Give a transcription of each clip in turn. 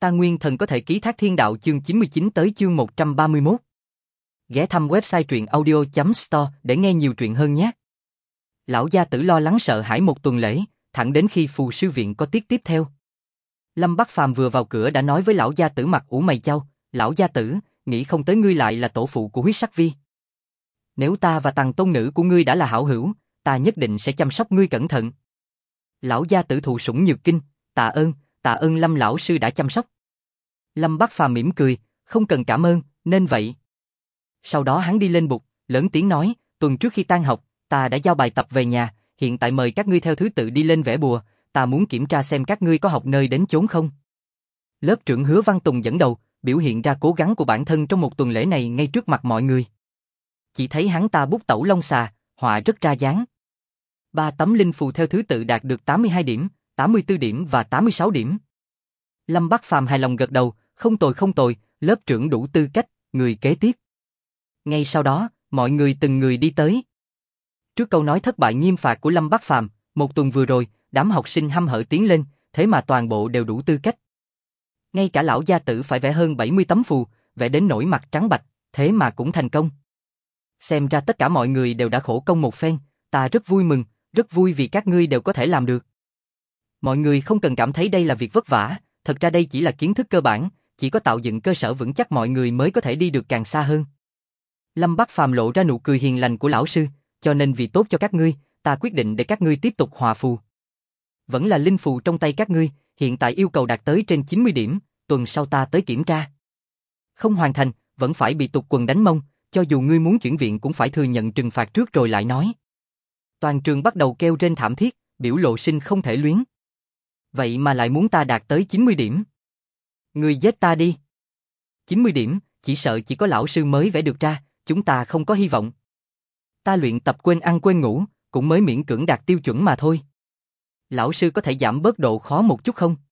Ta Nguyên Thần có thể ký thác thiên đạo chương 99 tới chương 131. Ghé thăm website truyện audio.store để nghe nhiều truyện hơn nhé. Lão gia tử lo lắng sợ hãi một tuần lễ, thẳng đến khi phù sư viện có tiết tiếp theo. Lâm Bắc Phàm vừa vào cửa đã nói với lão gia tử mặt ủ mày chau, lão gia tử, nghĩ không tới ngươi lại là tổ phụ của huyết sắc vi. Nếu ta và tầng tôn nữ của ngươi đã là hảo hữu, ta nhất định sẽ chăm sóc ngươi cẩn thận. Lão gia tử thụ sủng nhược kinh, tạ ơn Lâm lão sư đã chăm sóc. Lâm Bắc Phàm mỉm cười, không cần cảm ơn, nên vậy. Sau đó hắn đi lên bục, lớn tiếng nói, tuần trước khi tan học, ta đã giao bài tập về nhà, hiện tại mời các ngươi theo thứ tự đi lên vẽ bùa, ta muốn kiểm tra xem các ngươi có học nơi đến chốn không. Lớp trưởng Hứa Văn Tùng dẫn đầu, biểu hiện ra cố gắng của bản thân trong một tuần lễ này ngay trước mặt mọi người. Chỉ thấy hắn ta bút tẩu lông xà, họa rất ra dáng. 3 tấm linh phù theo thứ tự đạt được 82 điểm, 84 điểm và 86 điểm. Lâm Bắc Phàm hài lòng gật đầu, không tồi, lớp trưởng đủ tư cách, người kế tiếp. Ngay sau đó, mọi người từng người đi tới. Trước câu nói thất bại nghiêm phạt của Lâm Bắc Phàm, một tuần vừa rồi, đám học sinh hăm hở tiến lên, thế mà toàn bộ đều đủ tư cách. Ngay cả lão gia tử phải vẽ hơn 70 tấm phù, vẽ đến nỗi mặt trắng bạch, thế mà cũng thành công. Xem ra tất cả mọi người đều đã khổ công một phen, ta rất vui mừng, rất vui vì các ngươi đều có thể làm được. Mọi người không cần cảm thấy đây là việc vất vả, thật ra đây chỉ là kiến thức cơ bản, chỉ có tạo dựng cơ sở vững chắc mọi người mới có thể đi được càng xa hơn. Lâm Bắc Phàm lộ ra nụ cười hiền lành của lão sư, cho nên vì tốt cho các ngươi, ta quyết định để các ngươi tiếp tục hòa phù. Vẫn là linh phù trong tay các ngươi, hiện tại yêu cầu đạt tới trên 90 điểm, tuần sau ta tới kiểm tra. Không hoàn thành, vẫn phải bị tụt quần đánh mông, cho dù ngươi muốn chuyển viện cũng phải thừa nhận trừng phạt trước rồi lại nói. Toàn trường bắt đầu kêu rên thảm thiết, biểu lộ sinh không thể luyến. Vậy mà lại muốn ta đạt tới 90 điểm. Ngươi giết ta đi. 90 điểm, chỉ sợ chỉ có lão sư mới vẽ được ra, chúng ta không có hy vọng. Ta luyện tập quên ăn quên ngủ, cũng mới miễn cưỡng đạt tiêu chuẩn mà thôi. Lão sư có thể giảm bớt độ khó một chút không?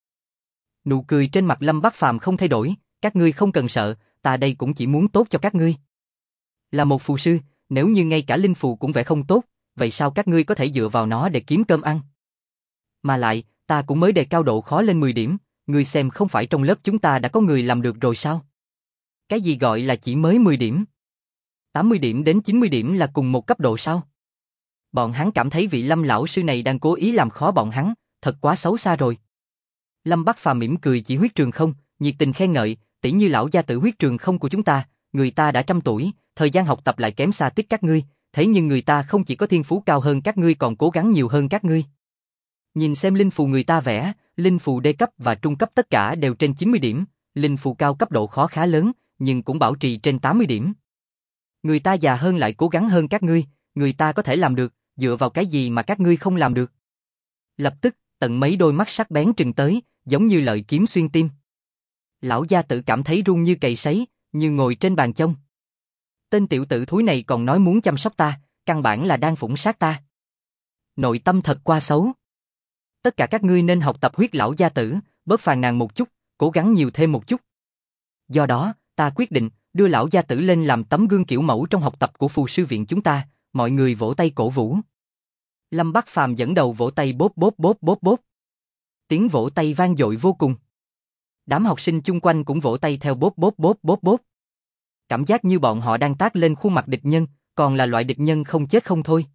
Nụ cười trên mặt Lâm Bắc Phàm không thay đổi, các ngươi không cần sợ, ta đây cũng chỉ muốn tốt cho các ngươi. Là một phù sư, nếu như ngay cả linh phù cũng vẽ không tốt, vậy sao các ngươi có thể dựa vào nó để kiếm cơm ăn? Mà lại, ta cũng mới đề cao độ khó lên 10 điểm, ngươi xem không phải trong lớp chúng ta đã có người làm được rồi sao? Cái gì gọi là chỉ mới 10 điểm? 80 điểm đến 90 điểm là cùng một cấp độ sao? Bọn hắn cảm thấy vị Lâm lão sư này đang cố ý làm khó bọn hắn, thật quá xấu xa rồi. Lâm Bắc Phàm mỉm cười chỉ huyết trường không, nhiệt tình khen ngợi, tỉ như lão gia tử huyết trường không của chúng ta, người ta đã 100 tuổi, thời gian học tập lại kém xa tít các ngươi, thế nhưng người ta không chỉ có thiên phú cao hơn các ngươi còn cố gắng nhiều hơn các ngươi. Nhìn xem linh phù người ta vẽ, linh phù đê cấp và trung cấp tất cả đều trên 90 điểm, linh phù cao cấp độ khó khá lớn, nhưng cũng bảo trì trên 80 điểm. Người ta già hơn lại cố gắng hơn các ngươi, người ta có thể làm được, dựa vào cái gì mà các ngươi không làm được? Lập tức, tận mấy đôi mắt sắc bén trừng tới, giống như lợi kiếm xuyên tim. Lão gia tử cảm thấy run như cầy sấy, như ngồi trên bàn chông. Tên tiểu tử thúi này còn nói muốn chăm sóc ta, căn bản là đang phủng sát ta. Nội tâm thật quá xấu. Tất cả các ngươi nên học tập huyết lão gia tử, bớt phàn nàn một chút, cố gắng nhiều thêm một chút. Do đó, ta quyết định đưa lão gia tử lên làm tấm gương kiểu mẫu trong học tập của phù sư viện chúng ta, mọi người vỗ tay cổ vũ. Lâm Bắc Phàm dẫn đầu vỗ tay bốp bốp bốp bốp bốp. Tiếng vỗ tay vang dội vô cùng. Đám học sinh chung quanh cũng vỗ tay theo bốp bốp bốp bốp bốp. Cảm giác như bọn họ đang tát lên khuôn mặt địch nhân, còn là loại địch nhân không chết không thôi.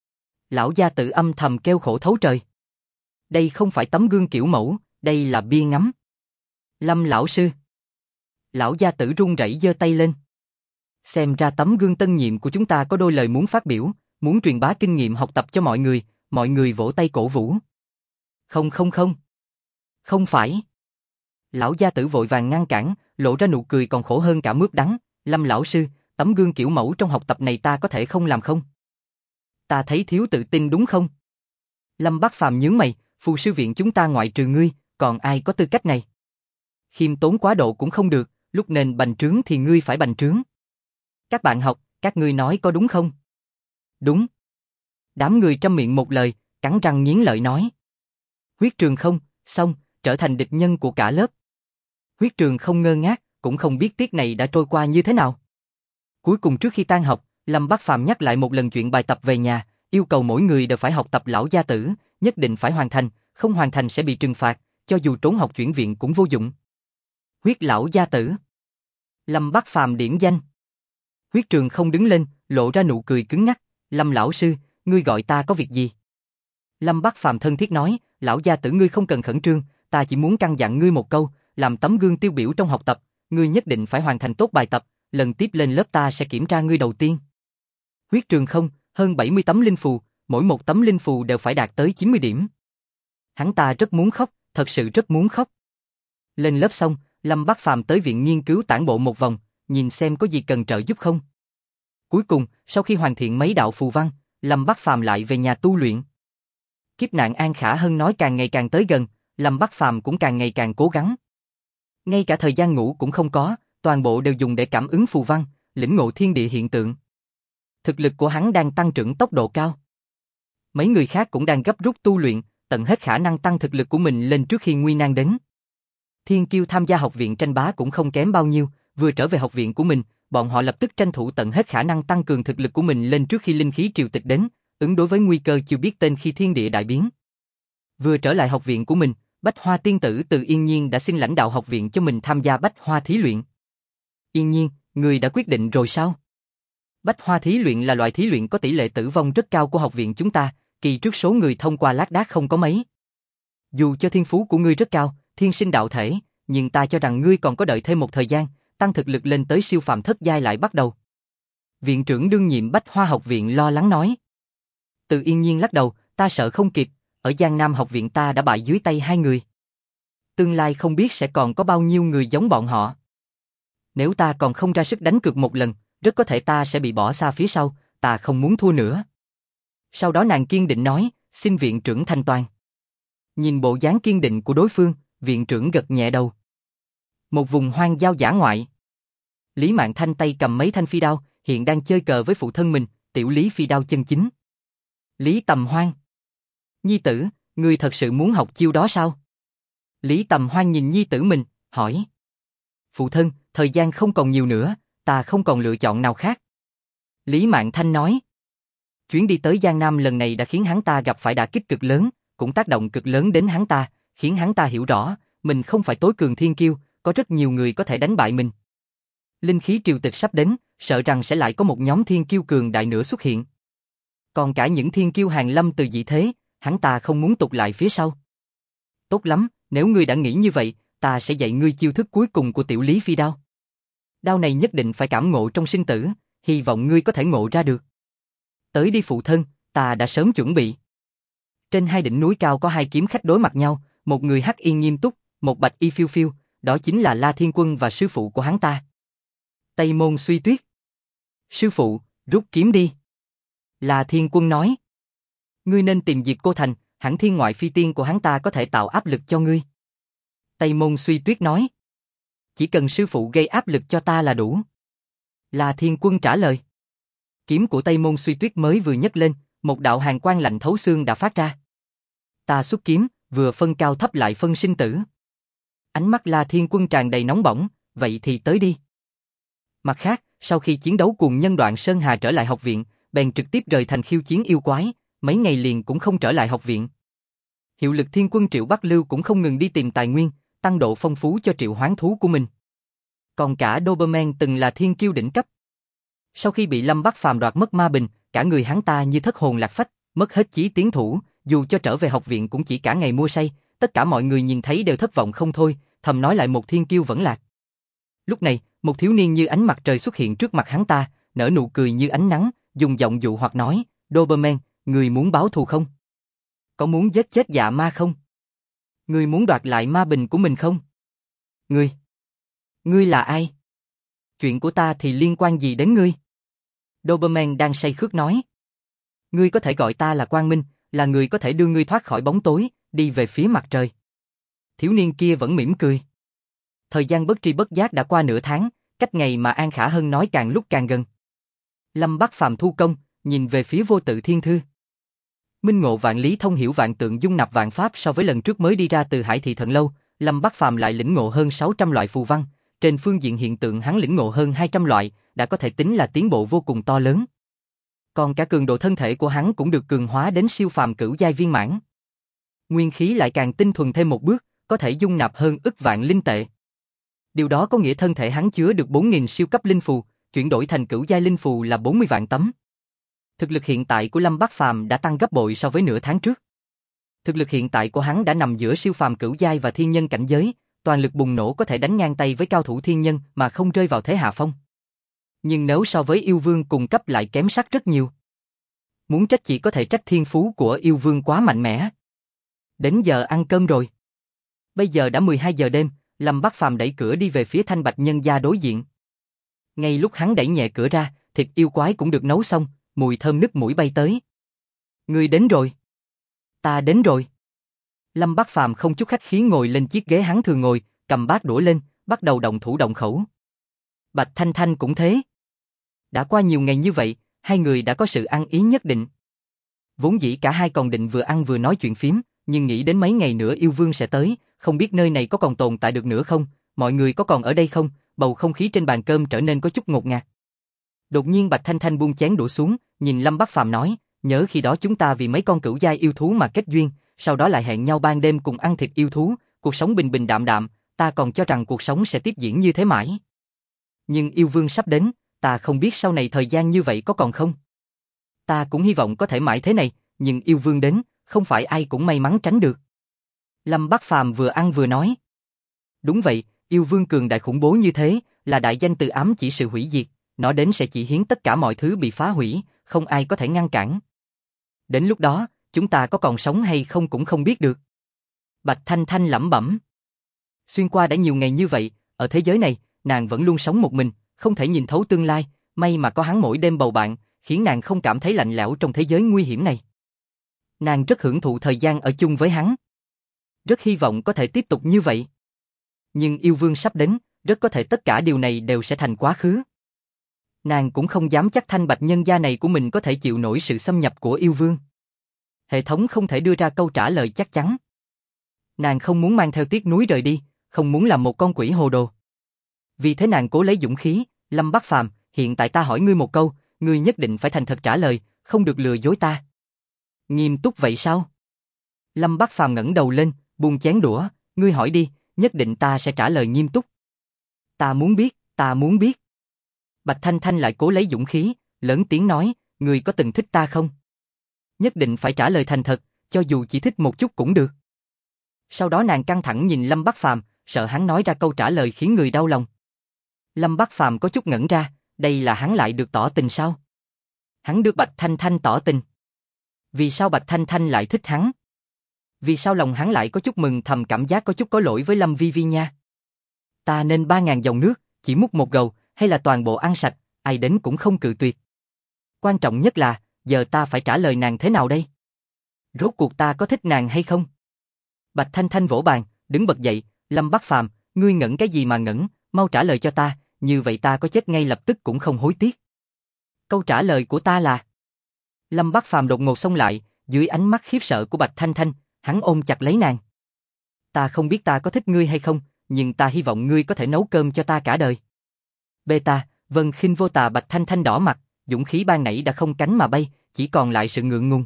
Lão gia tử âm thầm kêu khổ thấu trời. Đây không phải tấm gương kiểu mẫu, đây là bia ngắm. Lâm lão sư. Lão gia tử run rẩy giơ tay lên. Xem ra tấm gương tân nhiệm của chúng ta có đôi lời muốn phát biểu, muốn truyền bá kinh nghiệm học tập cho mọi người vỗ tay cổ vũ. Không. Không phải. Lão gia tử vội vàng ngăn cản, lộ ra nụ cười còn khổ hơn cả mướp đắng. Lâm lão sư, tấm gương kiểu mẫu trong học tập này ta có thể không làm không? Ta thấy thiếu tự tin đúng không? Lâm Bắc Phàm nhướng mày, phù sư viện chúng ta ngoại trừ ngươi, còn ai có tư cách này? Khiêm tốn quá độ cũng không được, lúc nên bành trướng thì ngươi phải bành trướng. Các bạn học, các ngươi nói có đúng không? Đúng. Đám người trăm miệng một lời, cắn răng nghiến lợi nói. Huyết trường không, xong, trở thành địch nhân của cả lớp. Huyết trường không ngơ ngác, cũng không biết tiết này đã trôi qua như thế nào. Cuối cùng trước khi tan học, Lâm Bắc Phàm nhắc lại một lần chuyện bài tập về nhà, yêu cầu mỗi người đều phải học tập lão gia tử, nhất định phải hoàn thành, không hoàn thành sẽ bị trừng phạt, cho dù trốn học chuyển viện cũng vô dụng. Huyết lão gia tử. Lâm Bắc Phàm điểm danh. Huyết Trường không đứng lên, lộ ra nụ cười cứng ngắc. Lâm lão sư, ngươi gọi ta có việc gì? Lâm Bắc Phàm thân thiết nói, lão gia tử ngươi không cần khẩn trương, ta chỉ muốn căn dặn ngươi một câu, làm tấm gương tiêu biểu trong học tập, ngươi nhất định phải hoàn thành tốt bài tập, lần tiếp lên lớp ta sẽ kiểm tra ngươi đầu tiên. Huyết Trường không, hơn 70 tấm linh phù, mỗi một tấm linh phù đều phải đạt tới 90 điểm. Hắn ta rất muốn khóc, thật sự rất muốn khóc. Lên lớp xong, Lâm Bắc Phàm tới viện nghiên cứu tản bộ một vòng, nhìn xem có gì cần trợ giúp không. Cuối cùng, sau khi hoàn thiện mấy đạo phù văn, Lâm Bắc Phàm lại về nhà tu luyện. Kiếp nạn An Khả Hân nói càng ngày càng tới gần, Lâm Bắc Phàm cũng càng ngày càng cố gắng. Ngay cả thời gian ngủ cũng không có, toàn bộ đều dùng để cảm ứng phù văn, lĩnh ngộ thiên địa hiện tượng. Thực lực của hắn đang tăng trưởng tốc độ cao. Mấy người khác cũng đang gấp rút tu luyện, tận hết khả năng tăng thực lực của mình lên trước khi nguy nan đến. Thiên kiêu tham gia học viện tranh bá cũng không kém bao nhiêu, vừa trở về học viện của mình, bọn họ lập tức tranh thủ tận hết khả năng tăng cường thực lực của mình lên trước khi linh khí triều tịch đến, ứng đối với nguy cơ chưa biết tên khi thiên địa đại biến. Vừa trở lại học viện của mình, Bách Hoa tiên tử Từ Yên Nhiên đã xin lãnh đạo học viện cho mình tham gia Bách Hoa thí luyện. Yên Nhiên, người đã quyết định rồi sao? Bách Hoa thí luyện là loại thí luyện có tỷ lệ tử vong rất cao của học viện chúng ta, kỳ trước số người thông qua lác đác không có mấy. Dù cho thiên phú của ngươi rất cao, thiên sinh đạo thể, nhưng ta cho rằng ngươi còn có đợi thêm một thời gian, tăng thực lực lên tới siêu phàm thất giai lại bắt đầu. Viện trưởng đương nhiệm Bách Hoa học viện lo lắng nói. Từ Yên Nhiên lắc đầu, ta sợ không kịp, ở Giang Nam học viện ta đã bại dưới tay hai người. Tương lai không biết sẽ còn có bao nhiêu người giống bọn họ. Nếu ta còn không ra sức đánh cược một lần, rất có thể ta sẽ bị bỏ xa phía sau, ta không muốn thua nữa. Sau đó nàng kiên định nói, xin viện trưởng thanh toàn. Nhìn bộ dáng kiên định của đối phương, viện trưởng gật nhẹ đầu. Một vùng hoang giao dã ngoại. Lý Mạn Thanh tay cầm mấy thanh phi đao, hiện đang chơi cờ với phụ thân mình, tiểu Lý phi đao chân chính. Lý Tầm Hoan. Nhi tử, ngươi thật sự muốn học chiêu đó sao? Lý Tầm Hoan nhìn nhi tử mình, hỏi. Phụ thân, thời gian không còn nhiều nữa, ta không còn lựa chọn nào khác. Lý Mạn Thanh nói. Chuyến đi tới Giang Nam lần này đã khiến hắn ta gặp phải đả kích cực lớn, cũng tác động cực lớn đến hắn ta, khiến hắn ta hiểu rõ, mình không phải tối cường thiên kiêu, có rất nhiều người có thể đánh bại mình. Linh khí triều tịch sắp đến, sợ rằng sẽ lại có một nhóm thiên kiêu cường đại nữa xuất hiện. Còn cả những thiên kiêu hàng lâm từ dị thế, hắn ta không muốn tụt lại phía sau. Tốt lắm, nếu ngươi đã nghĩ như vậy, ta sẽ dạy ngươi chiêu thức cuối cùng của tiểu Lý phi đao. Đao này nhất định phải cảm ngộ trong sinh tử, hy vọng ngươi có thể ngộ ra được. Tới đi phụ thân, ta đã sớm chuẩn bị. Trên hai đỉnh núi cao có hai kiếm khách đối mặt nhau, một người hắc y nghiêm túc, một bạch y phiêu phiêu, đó chính là La Thiên Quân và sư phụ của hắn ta. Tây Môn Suy Tuyết. Sư phụ, rút kiếm đi. La Thiên Quân nói. Ngươi nên tìm Diệp Cô Thành, hẳn thiên ngoại phi tiên của hắn ta có thể tạo áp lực cho ngươi. Tây Môn Suy Tuyết nói. Chỉ cần sư phụ gây áp lực cho ta là đủ. La Thiên Quân trả lời. Kiếm của Tây Môn Suy Tuyết mới vừa nhấc lên, một đạo hàn quang lạnh thấu xương đã phát ra. Ta xuất kiếm, vừa phân cao thấp lại phân sinh tử. Ánh mắt La Thiên Quân tràn đầy nóng bỏng, vậy thì tới đi. Mặt khác, sau khi chiến đấu cùng nhân Đoạn Sơn Hà trở lại học viện, bèn trực tiếp rời thành khiêu chiến yêu quái, mấy ngày liền cũng không trở lại học viện. Hiệu lực Thiên Quân Triệu Bắc Lưu cũng không ngừng đi tìm tài nguyên, tăng độ phong phú cho triệu hoán thú của mình. Còn cả Doberman từng là thiên kiêu đỉnh cấp. Sau khi bị Lâm Bắc Phàm đoạt mất ma bình, cả người hắn ta như thất hồn lạc phách, mất hết chí tiến thủ, dù cho trở về học viện cũng chỉ cả ngày mua say, tất cả mọi người nhìn thấy đều thất vọng không thôi, thầm nói lại một thiên kiêu vẫn lạc. Lúc này, một thiếu niên như ánh mặt trời xuất hiện trước mặt hắn ta, nở nụ cười như ánh nắng, dùng giọng dụ hoặc nói, Doberman, người muốn báo thù không? Có muốn giết chết dạ ma không? Người muốn đoạt lại ma bình của mình không? Ngươi là ai? Chuyện của ta thì liên quan gì đến ngươi? Doberman đang say khướt nói. Ngươi có thể gọi ta là Quang Minh, là người có thể đưa ngươi thoát khỏi bóng tối, đi về phía mặt trời. Thiếu niên kia vẫn mỉm cười. Thời gian bất tri bất giác đã qua nửa tháng, cách ngày mà An Khả Hân nói càng lúc càng gần. Lâm Bắc Phàm thu công, nhìn về phía Vô Tự Thiên Thư. Minh ngộ vạn lý thông hiểu vạn tượng dung nạp vạn pháp, so với lần trước mới đi ra từ Hải Thị Thần Lâu, Lâm Bắc Phàm lại lĩnh ngộ hơn 600 loại phù văn, trên phương diện hiện tượng hắn lĩnh ngộ hơn 200 loại, đã có thể tính là tiến bộ vô cùng to lớn. Còn cả cường độ thân thể của hắn cũng được cường hóa đến siêu phàm cửu giai viên mãn. Nguyên khí lại càng tinh thuần thêm một bước, có thể dung nạp hơn ức vạn linh tệ. Điều đó có nghĩa thân thể hắn chứa được 4.000 siêu cấp linh phù, chuyển đổi thành cửu giai linh phù là 40 vạn tấm. Thực lực hiện tại của Lâm Bắc Phàm đã tăng gấp bội so với nửa tháng trước. Thực lực hiện tại của hắn đã nằm giữa siêu phàm cửu giai và thiên nhân cảnh giới, toàn lực bùng nổ có thể đánh ngang tay với cao thủ thiên nhân mà không rơi vào thế hạ phong. Nhưng nếu so với yêu vương cùng cấp lại kém sắc rất nhiều. Muốn trách chỉ có thể trách thiên phú của yêu vương quá mạnh mẽ. Đến giờ ăn cơm rồi. Bây giờ đã 12 giờ đêm, Lâm Bắc Phàm đẩy cửa đi về phía Thanh Bạch nhân gia đối diện. Ngay lúc hắn đẩy nhẹ cửa ra, thịt yêu quái cũng được nấu xong, mùi thơm nức mũi bay tới. Ngươi đến rồi. Ta đến rồi. Lâm Bắc Phàm không chút khách khí ngồi lên chiếc ghế hắn thường ngồi, cầm bát đũa lên, bắt đầu động thủ động khẩu. Bạch Thanh Thanh cũng thế. Đã qua nhiều ngày như vậy, hai người đã có sự ăn ý nhất định. Vốn dĩ cả hai còn định vừa ăn vừa nói chuyện phím, nhưng nghĩ đến mấy ngày nữa yêu vương sẽ tới, không biết nơi này có còn tồn tại được nữa không, mọi người có còn ở đây không, bầu không khí trên bàn cơm trở nên có chút ngột ngạt. Đột nhiên Bạch Thanh Thanh buông chén đũa xuống, nhìn Lâm Bắc Phàm nói, nhớ khi đó chúng ta vì mấy con cửu giai yêu thú mà kết duyên, sau đó lại hẹn nhau ban đêm cùng ăn thịt yêu thú, cuộc sống bình bình đạm đạm, ta còn cho rằng cuộc sống sẽ tiếp diễn như thế mãi. Nhưng yêu vương sắp đến, ta không biết sau này thời gian như vậy có còn không. Ta cũng hy vọng có thể mãi thế này, nhưng yêu vương đến, không phải ai cũng may mắn tránh được. Lâm Bắc Phàm vừa ăn vừa nói. Đúng vậy, yêu vương cường đại khủng bố như thế, là đại danh từ ám chỉ sự hủy diệt, nó đến sẽ chỉ khiến tất cả mọi thứ bị phá hủy, không ai có thể ngăn cản. Đến lúc đó, chúng ta có còn sống hay không cũng không biết được. Bạch Thanh Thanh lẩm bẩm. Xuyên qua đã nhiều ngày như vậy, ở thế giới này, nàng vẫn luôn sống một mình, không thể nhìn thấu tương lai, may mà có hắn mỗi đêm bầu bạn, khiến nàng không cảm thấy lạnh lẽo trong thế giới nguy hiểm này. Nàng rất hưởng thụ thời gian ở chung với hắn. Rất hy vọng có thể tiếp tục như vậy. Nhưng yêu vương sắp đến, rất có thể tất cả điều này đều sẽ thành quá khứ. Nàng cũng không dám chắc Thanh Bạch nhân gia này của mình có thể chịu nổi sự xâm nhập của yêu vương. Hệ thống không thể đưa ra câu trả lời chắc chắn. Nàng không muốn mang theo tiếc nuối rời đi, không muốn làm một con quỷ hồ đồ. Vì thế nàng cố lấy dũng khí, Lâm Bắc Phàm, hiện tại ta hỏi ngươi một câu, ngươi nhất định phải thành thật trả lời, không được lừa dối ta. Nghiêm túc vậy sao? Lâm Bắc Phàm ngẩng đầu lên, buông chén đũa, ngươi hỏi đi, nhất định ta sẽ trả lời nghiêm túc. Ta muốn biết, ta muốn biết. Bạch Thanh Thanh lại cố lấy dũng khí, lớn tiếng nói, ngươi có từng thích ta không? Nhất định phải trả lời thành thật, cho dù chỉ thích một chút cũng được. Sau đó nàng căng thẳng nhìn Lâm Bắc Phàm, sợ hắn nói ra câu trả lời khiến người đau lòng. Lâm Bắc Phàm có chút ngẩn ra, đây là hắn lại được tỏ tình sao? Hắn được Bạch Thanh Thanh tỏ tình. Vì sao Bạch Thanh Thanh lại thích hắn? Vì sao lòng hắn lại có chút mừng thầm cảm giác có chút có lỗi với Lâm Vi Vi nha? Ta nên 3.000 dòng nước, chỉ múc một gầu, hay là toàn bộ ăn sạch, ai đến cũng không cự tuyệt. Quan trọng nhất là, giờ ta phải trả lời nàng thế nào đây? Rốt cuộc ta có thích nàng hay không? Bạch Thanh Thanh vỗ bàn, đứng bật dậy, Lâm Bắc Phàm, ngươi ngẩn cái gì mà ngẩn, mau trả lời cho ta, như vậy ta có chết ngay lập tức cũng không hối tiếc. Câu trả lời của ta là... Lâm Bắc Phàm đột ngột xông lại, dưới ánh mắt khiếp sợ của Bạch Thanh Thanh, hắn ôm chặt lấy nàng. Ta không biết ta có thích ngươi hay không, nhưng ta hy vọng ngươi có thể nấu cơm cho ta cả đời. Beta, Vân Khinh Vô Tà. Bạch Thanh Thanh đỏ mặt, dũng khí ban nãy đã không cánh mà bay, chỉ còn lại sự ngượng ngùng.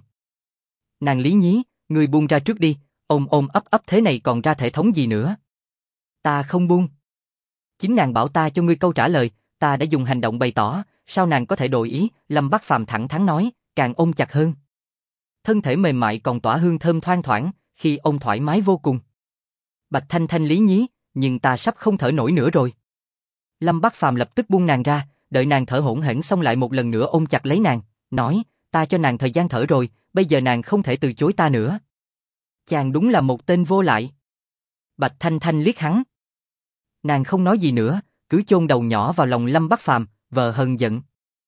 Nàng lý nhí, ngươi buông ra trước đi, ôm ôm ấp ấp thế này còn ra thể thống gì nữa. Ta không buông. Chính nàng bảo ta cho ngươi câu trả lời, ta đã dùng hành động bày tỏ, sao nàng có thể đổi ý? Lâm Bắc Phàm thẳng thắn nói, càng ôm chặt hơn. Thân thể mềm mại còn tỏa hương thơm thoang thoảng, khi ôm thoải mái vô cùng. Bạch Thanh Thanh lý nhí, nhưng ta sắp không thở nổi nữa rồi. Lâm Bắc Phàm lập tức buông nàng ra, đợi nàng thở hổn hển xong lại một lần nữa ôm chặt lấy nàng, nói, ta cho nàng thời gian thở rồi, bây giờ nàng không thể từ chối ta nữa. Chàng đúng là một tên vô lại. Bạch Thanh Thanh liếc hắn. Nàng không nói gì nữa, cứ chôn đầu nhỏ vào lòng Lâm Bắc Phàm, vờ hờn giận.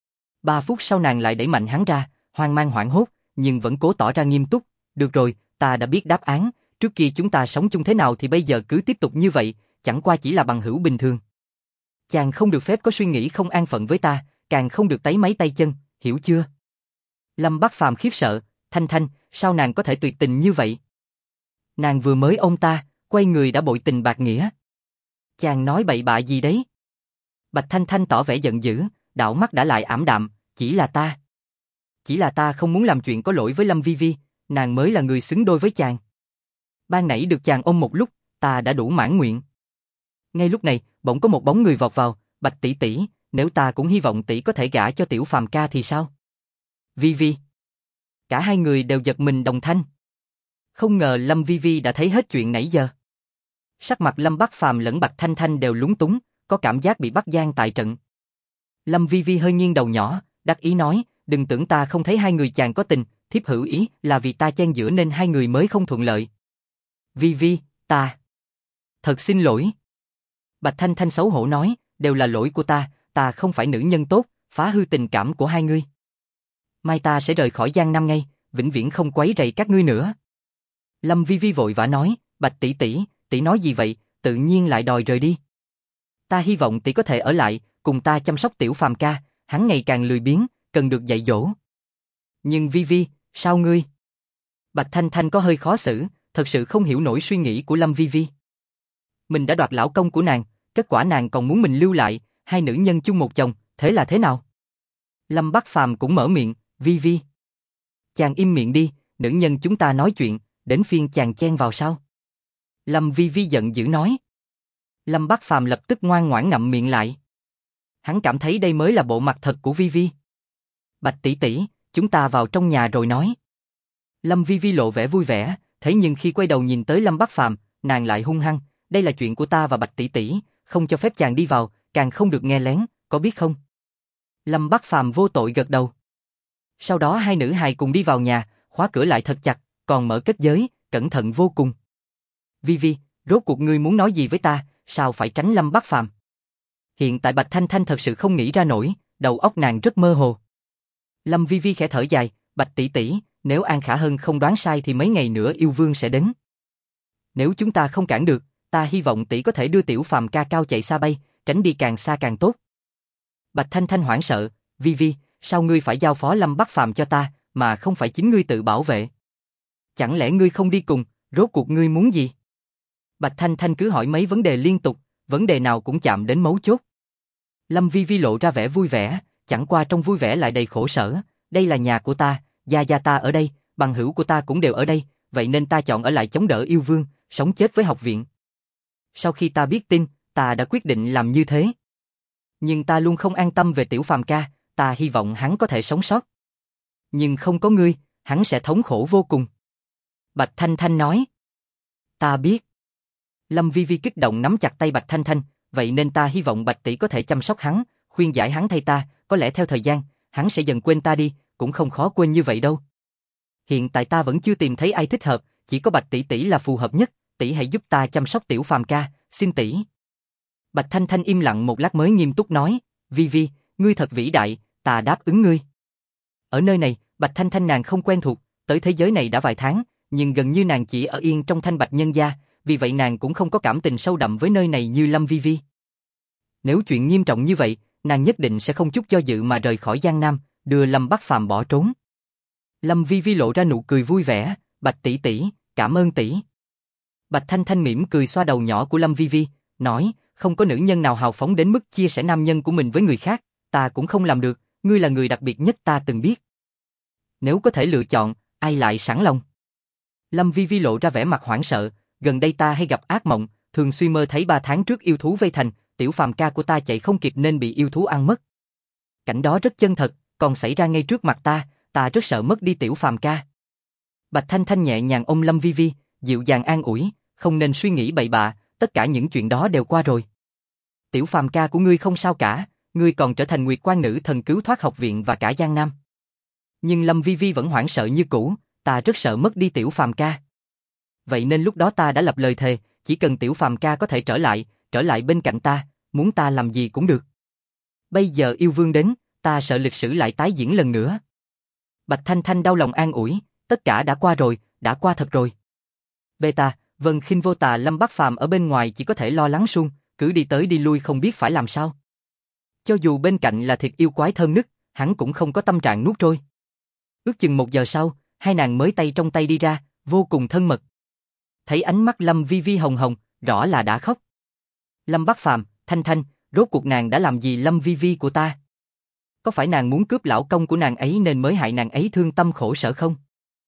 3 phút sau nàng lại đẩy mạnh hắn ra, hoang mang hoảng hốt, nhưng vẫn cố tỏ ra nghiêm túc. Được rồi, ta đã biết đáp án, trước kia chúng ta sống chung thế nào thì bây giờ cứ tiếp tục như vậy, chẳng qua chỉ là bằng hữu bình thường. Chàng không được phép có suy nghĩ không an phận với ta, càng không được táy máy tay chân, hiểu chưa? Lâm Bắc Phàm khiếp sợ, Thanh Thanh, sao nàng có thể tuyệt tình như vậy? Nàng vừa mới ôm ta, quay người đã bội tình bạc nghĩa. Chàng nói bậy bạ gì đấy? Bạch Thanh Thanh tỏ vẻ giận dữ, đảo mắt đã lại ảm đạm, chỉ là ta. Chỉ là ta không muốn làm chuyện có lỗi với Lâm Vi Vi, nàng mới là người xứng đôi với chàng. Ban nãy được chàng ôm một lúc, ta đã đủ mãn nguyện. Ngay lúc này, bỗng có một bóng người vọt vào, Bạch tỷ tỷ, nếu ta cũng hy vọng tỷ có thể gả cho Tiểu Phàm ca thì sao? Vi Vi. Cả hai người đều giật mình đồng thanh. Không ngờ Lâm Vi Vi đã thấy hết chuyện nãy giờ. Sắc mặt Lâm Bắc Phàm lẫn Bạch Thanh Thanh đều lúng túng, có cảm giác bị bắt gian tại trận. Lâm Vi Vi hơi nghiêng đầu nhỏ, đắc ý nói, đừng tưởng ta không thấy hai người chàng có tình, thiếp hữu ý là vì ta chen giữa nên hai người mới không thuận lợi. Vi Vi, ta... Thật xin lỗi. Bạch Thanh Thanh xấu hổ nói, đều là lỗi của ta không phải nữ nhân tốt, phá hư tình cảm của hai ngươi. Mai ta sẽ rời khỏi Giang Nam ngay, vĩnh viễn không quấy rầy các ngươi nữa. Lâm Vi Vi vội vã nói, Bạch tỷ tỷ, tỷ nói gì vậy, tự nhiên lại đòi rời đi. Ta hy vọng tỷ có thể ở lại, cùng ta chăm sóc Tiểu Phàm ca, hắn ngày càng lười biếng, cần được dạy dỗ. Nhưng Vi Vi, sao ngươi? Bạch Thanh Thanh có hơi khó xử, thật sự không hiểu nổi suy nghĩ của Lâm Vi Vi. Mình đã đoạt lão công của nàng, kết quả nàng còn muốn mình lưu lại, hai nữ nhân chung một chồng, thế là thế nào? Lâm Bắc Phàm cũng mở miệng, Vi Vi. Chàng im miệng đi, nữ nhân chúng ta nói chuyện, đến phiên chàng chen vào sao? Lâm Vi Vi giận dữ nói. Lâm Bắc Phàm lập tức ngoan ngoãn ngậm miệng lại. Hắn cảm thấy đây mới là bộ mặt thật của Vi Vi. Bạch tỷ tỷ, chúng ta vào trong nhà rồi nói. Lâm Vi Vi lộ vẻ vui vẻ, thế nhưng khi quay đầu nhìn tới Lâm Bắc Phàm, nàng lại hung hăng, đây là chuyện của ta và Bạch tỷ tỷ, không cho phép chàng đi vào, càng không được nghe lén, có biết không? Lâm Bắc Phàm vô tội gật đầu. Sau đó hai nữ hài cùng đi vào nhà, khóa cửa lại thật chặt, còn mở kết giới, cẩn thận vô cùng. Vi Vi, rốt cuộc ngươi muốn nói gì với ta, sao phải tránh Lâm Bắc Phàm? Hiện tại Bạch Thanh Thanh thật sự không nghĩ ra nổi, đầu óc nàng rất mơ hồ. Lâm Vi Vi khẽ thở dài, Bạch tỷ tỷ, nếu An Khả Hân không đoán sai thì mấy ngày nữa yêu vương sẽ đến. Nếu chúng ta không cản được, ta hy vọng tỷ có thể đưa Tiểu Phàm ca cao chạy xa bay, tránh đi càng xa càng tốt. Bạch Thanh Thanh hoảng sợ, Vi Vi, sao ngươi phải giao phó Lâm Bắc Phàm cho ta, mà không phải chính ngươi tự bảo vệ? Chẳng lẽ ngươi không đi cùng, rốt cuộc ngươi muốn gì? Bạch Thanh Thanh cứ hỏi mấy vấn đề liên tục, vấn đề nào cũng chạm đến mấu chốt. Lâm Vi Vi lộ ra vẻ vui vẻ, chẳng qua trong vui vẻ lại đầy khổ sở, đây là nhà của ta, gia gia ta ở đây, bằng hữu của ta cũng đều ở đây, vậy nên ta chọn ở lại chống đỡ yêu vương, sống chết với học viện. Sau khi ta biết tin, ta đã quyết định làm như thế. Nhưng ta luôn không an tâm về Tiểu Phàm ca, ta hy vọng hắn có thể sống sót. Nhưng không có ngươi, hắn sẽ thống khổ vô cùng. Bạch Thanh Thanh nói. Ta biết. Lâm Vi Vi kích động nắm chặt tay Bạch Thanh Thanh, vậy nên ta hy vọng Bạch tỷ có thể chăm sóc hắn, khuyên giải hắn thay ta, có lẽ theo thời gian, hắn sẽ dần quên ta đi, cũng không khó quên như vậy đâu. Hiện tại ta vẫn chưa tìm thấy ai thích hợp, chỉ có Bạch tỷ tỷ là phù hợp nhất, tỷ hãy giúp ta chăm sóc Tiểu Phàm ca, xin tỷ. Bạch Thanh Thanh im lặng một lát mới nghiêm túc nói, Vi Vi, ngươi thật vĩ đại, ta đáp ứng ngươi. Ở nơi này, Bạch Thanh Thanh nàng không quen thuộc, tới thế giới này đã vài tháng, nhưng gần như nàng chỉ ở yên trong Thanh Bạch nhân gia, vì vậy nàng cũng không có cảm tình sâu đậm với nơi này như Lâm Vi Vi. Nếu chuyện nghiêm trọng như vậy, nàng nhất định sẽ không chút do dự mà rời khỏi Giang Nam, đưa Lâm Bắc Phàm bỏ trốn. Lâm Vi Vi lộ ra nụ cười vui vẻ, Bạch tỷ tỷ, cảm ơn tỷ. Bạch Thanh Thanh mỉm cười xoa đầu nhỏ của Lâm Vi Vi, nói, không có nữ nhân nào hào phóng đến mức chia sẻ nam nhân của mình với người khác, ta cũng không làm được, ngươi là người đặc biệt nhất ta từng biết. Nếu có thể lựa chọn, ai lại sẵn lòng? Lâm Vi Vi lộ ra vẻ mặt hoảng sợ, gần đây ta hay gặp ác mộng, thường xuyên mơ thấy 3 tháng trước yêu thú vây thành, Tiểu Phàm ca của ta chạy không kịp nên bị yêu thú ăn mất. Cảnh đó rất chân thật, còn xảy ra ngay trước mặt ta rất sợ mất đi Tiểu Phàm ca. Bạch Thanh Thanh nhẹ nhàng ôm Lâm Vi Vi, dịu dàng an ủi, không nên suy nghĩ bậy bạ, tất cả những chuyện đó đều qua rồi. Tiểu Phàm ca của ngươi không sao cả, ngươi còn trở thành Nguyệt Quan nữ thần cứu thoát học viện và cả Giang Nam. Nhưng Lâm Vi Vi vẫn hoảng sợ như cũ, ta rất sợ mất đi Tiểu Phàm ca. Vậy nên lúc đó ta đã lập lời thề, chỉ cần Tiểu Phàm ca có thể trở lại bên cạnh ta, muốn ta làm gì cũng được. Bây giờ yêu vương đến, ta sợ lịch sử lại tái diễn lần nữa. Bạch Thanh Thanh đau lòng an ủi, tất cả đã qua rồi, đã qua thật rồi. Beta, Vân Khinh Vô Tà Lâm Bắc Phàm ở bên ngoài chỉ có thể lo lắng suông, cứ đi tới đi lui không biết phải làm sao. Cho dù bên cạnh là thịt yêu quái thơm nức, hắn cũng không có tâm trạng nuốt trôi. Ước chừng 1 giờ sau, hai nàng mới tay trong tay đi ra, vô cùng thân mật. Thấy ánh mắt Lâm Vi Vi hồng hồng, rõ là đã khóc. Lâm Bắc Phàm, Thanh Thanh, rốt cuộc nàng đã làm gì Lâm Vi Vi của ta? Có phải nàng muốn cướp lão công của nàng ấy nên mới hại nàng ấy thương tâm khổ sở không?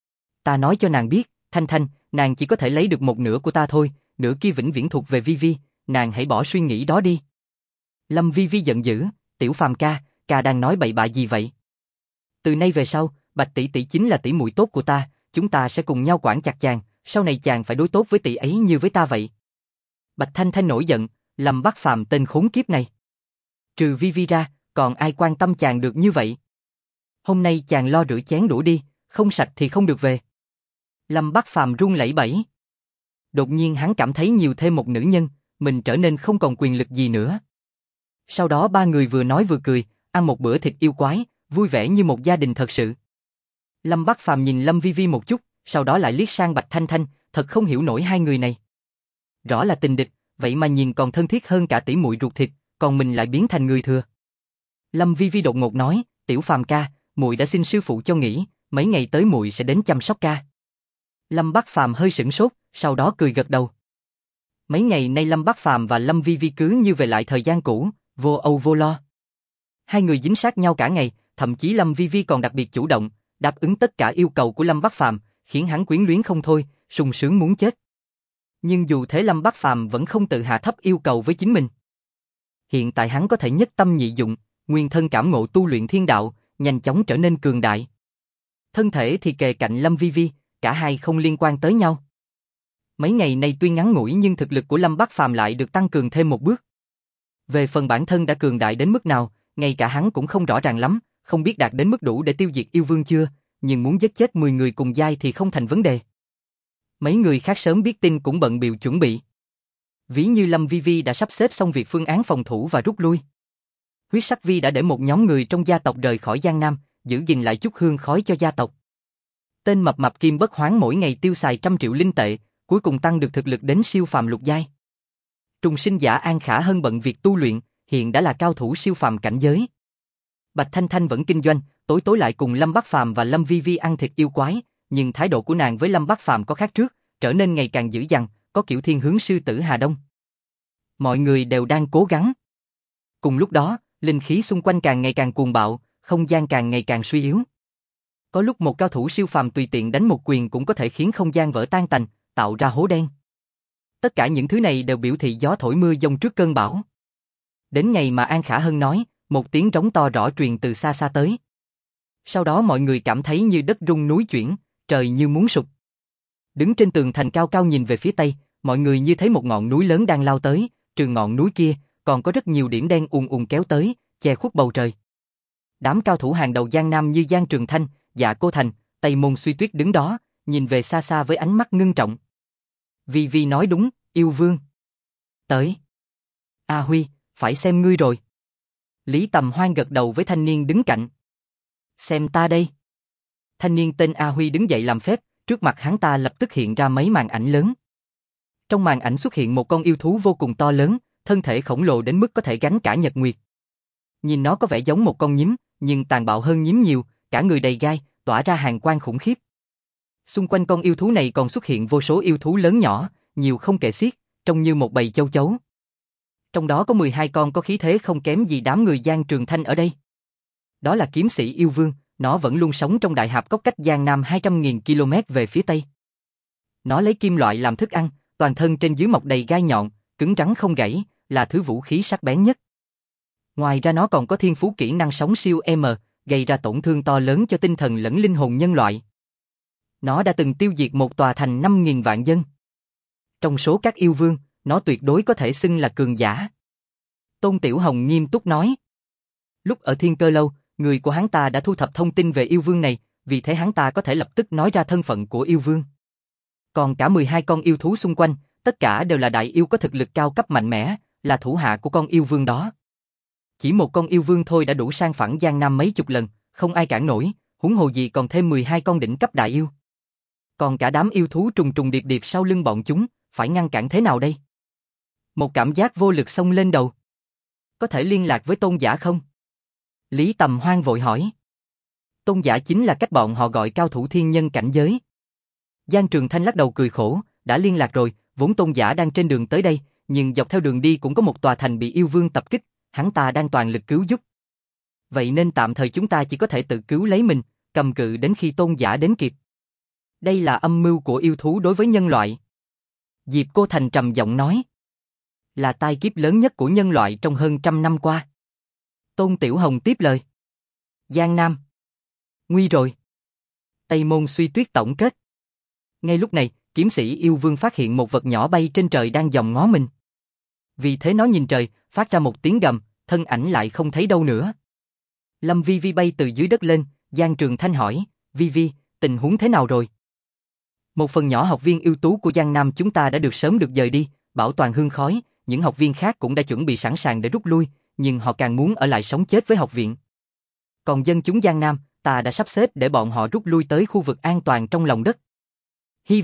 Ta nói cho nàng biết, Thanh Thanh, nàng chỉ có thể lấy được 1/2 của ta thôi, nửa kia vĩnh viễn thuộc về Vi Vi, nàng hãy bỏ suy nghĩ đó đi. Lâm Vi Vi giận dữ, Tiểu Phàm ca, ca đang nói bậy bạ gì vậy? Từ nay về sau, Bạch tỷ tỷ chính là tỷ muội tốt của ta, chúng ta sẽ cùng nhau quản chặt chàng, sau này chàng phải đối tốt với tỷ ấy như với ta vậy. Bạch Thanh Thanh nổi giận, Lâm Bắc Phàm tên khốn kiếp này. Trừ Vi Vi ra, còn ai quan tâm chàng được như vậy? Hôm nay chàng lo rửa chén đũa đi, không sạch thì không được về. Lâm Bắc Phàm run lẩy bẩy. Đột nhiên hắn cảm thấy nhiều thêm một nữ nhân, mình trở nên không còn quyền lực gì nữa. Sau đó ba người vừa nói vừa cười, ăn một bữa thịt yêu quái, vui vẻ như một gia đình thật sự. Lâm Bắc Phàm nhìn Lâm Vi Vi một chút, sau đó lại liếc sang Bạch Thanh Thanh, thật không hiểu nổi hai người này. Rõ là tình địch, vậy mà nhìn còn thân thiết hơn cả tỷ muội ruột thịt, còn mình lại biến thành người thừa. Lâm Vi Vi đột ngột nói, Tiểu Phàm ca, muội đã xin sư phụ cho nghỉ, mấy ngày tới muội sẽ đến chăm sóc ca. Lâm Bắc Phàm hơi sửng sốt, sau đó cười gật đầu. Mấy ngày nay Lâm Bắc Phàm và Lâm Vi Vi cứ như về lại thời gian cũ, vô âu vô lo. Hai người dính sát nhau cả ngày, thậm chí Lâm Vi Vi còn đặc biệt chủ động, đáp ứng tất cả yêu cầu của Lâm Bắc Phàm, khiến hắn quyến luyến không thôi, sung sướng muốn chết. Nhưng dù thế Lâm Bắc Phàm vẫn không tự hạ thấp yêu cầu với chính mình. Hiện tại hắn có thể nhất tâm nhị dụng, nguyên thân cảm ngộ tu luyện thiên đạo, nhanh chóng trở nên cường đại. Thân thể thì kề cạnh Lâm Vi Vi, cả hai không liên quan tới nhau. Mấy ngày nay tuy ngắn ngủi nhưng thực lực của Lâm Bắc Phàm lại được tăng cường thêm một bước. Về phần bản thân đã cường đại đến mức nào, ngay cả hắn cũng không rõ ràng lắm, không biết đạt đến mức đủ để tiêu diệt yêu vương chưa, nhưng muốn giết chết 10 người cùng giai thì không thành vấn đề. Mấy người khác sớm biết tin cũng bận bịu chuẩn bị. Ví như Lâm Vi Vi đã sắp xếp xong việc phương án phòng thủ và rút lui. Huyết Sắc Vi đã để một nhóm người trong gia tộc rời khỏi Giang Nam, giữ gìn lại chút hương khói cho gia tộc. Tên mập mạp Kim Bất Hoán mỗi ngày tiêu xài 100 triệu linh tệ, cuối cùng tăng được thực lực đến siêu phàm lục giai. Trùng sinh giả An Khả Hân bận việc tu luyện, hiện đã là cao thủ siêu phàm cảnh giới. Bạch Thanh Thanh vẫn kinh doanh, tối tối lại cùng Lâm Bắc Phàm và Lâm Vi Vi ăn thịt yêu quái, nhưng thái độ của nàng với Lâm Bắc Phàm có khác trước, trở nên ngày càng dữ dằn, có kiểu thiên hướng sư tử Hà Đông. Mọi người đều đang cố gắng. Cùng lúc đó, linh khí xung quanh càng ngày càng cuồng bạo, không gian càng ngày càng suy yếu. Có lúc một cao thủ siêu phàm tùy tiện đánh một quyền cũng có thể khiến không gian vỡ tan tành, tạo ra hố đen. Tất cả những thứ này đều biểu thị gió thổi mưa giông trước cơn bão. Đến ngày mà An Khả Hân nói, một tiếng trống to rõ truyền từ xa xa tới. Sau đó mọi người cảm thấy như đất rung núi chuyển, trời như muốn sụp. Đứng trên tường thành cao cao nhìn về phía tây, mọi người như thấy một ngọn núi lớn đang lao tới, trừ ngọn núi kia, còn có rất nhiều điểm đen ùn ùn kéo tới, che khuất bầu trời. Đám cao thủ hàng đầu Giang Nam như Giang Trường Thanh, Dạ Cô Thành, Tây Môn Suy Tuyết đứng đó, nhìn về xa xa với ánh mắt ngưng trọng. Vi Vi nói đúng, yêu vương. Tới. A Huy, phải xem ngươi rồi. Lý Tầm Hoan gật đầu với thanh niên đứng cạnh. Xem ta đây. Thanh niên tên A Huy đứng dậy làm phép, trước mặt hắn ta lập tức hiện ra mấy màn ảnh lớn. Trong màn ảnh xuất hiện một con yêu thú vô cùng to lớn, thân thể khổng lồ đến mức có thể gánh cả nhật nguyệt. Nhìn nó có vẻ giống một con nhím, nhưng tàn bạo hơn nhím nhiều, cả người đầy gai, tỏa ra hàn quang khủng khiếp. Xung quanh con yêu thú này còn xuất hiện vô số yêu thú lớn nhỏ, nhiều không kể xiết, trông như một bầy châu chấu. Trong đó có 12 con có khí thế không kém gì đám người Giang Trường Thanh ở đây. Đó là kiếm sĩ yêu vương, nó vẫn luôn sống trong đại hạp cốc cách Giang Nam 200.000 km về phía tây. Nó lấy kim loại làm thức ăn, toàn thân trên dưới mọc đầy gai nhọn, cứng rắn không gãy, là thứ vũ khí sắc bén nhất. Ngoài ra nó còn có thiên phú kỹ năng sóng siêu M, gây ra tổn thương to lớn cho tinh thần lẫn linh hồn nhân loại. Nó đã từng tiêu diệt một tòa thành 5.000 vạn dân. Trong số các yêu vương, nó tuyệt đối có thể xưng là cường giả. Tôn Tiểu Hồng nghiêm túc nói. Lúc ở Thiên Cơ Lâu, người của hắn ta đã thu thập thông tin về yêu vương này, vì thế hắn ta có thể lập tức nói ra thân phận của yêu vương. Còn cả 12 con yêu thú xung quanh, tất cả đều là đại yêu có thực lực cao cấp mạnh mẽ, là thủ hạ của con yêu vương đó. Chỉ một con yêu vương thôi đã đủ sang phẳng Giang Nam mấy chục lần, không ai cản nổi, huống hồ gì còn thêm 12 con đỉnh cấp đại yêu. Còn cả đám yêu thú trùng trùng điệp điệp sau lưng bọn chúng, phải ngăn cản thế nào đây? Một cảm giác vô lực xông lên đầu. Có thể liên lạc với Tôn giả không? Lý Tầm Hoan vội hỏi. Tôn giả chính là cách bọn họ gọi cao thủ thiên nhân cảnh giới. Giang Trường Thanh lắc đầu cười khổ, đã liên lạc rồi, vốn Tôn giả đang trên đường tới đây, nhưng dọc theo đường đi cũng có một tòa thành bị yêu vương tập kích, hắn ta đang toàn lực cứu giúp. Vậy nên tạm thời chúng ta chỉ có thể tự cứu lấy mình, cầm cự đến khi Tôn giả đến kịp. Đây là âm mưu của yêu thú đối với nhân loại. Diệp Cô Thành trầm giọng nói. Là tai kiếp lớn nhất của nhân loại trong hơn 100 năm qua. Tôn Tiểu Hồng tiếp lời. Giang Nam. Nguy rồi. Tây Môn Suy Tuyết tổng kết. Ngay lúc này, kiếm sĩ yêu vương phát hiện một vật nhỏ bay trên trời đang dòm ngó mình. Vì thế nó nhìn trời, phát ra một tiếng gầm, thân ảnh lại không thấy đâu nữa. Lâm Vi Vi bay từ dưới đất lên, Giang Trường Thanh hỏi, Vi Vi, tình huống thế nào rồi? Một phần nhỏ học viên ưu tú của Giang Nam chúng ta đã được sớm được dời đi, bảo toàn hương khói, những học viên khác cũng đã chuẩn bị sẵn sàng để rút lui, nhưng họ càng muốn ở lại sống chết với học viện. Còn dân chúng Giang Nam, ta đã sắp xếp để bọn họ rút lui tới khu vực an toàn trong lòng đất. Hy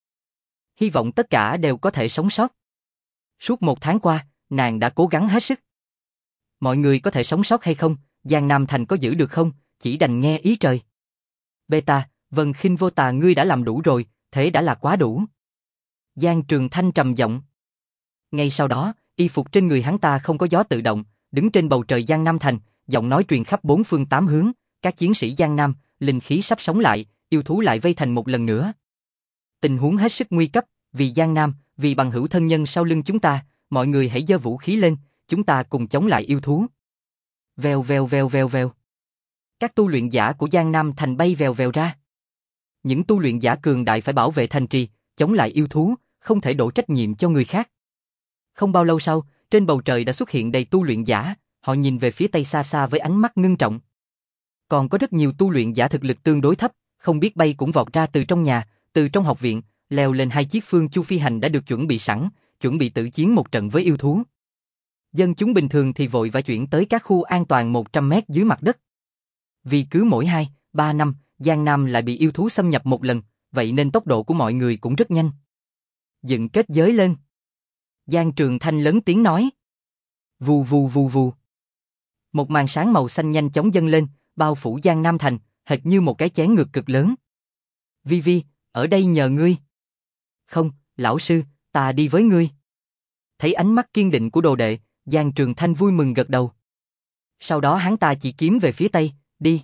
vọng tất cả đều có thể sống sót. Suốt 1 tháng qua, nàng đã cố gắng hết sức. Mọi người có thể sống sót hay không, Giang Nam Thành có giữ được không, chỉ đành nghe ý trời. Beta, Vân Khinh Vô Tà ngươi đã làm đủ rồi, thế đã là quá đủ. Giang Trường Thanh trầm giọng. Ngay sau đó, y phục trên người hắn ta không có gió tự động, đứng trên bầu trời Giang Nam Thành, giọng nói truyền khắp 4 phương 8 hướng, các chiến sĩ Giang Nam, linh khí sắp sống lại, yêu thú lại vây thành một lần nữa. Tình huống hết sức nguy cấp, vì Giang Nam, vì bằng hữu thân nhân sau lưng chúng ta, mọi người hãy giơ vũ khí lên, chúng ta cùng chống lại yêu thú. Vèo vèo vèo vèo vèo. Các tu luyện giả của Giang Nam Thành bay vèo vèo ra. Những tu luyện giả cường đại phải bảo vệ thành trì, chống lại yêu thú, không thể đổ trách nhiệm cho người khác. Không bao lâu sau, trên bầu trời đã xuất hiện đầy tu luyện giả, họ nhìn về phía tây xa xa với ánh mắt ngưng trọng. Còn có rất nhiều tu luyện giả thực lực tương đối thấp, không biết bay cũng vọt ra từ trong nhà, từ trong học viện, leo lên 2 chiếc phương chu phi hành đã được chuẩn bị sẵn, chuẩn bị tử chiến một trận với yêu thú. Dân chúng bình thường thì vội vã chuyển tới các khu an toàn 100 mét dưới mặt đất. Vì cứ mỗi 2-3 năm, Giang Nam lại bị yêu thú xâm nhập một lần, vậy nên tốc độ của mọi người cũng rất nhanh. Dựng kết giới lên. Giang Trường Thanh lớn tiếng nói. Vù vù vù vù. Một màn sáng màu xanh nhanh chóng dâng lên, bao phủ Giang Nam Thành, hệt như một cái chén ngược cực lớn. Vi Vi, ở đây nhờ ngươi. Không, lão sư, ta đi với ngươi. Thấy ánh mắt kiên định của đồ đệ, Giang Trường Thanh vui mừng gật đầu. Sau đó hắn ta chỉ kiếm về phía tây, đi.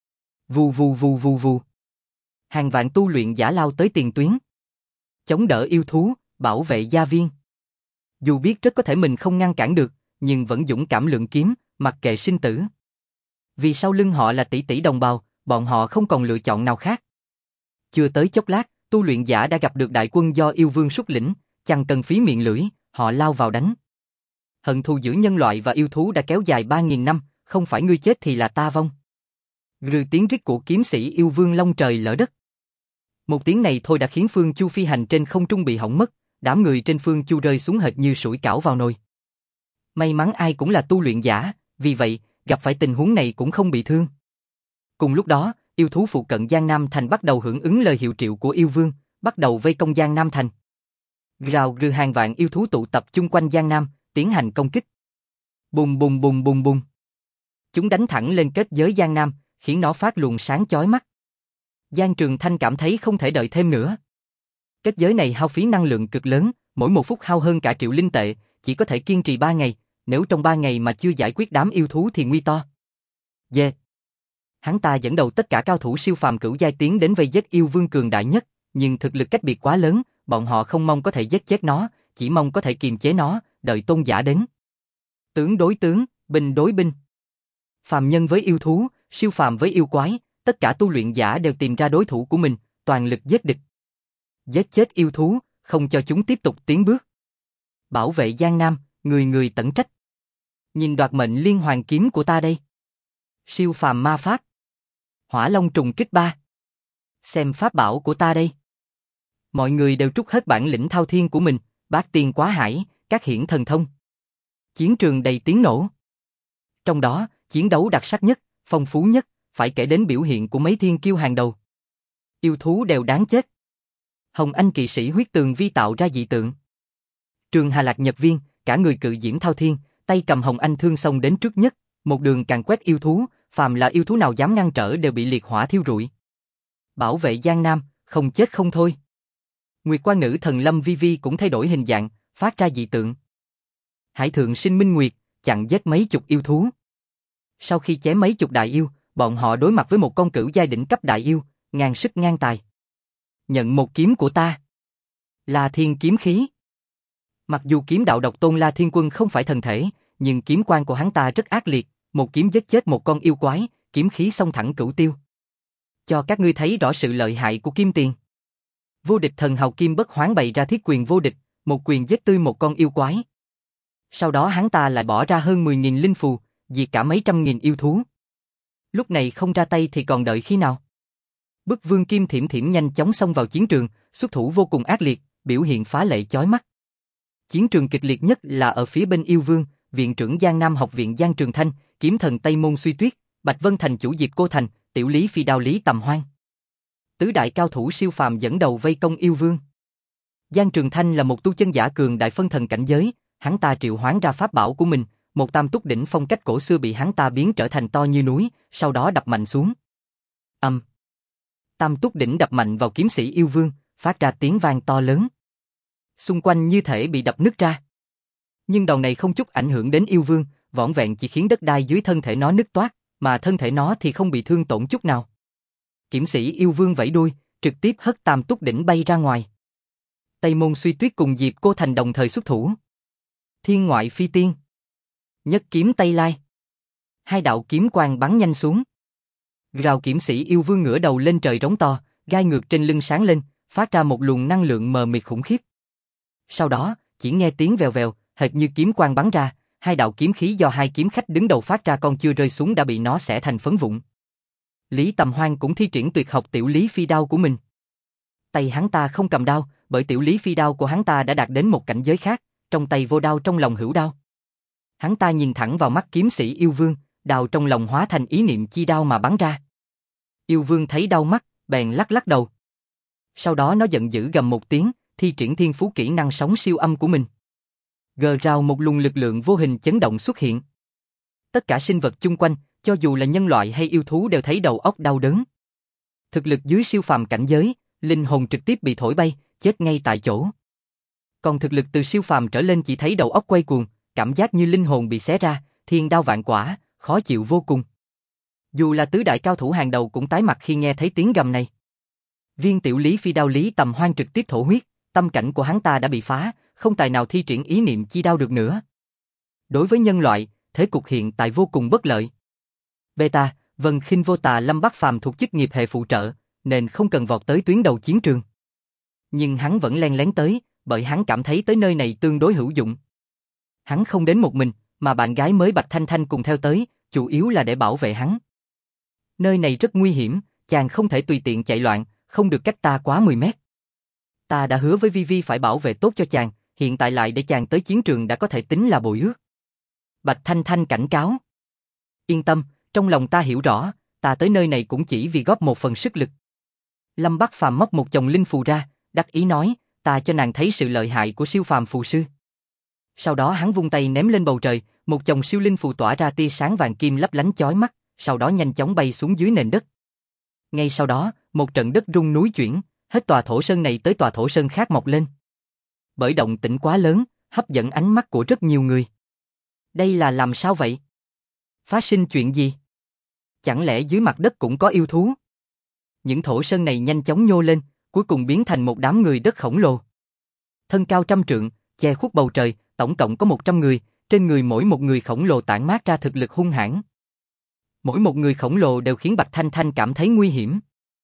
Vù vù vù vù vù. Hàng vạn tu luyện giả lao tới tiền tuyến. Chống đỡ yêu thú, bảo vệ gia viên. Dù biết rất có thể mình không ngăn cản được, nhưng vẫn dũng cảm lượn kiếm, mặc kệ sinh tử. Vì sau lưng họ là tỷ tỷ đồng bào, bọn họ không còn lựa chọn nào khác. Chưa tới chốc lát, tu luyện giả đã gặp được đại quân do yêu vương xuất lĩnh, chẳng cần phí miệng lưỡi, họ lao vào đánh. Hận thù giữa nhân loại và yêu thú đã kéo dài 3.000 năm, không phải ngươi chết thì là ta vong. Rừ tiếng rít của kiếm sĩ yêu vương long trời lở đất. Một tiếng này thôi đã khiến phương chu phi hành trên không trung bị hỏng mất, đám người trên phương chu rơi xuống hệt như sủi cảo vào nồi. May mắn ai cũng là tu luyện giả, vì vậy, gặp phải tình huống này cũng không bị thương. Cùng lúc đó, yêu thú phụ cận Giang Nam Thành bắt đầu hưởng ứng lời hiệu triệu của yêu vương, bắt đầu vây công Giang Nam Thành. Rào rừ hàng vạn yêu thú tụ tập chung quanh Giang Nam, tiến hành công kích. Bùng bùng bùng bùng bùng. Chúng đánh thẳng lên kết giới Giang Nam, khiến nó phát luồng sáng chói mắt. Giang Trường Thanh cảm thấy không thể đợi thêm nữa. Kết giới này hao phí năng lượng cực lớn, mỗi 1 phút hao hơn cả 1.000.000 linh tệ, chỉ có thể kiên trì 3 ngày, nếu trong 3 ngày mà chưa giải quyết đám yêu thú thì nguy to. Yeah. Hắn ta dẫn đầu tất cả cao thủ siêu phàm cửu giai tiến đến vây giết yêu vương cường đại nhất, nhưng thực lực cách biệt quá lớn, bọn họ không mong có thể giết chết nó, chỉ mong có thể kiềm chế nó, đợi tôn giả đến. Tướng đối tướng, binh đối binh. Phàm nhân với yêu thú, siêu phàm với yêu quái, tất cả tu luyện giả đều tìm ra đối thủ của mình, toàn lực giết địch. Giết chết yêu thú, không cho chúng tiếp tục tiến bước. Bảo vệ Giang Nam, người người tận trách. Nhìn đoạt mệnh liên hoàn kiếm của ta đây. Siêu phàm ma pháp. Hỏa Long trùng kích 3. Xem pháp bảo của ta đây. Mọi người đều trút hết bản lĩnh thao thiên của mình, bát tiên quá hải, các hiển thần thông. Chiến trường đầy tiếng nổ. Trong đó, chiến đấu đặc sắc nhất, phong phú nhất, phải kể đến biểu hiện của mấy thiên kiêu hàng đầu. Yêu thú đều đáng chết. Hồng Anh kỵ sĩ huyết tường vi tạo ra dị tượng. Trường Hà Lạc Nhật Viên, cả người cự diễm thao thiên, tay cầm Hồng Anh thương xông đến trước nhất, một đường càn quét yêu thú, phàm là yêu thú nào dám ngăn trở đều bị liệt hỏa thiêu rụi. Bảo vệ Giang Nam, không chết không thôi. Nguyệt Quan Nữ Thần Lâm Vi Vi cũng thay đổi hình dạng, phát ra dị tượng. Hải Thượng Sinh Minh Nguyệt, chặn giết mấy chục yêu thú. Sau khi chém mấy chục đại yêu, bọn họ đối mặt với một con cửu giai đỉnh cấp đại yêu, ngang sức ngang tài. Nhận một kiếm của ta. Là thiên kiếm khí. Mặc dù kiếm đạo độc tôn La Thiên Quân không phải thần thể, nhưng kiếm quang của hắn ta rất ác liệt, một kiếm giết chết một con yêu quái, kiếm khí xông thẳng cửu tiêu. Cho các ngươi thấy rõ sự lợi hại của kim tiền. Vô địch thần hào kim bất hoán bày ra thiết quyền vô địch, một quyền giết tươi một con yêu quái. Sau đó hắn ta lại bỏ ra hơn 10.000 linh phù, diệt cả mấy trăm nghìn yêu thú. Lúc này không ra tay thì còn đợi khi nào? Bức Vương Kim Thiểm Thiểm nhanh chóng xông vào chiến trường, xuất thủ vô cùng ác liệt, biểu hiện phá lệ chói mắt. Chiến trường kịch liệt nhất là ở phía bên yêu vương, viện trưởng Giang Nam học viện Giang Trường Thanh, kiếm thần Tây Môn Suy Tuyết, Bạch Vân Thành chủ Diệp Cô Thành, tiểu lý phi đao Lý Tầm Hoan. Tứ đại cao thủ siêu phàm dẫn đầu vây công yêu vương. Giang Trường Thanh là một tu chân giả cường đại phân thần cảnh giới, hắn ta triệu hoán ra pháp bảo của mình, một tam túc đỉnh phong cách cổ xưa bị hắn ta biến trở thành to như núi, sau đó đập mạnh xuống. Tam túc đỉnh đập mạnh vào kiếm sĩ yêu vương, phát ra tiếng vang to lớn. Xung quanh như thể bị đập nứt ra. Nhưng đòn này không chút ảnh hưởng đến yêu vương, vỏn vẹn chỉ khiến đất đai dưới thân thể nó nứt toác, mà thân thể nó thì không bị thương tổn chút nào. Kiếm sĩ yêu vương vẫy đuôi, trực tiếp hất tam túc đỉnh bay ra ngoài. Tây Môn Suy Tuyết cùng Diệp Cô Thành đồng thời xuất thủ. Thiên ngoại phi tiên. Nhất kiếm Tây Lai. Hai đạo kiếm quang bắn nhanh xuống. Rào kiếm sĩ yêu vương ngửa đầu lên trời rống to, gai ngược trên lưng sáng lên, phát ra một luồng năng lượng mờ mịt khủng khiếp. Sau đó, chỉ nghe tiếng vèo vèo, hệt như kiếm quang bắn ra, hai đạo kiếm khí do hai kiếm khách đứng đầu phát ra còn chưa rơi xuống đã bị nó xẻ thành phấn vụn. Lý Tầm Hoan cũng thi triển tuyệt học tiểu lý phi đao của mình. Tay hắn ta không cầm đao, bởi tiểu lý phi đao của hắn ta đã đạt đến một cảnh giới khác, trong tay vô đao trong lòng hữu đao. Hắn ta nhìn thẳng vào mắt kiếm sĩ yêu vương, đao trong lòng hóa thành ý niệm chi đao mà bắn ra. Yêu vương thấy đau mắt, bèn lắc lắc đầu. Sau đó nó giận dữ gầm một tiếng, thi triển thiên phú kỹ năng sóng siêu âm của mình. Gờ rào một luồng lực lượng vô hình chấn động xuất hiện. Tất cả sinh vật chung quanh, cho dù là nhân loại hay yêu thú đều thấy đầu óc đau đớn. Thực lực dưới siêu phàm cảnh giới, linh hồn trực tiếp bị thổi bay, chết ngay tại chỗ. Còn thực lực từ siêu phàm trở lên chỉ thấy đầu óc quay cuồng, cảm giác như linh hồn bị xé ra, thiên đao vạn quả, khó chịu vô cùng. Dù là tứ đại cao thủ hàng đầu cũng tái mặt khi nghe thấy tiếng gầm này. Viên tiểu lý phi đao Lý Tầm Hoan trực tiếp thổ huyết, tâm cảnh của hắn ta đã bị phá, không tài nào thi triển ý niệm chi đao được nữa. Đối với nhân loại, thế cục hiện tại vô cùng bất lợi. Beta, Vân Khinh Vô Tà Lâm Bắc Phàm thuộc chức nghiệp hệ phụ trợ, nên không cần vọt tới tuyến đầu chiến trường. Nhưng hắn vẫn len lén tới, bởi hắn cảm thấy tới nơi này tương đối hữu dụng. Hắn không đến một mình, mà bạn gái mới Bạch Thanh Thanh cùng theo tới, chủ yếu là để bảo vệ hắn. Nơi này rất nguy hiểm, chàng không thể tùy tiện chạy loạn, không được cách ta quá 10 mét. Ta đã hứa với Vi phải bảo vệ tốt cho chàng, hiện tại lại để chàng tới chiến trường đã có thể tính là bội ước. Bạch Thanh Thanh cảnh cáo. Yên tâm, trong lòng ta hiểu rõ, ta tới nơi này cũng chỉ vì góp một phần sức lực. Lâm Bắc Phàm móc một chồng linh phù ra, đắc ý nói, ta cho nàng thấy sự lợi hại của siêu phàm phù sư. Sau đó hắn vung tay ném lên bầu trời, một chồng siêu linh phù tỏa ra tia sáng vàng kim lấp lánh chói mắt, sau đó nhanh chóng bay xuống dưới nền đất. Ngay sau đó, một trận đất rung núi chuyển, hết tòa thổ sơn này tới tòa thổ sơn khác mọc lên. Bởi động tĩnh quá lớn, hấp dẫn ánh mắt của rất nhiều người. Đây là làm sao vậy? Phát sinh chuyện gì? Chẳng lẽ dưới mặt đất cũng có yêu thú? Những thổ sơn này nhanh chóng nhô lên, cuối cùng biến thành một đám người đất khổng lồ. Thân cao 100 trượng, che khuất bầu trời, tổng cộng có 100 người, trên người mỗi một người khổng lồ tản mát ra thực lực hung hãn. Mỗi một người khổng lồ đều khiến Bạch Thanh Thanh cảm thấy nguy hiểm.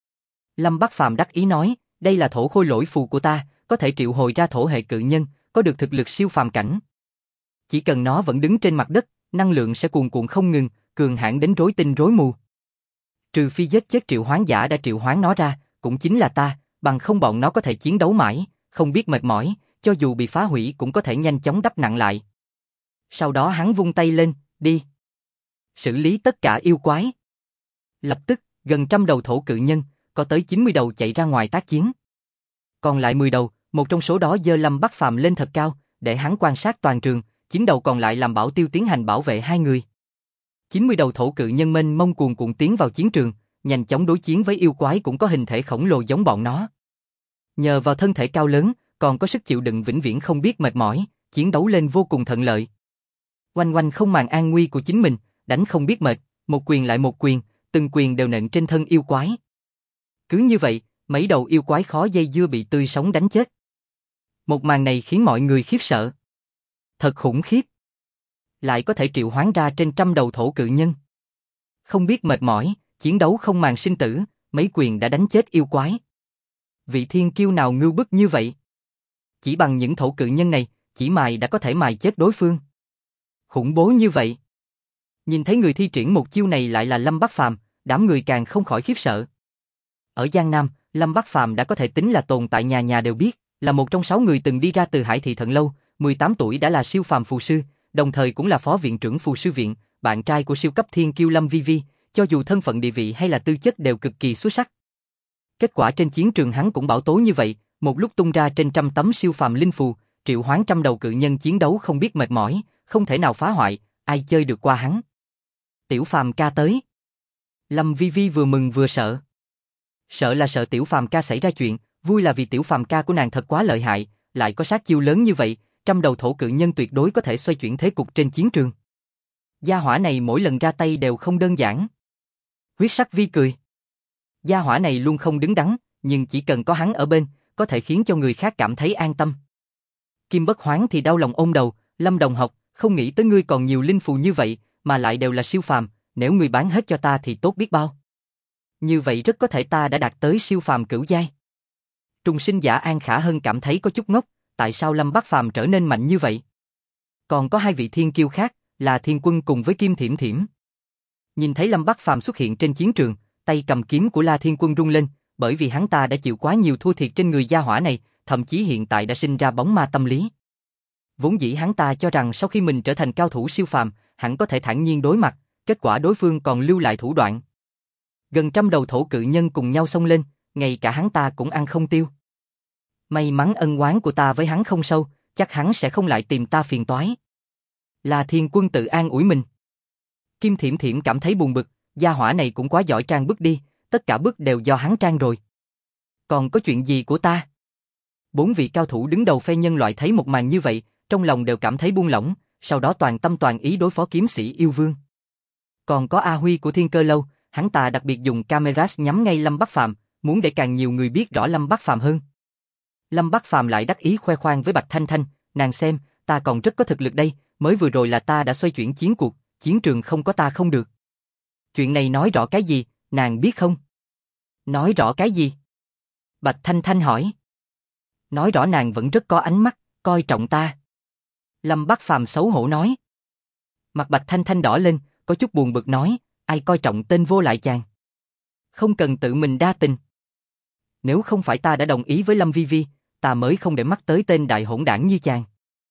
Lâm Bắc Phàm đắc ý nói, đây là thổ khôi lỗi phù của ta, có thể triệu hồi ra thổ hệ cự nhân, có được thực lực siêu phàm cảnh. Chỉ cần nó vẫn đứng trên mặt đất, năng lượng sẽ cuồn cuộn không ngừng, cường hãn đến rối tinh rối mù. Trừ phi giết chết triệu hoán giả đã triệu hoán nó ra, cũng chính là ta, bằng không bọn nó có thể chiến đấu mãi, không biết mệt mỏi, cho dù bị phá hủy cũng có thể nhanh chóng đắp nặng lại. Sau đó hắn vung tay lên, đi. Xử lý tất cả yêu quái. Lập tức, gần 100 đầu thổ cự nhân, có tới 90 đầu chạy ra ngoài tác chiến. Còn lại 10 đầu, một trong số đó giơ Lâm Bắc Phàm lên thật cao, để hắn quan sát toàn trường, 9 đầu còn lại làm bảo tiêu tiến hành bảo vệ hai người. 90 đầu thổ cự nhân mênh mông cuồn cuộn tiến vào chiến trường, nhanh chóng đối chiến với yêu quái cũng có hình thể khổng lồ giống bọn nó. Nhờ vào thân thể cao lớn, còn có sức chịu đựng vĩnh viễn không biết mệt mỏi, chiến đấu lên vô cùng thuận lợi. Oanh oanh không màng an nguy của chính mình, đánh không biết mệt, một quyền lại một quyền, từng quyền đều nện trên thân yêu quái. Cứ như vậy, mấy đầu yêu quái khó dây dưa bị tươi sống đánh chết. Một màn này khiến mọi người khiếp sợ. Thật khủng khiếp. Lại có thể triệu hoán ra trên trăm đầu thổ cự nhân. Không biết mệt mỏi, chiến đấu không màng sinh tử, mấy quyền đã đánh chết yêu quái. Vị thiên kiêu nào ngưu bức như vậy? Chỉ bằng những thổ cự nhân này, chỉ mài đã có thể mài chết đối phương. Khủng bố như vậy. Nhìn thấy người thi triển một chiêu này lại là Lâm Bắc Phàm, đám người càng không khỏi khiếp sợ. Ở Giang Nam, Lâm Bắc Phàm đã có thể tính là tồn tại nhà nhà đều biết, là một trong 6 người từng đi ra từ Hải Thị Thần Lâu, 18 tuổi đã là siêu phàm phù sư, đồng thời cũng là phó viện trưởng phù sư viện, bạn trai của siêu cấp thiên kiêu Lâm Vi Vi, cho dù thân phận địa vị hay là tư chất đều cực kỳ xuất sắc. Kết quả trên chiến trường hắn cũng bảo tố như vậy, một lúc tung ra trên trăm tấm siêu phàm linh phù, triệu hoán trăm đầu cự nhân chiến đấu không biết mệt mỏi, không thể nào phá hoại, ai chơi được qua hắn. Tiểu Phàm ca tới. Lâm Vi Vi vừa mừng vừa sợ. Sợ là sợ Tiểu Phàm ca xảy ra chuyện, vui là vì Tiểu Phàm ca của nàng thật quá lợi hại, lại có sát chiêu lớn như vậy, trăm đầu thổ cự nhân tuyệt đối có thể xoay chuyển thế cục trên chiến trường. Gia hỏa này mỗi lần ra tay đều không đơn giản. Huyết Sắc Vi cười. Gia hỏa này luôn không đứng đắn, nhưng chỉ cần có hắn ở bên, có thể khiến cho người khác cảm thấy an tâm. Kim Bất Hoán thì đau lòng ôm đầu, Lâm đồng học, không nghĩ tới ngươi còn nhiều linh phù như vậy, mà lại đều là siêu phàm, nếu ngươi bán hết cho ta thì tốt biết bao. Như vậy rất có thể ta đã đạt tới siêu phàm cửu giai. Trùng sinh giả An Khả Hân cảm thấy có chút ngốc, tại sao Lâm Bắc Phàm trở nên mạnh như vậy? Còn có hai vị thiên kiêu khác, là Thiên Quân cùng với Kim Thiểm Thiểm. Nhìn thấy Lâm Bắc Phàm xuất hiện trên chiến trường, tay cầm kiếm của La Thiên Quân rung lên, bởi vì hắn ta đã chịu quá nhiều thua thiệt trên người gia hỏa này, thậm chí hiện tại đã sinh ra bóng ma tâm lý. Vốn dĩ hắn ta cho rằng sau khi mình trở thành cao thủ siêu phàm, hắn có thể thản nhiên đối mặt, kết quả đối phương còn lưu lại thủ đoạn. Gần trăm đầu thổ cự nhân cùng nhau xông lên, ngay cả hắn ta cũng ăn không tiêu. May mắn ân oán của ta với hắn không sâu, chắc hắn sẽ không lại tìm ta phiền toái. La Thiên Quân tự an ủi mình. Kim Thiểm Thiểm cảm thấy buồn bực, gia hỏa này cũng quá giỏi trang bức đi, tất cả bức đều do hắn trang rồi. Còn có chuyện gì của ta? Bốn vị cao thủ đứng đầu phe nhân loại thấy một màn như vậy, trong lòng đều cảm thấy buông lỏng, sau đó toàn tâm toàn ý đối phó kiếm sĩ yêu vương. Còn có A Huy của Thiên Cơ Lâu, hắn ta đặc biệt dùng camera nhắm ngay Lâm Bắc Phàm, muốn để càng nhiều người biết rõ Lâm Bắc Phàm hơn. Lâm Bắc Phàm lại đắc ý khoe khoang với Bạch Thanh Thanh, nàng xem, ta còn rất có thực lực đây, mới vừa rồi là ta đã xoay chuyển chiến cuộc, chiến trường không có ta không được. Chuyện này nói rõ cái gì, nàng biết không? Nói rõ cái gì? Bạch Thanh Thanh hỏi. Nói rõ nàng vẫn rất có ánh mắt, coi trọng ta. Lâm Bắc Phàm xấu hổ nói. Mặt Bạch Thanh Thanh đỏ lên, có chút buồn bực nói, ai coi trọng tên vô lại chàng. Không cần tự mình đa tình. Nếu không phải ta đã đồng ý với Lâm Vi Vi, ta mới không để mắt tới tên đại hỗn đảng như chàng.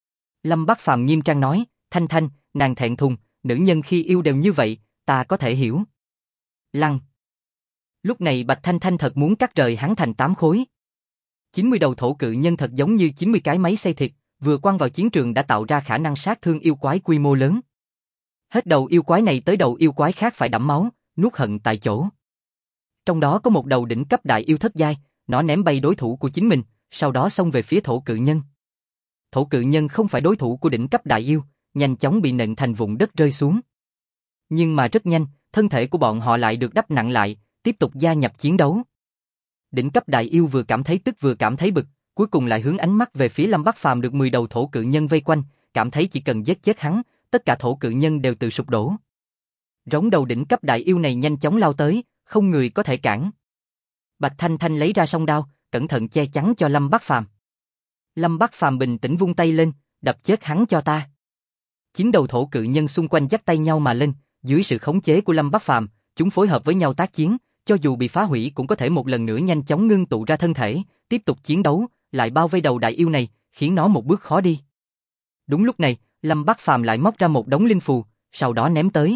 Lâm Bắc Phàm nghiêm trang nói, Thanh Thanh, nàng thẹn thùng, nữ nhân khi yêu đều như vậy, ta có thể hiểu. Lăng. Lúc này Bạch Thanh Thanh thật muốn cắt rời hắn thành 8 khối. 90 đầu thổ cự nhân thật giống như 90 cái máy xay thịt, vừa quăng vào chiến trường đã tạo ra khả năng sát thương yêu quái quy mô lớn. Hết đầu yêu quái này tới đầu yêu quái khác phải đẫm máu, nuốt hận tại chỗ. Trong đó có một đầu đỉnh cấp đại yêu thất giai, nó ném bay đối thủ của chính mình, sau đó xông về phía thổ cự nhân. Thổ cự nhân không phải đối thủ của đỉnh cấp đại yêu, nhanh chóng bị nện thành vụn đất rơi xuống. Nhưng mà rất nhanh, thân thể của bọn họ lại được đắp nặng lại, tiếp tục gia nhập chiến đấu. Đỉnh cấp đại yêu vừa cảm thấy tức vừa cảm thấy bực, cuối cùng lại hướng ánh mắt về phía Lâm Bắc Phàm được 10 đầu thổ cự nhân vây quanh, cảm thấy chỉ cần giết chết hắn, tất cả thổ cự nhân đều tự sụp đổ. Rống đầu đỉnh cấp đại yêu này nhanh chóng lao tới, không người có thể cản. Bạch Thanh Thanh lấy ra song đao, cẩn thận che chắn cho Lâm Bắc Phàm. Lâm Bắc Phàm bình tĩnh vung tay lên, đập chết hắn cho ta. 9 đầu thổ cự nhân xung quanh dắt tay nhau mà lên, dưới sự khống chế của Lâm Bắc Phàm, chúng phối hợp với nhau tác chiến, cho dù bị phá hủy cũng có thể một lần nữa nhanh chóng ngưng tụ ra thân thể, tiếp tục chiến đấu, lại bao vây đầu đại yêu này, khiến nó một bước khó đi. Đúng lúc này, Lâm Bắc Phàm lại móc ra một đống linh phù, sau đó ném tới.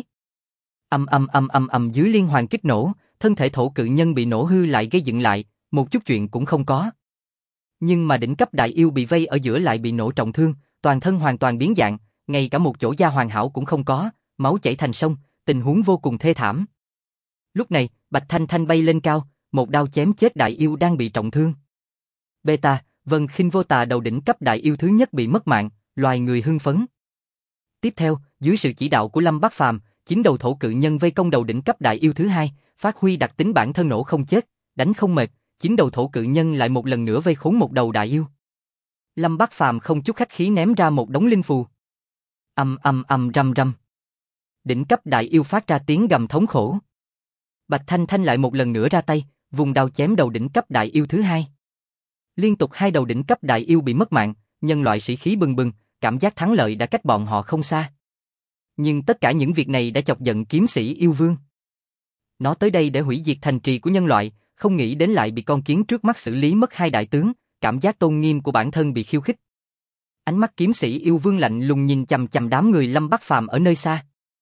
Dưới liên hoàn kích nổ, thân thể thổ cự nhân bị nổ hư lại gây dựng lại, một chút chuyện cũng không có. Nhưng mà đỉnh cấp đại yêu bị vây ở giữa lại bị nổ trọng thương, toàn thân hoàn toàn biến dạng, ngay cả một chỗ da hoàn hảo cũng không có, máu chảy thành sông, tình huống vô cùng thê thảm. Lúc này, Bạch Thanh Thanh bay lên cao, một đao chém chết đại yêu đang bị trọng thương. Beta, Vân Khinh Vô Tà đầu đỉnh cấp đại yêu thứ nhất bị mất mạng, loài người hưng phấn. Tiếp theo, dưới sự chỉ đạo của Lâm Bắc Phàm, 9 đầu thổ cự nhân vây công đầu đỉnh cấp đại yêu thứ hai, phát huy đặc tính bản thân nổ không chết, đánh không mệt, 9 đầu thổ cự nhân lại một lần nữa vây khốn một đầu đại yêu. Lâm Bác Phàm không chút khách khí ném ra một đống linh phù. Răm răm. Đỉnh cấp đại yêu phát ra tiếng gầm thống khổ. Bạch Thanh Thanh lại một lần nữa ra tay, vùng đao chém đầu đỉnh cấp đại yêu thứ hai. Liên tục hai đầu đỉnh cấp đại yêu bị mất mạng, nhân loại sĩ khí bừng bừng, cảm giác thắng lợi đã cách bọn họ không xa. Nhưng tất cả những việc này đã chọc giận kiếm sĩ yêu vương. Nó tới đây để hủy diệt thành trì của nhân loại, không nghĩ đến lại bị con kiến trước mắt xử lý mất hai đại tướng, cảm giác tôn nghiêm của bản thân bị khiêu khích. Ánh mắt kiếm sĩ yêu vương lạnh lùng nhìn chằm chằm đám người Lâm Bác Phàm ở nơi xa.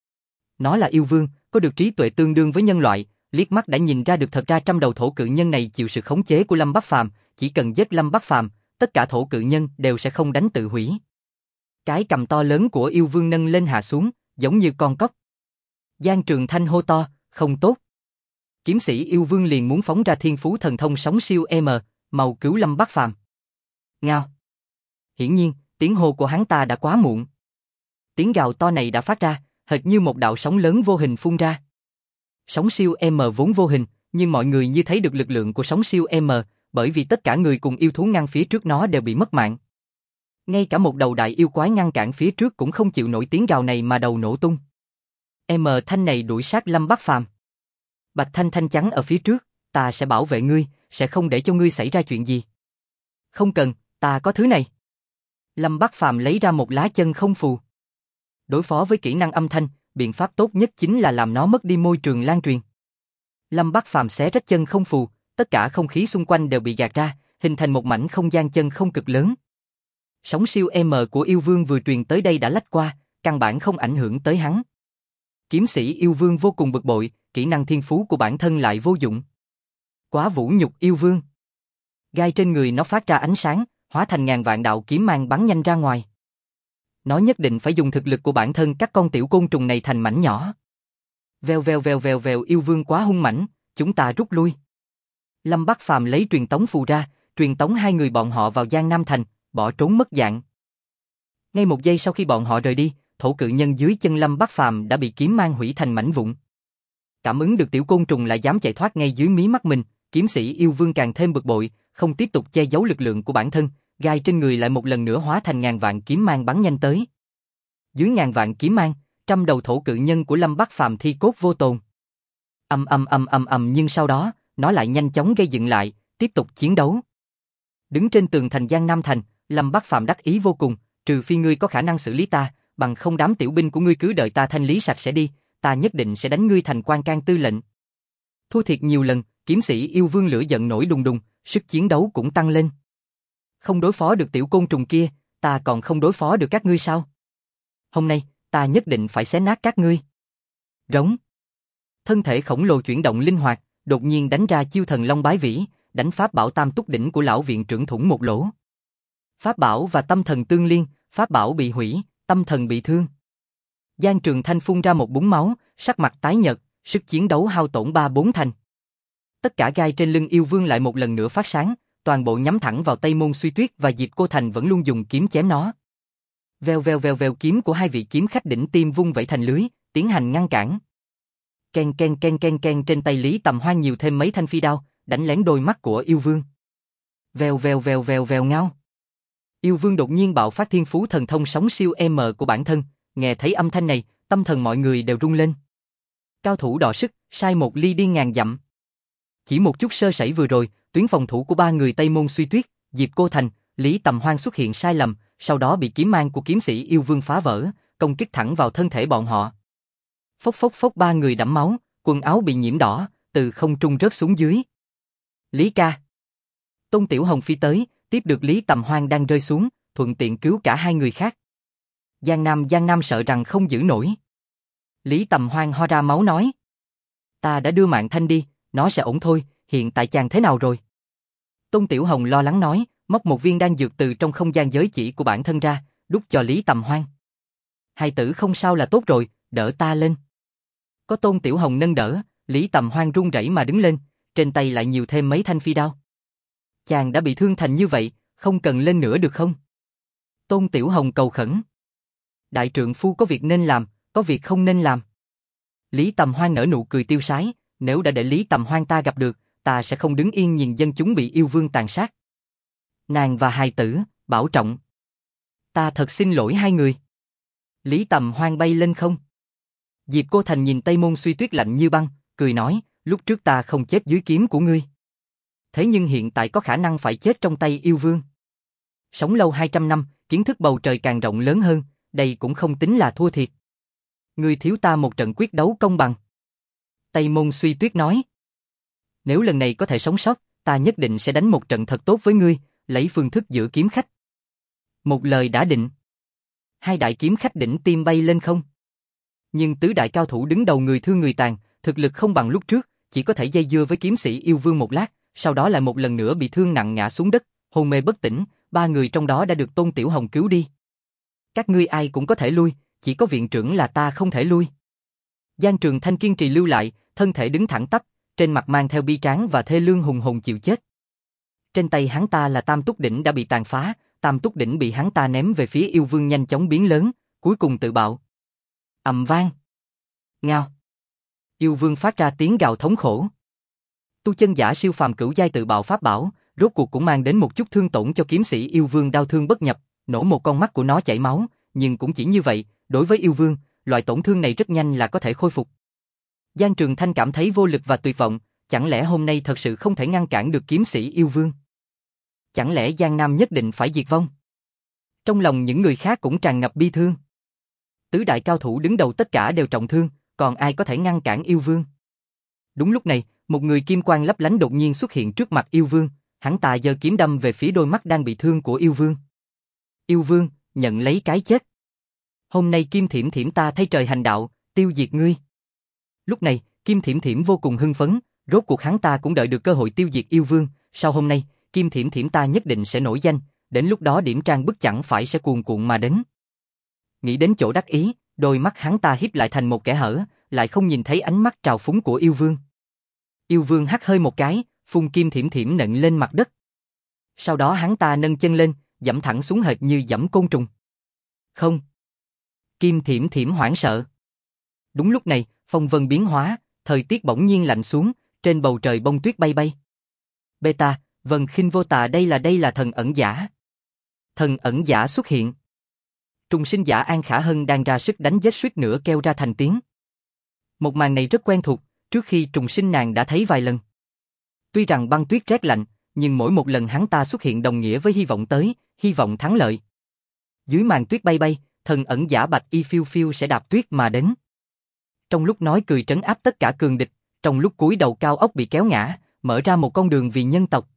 Nó là yêu vương, có được trí tuệ tương đương với nhân loại, liếc mắt đã nhìn ra được thật ra trăm đầu thổ cự nhân này chịu sự khống chế của Lâm Bác Phàm, chỉ cần giết Lâm Bác Phàm, tất cả thổ cự nhân đều sẽ không đánh tự hủy. Cái cầm to lớn của yêu vương nâng lên hạ xuống, giống như con cóc. Giang Trường Thanh hô to, không tốt. Kiếm sĩ yêu vương liền muốn phóng ra thiên phú thần thông sóng siêu màu cứu Lâm Bác Phàm. Ngao. Hiển nhiên, tiếng hô của hắn ta đã quá muộn. Tiếng gào to này đã phát ra, hệt như một đạo sóng lớn vô hình phun ra. Sóng siêu vốn vô hình, nhưng mọi người như thấy được lực lượng của sóng siêu bởi vì tất cả người cùng yêu thú ngăn phía trước nó đều bị mất mạng. Ngay cả một đầu đại yêu quái ngăn cản phía trước cũng không chịu nổi tiếng gào này mà đầu nổ tung. Thanh này đuổi sát Lâm Bác Phàm. Bạch Thanh Thanh chắn ở phía trước, ta sẽ bảo vệ ngươi, sẽ không để cho ngươi xảy ra chuyện gì. Không cần, ta có thứ này. Lâm Bác Phàm lấy ra một lá chân không phù. Đối phó với kỹ năng âm thanh, biện pháp tốt nhất chính là làm nó mất đi môi trường lan truyền. Lâm Bác Phàm xé rách chân không phù, tất cả không khí xung quanh đều bị gạt ra, hình thành một mảnh không gian chân không cực lớn. Sóng siêu của yêu vương vừa truyền tới đây đã lách qua, căn bản không ảnh hưởng tới hắn. Kiếm sĩ yêu vương vô cùng bực bội, kỹ năng thiên phú của bản thân lại vô dụng. Quá vũ nhục yêu vương. Gai trên người nó phát ra ánh sáng, hóa thành ngàn vạn đạo kiếm mang bắn nhanh ra ngoài. Nó nhất định phải dùng thực lực của bản thân cắt con tiểu côn trùng này thành mảnh nhỏ. Vèo yêu vương quá hung mãnh, chúng ta rút lui. Lâm Bác Phàm lấy truyền tống phù ra, truyền tống hai người bọn họ vào Giang Nam Thành, bỏ trốn mất dạng. Ngay một giây sau khi bọn họ rời đi, thổ cự nhân dưới chân Lâm Bác Phàm đã bị kiếm mang hủy thành mảnh vụn. Cảm ứng được tiểu côn trùng lại dám chạy thoát ngay dưới mí mắt mình, kiếm sĩ yêu vương càng thêm bực bội, không tiếp tục che giấu lực lượng của bản thân, gai trên người lại một lần nữa hóa thành ngàn vạn kiếm mang bắn nhanh tới. Dưới ngàn vạn kiếm mang, trăm đầu thổ cự nhân của Lâm Bác Phàm thi cốt vô tồn. Nhưng sau đó, nó lại nhanh chóng gây dựng lại, tiếp tục chiến đấu. Đứng trên tường thành Giang Nam Thành, Lâm Bác Phàm đắc ý vô cùng, trừ phi ngươi có khả năng xử lý ta, bằng không đám tiểu binh của ngươi cứ đợi ta thanh lý sạch sẽ đi, ta nhất định sẽ đánh ngươi thành quan can tư lệnh. Thua thiệt nhiều lần, kiếm sĩ yêu vương lửa giận nổi đùng đùng, sức chiến đấu cũng tăng lên. Không đối phó được tiểu côn trùng kia, ta còn không đối phó được các ngươi sao? Hôm nay, ta nhất định phải xé nát các ngươi. Rống. Thân thể khổng lồ chuyển động linh hoạt, đột nhiên đánh ra chiêu thần long bái vĩ, đánh pháp bảo tam túc đỉnh của lão viện trưởng thủng một lỗ. Pháp bảo và tâm thần tương liên, pháp bảo bị hủy, tâm thần bị thương. Giang Trường Thanh phun ra một búng máu, sắc mặt tái nhợt, sức chiến đấu hao tổn 3-4 thành. Tất cả gai trên lưng yêu vương lại một lần nữa phát sáng, toàn bộ nhắm thẳng vào Tây Môn Suy Tuyết và Diệp Cô Thành vẫn luôn dùng kiếm chém nó. Vèo kiếm của hai vị kiếm khách đỉnh tim vung vẩy thành lưới, tiến hành ngăn cản. Ken trên tay Lý Tầm Hoan nhiều thêm mấy thanh phi đao, đánh lén đôi mắt của yêu vương. Vèo ngao. Yêu vương đột nhiên bạo phát thiên phú thần thông sóng siêu của bản thân, nghe thấy âm thanh này, tâm thần mọi người đều rung lên. Cao thủ đọ sức, sai một ly điên ngàn dặm. Chỉ một chút sơ sẩy vừa rồi, tuyến phòng thủ của ba người Tây Môn Suy Tuyết, Diệp Cô Thành, Lý Tầm Hoan xuất hiện sai lầm, sau đó bị kiếm mang của kiếm sĩ yêu vương phá vỡ, công kích thẳng vào thân thể bọn họ. Phốc ba người đẫm máu, quần áo bị nhiễm đỏ, từ không trung rớt xuống dưới. Lý ca. Tôn Tiểu Hồng phi tới, tiếp được Lý Tầm Hoan đang rơi xuống, thuận tiện cứu cả hai người khác. Giang Nam sợ rằng không giữ nổi. Lý Tầm Hoan ho ra máu nói. Ta đã đưa Mạng Thanh đi, nó sẽ ổn thôi, hiện tại chàng thế nào rồi? Tôn Tiểu Hồng lo lắng nói, móc một viên đan dược từ trong không gian giới chỉ của bản thân ra, đút cho Lý Tầm Hoan. Hai tử không sao là tốt rồi, đỡ ta lên. Có Tôn Tiểu Hồng nâng đỡ, Lý Tầm Hoan run rẩy mà đứng lên, trên tay lại nhiều thêm mấy thanh phi đao. Chàng đã bị thương thành như vậy, không cần lên nữa được không? Tôn Tiểu Hồng cầu khẩn. Đại trượng phu có việc nên làm, có việc không nên làm. Lý Tầm Hoan nở nụ cười tiêu sái, nếu đã để Lý Tầm Hoan ta gặp được, ta sẽ không đứng yên nhìn dân chúng bị yêu vương tàn sát. Nàng và hài tử, Bảo trọng. Ta thật xin lỗi hai người. Lý Tầm Hoan bay lên không. Diệp Cô Thành nhìn Tây Môn Suy Tuyết lạnh như băng, cười nói, lúc trước ta không chết dưới kiếm của ngươi. Thế nhưng hiện tại có khả năng phải chết trong tay yêu vương. Sống lâu 200 năm, kiến thức bầu trời càng rộng lớn hơn, đây cũng không tính là thua thiệt. Ngươi thiếu ta một trận quyết đấu công bằng. Tây Môn Suy Tuyết nói. Nếu lần này có thể sống sót, ta nhất định sẽ đánh một trận thật tốt với ngươi, lấy phương thức giữa kiếm khách. Một lời đã định. Hai đại kiếm khách đỉnh tim bay lên không. Nhưng tứ đại cao thủ đứng đầu người thương người tàn, thực lực không bằng lúc trước, chỉ có thể dây dưa với kiếm sĩ yêu vương một lát, sau đó lại một lần nữa bị thương nặng ngã xuống đất, hôn mê bất tỉnh, ba người trong đó đã được Tôn Tiểu Hồng cứu đi. Các ngươi ai cũng có thể lui, chỉ có viện trưởng là ta không thể lui. Giang Trường Thanh kiên trì lưu lại, thân thể đứng thẳng tắp, trên mặt mang theo bi tráng và thê lương hùng hồn chịu chết. Trên tay hắn ta là Tam Túc Đỉnh đã bị tàn phá, Tam Túc Đỉnh bị hắn ta ném về phía yêu vương nhanh chóng biến lớn, cuối cùng tự bạo. Ầm vang. Ngao. Yêu vương phát ra tiếng gào thống khổ. Tu chân giả siêu phàm cửu giai tự bạo pháp bảo, rốt cuộc cũng mang đến một chút thương tổn cho kiếm sĩ yêu vương đau thương bất nhập, nổ một con mắt của nó chảy máu, nhưng cũng chỉ như vậy, đối với yêu vương, loại tổn thương này rất nhanh là có thể khôi phục. Giang Trường Thanh cảm thấy vô lực và tuyệt vọng, chẳng lẽ hôm nay thật sự không thể ngăn cản được kiếm sĩ yêu vương? Chẳng lẽ Giang Nam nhất định phải diệt vong? Trong lòng những người khác cũng tràn ngập bi thương. Tứ đại cao thủ đứng đầu tất cả đều trọng thương, còn ai có thể ngăn cản yêu vương? Đúng lúc này, một người kim quang lấp lánh đột nhiên xuất hiện trước mặt yêu vương, hắn ta giơ kiếm đâm về phía đôi mắt đang bị thương của yêu vương. Yêu vương, nhận lấy cái chết. Hôm nay Kim Thiểm Thiểm ta thay trời hành đạo, tiêu diệt ngươi. Lúc này, Kim Thiểm Thiểm vô cùng hưng phấn, rốt cuộc hắn ta cũng đợi được cơ hội tiêu diệt yêu vương, sau hôm nay, Kim Thiểm Thiểm ta nhất định sẽ nổi danh, đến lúc đó điểm trang bức chẳng phải sẽ cuồn cuộn mà đến. Nghĩ đến chỗ đắc ý, đôi mắt hắn ta híp lại thành một kẽ hở, lại không nhìn thấy ánh mắt trào phúng của yêu vương. Yêu vương hắt hơi một cái, phun Kim Thiểm Thiểm nện lên mặt đất. Sau đó hắn ta nâng chân lên, giẫm thẳng xuống hệt như giẫm côn trùng. Không. Kim Thiểm Thiểm hoảng sợ. Đúng lúc này, phong vân biến hóa, thời tiết bỗng nhiên lạnh xuống, trên bầu trời bông tuyết bay bay. Beta, Vân Khinh Vô Tà đây là thần ẩn giả. Thần ẩn giả xuất hiện. Trùng sinh giả An Khả Hân đang ra sức đánh giết suýt nữa kêu ra thành tiếng. Một màn này rất quen thuộc, trước khi trùng sinh nàng đã thấy vài lần. Tuy rằng băng tuyết rét lạnh, nhưng mỗi một lần hắn ta xuất hiện đồng nghĩa với hy vọng tới, hy vọng thắng lợi. Dưới màn tuyết bay bay, thần ẩn giả Bạch Y phiêu phiêu sẽ đạp tuyết mà đến. Trong lúc nói cười trấn áp tất cả cường địch, trong lúc cúi đầu cao ốc bị kéo ngã, mở ra một con đường vì nhân tộc.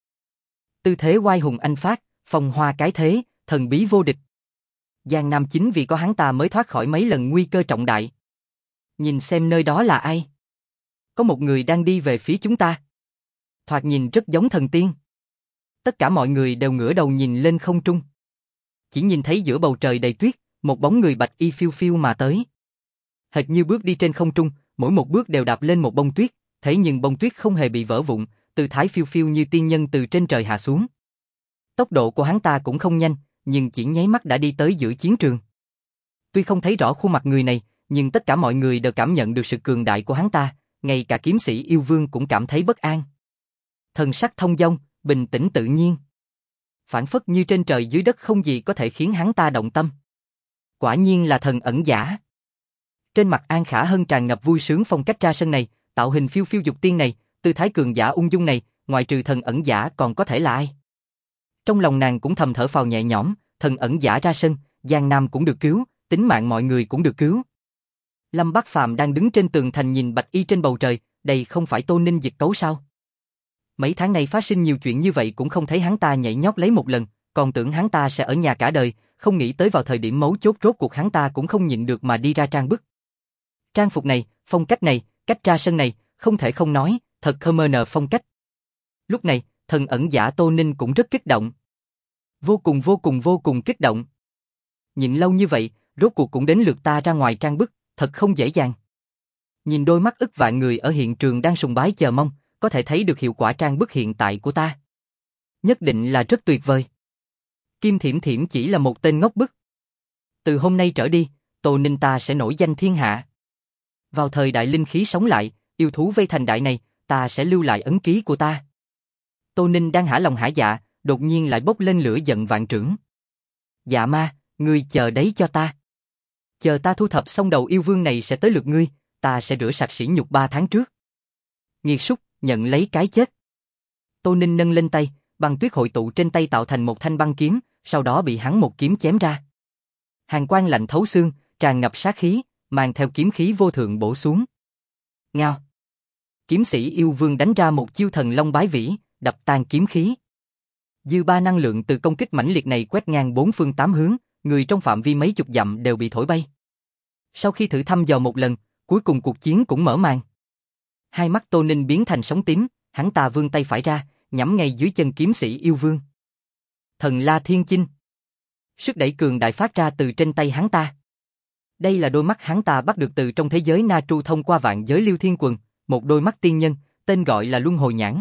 Tư thế oai hùng anh phát, phong hoa cái thế, thần bí vô địch. Giang Nam chính vì có hắn ta mới thoát khỏi mấy lần nguy cơ trọng đại. Nhìn xem nơi đó là ai? Có một người đang đi về phía chúng ta. Thoạt nhìn rất giống thần tiên. Tất cả mọi người đều ngửa đầu nhìn lên không trung. Chỉ nhìn thấy giữa bầu trời đầy tuyết, một bóng người Bạch Y phiêu phiêu mà tới. Hệt như bước đi trên không trung, mỗi một bước đều đạp lên một bông tuyết, thế nhưng bông tuyết không hề bị vỡ vụn, tư thái phiêu phiêu như tiên nhân từ trên trời hạ xuống. Tốc độ của hắn ta cũng không nhanh, nhưng chỉ nháy mắt đã đi tới giữa chiến trường. Tuy không thấy rõ khuôn mặt người này, nhưng tất cả mọi người đều cảm nhận được sự cường đại của hắn ta, ngay cả kiếm sĩ yêu vương cũng cảm thấy bất an. Thần sắc thông dong, bình tĩnh tự nhiên. Phảng phất như trên trời dưới đất không gì có thể khiến hắn ta động tâm. Quả nhiên là thần ẩn giả. Trên mặt An Khả Hân tràn ngập vui sướng, phong cách ra sân này, tạo hình phiêu phiêu dục tiên này, tư thái cường giả ung dung này, ngoại trừ thần ẩn giả còn có thể là ai? Trong lòng nàng cũng thầm thở phào nhẹ nhõm, thần ẩn giả ra sân, Giang Nam cũng được cứu, tính mạng mọi người cũng được cứu. Lâm Bắc Phàm đang đứng trên tường thành nhìn Bạch Y trên bầu trời, đây không phải Tô Ninh diệt cấu sao? Mấy tháng này phát sinh nhiều chuyện như vậy cũng không thấy hắn ta nhảy nhót lấy một lần, còn tưởng hắn ta sẽ ở nhà cả đời, không nghĩ tới vào thời điểm mấu chốt rốt cuộc hắn ta cũng không nhịn được mà đi ra trang bức. Trang phục này, phong cách này, cách ra sân này, không thể không nói, thật Khmer phong cách. Lúc này, thần ẩn giả Tô Ninh cũng rất kích động. Vô cùng kích động. Nhịn lâu như vậy, rốt cuộc cũng đến lượt ta ra ngoài trang bức, thật không dễ dàng. Nhìn đôi mắt ức vạn người ở hiện trường đang sùng bái chờ mong, có thể thấy được hiệu quả trang bức hiện tại của ta. Nhất định là rất tuyệt vời. Kim Thiểm Thiểm chỉ là một tên ngốc bức. Từ hôm nay trở đi, Tô Ninh ta sẽ nổi danh thiên hạ. Vào thời đại linh khí sống lại, yêu thú vây thành đại này, ta sẽ lưu lại ấn ký của ta. Tô Ninh đang hả lòng hả dạ, đột nhiên lại bốc lên lửa giận vạn trượng. Dạ ma, ngươi chờ đấy cho ta. Chờ ta thu thập xong đầu yêu vương này sẽ tới lượt ngươi, ta sẽ rửa sạch sỉ nhục 3 tháng trước. Nghiệt súc, nhận lấy cái chết. Tô Ninh nâng lên tay, băng tuyết hội tụ trên tay tạo thành một thanh băng kiếm, sau đó bị hắn một kiếm chém ra. Hàn quang lạnh thấu xương, tràn ngập sát khí, mang theo kiếm khí vô thượng bổ xuống. Ngao. Kiếm sĩ yêu vương đánh ra một chiêu thần long bái vĩ, đập tan kiếm khí. Dư ba năng lượng từ công kích mãnh liệt này quét ngang 4 phương 8 hướng, người trong phạm vi mấy chục dặm đều bị thổi bay. Sau khi thử thăm dò một lần, cuối cùng cuộc chiến cũng mở màn. Hai mắt Tô Ninh biến thành sóng tím, hắn ta vươn tay phải ra, nhắm ngay dưới chân kiếm sĩ yêu vương. Thần La Thiên Chinh. Sức đẩy cường đại phát ra từ trên tay hắn ta. Đây là đôi mắt hắn ta bắt được từ trong thế giới Na Tru thông qua vạn giới Liêu Thiên Quần, một đôi mắt tiên nhân, tên gọi là Luân Hồi Nhãn.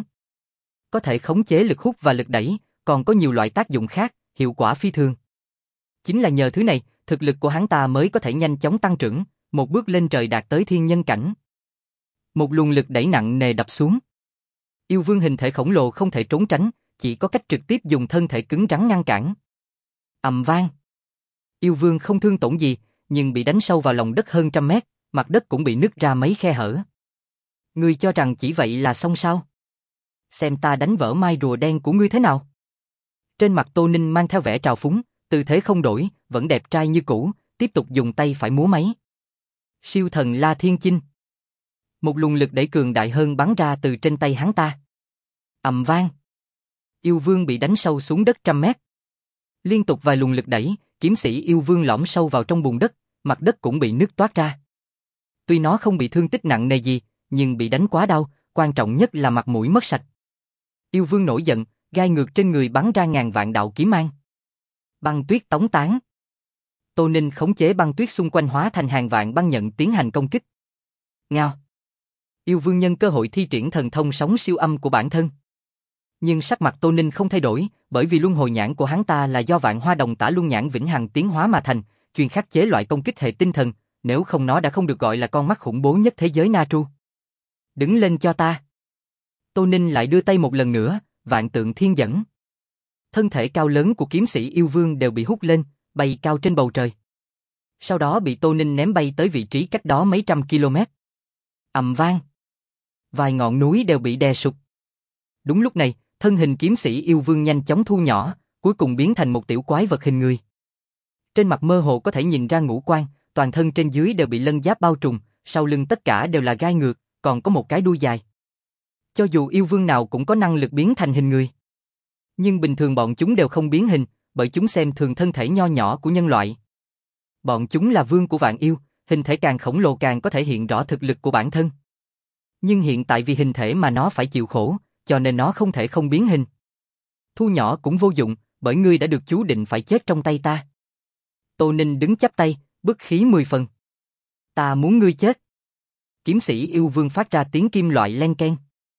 Có thể khống chế lực hút và lực đẩy, còn có nhiều loại tác dụng khác, hiệu quả phi thường. Chính là nhờ thứ này, thực lực của hắn ta mới có thể nhanh chóng tăng trưởng, một bước lên trời đạt tới thiên nhân cảnh. Một luồng lực đẩy nặng nề đập xuống. Yêu vương hình thể khổng lồ không thể trốn tránh, chỉ có cách trực tiếp dùng thân thể cứng rắn ngăn cản. Ầm vang. Yêu vương không thương tổn gì, nhưng bị đánh sâu vào lòng đất hơn 100 mét, mặt đất cũng bị nứt ra mấy khe hở. Ngươi cho rằng chỉ vậy là xong sao? Xem ta đánh vỡ mai rùa đen của ngươi thế nào? Trên mặt Tô Ninh mang theo vẻ trào phúng, tư thế không đổi, vẫn đẹp trai như cũ, tiếp tục dùng tay phải múa máy. Siêu thần La Thiên Chinh. Một luồng lực đẩy cường đại hơn bắn ra từ trên tay hắn ta. Ầm vang. Yêu vương bị đánh sâu xuống đất 100 mét. Liên tục vài luồng lực đẩy, kiếm sĩ yêu vương lõm sâu vào trong bùn đất, mặt đất cũng bị nứt toát ra. Tuy nó không bị thương tích nặng nề gì, nhưng bị đánh quá đau, quan trọng nhất là mặt mũi mất sạch. Yêu vương nổi giận, gai ngược trên người bắn ra ngàn vạn đạo kiếm mang. Băng tuyết tống tán. Tô Ninh khống chế băng tuyết xung quanh hóa thành hàng vạn băng nhận tiến hành công kích. Ngao. Yêu vương nhân cơ hội thi triển thần thông sóng siêu âm của bản thân. Nhưng sắc mặt Tô Ninh không thay đổi, bởi vì luân hồi nhãn của hắn ta là do vạn hoa đồng tả luân nhãn vĩnh hằng tiến hóa mà thành, chuyên khắc chế loại công kích hệ tinh thần, nếu không nó đã không được gọi là con mắt khủng bố nhất thế giới Na Tru. Đứng lên cho ta. Tô Ninh lại đưa tay một lần nữa, vạn tượng thiên dẫn. Thân thể cao lớn của kiếm sĩ yêu vương đều bị hút lên, bay cao trên bầu trời. Sau đó bị Tô Ninh ném bay tới vị trí cách đó mấy trăm km. Ầm vang. Vài ngọn núi đều bị đè sụp. Đúng lúc này, thân hình kiếm sĩ yêu vương nhanh chóng thu nhỏ, cuối cùng biến thành một tiểu quái vật hình người. Trên mặt mơ hồ có thể nhìn ra ngũ quan, toàn thân trên dưới đều bị lân giáp bao trùm, sau lưng tất cả đều là gai ngược, còn có một cái đuôi dài. Cho dù yêu vương nào cũng có năng lực biến thành hình người. Nhưng bình thường bọn chúng đều không biến hình, bởi chúng xem thường thân thể nho nhỏ của nhân loại. Bọn chúng là vương của vạn yêu, hình thể càng khổng lồ càng có thể hiện rõ thực lực của bản thân. Nhưng hiện tại vì hình thể mà nó phải chịu khổ, cho nên nó không thể không biến hình. Thu nhỏ cũng vô dụng, bởi ngươi đã được chú định phải chết trong tay ta. Tô Ninh đứng chắp tay, bức khí 10 phần. Ta muốn ngươi chết. Kiếm sĩ yêu vương phát ra tiếng kim loại len keng.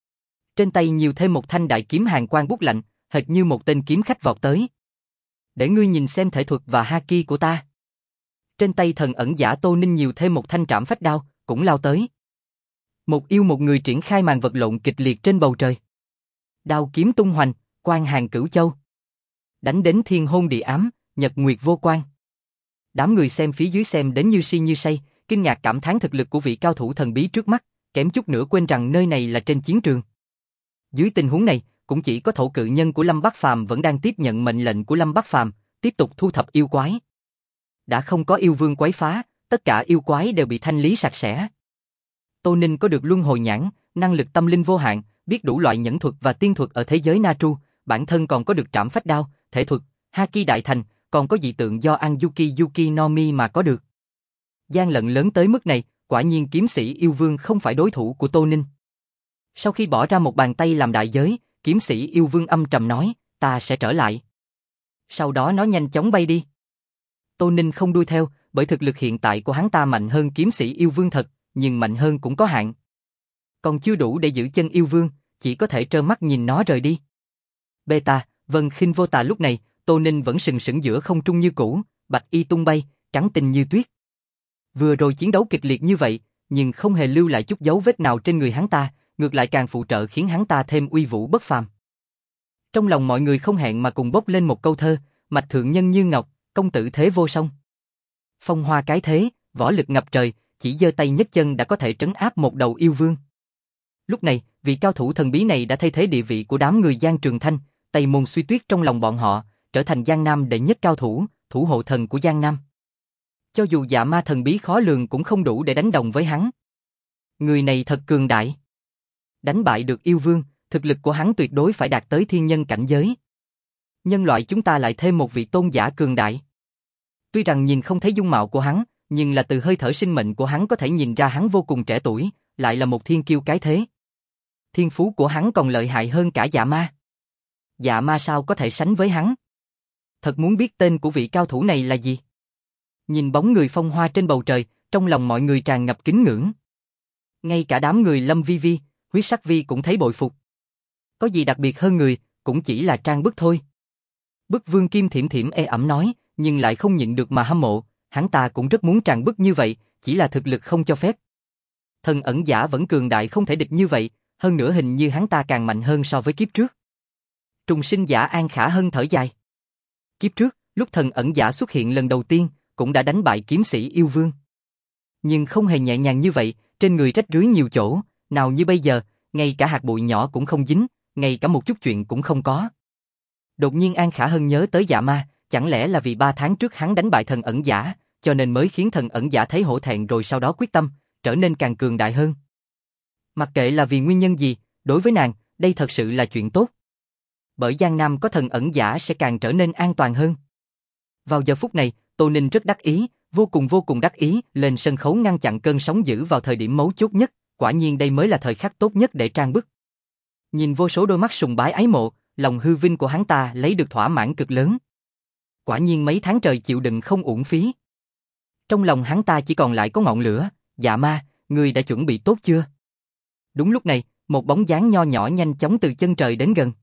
Trên tay nhiều thêm một thanh đại kiếm hàn quang bút lạnh, hệt như một tên kiếm khách vọt tới. Để ngươi nhìn xem thể thuật và haki của ta. Trên tay thần ẩn giả Tô Ninh nhiều thêm một thanh trảm phách đao, cũng lao tới. Một yêu một người triển khai màn vật lộn kịch liệt trên bầu trời. Đao kiếm tung hoành, quang hàng cửu châu. Đánh đến thiên hôn địa ám, nhật nguyệt vô quan. Đám người xem phía dưới xem đến như si như say, kinh ngạc cảm thán thực lực của vị cao thủ thần bí trước mắt, kém chút nữa quên rằng nơi này là trên chiến trường. Dưới tình huống này, cũng chỉ có thổ cự nhân của Lâm Bắc Phàm vẫn đang tiếp nhận mệnh lệnh của Lâm Bắc Phàm, tiếp tục thu thập yêu quái. Đã không có yêu vương quấy phá, tất cả yêu quái đều bị thanh lý sạch sẽ. Tô Ninh có được luân hồi nhãn, năng lực tâm linh vô hạn, biết đủ loại nhẫn thuật và tiên thuật ở thế giới Na Tru, bản thân còn có được trảm phách đao, thể thuật, haki đại thành, còn có dị tượng do Yuki no Mi mà có được. Gian lận lớn tới mức này, quả nhiên kiếm sĩ yêu vương không phải đối thủ của Tô Ninh. Sau khi bỏ ra một bàn tay làm đại giới, kiếm sĩ yêu vương âm trầm nói, ta sẽ trở lại. Sau đó nó nhanh chóng bay đi. Tô Ninh không đuôi theo, bởi thực lực hiện tại của hắn ta mạnh hơn kiếm sĩ yêu vương thật, nhưng mạnh hơn cũng có hạn. Còn chưa đủ để giữ chân yêu vương, chỉ có thể trơ mắt nhìn nó rời đi. Beta, Vân Khinh Vô Tà lúc này, Tô Ninh vẫn sừng sững giữa không trung như cũ, bạch y tung bay, trắng tinh như tuyết. Vừa rồi chiến đấu kịch liệt như vậy, nhưng không hề lưu lại chút dấu vết nào trên người hắn ta, ngược lại càng phụ trợ khiến hắn ta thêm uy vũ bất phàm. Trong lòng mọi người không hẹn mà cùng bốc lên một câu thơ, mạch thượng nhân như ngọc, công tử thế vô song. Phong hoa cái thế, võ lực ngập trời, chỉ giơ tay nhấc chân đã có thể trấn áp một đầu yêu vương. Lúc này, vị cao thủ thần bí này đã thay thế địa vị của đám người Giang Trường Thanh, Tây Môn Suy Tuyết trong lòng bọn họ, trở thành Giang Nam đệ nhất cao thủ, thủ hộ thần của Giang Nam. Cho dù dạ ma thần bí khó lường cũng không đủ để đánh đồng với hắn. Người này thật cường đại. Đánh bại được yêu vương, thực lực của hắn tuyệt đối phải đạt tới thiên nhân cảnh giới. Nhân loại chúng ta lại thêm một vị tôn giả cường đại. Tuy rằng nhìn không thấy dung mạo của hắn, nhưng là từ hơi thở sinh mệnh của hắn có thể nhìn ra hắn vô cùng trẻ tuổi, lại là một thiên kiêu cái thế. Thiên phú của hắn còn lợi hại hơn cả dạ ma. Dạ ma sao có thể sánh với hắn? Thật muốn biết tên của vị cao thủ này là gì? Nhìn bóng người phong hoa trên bầu trời, trong lòng mọi người tràn ngập kính ngưỡng. Ngay cả đám người Lâm Vi Vi, Huyết Sắc Vi cũng thấy bội phục. Có gì đặc biệt hơn người, cũng chỉ là trang bức thôi. Bức Vương Kim Thiểm Thiểm ê ẩm nói, nhưng lại không nhịn được mà hâm mộ, hắn ta cũng rất muốn tràn bức như vậy, chỉ là thực lực không cho phép. Thần ẩn giả vẫn cường đại không thể địch như vậy, hơn nữa hình như hắn ta càng mạnh hơn so với kiếp trước. Trùng sinh giả An Khả Hân thở dài. Kiếp trước, lúc thần ẩn giả xuất hiện lần đầu tiên, cũng đã đánh bại kiếm sĩ yêu vương. Nhưng không hề nhẹ nhàng như vậy, trên người rách rưới nhiều chỗ, nào như bây giờ, ngay cả hạt bụi nhỏ cũng không dính, ngay cả một chút chuyện cũng không có. Đột nhiên An Khả Hân nhớ tới dạ ma, chẳng lẽ là vì 3 tháng trước hắn đánh bại thần ẩn giả, cho nên mới khiến thần ẩn giả thấy hổ thẹn rồi sau đó quyết tâm, trở nên càng cường đại hơn. Mặc kệ là vì nguyên nhân gì, đối với nàng, đây thật sự là chuyện tốt. Bởi Giang Nam có thần ẩn giả sẽ càng trở nên an toàn hơn. Vào giờ phút này, Tô Ninh rất đắc ý, vô cùng đắc ý, lên sân khấu ngăn chặn cơn sóng dữ vào thời điểm mấu chốt nhất, quả nhiên đây mới là thời khắc tốt nhất để trang bức. Nhìn vô số đôi mắt sùng bái ái mộ, lòng hư vinh của hắn ta lấy được thỏa mãn cực lớn. Quả nhiên mấy tháng trời chịu đựng không uổng phí. Trong lòng hắn ta chỉ còn lại có ngọn lửa, dạ ma, ngươi đã chuẩn bị tốt chưa? Đúng lúc này, một bóng dáng nho nhỏ nhanh chóng từ chân trời đến gần.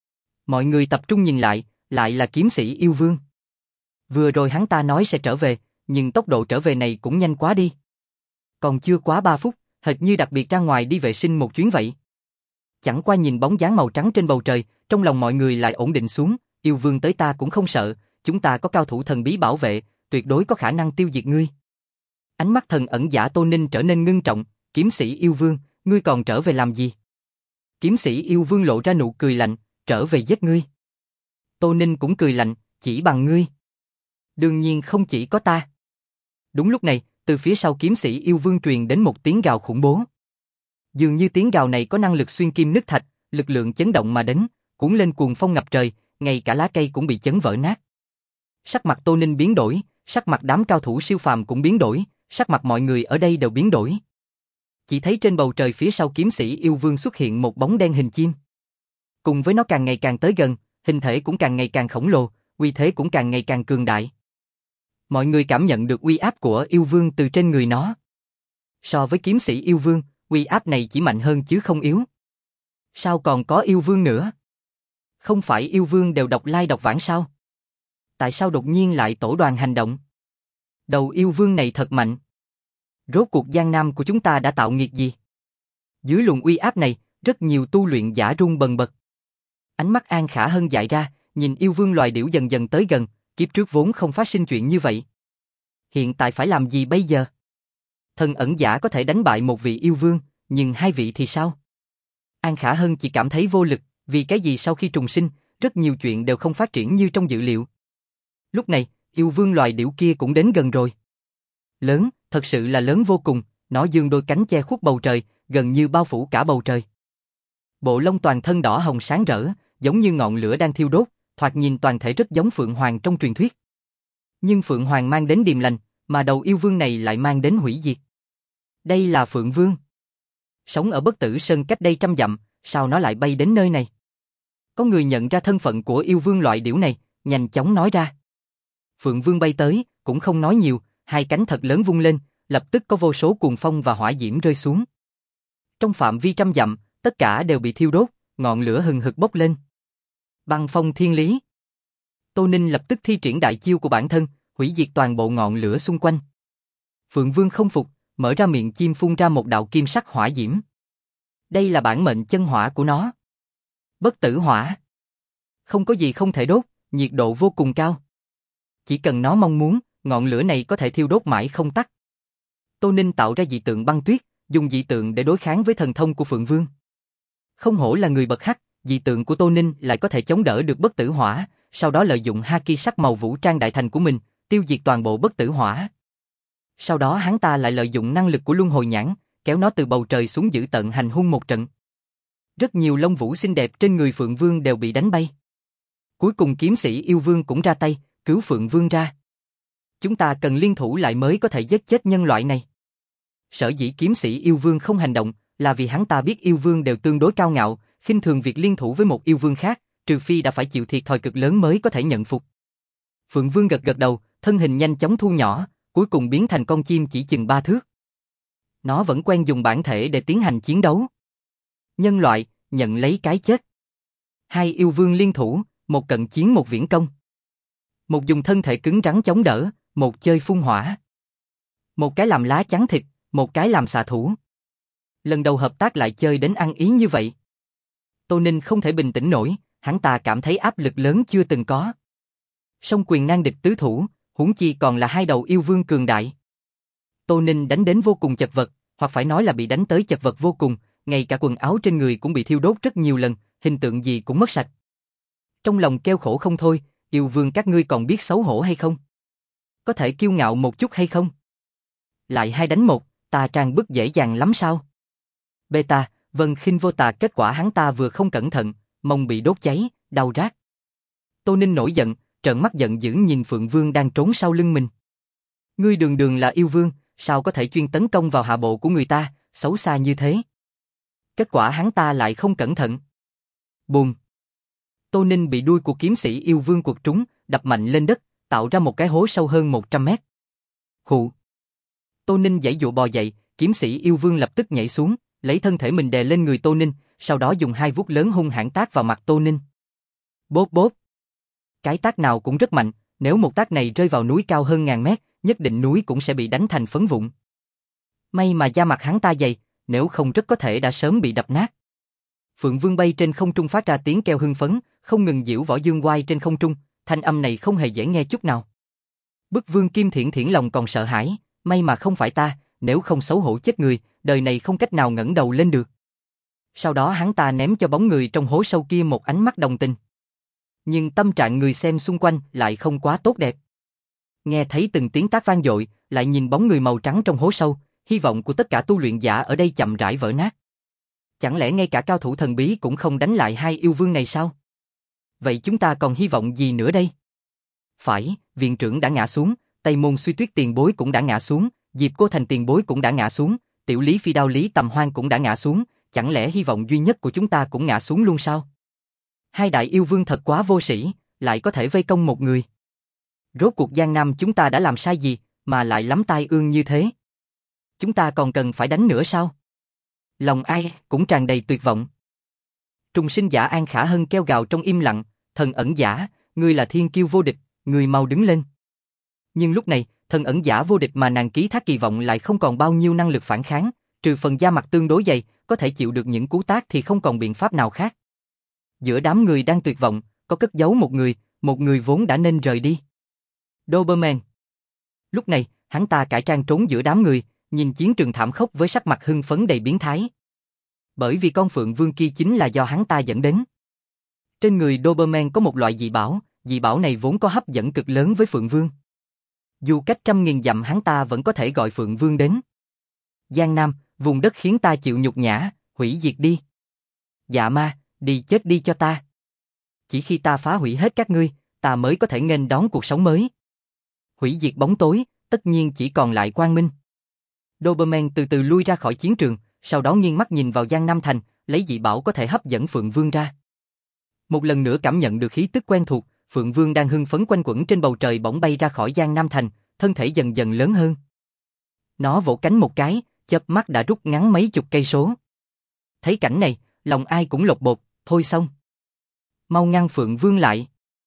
Mọi người tập trung nhìn lại là kiếm sĩ yêu vương. Vừa rồi hắn ta nói sẽ trở về, nhưng tốc độ trở về này cũng nhanh quá đi. Còn chưa quá 3 phút, hệt như đặc biệt ra ngoài đi vệ sinh một chuyến vậy. Chẳng qua nhìn bóng dáng màu trắng trên bầu trời, trong lòng mọi người lại ổn định xuống, yêu vương tới ta cũng không sợ, chúng ta có cao thủ thần bí bảo vệ, tuyệt đối có khả năng tiêu diệt ngươi. Ánh mắt thần ẩn giả Tô Ninh trở nên ngưng trọng, kiếm sĩ yêu vương, ngươi còn trở về làm gì? Kiếm sĩ yêu vương lộ ra nụ cười lạnh, trở về giết ngươi. Tô Ninh cũng cười lạnh, chỉ bằng ngươi. Đương nhiên không chỉ có ta. Đúng lúc này, từ phía sau kiếm sĩ yêu vương truyền đến một tiếng gào khủng bố. Dường như tiếng gào này có năng lực xuyên kim nứt thạch, lực lượng chấn động mà đến, cuốn lên cuồng phong ngập trời, ngay cả lá cây cũng bị chấn vỡ nát. Sắc mặt Tô Ninh biến đổi, sắc mặt đám cao thủ siêu phàm cũng biến đổi, sắc mặt mọi người ở đây đều biến đổi. Chỉ thấy trên bầu trời phía sau kiếm sĩ yêu vương xuất hiện một bóng đen hình chim. Cùng với nó càng ngày càng tới gần, hình thể cũng càng ngày càng khổng lồ, uy thế cũng càng ngày càng cường đại. Mọi người cảm nhận được uy áp của yêu vương từ trên người nó. So với kiếm sĩ yêu vương, uy áp này chỉ mạnh hơn chứ không yếu. Sao còn có yêu vương nữa? Không phải yêu vương đều độc lai độc vãng sao? Tại sao đột nhiên lại tổ đoàn hành động? Đầu yêu vương này thật mạnh. Rốt cuộc Giang Nam của chúng ta đã tạo nghiệt gì? Dưới luồng uy áp này, rất nhiều tu luyện giả run bần bật. Ánh mắt An Khả Hân dại ra, nhìn yêu vương loài điểu dần dần tới gần, kiếp trước vốn không phát sinh chuyện như vậy. Hiện tại phải làm gì bây giờ? Thần ẩn giả có thể đánh bại một vị yêu vương, nhưng 2 vị thì sao? An Khả Hân chỉ cảm thấy vô lực, vì cái gì sau khi trùng sinh, rất nhiều chuyện đều không phát triển như trong dự liệu. Lúc này, yêu vương loài điểu kia cũng đến gần rồi. Lớn, thật sự là lớn vô cùng, nó giương đôi cánh che khuất bầu trời, gần như bao phủ cả bầu trời. Bộ lông toàn thân đỏ hồng sáng rỡ, giống như ngọn lửa đang thiêu đốt, thoạt nhìn toàn thể rất giống Phượng Hoàng trong truyền thuyết. Nhưng Phượng Hoàng mang đến điềm lành, mà đầu yêu vương này lại mang đến hủy diệt. Đây là Phượng Vương. Sống ở Bất Tử Sơn cách đây 100 dặm, sao nó lại bay đến nơi này? Có người nhận ra thân phận của yêu vương loại điểu này, nhanh chóng nói ra. Phượng Vương bay tới, cũng không nói nhiều, 2 cánh thật lớn vung lên, lập tức có vô số cuồng phong và hỏa diễm rơi xuống. Trong phạm vi 100 dặm, tất cả đều bị thiêu đốt, ngọn lửa hừng hực bốc lên. Băng phong thiên lý. Tô Ninh lập tức thi triển đại chiêu của bản thân, hủy diệt toàn bộ ngọn lửa xung quanh. Phượng Vương không phục, mở ra miệng chim phun ra một đạo kim sắc hỏa diễm. Đây là bản mệnh chân hỏa của nó. Bất tử hỏa. Không có gì không thể đốt, nhiệt độ vô cùng cao. chỉ cần nó mong muốn, ngọn lửa này có thể thiêu đốt mãi không tắt. Tô Ninh tạo ra dị tượng băng tuyết, dùng dị tượng để đối kháng với thần thông của Phượng Vương. Không hổ là người bậc hắc, dị tượng của Tô Ninh lại có thể chống đỡ được bất tử hỏa, sau đó lợi dụng haki sắc màu vũ trang đại thành của mình, tiêu diệt toàn bộ bất tử hỏa. Sau đó hắn ta lại lợi dụng năng lực của luân hồi nhãn, kéo nó từ bầu trời xuống giữ tận hành hung một trận. Rất nhiều lông vũ xinh đẹp trên người Phượng Vương đều bị đánh bay. Cuối cùng kiếm sĩ yêu vương cũng ra tay, cứu Phượng Vương ra. Chúng ta cần liên thủ lại mới có thể giết chết nhân loại này. Sở dĩ kiếm sĩ yêu vương không hành động, là vì hắn ta biết yêu vương đều tương đối cao ngạo, khinh thường việc liên thủ với một yêu vương khác, trừ phi đã phải chịu thiệt thòi cực lớn mới có thể nhận phục. Phượng Vương gật gật đầu, thân hình nhanh chóng thu nhỏ, cuối cùng biến thành con chim chỉ chừng 3 thước. Nó vẫn quen dùng bản thể để tiến hành chiến đấu. Nhân loại, nhận lấy cái chết. Hai yêu vương liên thủ, một cận chiến một viễn công. Một dùng thân thể cứng rắn chống đỡ, một chơi phun hỏa. Một cái làm lá chắn thịt, một cái làm xạ thủ. Lần đầu hợp tác lại chơi đến ăn ý như vậy. Tô Ninh không thể bình tĩnh nổi, hắn ta cảm thấy áp lực lớn chưa từng có. Song quyền nan địch tứ thủ, huống chi còn là hai đầu yêu vương cường đại. Tô Ninh đánh đến vô cùng chật vật, hoặc phải nói là bị đánh tới chật vật vô cùng, ngay cả quần áo trên người cũng bị thiêu đốt rất nhiều lần, hình tượng gì cũng mất sạch. Trong lòng kêu khổ không thôi, yêu vương các ngươi còn biết xấu hổ hay không? Có thể kiêu ngạo một chút hay không? Lại 2 đánh 1, ta trang bức dễ dàng lắm sao? Beta, Vân Khinh Vô Tà, kết quả hắn ta vừa không cẩn thận, mông bị đốt cháy, đau rát. Tô Ninh nổi giận, trợn mắt giận dữ nhìn Phượng Vương đang trốn sau lưng mình. Ngươi đường đường là yêu vương, sao có thể chuyên tấn công vào hạ bộ của người ta, xấu xa như thế? Kết quả hắn ta lại không cẩn thận. Bùm! Tô Ninh bị đuôi của kiếm sĩ yêu vương quật trúng, đập mạnh lên đất, tạo ra một cái hố sâu hơn 100 mét. Khụ! Tô Ninh giãy giụa bò dậy, kiếm sĩ yêu vương lập tức nhảy xuống, lấy thân thể mình đè lên người Tô Ninh, sau đó dùng 2 vuốt lớn hung hãn tát vào mặt Tô Ninh. Bốp bốp! Cái tát nào cũng rất mạnh, nếu một tát này rơi vào núi cao hơn 1000 mét, nhất định núi cũng sẽ bị đánh thành phấn vụn. May mà da mặt hắn ta dày, nếu không rất có thể đã sớm bị đập nát. Phượng Vương bay trên không trung phát ra tiếng kêu hưng phấn, không ngừng giễu võ dương oai trên không trung, thanh âm này không hề dễ nghe chút nào. Bức Vương Kim Thiển Thiển lòng còn sợ hãi, may mà không phải ta, nếu không xấu hổ chết người, đời này không cách nào ngẩng đầu lên được. Sau đó hắn ta ném cho bóng người trong hố sâu kia một ánh mắt đồng tình. Nhưng tâm trạng người xem xung quanh lại không quá tốt đẹp. Nghe thấy từng tiếng tát vang dội, lại nhìn bóng người màu trắng trong hố sâu, hy vọng của tất cả tu luyện giả ở đây chậm rãi vỡ nát. Chẳng lẽ ngay cả cao thủ thần bí cũng không đánh lại hai yêu vương này sao? Vậy chúng ta còn hy vọng gì nữa đây? Phải, viện trưởng đã ngã xuống, Tây Môn Suy Tuyết tiền bối cũng đã ngã xuống, Diệp Cô Thành tiền bối cũng đã ngã xuống, tiểu Lý Phi Đao Lý Tầm Hoan cũng đã ngã xuống, chẳng lẽ hy vọng duy nhất của chúng ta cũng ngã xuống luôn sao? Hai đại yêu vương thật quá vô sĩ, lại có thể vây công một người. Rốt cuộc Giang Nam chúng ta đã làm sai gì, mà lại lắm tai ương như thế? Chúng ta còn cần phải đánh nữa sao? Lòng ai cũng tràn đầy tuyệt vọng. Trùng sinh giả An Khả Hân kêu gào trong im lặng, thần ẩn giả, ngươi là thiên kiêu vô địch, ngươi mau đứng lên. Nhưng lúc này, thần ẩn giả vô địch mà nàng ký thác kỳ vọng lại không còn bao nhiêu năng lực phản kháng, trừ phần da mặt tương đối dày, có thể chịu được những cú tát thì không còn biện pháp nào khác. Giữa đám người đang tuyệt vọng, có cất giấu một người vốn đã nên rời đi. Doberman. Lúc này, hắn ta cải trang trốn giữa đám người, nhìn chiến trường thảm khốc với sắc mặt hưng phấn đầy biến thái. Bởi vì con Phượng Vương kia chính là do hắn ta dẫn đến. Trên người Doberman có một loại dị bảo này vốn có hấp dẫn cực lớn với Phượng Vương. Dù cách 100.000 dặm hắn ta vẫn có thể gọi Phượng Vương đến. Giang Nam, vùng đất khiến ta chịu nhục nhã, hủy diệt đi. Dạ ma, đi chết đi cho ta. Chỉ khi ta phá hủy hết các ngươi, ta mới có thể nghênh đón cuộc sống mới. Hủy diệt bóng tối, tất nhiên chỉ còn lại quang minh. Doberman từ từ lui ra khỏi chiến trường, sau đó nghiêng mắt nhìn vào Giang Nam Thành, lấy dị bảo có thể hấp dẫn Phượng Vương ra. Một lần nữa cảm nhận được khí tức quen thuộc, Phượng Vương đang hưng phấn quanh quẩn trên bầu trời bỗng bay ra khỏi Giang Nam Thành, thân thể dần dần lớn hơn. Nó vỗ cánh một cái, chớp mắt đã rút ngắn mấy chục cây số. Thấy cảnh này, lòng ai cũng lột bột, thôi xong. Mau ngăn Phượng Vương lại.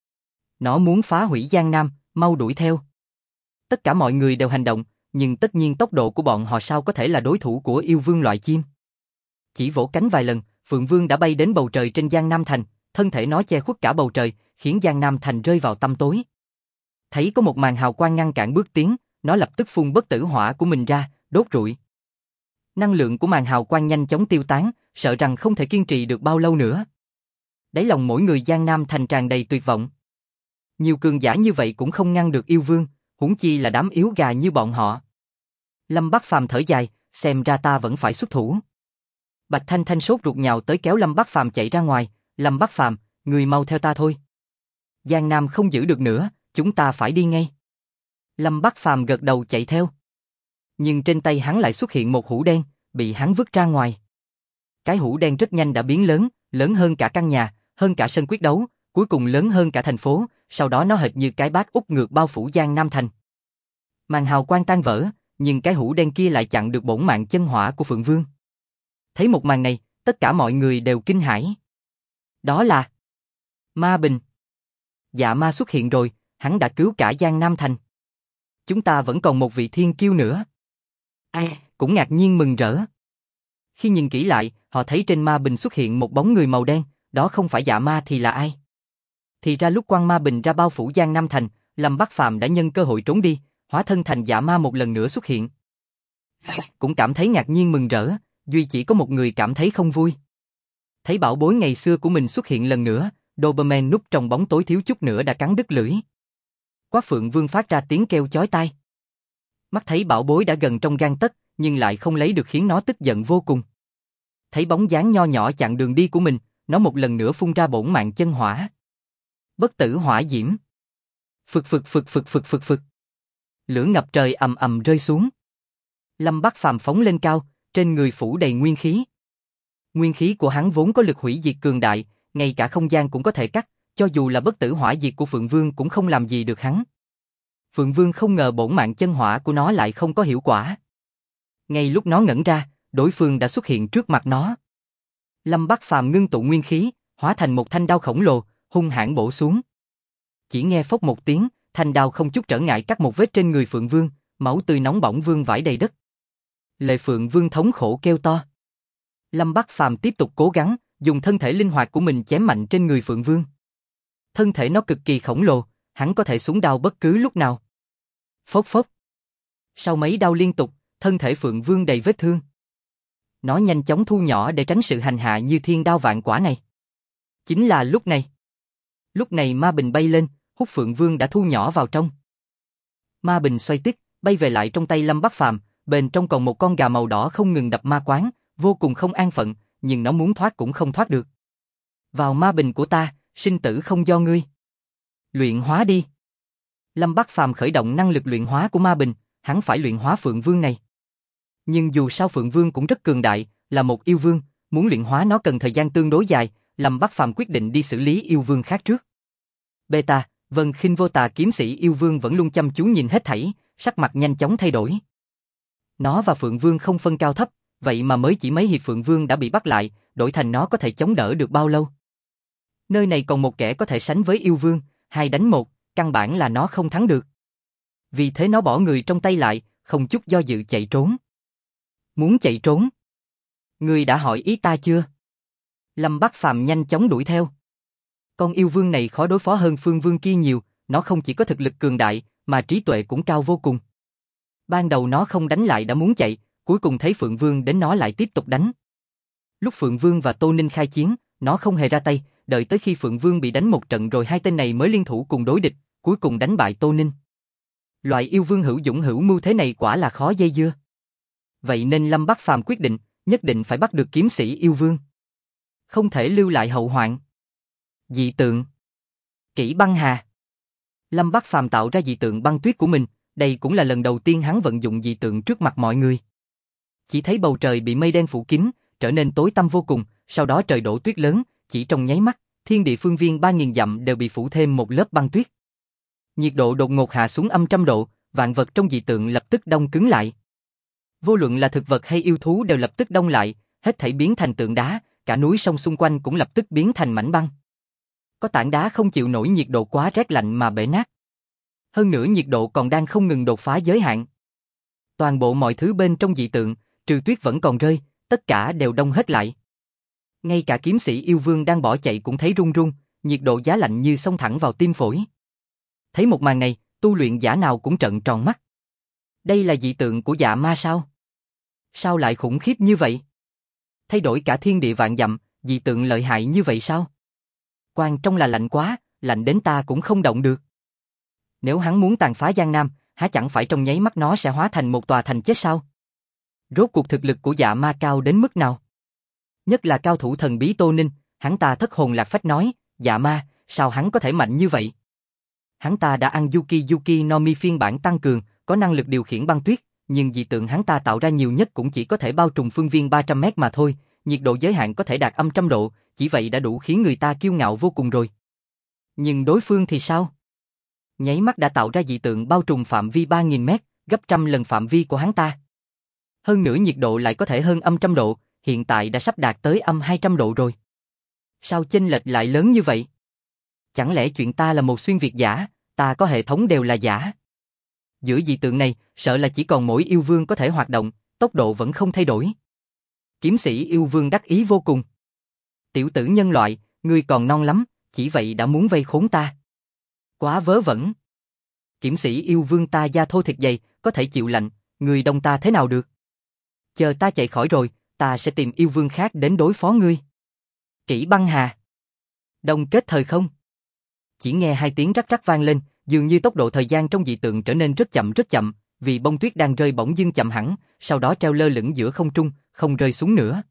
Nó muốn phá hủy Giang Nam, mau đuổi theo. Tất cả mọi người đều hành động, nhưng tất nhiên tốc độ của bọn họ sao có thể là đối thủ của yêu vương loại chim. Chỉ vỗ cánh vài lần, Phượng Vương đã bay đến bầu trời trên Giang Nam Thành, thân thể nó che khuất cả bầu trời, khiến Giang Nam Thành rơi vào tăm tối. Thấy có một màn hào quang ngăn cản bước tiến, nó lập tức phun bất tử hỏa của mình ra, đốt rụi. Năng lượng của màn hào quang nhanh chóng tiêu tán, sợ rằng không thể kiên trì được bao lâu nữa. Đáy lòng mỗi người Giang Nam Thành tràn đầy tuyệt vọng. Nhiều cường giả như vậy cũng không ngăn được yêu vương, huống chi là đám yếu gà như bọn họ. Lâm Bắc Phàm thở dài, xem ra ta vẫn phải xuất thủ. Bạch Thanh Thanh sốt ruột nhào tới kéo Lâm Bắc Phàm chạy ra ngoài. Lâm Bắc Phàm, người mau theo ta thôi. Giang Nam không giữ được nữa, chúng ta phải đi ngay. Lâm Bắc Phàm gật đầu chạy theo. Nhưng trên tay hắn lại xuất hiện một hũ đen, bị hắn vứt ra ngoài. Cái hũ đen rất nhanh đã biến lớn, lớn hơn cả căn nhà, hơn cả sân quyết đấu, cuối cùng lớn hơn cả thành phố, sau đó nó hệt như cái bát úp ngược bao phủ Giang Nam Thành. Màn hào quang tan vỡ, nhưng cái hũ đen kia lại chặn được bổn mạng chân hỏa của Phượng Vương. Thấy một màn này, tất cả mọi người đều kinh hãi. Đó là Ma Bình. Dạ ma xuất hiện rồi, hắn đã cứu cả Giang Nam Thành. Chúng ta vẫn còn một vị thiên kiêu nữa. Ai cũng ngạc nhiên mừng rỡ. Khi nhìn kỹ lại, họ thấy trên Ma Bình xuất hiện một bóng người màu đen, đó không phải dạ ma thì là ai? Thì ra lúc quăng Ma Bình ra bao phủ Giang Nam Thành, Lâm Bắc Phàm đã nhân cơ hội trốn đi, hóa thân thành dạ ma một lần nữa xuất hiện. Cũng cảm thấy ngạc nhiên mừng rỡ, duy chỉ có một người cảm thấy không vui. Thấy bảo bối ngày xưa của mình xuất hiện lần nữa, Doberman núp trong bóng tối thiếu chút nữa đã cắn đứt lưỡi. Quát Phượng Vương phát ra tiếng kêu chói tai. Mắt thấy bảo bối đã gần trong gang tấc, nhưng lại không lấy được khiến nó tức giận vô cùng. Thấy bóng dáng nho nhỏ chặn đường đi của mình, nó một lần nữa phun ra bổn mạng chân hỏa. Bất tử hỏa diễm. Phực phực phực phực phực phực phực. Lửa ngập trời ầm ầm rơi xuống. Lâm Bắc Phàm phóng lên cao, trên người phủ đầy nguyên khí. Nguyên khí của hắn vốn có lực hủy diệt cường đại, ngay cả không gian cũng có thể cắt, cho dù là bất tử hỏa diệt của Phượng Vương cũng không làm gì được hắn. Phượng Vương không ngờ bổn mạng chân hỏa của nó lại không có hiệu quả. Ngay lúc nó ngẩn ra, đối phương đã xuất hiện trước mặt nó. Lâm Bắc Phàm ngưng tụ nguyên khí, hóa thành một thanh đao khổng lồ, hung hãn bổ xuống. Chỉ nghe phốc một tiếng, thanh đao không chút trở ngại cắt một vết trên người Phượng Vương, máu tươi nóng bỏng vương vãi đầy đất. Lệ Phượng Vương thống khổ kêu to. Lâm Bắc Phàm tiếp tục cố gắng, dùng thân thể linh hoạt của mình chém mạnh trên người Phượng Vương. Thân thể nó cực kỳ khổng lồ, hắn có thể xuống đao bất cứ lúc nào. Phốc phốc. Sau mấy đao liên tục, thân thể Phượng Vương đầy vết thương. Nó nhanh chóng thu nhỏ để tránh sự hành hạ như thiên đao vạn quả này. Chính là lúc này. Lúc này Ma Bình bay lên, hút Phượng Vương đã thu nhỏ vào trong. Ma Bình xoay tít, bay về lại trong tay Lâm Bắc Phàm, bên trong còn một con gà màu đỏ không ngừng đập ma quán, vô cùng không an phận, nhưng nó muốn thoát cũng không thoát được. Vào Ma Bình của ta, sinh tử không do ngươi. Luyện hóa đi. Lâm Bắc Phàm khởi động năng lực luyện hóa của Ma Bình, hắn phải luyện hóa Phượng Vương này. Nhưng dù sao Phượng Vương cũng rất cường đại, là một yêu vương, muốn luyện hóa nó cần thời gian tương đối dài, Lâm Bắc Phàm quyết định đi xử lý yêu vương khác trước. Beta, Vân Khinh Vô Tà kiếm sĩ yêu vương vẫn luôn chăm chú nhìn hết thảy, sắc mặt nhanh chóng thay đổi. Nó và Phượng Vương không phân cao thấp, vậy mà mới chỉ mấy hiệp Phượng Vương đã bị bắt lại, đổi thành nó có thể chống đỡ được bao lâu. Nơi này còn một kẻ có thể sánh với yêu vương, 2 đánh 1, căn bản là nó không thắng được. Vì thế nó bỏ người trong tay lại, không chút do dự chạy trốn. Muốn chạy trốn? Ngươi đã hỏi ý ta chưa? Lâm Bắc Phàm nhanh chóng đuổi theo. Con yêu vương này khó đối phó hơn Phương Vương kia nhiều, nó không chỉ có thực lực cường đại, mà trí tuệ cũng cao vô cùng. Ban đầu nó không đánh lại đã muốn chạy, cuối cùng thấy Phượng Vương đến nó lại tiếp tục đánh. Lúc Phượng Vương và Tô Ninh khai chiến, nó không hề ra tay, đợi tới khi Phượng Vương bị đánh một trận rồi hai tên này mới liên thủ cùng đối địch, cuối cùng đánh bại Tô Ninh. Loại yêu vương hữu dũng hữu mưu thế này quả là khó dây dưa. Vậy nên Lâm Bắc Phàm quyết định, nhất định phải bắt được kiếm sĩ yêu vương. Không thể lưu lại hậu hoạn. Dị tượng. Kỷ băng hà. Lâm Bắc Phàm tạo ra dị tượng băng tuyết của mình, đây cũng là lần đầu tiên hắn vận dụng dị tượng trước mặt mọi người. Chỉ thấy bầu trời bị mây đen phủ kín, trở nên tối tăm vô cùng, sau đó trời đổ tuyết lớn, chỉ trong nháy mắt, thiên địa phương viên 3000 dặm đều bị phủ thêm một lớp băng tuyết. Nhiệt độ đột ngột hạ xuống âm 100 độ, vạn vật trong dị tượng lập tức đông cứng lại. Vô luận là thực vật hay yêu thú đều lập tức đông lại, hết thảy biến thành tượng đá, cả núi sông xung quanh cũng lập tức biến thành mảnh băng. Có tảng đá không chịu nổi nhiệt độ quá rét lạnh mà bể nát. Hơn nữa nhiệt độ còn đang không ngừng đột phá giới hạn. Toàn bộ mọi thứ bên trong dị tượng, trừ tuyết vẫn còn rơi, tất cả đều đông hết lại. Ngay cả kiếm sĩ yêu vương đang bỏ chạy cũng thấy run run, nhiệt độ giá lạnh như xông thẳng vào tim phổi. Thấy một màn này, Tu luyện giả nào cũng trợn tròn mắt. Đây là dị tượng của Dạ Ma sao? Sao lại khủng khiếp như vậy? Thay đổi cả thiên địa vạn dặm, dị tượng lợi hại như vậy sao? Quan trong là lạnh quá, lạnh đến ta cũng không động được. Nếu hắn muốn tàn phá Giang Nam, há chẳng phải trong nháy mắt nó sẽ hóa thành một tòa thành chết sao? Rốt cuộc thực lực của Dạ Ma cao đến mức nào? Nhất là cao thủ thần bí Tô Ninh, hắn ta thất hồn lạc phách nói, Dạ Ma, sao hắn có thể mạnh như vậy? Hắn ta đã ăn Yuki no Mi phiên bản tăng cường, có năng lực điều khiển băng tuyết, nhưng dị tượng hắn ta tạo ra nhiều nhất cũng chỉ có thể bao trùm phương viên 300 mét mà thôi, nhiệt độ giới hạn có thể đạt âm 100 độ, chỉ vậy đã đủ khiến người ta kiêu ngạo vô cùng rồi. Nhưng đối phương thì sao? Nháy mắt đã tạo ra dị tượng bao trùm phạm vi 3.000 mét, gấp trăm lần phạm vi của hắn ta. Hơn nữa nhiệt độ lại có thể hơn âm 100 độ, hiện tại đã sắp đạt tới âm 200 độ rồi. Sao chênh lệch lại lớn như vậy? Chẳng lẽ chuyện ta là một xuyên việt giả, ta có hệ thống đều là giả? Giữa dị tượng này, sợ là chỉ còn mỗi yêu vương có thể hoạt động, tốc độ vẫn không thay đổi. Kiếm sĩ yêu vương đắc ý vô cùng. Tiểu tử nhân loại, ngươi còn non lắm, chỉ vậy đã muốn vây khốn ta. Quá vớ vẩn. Kiếm sĩ yêu vương ta da thô thịt dày, có thể chịu lạnh, người đông ta thế nào được? Chờ ta chạy khỏi rồi, ta sẽ tìm yêu vương khác đến đối phó ngươi. Kỷ băng hà. Đông kết thời không. Chỉ nghe hai tiếng rắc rắc vang lên, dường như tốc độ thời gian trong dị tượng trở nên rất chậm, vì bông tuyết đang rơi bỗng dưng chậm hẳn, sau đó treo lơ lửng giữa không trung, không rơi xuống nữa.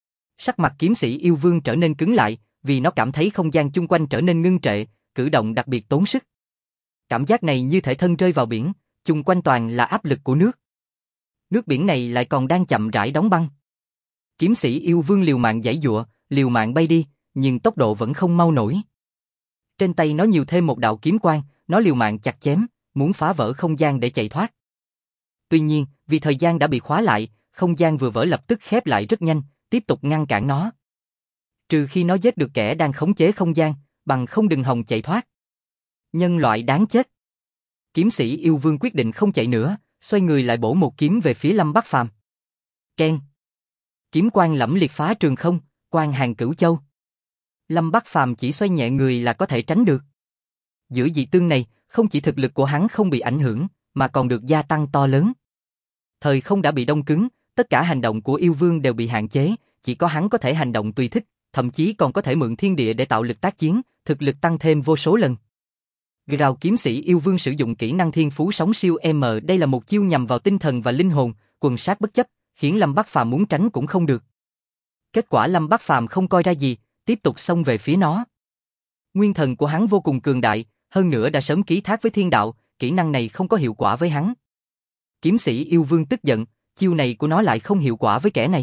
Sắc mặt kiếm sĩ yêu vương trở nên cứng lại, vì nó cảm thấy không gian chung quanh trở nên ngưng trệ, cử động đặc biệt tốn sức. Cảm giác này như thể thân rơi vào biển, chung quanh toàn là áp lực của nước. Nước biển này lại còn đang chậm rãi đóng băng. Kiếm sĩ yêu vương liều mạng giãy giụa, liều mạng bay đi, nhưng tốc độ vẫn không mau nổi. Trên tay nó nhiều thêm một đạo kiếm quang, nó liều mạng chặt chém, muốn phá vỡ không gian để chạy thoát. Tuy nhiên, vì thời gian đã bị khóa lại, không gian vừa vỡ lập tức khép lại rất nhanh, tiếp tục ngăn cản nó. Trừ khi nó giết được kẻ đang khống chế không gian, bằng không đừng hòng chạy thoát. Nhân loại đáng chết. Kiếm sĩ yêu vương quyết định không chạy nữa, xoay người lại bổ một kiếm về phía Lâm Bắc Phàm. Keng. Kiếm quang lẫm liệt phá trường không, quang hàng cửu châu. Lâm Bắc Phàm chỉ xoay nhẹ người là có thể tránh được. Giữa dị tương này, không chỉ thực lực của hắn không bị ảnh hưởng, mà còn được gia tăng to lớn. Thời không đã bị đông cứng, tất cả hành động của yêu vương đều bị hạn chế, chỉ có hắn có thể hành động tùy thích, thậm chí còn có thể mượn thiên địa để tạo lực tác chiến, thực lực tăng thêm vô số lần. Rào kiếm sĩ yêu vương sử dụng kỹ năng thiên phú sóng siêu M, đây là một chiêu nhằm vào tinh thần và linh hồn, quần sát bất chấp, khiến Lâm Bắc Phàm muốn tránh cũng không được. Kết quả Lâm Bắc Phàm không coi ra gì, tiếp tục xông về phía nó. Nguyên thần của hắn vô cùng cường đại, hơn nữa đã sớm ký thác với thiên đạo, kỹ năng này không có hiệu quả với hắn. Kiếm sĩ yêu vương tức giận, chiêu này của nó lại không hiệu quả với kẻ này.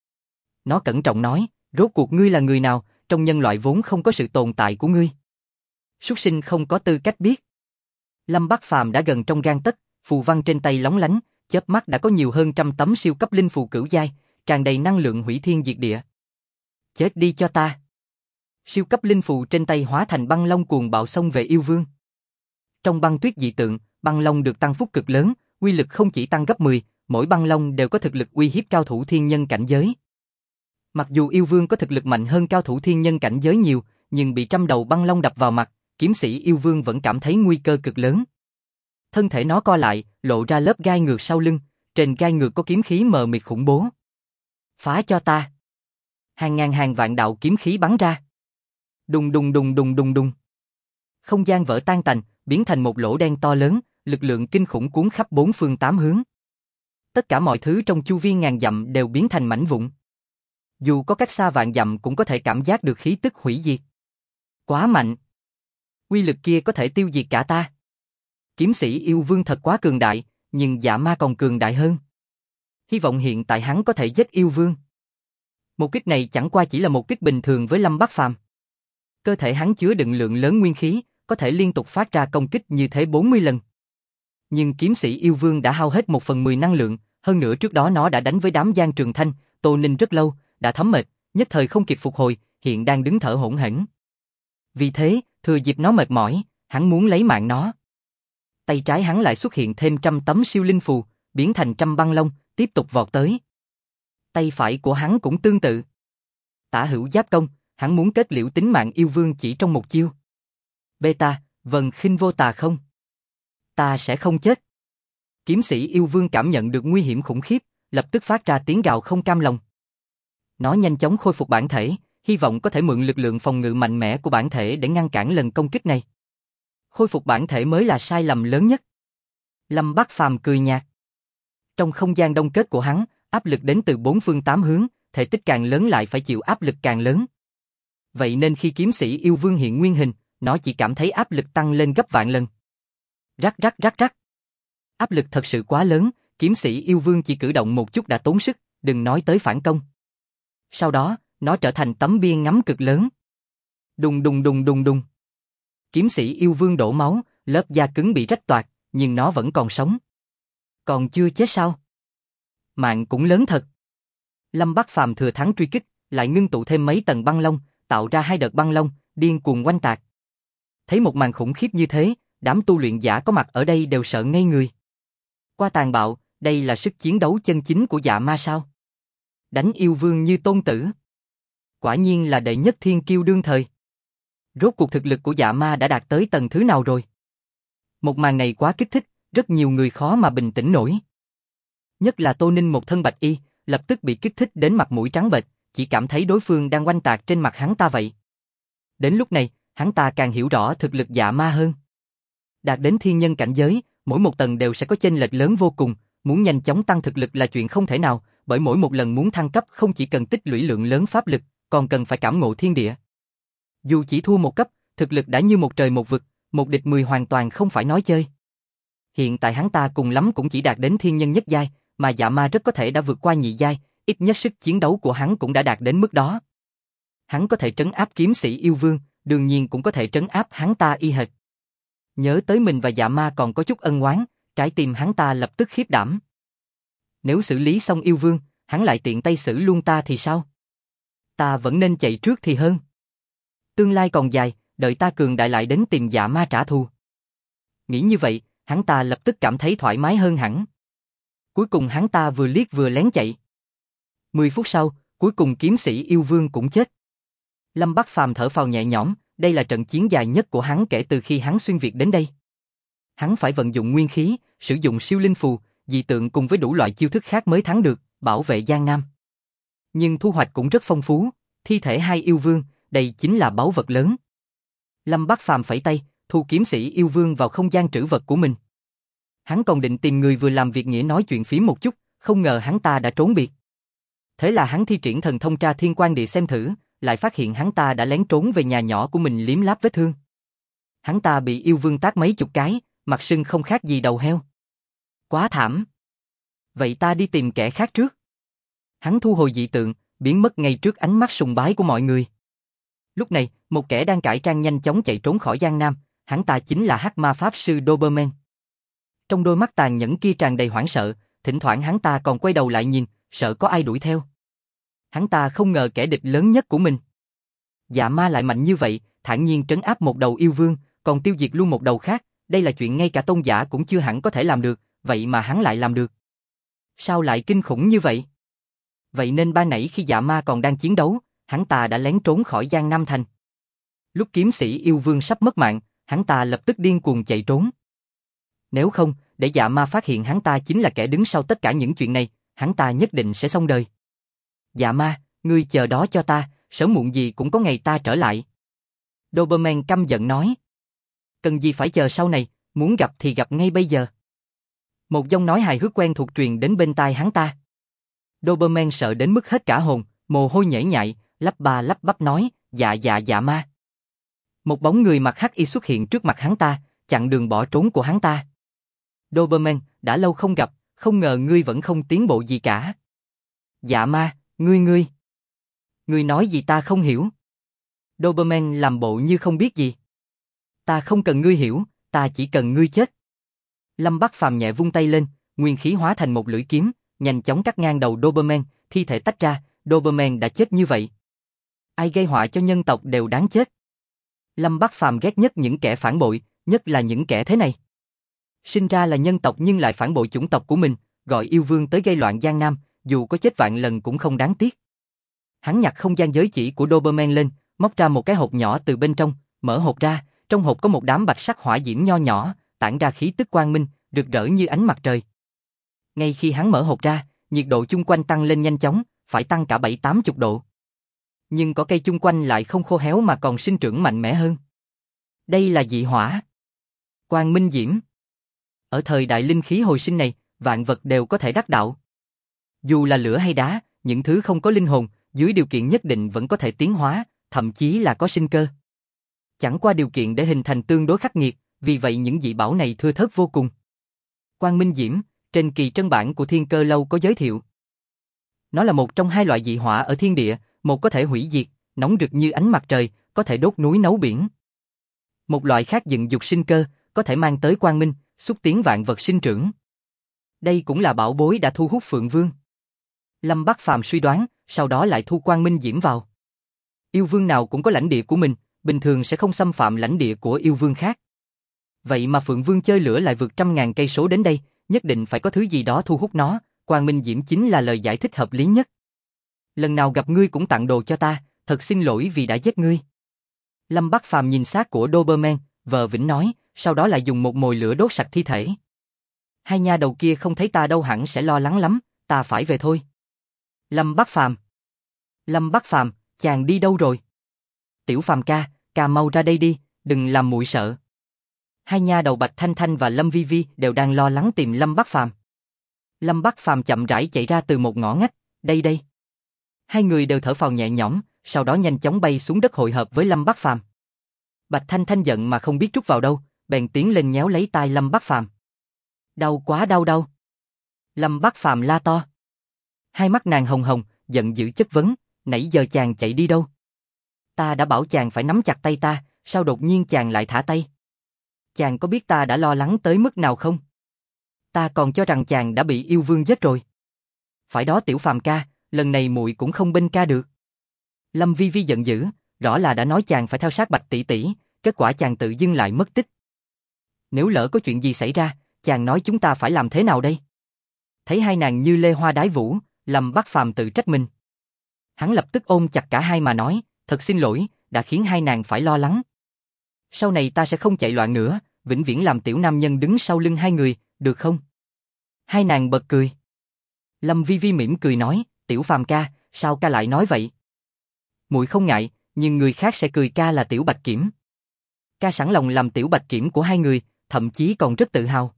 Nó cẩn trọng nói, rốt cuộc ngươi là người nào, trong nhân loại vốn không có sự tồn tại của ngươi. Súc sinh không có tư cách biết. Lâm Bắc Phàm đã gần trong gang tấc, phù văn trên tay lóng lánh, chớp mắt đã có nhiều hơn 100 tấm siêu cấp linh phù cửu giai, tràn đầy năng lượng hủy thiên diệt địa. Chết đi cho ta. Siêu cấp linh phù trên tay hóa thành băng long cuồng bạo xông về yêu vương. Trong băng tuyết dị tượng, băng long được tăng phúc cực lớn, uy lực không chỉ tăng gấp 10, mỗi băng long đều có thực lực uy hiếp cao thủ thiên nhân cảnh giới. Mặc dù yêu vương có thực lực mạnh hơn cao thủ thiên nhân cảnh giới nhiều, nhưng bị trăm đầu băng long đập vào mặt, kiếm sĩ yêu vương vẫn cảm thấy nguy cơ cực lớn. Thân thể nó co lại, lộ ra lớp gai ngược sau lưng, trên gai ngược có kiếm khí mờ mịt khủng bố. Phá cho ta. Hàng ngàn hàng vạn đạo kiếm khí bắn ra. Đùng đùng đùng đùng đùng đùng. Không gian vỡ tan tành, biến thành một lỗ đen to lớn, lực lượng kinh khủng cuốn khắp bốn phương tám hướng. Tất cả mọi thứ trong chu vi ngàn dặm đều biến thành mảnh vụn. Dù có cách xa vạn dặm cũng có thể cảm giác được khí tức hủy diệt. Quá mạnh. Uy lực kia có thể tiêu diệt cả ta. Kiếm sĩ yêu vương thật quá cường đại, nhưng Dạ Ma còn cường đại hơn. Hy vọng hiện tại hắn có thể giết yêu vương. Một kích này chẳng qua chỉ là một kích bình thường với Lâm Bắc Phàm. Cơ thể hắn chứa đựng lượng lớn nguyên khí, có thể liên tục phát ra công kích như thế 40 lần. Nhưng kiếm sĩ yêu vương đã hao hết 1/10 năng lượng, hơn nữa trước đó nó đã đánh với đám Giang Trường Thanh, Tô Ninh rất lâu, đã thấm mệt, nhất thời không kịp phục hồi, hiện đang đứng thở hổn hển. Vì thế, thừa dịp nó mệt mỏi, hắn muốn lấy mạng nó. Tay trái hắn lại xuất hiện thêm 100 tấm siêu linh phù, biến thành 100 băng long, tiếp tục vọt tới. Tay phải của hắn cũng tương tự. Tả hữu giáp công, hắn muốn kết liễu tính mạng yêu vương chỉ trong một chiêu. Beta, vần khinh vô tà không. Ta sẽ không chết. Kiếm sĩ yêu vương cảm nhận được nguy hiểm khủng khiếp, lập tức phát ra tiếng gào không cam lòng. Nó nhanh chóng khôi phục bản thể, hy vọng có thể mượn lực lượng phòng ngự mạnh mẽ của bản thể để ngăn cản lần công kích này. Khôi phục bản thể mới là sai lầm lớn nhất. Lâm Bác Phàm cười nhạt. Trong không gian đông kết của hắn, áp lực đến từ bốn phương tám hướng, thể tích càng lớn lại phải chịu áp lực càng lớn. Vậy nên khi kiếm sĩ yêu vương hiện nguyên hình, nó chỉ cảm thấy áp lực tăng lên gấp vạn lần. Rắc rắc rắc rắc. Áp lực thật sự quá lớn, kiếm sĩ yêu vương chỉ cử động một chút đã tốn sức, đừng nói tới phản công. Sau đó, nó trở thành tấm bia ngắm cực lớn. Đùng đùng đùng đùng đùng. Kiếm sĩ yêu vương đổ máu, lớp da cứng bị rách toạc, nhưng nó vẫn còn sống. Còn chưa chết sao? Mạng cũng lớn thật. Lâm Bác Phàm thừa thắng truy kích, lại ngưng tụ thêm mấy tầng băng long, tạo ra 2 đợt băng long, điên cuồng oanh tạc. Thấy một màn khủng khiếp như thế, đám tu luyện giả có mặt ở đây đều sợ ngây người. Qua tàn bạo, đây là sức chiến đấu chân chính của Dạ Ma sao? Đánh yêu vương như Tôn Tử. Quả nhiên là đệ nhất thiên kiêu đương thời. Rốt cuộc thực lực của Dạ Ma đã đạt tới tầng thứ nào rồi? Một màn này quá kích thích, rất nhiều người khó mà bình tĩnh nổi. Nhất là Tô Ninh một thân bạch y, lập tức bị kích thích đến mặt mũi trắng bệch, chỉ cảm thấy đối phương đang oanh tạc trên mặt hắn ta vậy. Đến lúc này, hắn ta càng hiểu rõ thực lực Dạ Ma hơn. Đạt đến thiên nhân cảnh giới, mỗi một tầng đều sẽ có chênh lệch lớn vô cùng, muốn nhanh chóng tăng thực lực là chuyện không thể nào, bởi mỗi một lần muốn thăng cấp không chỉ cần tích lũy lượng lớn pháp lực, còn cần phải cảm ngộ thiên địa. Dù chỉ thua một cấp, thực lực đã như một trời một vực, một địch 10 hoàn toàn không phải nói chơi. Hiện tại hắn ta cùng lắm cũng chỉ đạt đến thiên nhân nhất giai, mà Dạ Ma rất có thể đã vượt qua nhị giai, ít nhất sức chiến đấu của hắn cũng đã đạt đến mức đó. Hắn có thể trấn áp kiếm sĩ yêu vương, đương nhiên cũng có thể trấn áp hắn ta y hệt. Nhớ tới mình và Dạ Ma còn có chút ân oán, trái tim hắn ta lập tức khiếp đảm. Nếu xử lý xong yêu vương, hắn lại tiện tay xử luôn ta thì sao? Ta vẫn nên chạy trước thì hơn. Tương lai còn dài, đợi ta cường đại lại đến tìm Dạ Ma trả thù. Nghĩ như vậy, hắn ta lập tức cảm thấy thoải mái hơn hẳn. Cuối cùng hắn ta vừa liếc vừa lén chạy. 10 phút sau, cuối cùng kiếm sĩ yêu vương cũng chết. Lâm Bác Phàm thở phào nhẹ nhõm, đây là trận chiến dài nhất của hắn kể từ khi hắn xuyên Việt đến đây. Hắn phải vận dụng nguyên khí, sử dụng siêu linh phù, dị tượng cùng với đủ loại chiêu thức khác mới thắng được, bảo vệ Giang Nam. Nhưng thu hoạch cũng rất phong phú, thi thể 2 yêu vương, đây chính là báu vật lớn. Lâm Bác Phàm phẩy tay, thu kiếm sĩ yêu vương vào không gian trữ vật của mình. Hắn còn định tìm người vừa làm việc nghĩa nói chuyện phím một chút, không ngờ hắn ta đã trốn biệt. Thế là hắn thi triển thần thông tra thiên quan địa xem thử, lại phát hiện hắn ta đã lén trốn về nhà nhỏ của mình liếm láp vết thương. Hắn ta bị yêu vương tát mấy chục cái, mặt sưng không khác gì đầu heo. Quá thảm. Vậy ta đi tìm kẻ khác trước. Hắn thu hồi dị tượng, biến mất ngay trước ánh mắt sùng bái của mọi người. Lúc này, một kẻ đang cải trang nhanh chóng chạy trốn khỏi Giang Nam, hắn ta chính là Hắc Ma Pháp Sư Doberman. Trong đôi mắt tàn nhẫn kia tràn đầy hoảng sợ, thỉnh thoảng hắn ta còn quay đầu lại nhìn, sợ có ai đuổi theo. Hắn ta không ngờ kẻ địch lớn nhất của mình, Dạ Ma lại mạnh như vậy, thản nhiên trấn áp một đầu yêu vương, còn tiêu diệt luôn một đầu khác, đây là chuyện ngay cả tôn giả cũng chưa hẳn có thể làm được, vậy mà hắn lại làm được. Sao lại kinh khủng như vậy? Vậy nên ban nãy khi Dạ Ma còn đang chiến đấu, hắn ta đã lén trốn khỏi Giang Nam Thành. Lúc kiếm sĩ yêu vương sắp mất mạng, hắn ta lập tức điên cuồng chạy trốn. Nếu không, để Dạ Ma phát hiện hắn ta chính là kẻ đứng sau tất cả những chuyện này, hắn ta nhất định sẽ xong đời. Dạ Ma, ngươi chờ đó cho ta, sớm muộn gì cũng có ngày ta trở lại. Doberman căm giận nói. Cần gì phải chờ sau này, muốn gặp thì gặp ngay bây giờ. Một giọng nói hài hước quen thuộc truyền đến bên tai hắn ta. Doberman sợ đến mức hết cả hồn, mồ hôi nhễ nhại, lắp ba lắp bắp nói, dạ ma. Một bóng người mặc hắc y xuất hiện trước mặt hắn ta, chặn đường bỏ trốn của hắn ta. Doberman, đã lâu không gặp, không ngờ ngươi vẫn không tiến bộ gì cả. Dạ ma, ngươi nói gì ta không hiểu. Doberman làm bộ như không biết gì. Ta không cần ngươi hiểu, ta chỉ cần ngươi chết. Lâm Bắc Phàm nhẹ vung tay lên, nguyên khí hóa thành một lưỡi kiếm, nhanh chóng cắt ngang đầu Doberman, thi thể tách ra, Doberman đã chết như vậy. Ai gây họa cho nhân tộc đều đáng chết. Lâm Bắc Phàm ghét nhất những kẻ phản bội, nhất là những kẻ thế này. Sinh ra là nhân tộc nhưng lại phản bội chủng tộc của mình, gọi yêu vương tới gây loạn Giang Nam, dù có chết vạn lần cũng không đáng tiếc. Hắn nhặt không gian giới chỉ của Doberman lên, móc ra một cái hộp nhỏ từ bên trong, mở hộp ra, trong hộp có một đám bạch sắc hỏa diễm nho nhỏ, tản ra khí tức quang minh, rực rỡ như ánh mặt trời. Ngay khi hắn mở hộp ra, nhiệt độ chung quanh tăng lên nhanh chóng, phải tăng cả 7-80 độ. Nhưng cỏ cây chung quanh lại không khô héo mà còn sinh trưởng mạnh mẽ hơn. Đây là dị hỏa. Quang minh diễm. Ở thời đại linh khí hồi sinh này, vạn vật đều có thể đắc đạo. Dù là lửa hay đá, những thứ không có linh hồn, dưới điều kiện nhất định vẫn có thể tiến hóa, thậm chí là có sinh cơ. Chẳng qua điều kiện để hình thành tương đối khắc nghiệt, vì vậy những dị bảo này thưa thớt vô cùng. Quang minh diễm, trên kỳ trân bản của Thiên Cơ Lâu có giới thiệu. Nó là một trong hai loại dị hỏa ở thiên địa, một có thể hủy diệt, nóng rực như ánh mặt trời, có thể đốt núi nấu biển. Một loại khác dựng dục sinh cơ, có thể mang tới quang minh, xúc tiến vạn vật sinh trưởng. Đây cũng là bảo bối đã thu hút Phượng Vương. Lâm Bắc Phàm suy đoán, sau đó lại thu quang minh diễm vào. Yêu vương nào cũng có lãnh địa của mình, bình thường sẽ không xâm phạm lãnh địa của yêu vương khác. Vậy mà Phượng Vương chơi lửa lại vượt 100.000 cây số đến đây, nhất định phải có thứ gì đó thu hút nó, quang minh diễm chính là lời giải thích hợp lý nhất. Lần nào gặp ngươi cũng tặng đồ cho ta, thật xin lỗi vì đã giết ngươi. Lâm Bắc Phàm nhìn xác của Doberman, vờ vĩnh nói, sau đó lại dùng một mồi lửa đốt sạch thi thể. Hai nha đầu kia không thấy ta đâu hẳn sẽ lo lắng lắm, ta phải về thôi. Lâm Bắc Phàm. Lâm Bắc Phàm, chàng đi đâu rồi? Tiểu Phàm ca mau ra đây đi, đừng làm muội sợ. Hai nha đầu Bạch Thanh Thanh và Lâm Vi Vi đều đang lo lắng tìm Lâm Bắc Phàm. Lâm Bắc Phàm chậm rãi chạy ra từ một ngõ ngách, đây. Hai người đều thở phào nhẹ nhõm, sau đó nhanh chóng bay xuống đất hội hợp với Lâm Bắc Phàm. Bạch Thanh Thanh giận mà không biết trút vào đâu, bèn tiến lên nhéo lấy tai Lâm Bắc Phàm. Đau quá đau. Lâm Bắc Phàm la to. Hai mắt nàng hồng hồng, giận dữ chất vấn, nãy giờ chàng chạy đi đâu? Ta đã bảo chàng phải nắm chặt tay ta, sao đột nhiên chàng lại thả tay? Chàng có biết ta đã lo lắng tới mức nào không? Ta còn cho rằng chàng đã bị yêu vương giết rồi. Phải đó Tiểu Phàm ca, lần này muội cũng không bên ca được. Lâm Vi Vi giận dữ, rõ là đã nói chàng phải theo sát Bạch tỷ tỷ, kết quả chàng tự dưng lại mất tích. Nếu lỡ có chuyện gì xảy ra, chàng nói chúng ta phải làm thế nào đây? Thấy hai nàng như lê hoa đái vũ, Lâm Bắc Phàm tự trách mình. Hắn lập tức ôm chặt cả hai mà nói, thật xin lỗi, đã khiến hai nàng phải lo lắng. Sau này ta sẽ không chạy loạn nữa, vĩnh viễn làm tiểu nam nhân đứng sau lưng hai người, được không? Hai nàng bật cười. Lâm Vi Vi mỉm cười nói, Tiểu Phàm ca, sao ca lại nói vậy? Muội không ngại, nhưng người khác sẽ cười ca là Tiểu Bạch Kiểm. Ca sẵn lòng làm Tiểu Bạch Kiểm của hai người, thậm chí còn rất tự hào.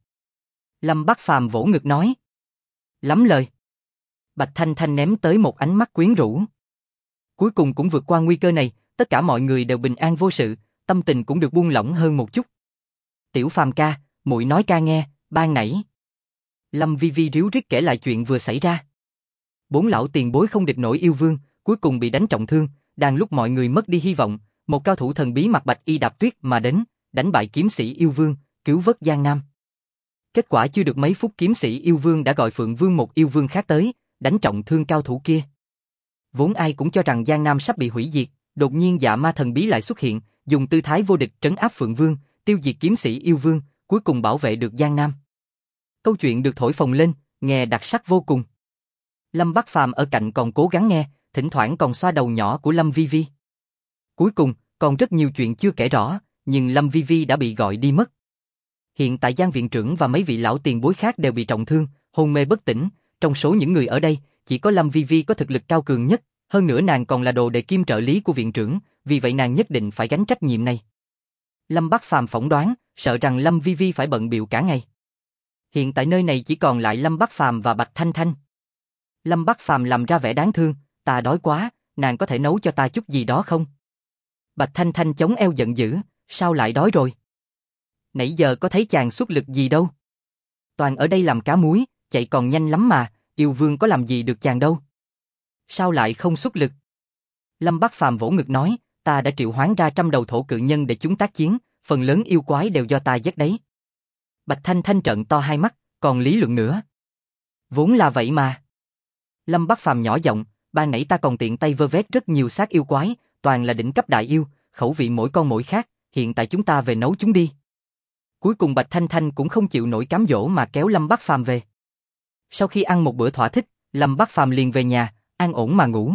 Lâm Bắc Phàm vỗ ngực nói. Lắm lời. Bạch Thanh Thanh ném tới một ánh mắt quyến rũ. Cuối cùng cũng vượt qua nguy cơ này, tất cả mọi người đều bình an vô sự, tâm tình cũng được buông lỏng hơn một chút. Tiểu Phàm ca, muội nói ca nghe, ban nãy. Lâm Vi Vi ríu rít kể lại chuyện vừa xảy ra. Bốn lão tiền bối không địch nổi yêu vương, cuối cùng bị đánh trọng thương, đang lúc mọi người mất đi hy vọng, một cao thủ thần bí mặc bạch y đạp tuyết mà đến, đánh bại kiếm sĩ yêu vương, cứu vớt Giang Nam. Kết quả chưa được mấy phút kiếm sĩ yêu vương đã gọi Phượng Vương một yêu vương khác tới, đánh trọng thương cao thủ kia. Vốn ai cũng cho rằng Giang Nam sắp bị hủy diệt, đột nhiên dạ ma thần bí lại xuất hiện, dùng tư thái vô địch trấn áp Phượng Vương, tiêu diệt kiếm sĩ yêu vương, cuối cùng bảo vệ được Giang Nam. Câu chuyện được thổi phồng lên, nghe đặc sắc vô cùng. Lâm Bắc Phàm ở cạnh còn cố gắng nghe, thỉnh thoảng còn xoa đầu nhỏ của Lâm Vi Vi. Cuối cùng, còn rất nhiều chuyện chưa kể rõ, nhưng Lâm Vi Vi đã bị gọi đi mất. Hiện tại Giang viện trưởng và mấy vị lão tiền bối khác đều bị trọng thương, hôn mê bất tỉnh, trong số những người ở đây, chỉ có Lâm Vi Vi có thực lực cao cường nhất, hơn nữa nàng còn là đồ đệ kim trợ lý của viện trưởng, vì vậy nàng nhất định phải gánh trách nhiệm này. Lâm Bắc Phàm phỏng đoán, sợ rằng Lâm Vi Vi phải bận bịu cả ngày. Hiện tại nơi này chỉ còn lại Lâm Bắc Phàm và Bạch Thanh Thanh. Lâm Bắc Phàm làm ra vẻ đáng thương, ta đói quá, nàng có thể nấu cho ta chút gì đó không? Bạch Thanh Thanh chống eo giận dữ, sao lại đói rồi? Nãy giờ có thấy chàng xuất lực gì đâu. Toàn ở đây làm cá muối, chạy còn nhanh lắm mà, yêu vương có làm gì được chàng đâu. Sao lại không xuất lực? Lâm Bắc Phàm vỗ ngực nói, ta đã triệu hoán ra 100 đầu thổ cự nhân để chúng tác chiến, phần lớn yêu quái đều do ta giết đấy. Bạch Thanh Thanh trợn to hai mắt, còn lý luận nữa. Vốn là vậy mà. Lâm Bắc Phàm nhỏ giọng, ban nãy ta còn tiện tay vơ vét rất nhiều xác yêu quái, toàn là đỉnh cấp đại yêu, khẩu vị mỗi con mỗi khác, hiện tại chúng ta về nấu chúng đi. Cuối cùng Bạch Thanh Thanh cũng không chịu nổi cám dỗ mà kéo Lâm Bắc Phàm về. Sau khi ăn một bữa thỏa thích, Lâm Bắc Phàm liền về nhà, an ổn mà ngủ.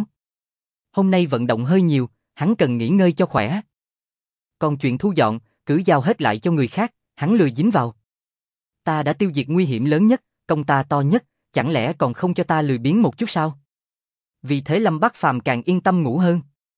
Hôm nay vận động hơi nhiều, hắn cần nghỉ ngơi cho khỏe. Còn chuyện thu dọn, cứ giao hết lại cho người khác, Hắn lười dính vào. Ta đã tiêu diệt nguy hiểm lớn nhất, công ta to nhất, chẳng lẽ còn không cho ta lười biếng một chút sao? Vì thế Lâm Bắc Phàm càng yên tâm ngủ hơn.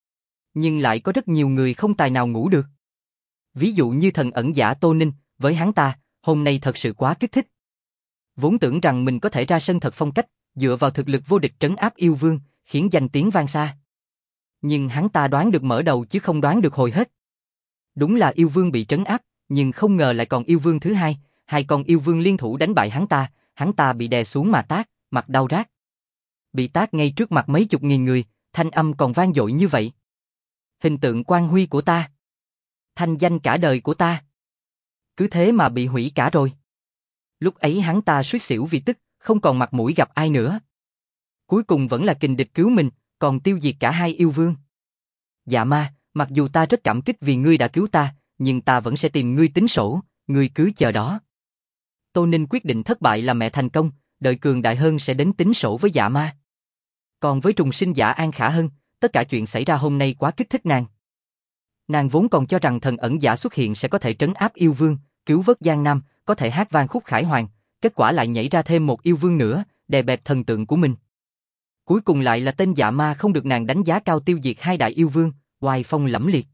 Nhưng lại có rất nhiều người không tài nào ngủ được. Ví dụ như thần ẩn giả Tô Ninh, với hắn ta, hôm nay thật sự quá kích thích. Vốn tưởng rằng mình có thể ra sân thật phong cách, dựa vào thực lực vô địch trấn áp yêu vương, khiến danh tiếng vang xa. Nhưng hắn ta đoán được mở đầu chứ không đoán được hồi hết. Đúng là yêu vương bị trấn áp, nhưng không ngờ lại còn yêu vương thứ hai, hai con yêu vương liên thủ đánh bại hắn ta bị đè xuống mà tát, mặt đau rát. Bị tát ngay trước mặt mấy chục nghìn người, thanh âm còn vang dội như vậy. Hình tượng quan huy của ta, thanh danh cả đời của ta, cứ thế mà bị hủy cả rồi. Lúc ấy hắn ta suýt xỉu vì tức, không còn mặt mũi gặp ai nữa. Cuối cùng vẫn là kình địch cứu mình, còn tiêu diệt cả hai yêu vương. Dạ ma, mặc dù ta rất cảm kích vì ngươi đã cứu ta, nhưng ta vẫn sẽ tìm ngươi tính sổ, ngươi cứ chờ đó. Tô Ninh quyết định thất bại là mẹ thành công, đợi cường đại hơn sẽ đến tính sổ với dạ ma. Còn với trùng sinh giả An Khả Hân, tất cả chuyện xảy ra hôm nay quá kích thích nàng. Nàng vốn còn cho rằng thần ẩn giả xuất hiện sẽ có thể trấn áp yêu vương, cứu vớt Giang Nam, có thể hát vang khúc khải hoàn, kết quả lại nhảy ra thêm một yêu vương nữa, đè bẹp thần tượng của mình. Cuối cùng lại là tên dạ ma không được nàng đánh giá cao tiêu diệt hai đại yêu vương, oai phong lẫm liệt.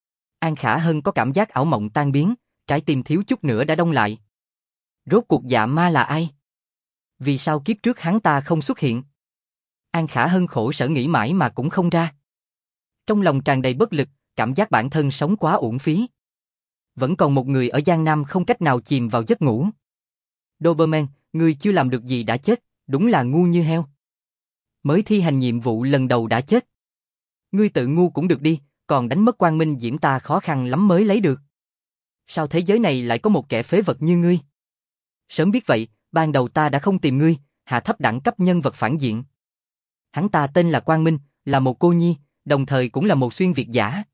An Khả Hân có cảm giác ảo mộng tan biến, trái tim thiếu chút nữa đã đông lại. Rốt cuộc dạ ma là ai? Vì sao kiếp trước hắn ta không xuất hiện? An Khả Hân khổ sở nghĩ mãi mà cũng không ra. Trong lòng tràn đầy bất lực, cảm giác bản thân sống quá uổng phí. Vẫn còn một người ở Giang Nam không cách nào chìm vào giấc ngủ. Doberman, ngươi chưa làm được gì đã chết, đúng là ngu như heo. Mới thi hành nhiệm vụ lần đầu đã chết. Ngươi tự ngu cũng được đi, còn đánh mất quang minh diễm ta khó khăn lắm mới lấy được. Sao thế giới này lại có một kẻ phế vật như ngươi? Sớm biết vậy, ban đầu ta đã không tìm ngươi, hạ thấp đẳng cấp nhân vật phản diện. Hắn ta tên là Quang Minh, là một cô nhi, đồng thời cũng là một xuyên việt giả.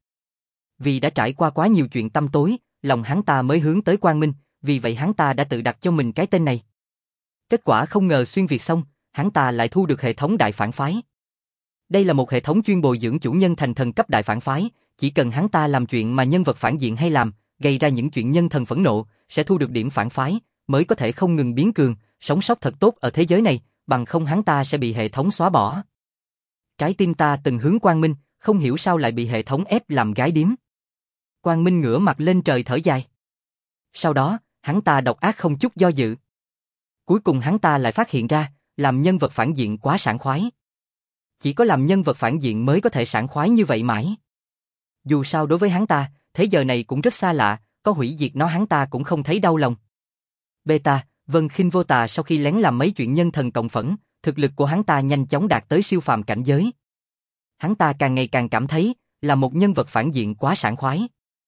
Vì đã trải qua quá nhiều chuyện tăm tối, lòng hắn ta mới hướng tới Quang Minh, vì vậy hắn ta đã tự đặt cho mình cái tên này. Kết quả không ngờ xuyên việt xong, hắn ta lại thu được hệ thống đại phản phái. Đây là một hệ thống chuyên bồi dưỡng chủ nhân thành thần cấp đại phản phái, chỉ cần hắn ta làm chuyện mà nhân vật phản diện hay làm, gây ra những chuyện nhân thần phẫn nộ, sẽ thu được điểm phản phái, mới có thể không ngừng biến cường, sống sót thật tốt ở thế giới này, bằng không hắn ta sẽ bị hệ thống xóa bỏ. Trái tim ta từng hướng Quang Minh, không hiểu sao lại bị hệ thống ép làm gái điếm. Quang Minh ngửa mặt lên trời thở dài. Sau đó, hắn ta độc ác không chút do dự. Cuối cùng hắn ta lại phát hiện ra, làm nhân vật phản diện quá sảng khoái. Chỉ có làm nhân vật phản diện mới có thể sảng khoái như vậy mãi. Dù sao đối với hắn ta, thế giờ này cũng rất xa lạ, có hủy diệt nó hắn ta cũng không thấy đau lòng. Beta, Vân Khinh Vô Tà sau khi lén làm mấy chuyện nhân thần cộng phẫn, thực lực của hắn ta nhanh chóng đạt tới siêu phàm cảnh giới. Hắn ta càng ngày càng cảm thấy, là một nhân vật phản diện quá sảng khoái.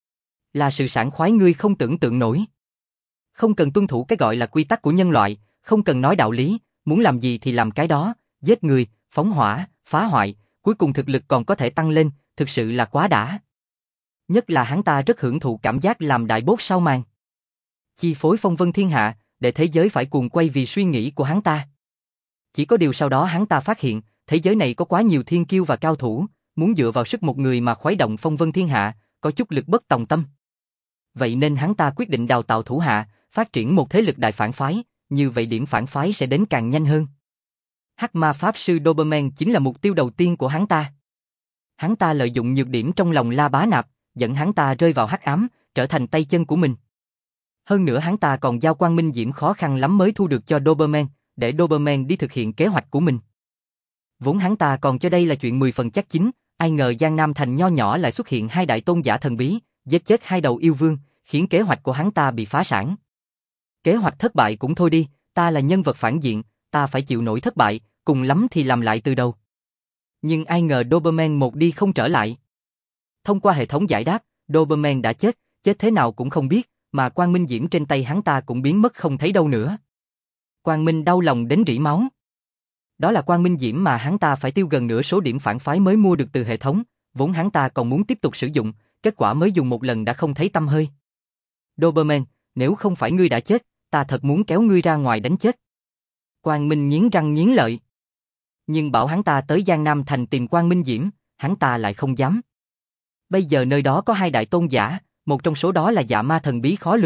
Là sự sảng khoái ngươi không tưởng tượng nổi. Không cần tuân thủ cái gọi là quy tắc của nhân loại, không cần nói đạo lý, muốn làm gì thì làm cái đó, giết người, phóng hỏa, phá hoại, cuối cùng thực lực còn có thể tăng lên, thực sự là quá đã. Nhất là hắn ta rất hưởng thụ cảm giác làm đại boss sau màn. Chi phối phong vân thiên hạ, để thế giới phải cuồng quay vì suy nghĩ của hắn ta. Chỉ có điều sau đó hắn ta phát hiện, thế giới này có quá nhiều thiên kiêu và cao thủ, muốn dựa vào sức một người mà khuấy động phong vân thiên hạ, có chút lực bất tòng tâm. Vậy nên hắn ta quyết định đào tạo thủ hạ, phát triển một thế lực đại phản phái, như vậy điểm phản phái sẽ đến càng nhanh hơn. Hắc Ma Pháp Sư Doberman chính là mục tiêu đầu tiên của hắn ta. Hắn ta lợi dụng nhược điểm trong lòng La Bá Nạp, dẫn hắn ta rơi vào hắc ám, trở thành tay chân của mình. Hơn nữa hắn ta còn giao quang minh diễm khó khăn lắm mới thu được cho Doberman, để Doberman đi thực hiện kế hoạch của mình. Vốn hắn ta còn cho đây là chuyện 10 phần chắc chín, ai ngờ Giang Nam thành nho nhỏ lại xuất hiện hai đại tôn giả thần bí, giết chết hai đầu yêu vương, khiến kế hoạch của hắn ta bị phá sản. Kế hoạch thất bại cũng thôi đi, ta là nhân vật phản diện, ta phải chịu nổi thất bại, cùng lắm thì làm lại từ đầu. Nhưng ai ngờ Doberman một đi không trở lại. Thông qua hệ thống giải đáp, Doberman đã chết, chết thế nào cũng không biết, mà quang minh diễm trên tay hắn ta cũng biến mất không thấy đâu nữa. Quang Minh đau lòng đến rỉ máu. Đó là quang minh diễm mà hắn ta phải tiêu gần nửa số điểm phản phái mới mua được từ hệ thống, vốn hắn ta còn muốn tiếp tục sử dụng, kết quả mới dùng một lần đã không thấy tăm hơi. Doberman, nếu không phải ngươi đã chết, ta thật muốn kéo ngươi ra ngoài đánh chết. Quang Minh nghiến răng nghiến lợi. Nhưng bảo hắn ta tới Giang Nam thành tìm quang minh diễm, hắn ta lại không dám. Bây giờ nơi đó có hai đại tôn giả, một trong số đó là dạ ma thần bí khó lường,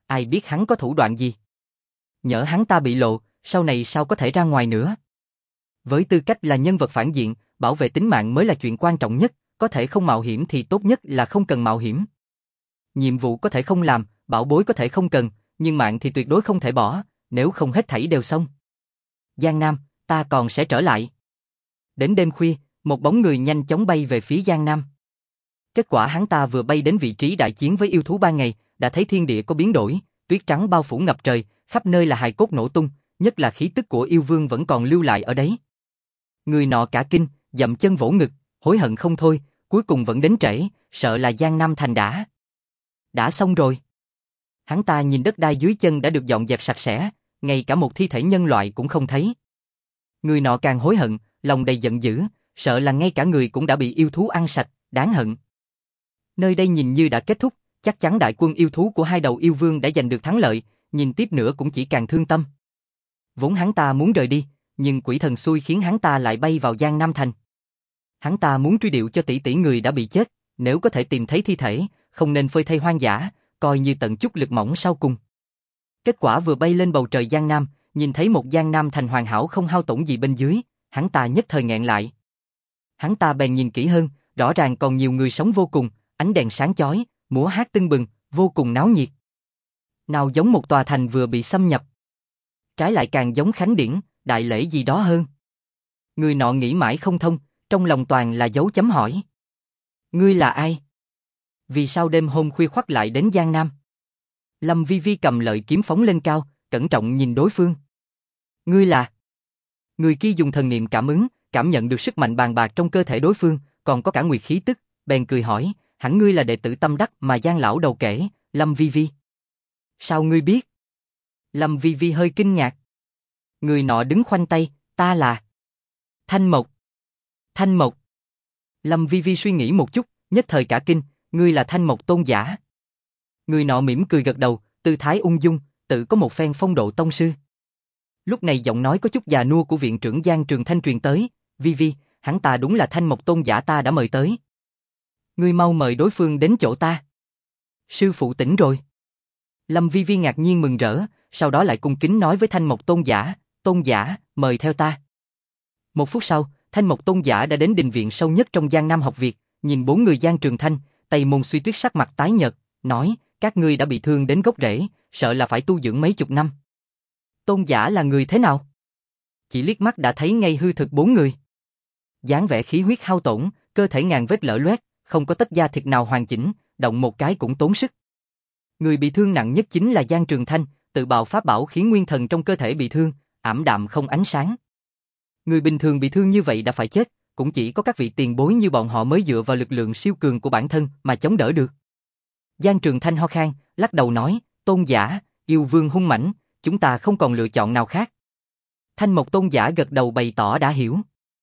ai biết hắn có thủ đoạn gì. Nhỡ hắn ta bị lộ, sau này sao có thể ra ngoài nữa. Với tư cách là nhân vật phản diện, bảo vệ tính mạng mới là chuyện quan trọng nhất, có thể không mạo hiểm thì tốt nhất là không cần mạo hiểm. Nhiệm vụ có thể không làm, bảo bối có thể không cần, nhưng mạng thì tuyệt đối không thể bỏ, nếu không hết thảy đều xong. Giang Nam, ta còn sẽ trở lại. Đến đêm khuya, một bóng người nhanh chóng bay về phía Giang Nam. Kết quả hắn ta vừa bay đến vị trí đại chiến với yêu thú ban ngày, đã thấy thiên địa có biến đổi, tuyết trắng bao phủ ngập trời, khắp nơi là hài cốt nổ tung, nhất là khí tức của yêu vương vẫn còn lưu lại ở đấy. Người nọ cả kinh, dậm chân vỗ ngực, hối hận không thôi, cuối cùng vẫn đến trễ, sợ là Giang Nam thành đã xong rồi. Hắn ta nhìn đất đai dưới chân đã được dọn dẹp sạch sẽ, ngay cả một thi thể nhân loại cũng không thấy. Người nọ càng hối hận, lòng đầy giận dữ, sợ là ngay cả người cũng đã bị yêu thú ăn sạch, đáng hận. Nơi đây nhìn như đã kết thúc, chắc chắn đại quân yêu thú của hai đầu yêu vương đã giành được thắng lợi, nhìn tiếp nữa cũng chỉ càng thương tâm. Vốn hắn ta muốn rời đi, nhưng quỷ thần xui khiến hắn ta lại bay vào Giang Nam thành. Hắn ta muốn truy điệu cho tỷ tỷ người đã bị chết, nếu có thể tìm thấy thi thể, không nên phơi thây hoang dã, coi như tận chút lực mỏng sau cùng. Kết quả vừa bay lên bầu trời Giang Nam, nhìn thấy một Giang Nam thành hoàn hảo không hao tổn gì bên dưới, hắn ta nhất thời nghẹn lại. Hắn ta bèn nhìn kỹ hơn, rõ ràng còn nhiều người sống vô cùng, ánh đèn sáng chói, múa hát tưng bừng, vô cùng náo nhiệt. Nào giống một tòa thành vừa bị xâm nhập. Trái lại càng giống khánh điển, đại lễ gì đó hơn. Người nọ nghĩ mãi không thông, trong lòng toàn là dấu chấm hỏi. Ngươi là ai? Vì sao đêm hôm khuya khoắt lại đến Giang Nam? Lâm Vi Vi cầm lợi kiếm phóng lên cao, cẩn trọng nhìn đối phương. Ngươi là... Người kia dùng thần niệm cảm ứng, cảm nhận được sức mạnh bàn bạc trong cơ thể đối phương, còn có cả nguyệt khí tức, bèn cười hỏi, hẳn ngươi là đệ tử tâm đắc mà Giang lão đầu kể, Lâm Vi Vi. Sao ngươi biết? Lâm Vi Vi hơi kinh ngạc. Người nọ đứng khoanh tay, ta là... Thanh Mộc. Thanh Mộc. Lâm Vi Vi suy nghĩ một chút, nhất thời cả kinh, ngươi là Thanh Mộc tôn giả. Người nọ mỉm cười gật đầu, tư thái ung dung, tự có một phen phong độ tông sư. Lúc này giọng nói có chút già nua của viện trưởng Giang Trường Thanh truyền tới, Vi Vi, hắn ta đúng là Thanh Mộc tôn giả ta đã mời tới. Ngươi mau mời đối phương đến chỗ ta. Sư phụ tỉnh rồi. Lâm Vi Vi ngạc nhiên mừng rỡ, sau đó lại cung kính nói với Thanh Mộc tôn giả, mời theo ta. Một phút sau, Thanh Mộc tôn giả đã đến đình viện sâu nhất trong Giang Nam học viện, nhìn bốn người Giang Trường Thanh, Tây Môn Suy Tuyết sắc mặt tái nhợt, nói, các ngươi đã bị thương đến gốc rễ, sợ là phải tu dưỡng mấy chục năm. Tôn giả là người thế nào? Chỉ liếc mắt đã thấy ngay hư thực bốn người. Dáng vẻ khí huyết hao tổn, cơ thể ngàn vết lở loét, không có tấc da thịt nào hoàn chỉnh, động một cái cũng tốn sức. Người bị thương nặng nhất chính là Giang Trường Thanh, tự bạo pháp bảo khiến nguyên thần trong cơ thể bị thương, ảm đạm không ánh sáng. Người bình thường bị thương như vậy đã phải chết, cũng chỉ có các vị tiền bối như bọn họ mới dựa vào lực lượng siêu cường của bản thân mà chống đỡ được. Giang Trường Thanh ho khan, lắc đầu nói, tôn giả, yêu vương hung mãnh, chúng ta không còn lựa chọn nào khác. Thanh Mộc tôn giả gật đầu bày tỏ đã hiểu.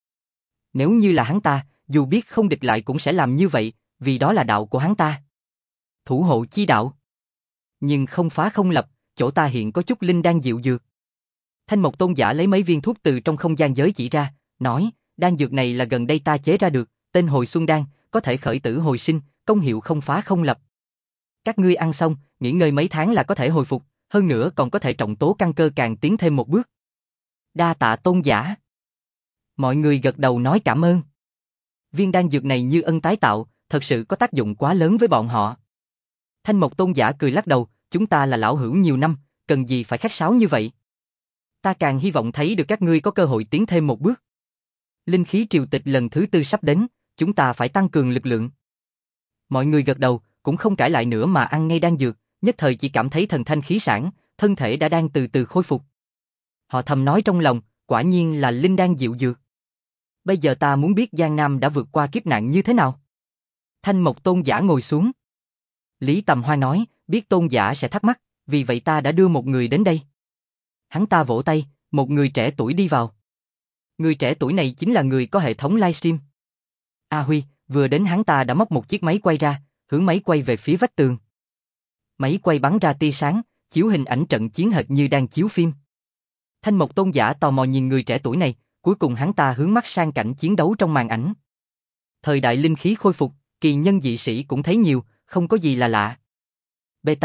Nếu như là hắn ta, dù biết không địch lại cũng sẽ làm như vậy, vì đó là đạo của hắn ta. Thủ hộ chi đạo. Nhưng không phá không lập, chỗ ta hiện có chút linh đan diệu dược. Thanh Mộc tôn giả lấy mấy viên thuốc từ trong không gian giới chỉ ra, nói, đan dược này là gần đây ta chế ra được, tên Hồi Xuân Đan, có thể khởi tử hồi sinh, công hiệu không phá không lập. Các ngươi ăn xong, nghỉ ngơi mấy tháng là có thể hồi phục, hơn nữa còn có thể trọng tố căn cơ càng tiến thêm một bước. Đa tạ tôn giả. Mọi người gật đầu nói cảm ơn. Viên đan dược này như ân tái tạo, thật sự có tác dụng quá lớn với bọn họ. Thanh Mộc tôn giả cười lắc đầu, chúng ta là lão hữu nhiều năm, cần gì phải khách sáo như vậy. Ta càng hy vọng thấy được các ngươi có cơ hội tiến thêm một bước. Linh khí triều tịch lần thứ 4 sắp đến, chúng ta phải tăng cường lực lượng. Mọi người gật đầu, cũng không cãi lại nữa mà ăn ngay đan dược, nhất thời chỉ cảm thấy thần thanh khí sảng, thân thể đã đang từ từ khôi phục. Họ thầm nói trong lòng, quả nhiên là linh đan diệu dược. Bây giờ ta muốn biết Giang Nam đã vượt qua kiếp nạn như thế nào. Thanh Mộc tôn giả ngồi xuống. Lý Tầm Hoa nói, biết tôn giả sẽ thắc mắc, vì vậy ta đã đưa một người đến đây. Hắn ta vỗ tay, một người trẻ tuổi đi vào. Người trẻ tuổi này chính là người có hệ thống livestream. A Huy, vừa đến hắn ta đã móc một chiếc máy quay ra, hướng máy quay về phía vách tường. Máy quay bắn ra tia sáng, chiếu hình ảnh trận chiến hệt như đang chiếu phim. Thanh Mộc tôn giả tò mò nhìn người trẻ tuổi này, cuối cùng hắn ta hướng mắt sang cảnh chiến đấu trong màn ảnh. Thời đại linh khí khôi phục, kỳ nhân dị sĩ cũng thấy nhiều, không có gì là lạ. Beta,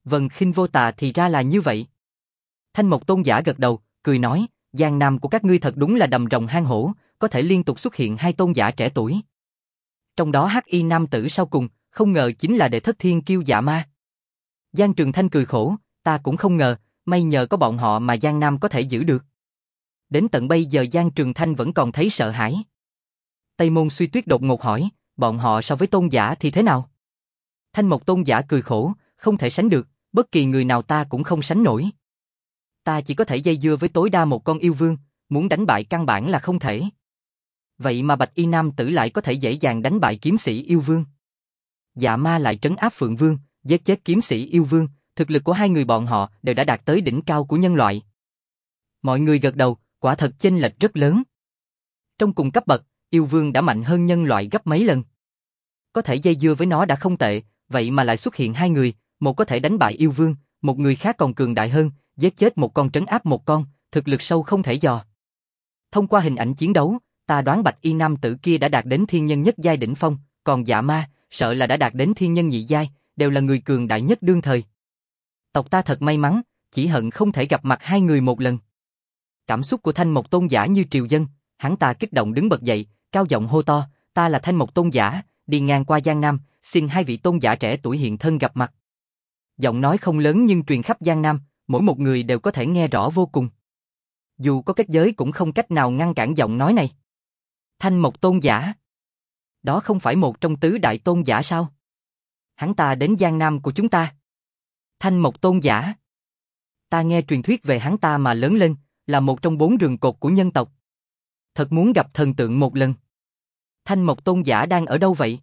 Vân Khinh Vô Tà thì ra là như vậy. Thanh Mộc Tôn giả gật đầu, cười nói, Giang Nam của các ngươi thật đúng là đầm rồng hang hổ, có thể liên tục xuất hiện hai tôn giả trẻ tuổi. Trong đó hắc y nam tử sau cùng, không ngờ chính là đệ thất thiên kiêu Dạ Ma. Giang Trường Thanh cười khổ, ta cũng không ngờ, may nhờ có bọn họ mà Giang Nam có thể giữ được. Đến tận bây giờ Giang Trường Thanh vẫn còn thấy sợ hãi. Tây Môn Suy Tuyết đột ngột hỏi, bọn họ so với tôn giả thì thế nào? Thanh Mộc Tôn giả cười khổ, không thể sánh được, bất kỳ người nào ta cũng không sánh nổi. Ta chỉ có thể dây dưa với tối đa một con yêu vương, muốn đánh bại căn bản là không thể. Vậy mà Bạch Y Nam tử lại có thể dễ dàng đánh bại kiếm sĩ yêu vương. Dạ Ma lại trấn áp Phượng Vương, giết chết kiếm sĩ yêu vương, thực lực của hai người bọn họ đều đã đạt tới đỉnh cao của nhân loại. Mọi người gật đầu, quả thật chênh lệch rất lớn. Trong cùng cấp bậc, yêu vương đã mạnh hơn nhân loại gấp mấy lần. Có thể dây dưa với nó đã không tệ, vậy mà lại xuất hiện hai người, một có thể đánh bại yêu vương, một người khác còn cường đại hơn, giết chết một con trấn áp một con, thực lực sâu không thể dò. Thông qua hình ảnh chiến đấu, ta đoán Bạch Y Nam tử kia đã đạt đến thiên nhân nhất giai đỉnh phong, còn Dạ Ma, sợ là đã đạt đến thiên nhân nhị giai, đều là người cường đại nhất đương thời. Tộc ta thật may mắn, chỉ hận không thể gặp mặt hai người một lần. Cảm xúc của Thanh Mộc Tôn giả như triều dân, hắn ta kích động đứng bật dậy, cao giọng hô to, ta là Thanh Mộc Tôn giả, đi ngang qua Giang Nam, xin hai vị tôn giả trẻ tuổi hiện thân gặp mặt. Giọng nói không lớn nhưng truyền khắp Giang Nam, mỗi một người đều có thể nghe rõ vô cùng. Dù có kết giới cũng không cách nào ngăn cản giọng nói này. Thanh Mộc Tôn giả. Đó không phải một trong tứ đại tôn giả sao? Hắn ta đến Giang Nam của chúng ta. Thanh Mộc Tôn giả. Ta nghe truyền thuyết về hắn ta mà lớn lên, là một trong 4 rường cột của nhân tộc. Thật muốn gặp thần tượng một lần. Thanh Mộc Tôn giả đang ở đâu vậy?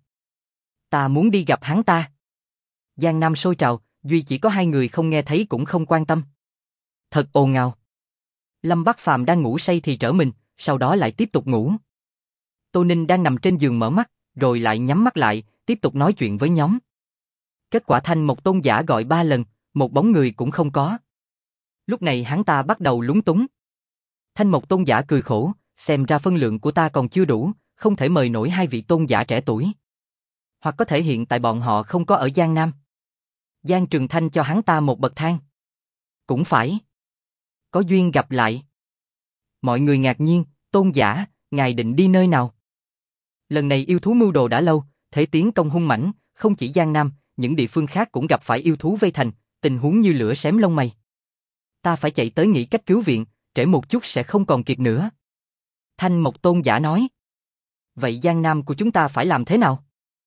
Ta muốn đi gặp hắn ta. Giang Nam sôi trào, duy chỉ có hai người không nghe thấy cũng không quan tâm. Thật ồn ào. Lâm Bắc Phàm đang ngủ say thì trở mình, sau đó lại tiếp tục ngủ. Tô Ninh đang nằm trên giường mở mắt, rồi lại nhắm mắt lại, tiếp tục nói chuyện với nhóm. Kết quả Thanh Mộc Tôn giả gọi 3 lần, một bóng người cũng không có. Lúc này hắn ta bắt đầu lúng túng. Thanh Mộc Tôn giả cười khổ, xem ra phân lượng của ta còn chưa đủ, không thể mời nổi hai vị tôn giả trẻ tuổi. Hoặc có thể hiện tại bọn họ không có ở Giang Nam. Giang Trường Thanh cho hắn ta một bậc thang. Cũng phải. Có duyên gặp lại. Mọi người ngạc nhiên, tôn giả, ngài định đi nơi nào? Lần này yêu thú mưu đồ đã lâu, thế tiến công hung mãnh, không chỉ Giang Nam, những địa phương khác cũng gặp phải yêu thú vây thành, tình huống như lửa xém lông mày. Ta phải chạy tới nghĩ cách cứu viện, trễ một chút sẽ không còn kịp nữa. Thanh Mộc Tôn giả nói. Vậy Giang Nam của chúng ta phải làm thế nào?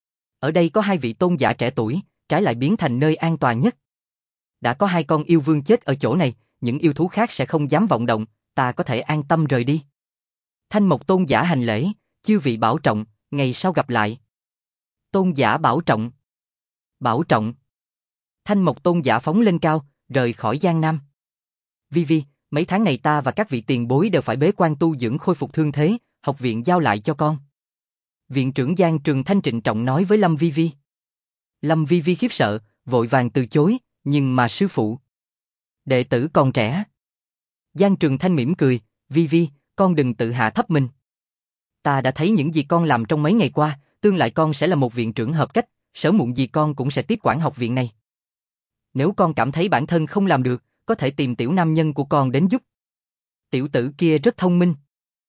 Ở đây có hai vị tôn giả trẻ tuổi, trái lại biến thành nơi an toàn nhất. Đã có 2 con yêu vương chết ở chỗ này, những yêu thú khác sẽ không dám vọng động, ta có thể an tâm rời đi. Thanh Mộc Tôn giả hành lễ, chư vị bảo trọng, ngày sau gặp lại. Tôn giả bảo trọng. Bảo trọng. Thanh Mộc Tôn giả phóng lên cao, rời khỏi Giang Nam. Vi Vi, mấy tháng này ta và các vị tiền bối đều phải bế quan tu dưỡng khôi phục thương thế, học viện giao lại cho con. Viện trưởng Giang Trường Thanh trịnh trọng nói với Lâm Vi Vi. Lâm Vi Vi khiếp sợ, vội vàng từ chối, nhưng mà sư phụ. Đệ tử còn trẻ. Giang Trường Thanh mỉm cười, Vi Vi, con đừng tự hạ thấp mình. Ta đã thấy những gì con làm trong mấy ngày qua, tương lai con sẽ là một viện trưởng hợp cách, sớm muộn gì con cũng sẽ tiếp quản học viện này. Nếu con cảm thấy bản thân không làm được, có thể tìm tiểu nam nhân của con đến giúp. Tiểu tử kia rất thông minh.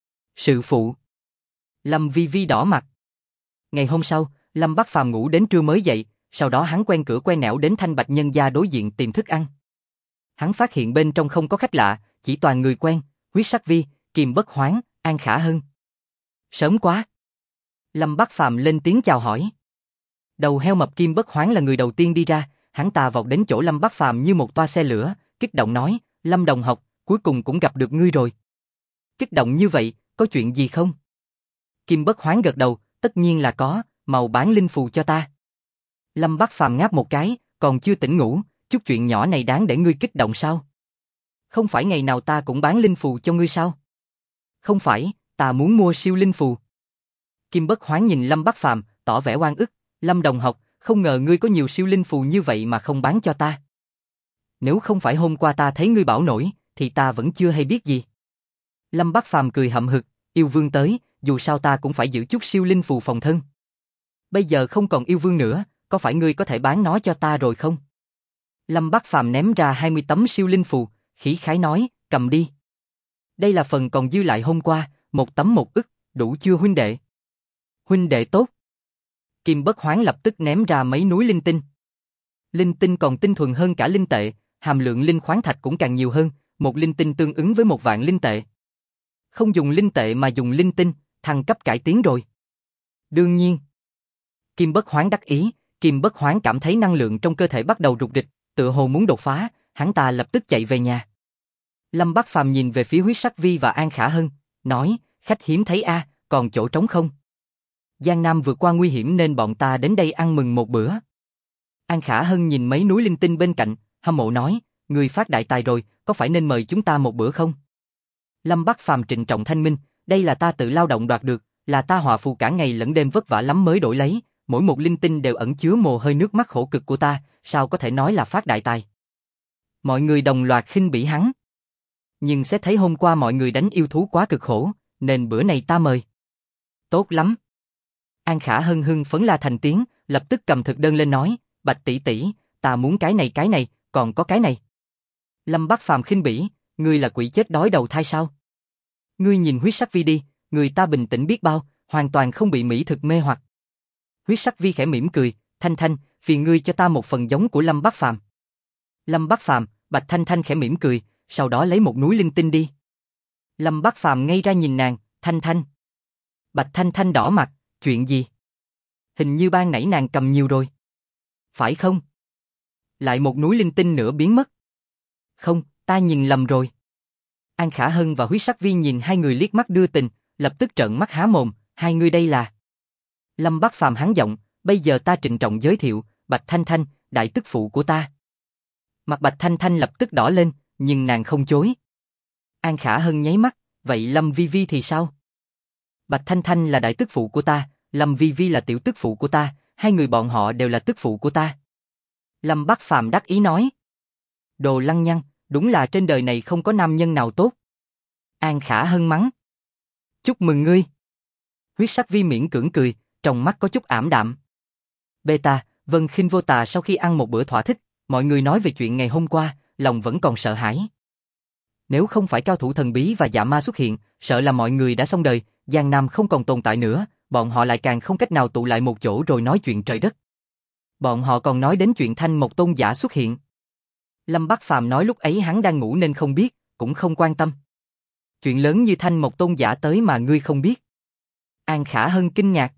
Sư phụ. Lâm Vi Vi đỏ mặt. Ngày hôm sau, Lâm Bắc Phàm ngủ đến trưa mới dậy, sau đó hắn quen cửa quen nẻo đến Thanh Bạch nhân gia đối diện tìm thức ăn. Hắn phát hiện bên trong không có khách lạ, chỉ toàn người quen, Huyết Sắc Vi, Kim Bất Hoán, An Khả Hân. Sớm quá. Lâm Bắc Phàm lên tiếng chào hỏi. Đầu heo mập Kim Bất Hoán là người đầu tiên đi ra, hắn ta vọt đến chỗ Lâm Bắc Phàm như một toa xe lửa, kích động nói, Lâm đồng học, cuối cùng cũng gặp được ngươi rồi. Kích động như vậy, có chuyện gì không? Kim Bất Hoán gật đầu, tất nhiên là có, màu bán linh phù cho ta. Lâm Bắc Phàm ngáp một cái, còn chưa tỉnh ngủ, chút chuyện nhỏ này đáng để ngươi kích động sao? Không phải ngày nào ta cũng bán linh phù cho ngươi sao? Không phải, ta muốn mua siêu linh phù. Kim Bất Hoán nhìn Lâm Bắc Phàm, tỏ vẻ oan ức, Lâm đồng học, không ngờ ngươi có nhiều siêu linh phù như vậy mà không bán cho ta. Nếu không phải hôm qua ta thấy ngươi bảo nổi, thì ta vẫn chưa hay biết gì. Lâm Bắc Phàm cười hậm hực, yêu vương tới, dù sao ta cũng phải giữ chút siêu linh phù phòng thân. Bây giờ không còn yêu vương nữa, có phải ngươi có thể bán nó cho ta rồi không? Lâm Bắc Phàm ném ra 20 tấm siêu linh phù, khí khái nói, cầm đi. Đây là phần còn dư lại hôm qua, một tấm 1 ức, đủ chưa huynh đệ? Huynh đệ tốt. Kim Bất Hoán lập tức ném ra mấy núi linh tinh. Linh tinh còn tinh thuần hơn cả linh tệ, hàm lượng linh khoáng thạch cũng càng nhiều hơn, một linh tinh tương ứng với 1 vạn linh tệ. Không dùng linh tệ mà dùng linh tinh, thăng cấp cải tiến rồi. Đương nhiên. Kim Bất Hoán đắc ý, Kim Bất Hoán cảm thấy năng lượng trong cơ thể bắt đầu rục rịch, tựa hồ muốn đột phá, hắn ta lập tức chạy về nhà. Lâm Bắc Phàm nhìn về phía Huyết Sắc Vi và An Khả Hân, nói, khách hiếm thấy a, còn chỗ trống không? Giang Nam vượt qua nguy hiểm nên bọn ta đến đây ăn mừng một bữa. An Khả Hân nhìn mấy núi linh tinh bên cạnh, hâm mộ nói, người phát đại tài rồi, có phải nên mời chúng ta một bữa không? Lâm Bắc Phàm trịnh trọng thanh minh, đây là ta tự lao động đoạt được, là ta họa phù cả ngày lẫn đêm vất vả lắm mới đổi lấy, mỗi một linh tinh đều ẩn chứa mồ hôi nước mắt khổ cực của ta, sao có thể nói là phát đại tài? Mọi người đồng loạt khinh bỉ hắn. Nhưng sẽ thấy hôm qua mọi người đánh yêu thú quá cực khổ, nên bữa này ta mời. Tốt lắm. An Khả Hân hưng phấn la thành tiếng, lập tức cầm thực đơn lên nói, Bạch tỷ tỷ, ta muốn cái này, còn có cái này. Lâm Bắc Phàm khinh bỉ, ngươi là quỷ chết đói đầu thai sao? Ngươi nhìn Huyết Sắc Vi đi, người ta bình tĩnh biết bao, hoàn toàn không bị mỹ thực mê hoặc. Huyết Sắc Vi khẽ mỉm cười, Thanh Thanh, phiền ngươi cho ta một phần giống của Lâm Bắc Phàm. Lâm Bắc Phàm, Bạch Thanh Thanh khẽ mỉm cười, sau đó lấy một núi linh tinh đi. Lâm Bắc Phàm ngây ra nhìn nàng, Thanh Thanh. Bạch Thanh Thanh đỏ mặt, chuyện gì? Hình như ban nãy nàng cầm nhiều rồi. Phải không? Lại một núi linh tinh nữa biến mất. Không, ta nhìn lầm rồi. An Khả Hân và Huyết Sắc Vi nhìn hai người liếc mắt đưa tình, lập tức trợn mắt há mồm, hai người đây là... Lâm Bắc Phàm hắn giọng, bây giờ ta trịnh trọng giới thiệu, Bạch Thanh Thanh, đại tức phụ của ta. Mặt Bạch Thanh Thanh lập tức đỏ lên, nhưng nàng không chối. An Khả Hân nháy mắt, vậy Lâm Vi Vi thì sao? Bạch Thanh Thanh là đại tức phụ của ta, Lâm Vi Vi là tiểu tức phụ của ta, hai người bọn họ đều là tức phụ của ta. Lâm Bắc Phàm đắc ý nói. Đồ lăng nhăng, đúng là trên đời này không có nam nhân nào tốt. An Khả Hân mắng. Chúc mừng ngươi. Huyết Sắc Vi miễn cưỡng cười, trong mắt có chút ảm đạm. Beta, Vân Khinh Vô Tà sau khi ăn một bữa thỏa thích, mọi người nói về chuyện ngày hôm qua, lòng vẫn còn sợ hãi. Nếu không phải cao thủ thần bí và dạ ma xuất hiện, sợ là mọi người đã xong đời, Giang Nam không còn tồn tại nữa, bọn họ lại càng không cách nào tụ lại một chỗ rồi nói chuyện trời đất. Bọn họ còn nói đến chuyện Thanh Mộc Tôn giả xuất hiện. Lâm Bắc Phàm nói lúc ấy hắn đang ngủ nên không biết, cũng không quan tâm. Chuyện lớn như Thanh Mộc Tôn giả tới mà ngươi không biết. An Khả Hân kinh ngạc.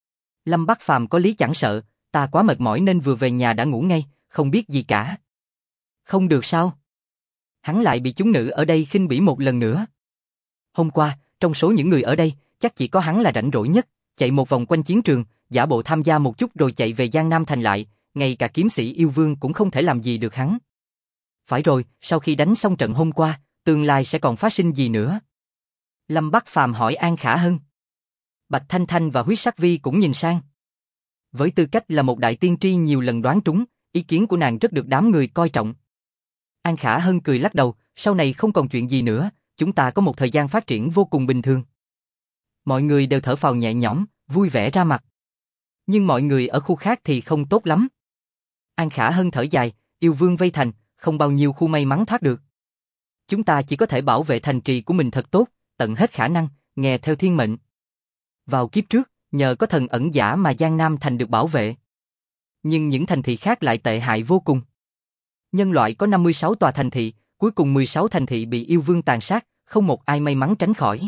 Lâm Bắc Phàm có lý chẳng sợ, ta quá mệt mỏi nên vừa về nhà đã ngủ ngay, không biết gì cả. Không được sao? Hắn lại bị chúng nữ ở đây khinh bỉ một lần nữa. Hôm qua, trong số những người ở đây, chắc chỉ có hắn là rảnh rỗi nhất, chạy một vòng quanh chiến trường, giả bộ tham gia một chút rồi chạy về Giang Nam thành lại, ngay cả kiếm sĩ yêu vương cũng không thể làm gì được hắn. Phải rồi, sau khi đánh xong trận hôm qua, tương lai sẽ còn phát sinh gì nữa? Lâm Bắc Phàm hỏi An Khả Hân. Bạch Thanh Thanh và Huyết Sắc Vi cũng nhìn sang. Với tư cách là một đại tiên tri nhiều lần đoán trúng, ý kiến của nàng rất được đám người coi trọng. An Khả Hân cười lắc đầu, sau này không còn chuyện gì nữa, chúng ta có một thời gian phát triển vô cùng bình thường. Mọi người đều thở phào nhẹ nhõm, vui vẻ ra mặt. Nhưng mọi người ở khu khác thì không tốt lắm. An Khả Hân thở dài, yêu vương vây thành, không bao nhiêu khu may mắn thoát được. Chúng ta chỉ có thể bảo vệ thành trì của mình thật tốt, tận hết khả năng, nghe theo thiên mệnh. Vào kiếp trước, nhờ có thần ẩn giả mà Giang Nam thành được bảo vệ. Nhưng những thành thị khác lại tệ hại vô cùng. Nhân loại có 56 tòa thành thị, cuối cùng 16 thành thị bị yêu vương tàn sát, không một ai may mắn tránh khỏi.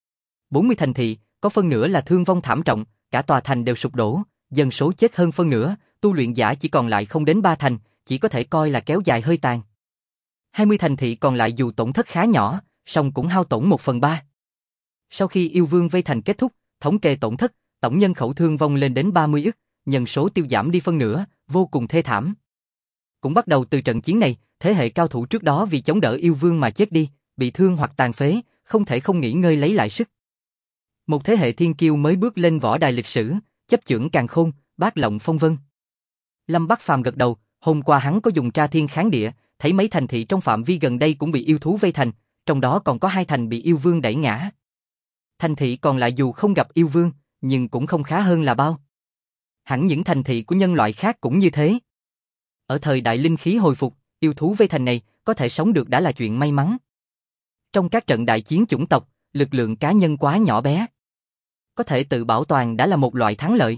40 thành thị, có phân nửa là thương vong thảm trọng, cả tòa thành đều sụp đổ, dân số chết hơn phân nửa, tu luyện giả chỉ còn lại không đến 3 thành, chỉ có thể coi là kéo dài hơi tàn. 20 thành thị còn lại dù tổn thất khá nhỏ, song cũng hao tổn 1/3. Sau khi yêu vương vây thành kết thúc, thống kê tổn thất, tổng nhân khẩu thương vong lên đến 30 ức, nhân số tiêu giảm đi phân nửa, vô cùng thê thảm. Cũng bắt đầu từ trận chiến này, thế hệ cao thủ trước đó vì chống đỡ yêu vương mà chết đi, bị thương hoặc tàn phế, không thể không nghỉ ngơi lấy lại sức. Một thế hệ thiên kiêu mới bước lên võ đài lịch sử, chấp chưởng càn khôn, bát lộng phong vân. Lâm Bắc Phàm gật đầu, hôm qua hắn có dùng tra thiên kháng địa, thấy mấy thành thị trong phạm vi gần đây cũng bị yêu thú vây thành, trong đó còn có 2 thành bị yêu vương đẩy ngã. Thành thị còn lại dù không gặp yêu vương, nhưng cũng không khá hơn là bao. Hẳn những thành thị của nhân loại khác cũng như thế. Ở thời đại linh khí hồi phục, yêu thú vây thành này có thể sống được đã là chuyện may mắn. Trong các trận đại chiến chủng tộc, lực lượng cá nhân quá nhỏ bé. Có thể tự bảo toàn đã là một loại thắng lợi.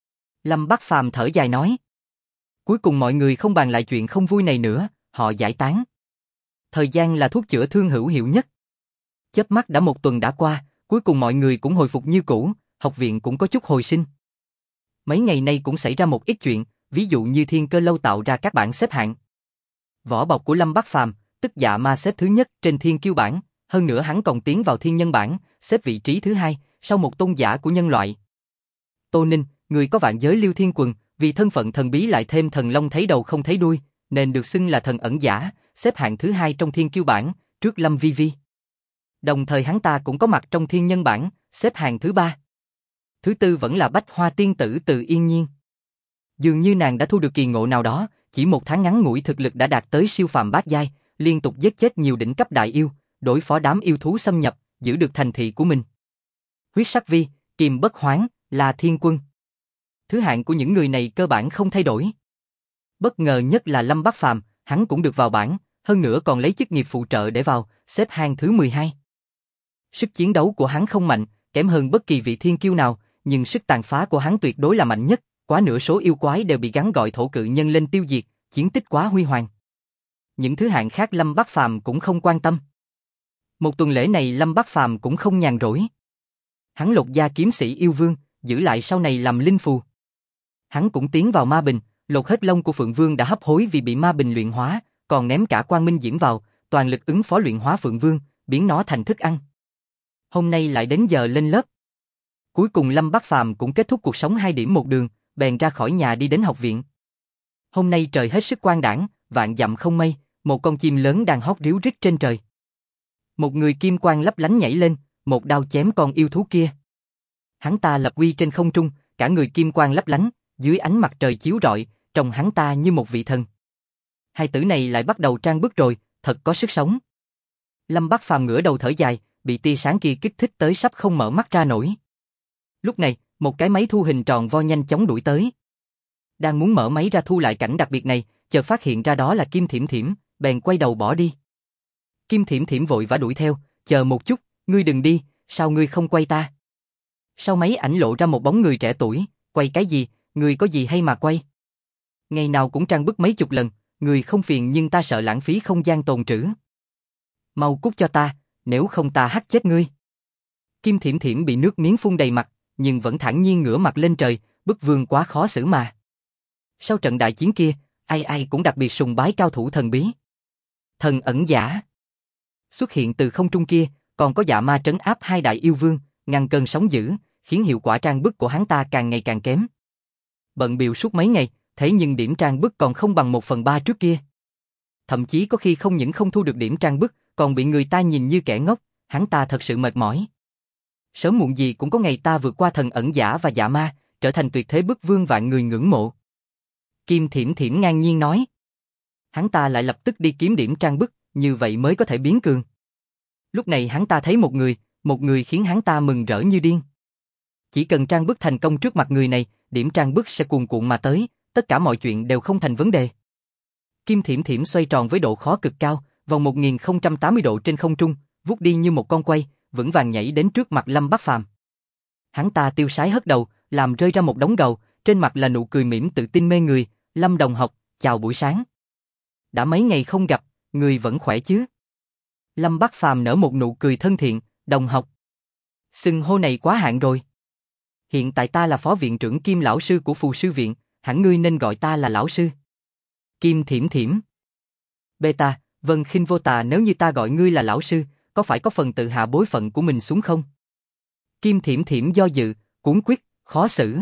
Lâm Bắc Phàm thở dài nói. Cuối cùng mọi người không bàn lại chuyện không vui này nữa, họ giải tán. Thời gian là thuốc chữa thương hữu hiệu nhất. Chớp mắt đã một tuần đã qua, cuối cùng mọi người cũng hồi phục như cũ, học viện cũng có chút hồi sinh. Mấy ngày nay cũng xảy ra một ít chuyện, ví dụ như Thiên Cơ Lâu tạo ra các bảng xếp hạng. Vỏ bọc của Lâm Bắc Phàm, tức Dạ Ma xếp thứ nhất trên Thiên Kiêu bảng, hơn nữa hắn còn tiến vào Thiên Nhân bảng, xếp vị trí thứ hai, sau một tôn giả của nhân loại. Tô Ninh, người có vạn giới Liêu Thiên Quần, vì thân phận thần bí lại thêm thần long thấy đầu không thấy đuôi, nên được xưng là thần ẩn giả, xếp hạng thứ hai trong Thiên Kiêu bảng, trước Lâm Vi Vi. Đồng thời hắn ta cũng có mặt trong Thiên Nhân bảng, xếp hạng thứ ba. Thứ tư vẫn là Bách Hoa tiên tử Từ Yên Nhiên. Dường như nàng đã thu được kỳ ngộ nào đó, chỉ một tháng ngắn ngủi thực lực đã đạt tới siêu phàm bát giai, liên tục giết chết nhiều đỉnh cấp đại yêu, đối phó đám yêu thú xâm nhập, giữ được thành thị của mình. Huyết Sắc Vi, Kiềm Bất Hoán, là Thiên Quân. Thứ hạng của những người này cơ bản không thay đổi. Bất ngờ nhất là Lâm Bắc Phàm, hắn cũng được vào bảng, hơn nữa còn lấy chức nghiệp phụ trợ để vào, xếp hạng thứ 12. Sức chiến đấu của hắn không mạnh, kém hơn bất kỳ vị thiên kiêu nào, nhưng sức tàn phá của hắn tuyệt đối là mạnh nhất, quá nửa số yêu quái đều bị gắn gọi thổ cự nhân lên tiêu diệt, chiến tích quá huy hoàng. Những thứ hạng khác Lâm Bắc Phàm cũng không quan tâm. Một tuần lễ này Lâm Bắc Phàm cũng không nhàn rỗi. Hắn lột da kiếm sĩ yêu vương, giữ lại sau này làm linh phù. Hắn cũng tiến vào ma bình, lột hết lông của Phượng Vương đã hấp hối vì bị ma bình luyện hóa, còn ném cả Quang Minh Diễm vào, toàn lực ứng phó luyện hóa Phượng Vương, biến nó thành thức ăn. Hôm nay lại đến giờ lên lớp. Cuối cùng Lâm Bắc Phàm cũng kết thúc cuộc sống 2 điểm một đường, bèn ra khỏi nhà đi đến học viện. Hôm nay trời hết sức quang đãng, vạn dặm không mây, một con chim lớn đang hót ríu rít trên trời. Một người kim quang lấp lánh nhảy lên, một đao chém con yêu thú kia. Hắn ta lập uy trên không trung, cả người kim quang lấp lánh, dưới ánh mặt trời chiếu rọi, trông hắn ta như một vị thần. Hai tử này lại bắt đầu trang bức rồi, thật có sức sống. Lâm Bắc Phàm ngửa đầu thở dài, bị tia sáng kia kích thích tới sắp không mở mắt ra nổi. Lúc này, một cái máy thu hình tròn vo nhanh chóng đuổi tới. Đang muốn mở máy ra thu lại cảnh đặc biệt này, chợt phát hiện ra đó là Kim Thiểm Thiểm, bèn quay đầu bỏ đi. Kim Thiểm Thiểm vội vã đuổi theo, chờ một chút, ngươi đừng đi, sao ngươi không quay ta? Sau máy ảnh lộ ra một bóng người trẻ tuổi, quay cái gì, ngươi có gì hay mà quay? Ngày nào cũng trang bức mấy chục lần, ngươi không phiền nhưng ta sợ lãng phí không gian tồn trữ. Mau cút cho ta, nếu không ta hắt chết ngươi. Kim Thiểm Thiểm bị nước miếng phun đầy mặt, nhưng vẫn thản nhiên ngửa mặt lên trời, bức vương quá khó xử mà. Sau trận đại chiến kia, ai ai cũng đặc biệt sùng bái cao thủ thần bí. Thần ẩn giả xuất hiện từ không trung kia, còn có Dạ Ma trấn áp 2 đại yêu vương, ngăn cơn sóng dữ, khiến hiệu quả trang bức của hắn ta càng ngày càng kém. Bận bịu suốt mấy ngày, thế nhưng điểm trang bức còn không bằng 1/3 trước kia. Thậm chí có khi không những không thu được điểm trang bức, còn bị người ta nhìn như kẻ ngốc, hắn ta thật sự mệt mỏi. Sớm muộn gì cũng có ngày ta vượt qua thần ẩn giả và Dạ Ma, trở thành tuyệt thế bức vương vạn người ngưỡng mộ. Kim Thiểm Thiểm ngang nhiên nói. Hắn ta lại lập tức đi kiếm điểm trang bức, như vậy mới có thể biến cường. Lúc này hắn ta thấy một người khiến hắn ta mừng rỡ như điên. Chỉ cần trang bức thành công trước mặt người này, điểm trang bức sẽ cuồn cuộn mà tới, tất cả mọi chuyện đều không thành vấn đề. Kim Thiểm Thiểm xoay tròn với độ khó cực cao, vòng 1080 độ trên không trung, vút đi như một con quay, vững vàng nhảy đến trước mặt Lâm Bắc Phàm. Hắn ta tiêu sái hất đầu, làm rơi ra một đống gầu, trên mặt là nụ cười mỉm tự tin mê người. Lâm đồng học, chào buổi sáng. Đã mấy ngày không gặp, người vẫn khỏe chứ? Lâm Bắc Phàm nở một nụ cười thân thiện, đồng học. Xưng hô này quá hạn rồi. Hiện tại ta là phó viện trưởng Kim lão sư của Phù sư viện, hẳn ngươi nên gọi ta là lão sư. Kim Thiểm Thiểm. Beta, Vân Khinh Vô Tà, nếu như ta gọi ngươi là lão sư, có phải có phần tự hạ bối phận của mình xuống không? Kim Thiểm Thiểm do dự, cuống quýt, khó xử.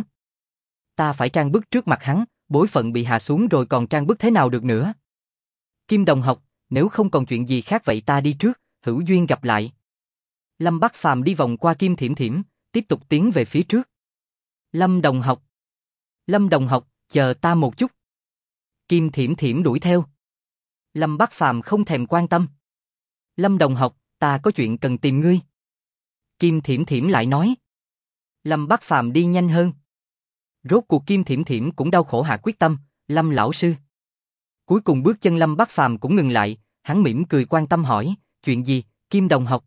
Ta phải trang bức trước mặt hắn, bối phận bị hạ xuống rồi còn trang bức thế nào được nữa? Kim đồng học, nếu không còn chuyện gì khác vậy ta đi trước, hữu duyên gặp lại. Lâm Bắc Phàm đi vòng qua Kim Thiểm Thiểm, tiếp tục tiến về phía trước. Lâm đồng học. Lâm đồng học, chờ ta một chút. Kim Thiểm Thiểm đuổi theo. Lâm Bắc Phàm không thèm quan tâm. Lâm đồng học, ta có chuyện cần tìm ngươi. Kim Thiểm Thiểm lại nói. Lâm Bắc Phàm đi nhanh hơn. Rốt cuộc Kim Thiểm Thiểm cũng đau khổ hạ quyết tâm, Lâm lão sư. Cuối cùng bước chân Lâm Bắc Phàm cũng ngừng lại, hắn mỉm cười quan tâm hỏi, chuyện gì, Kim đồng học?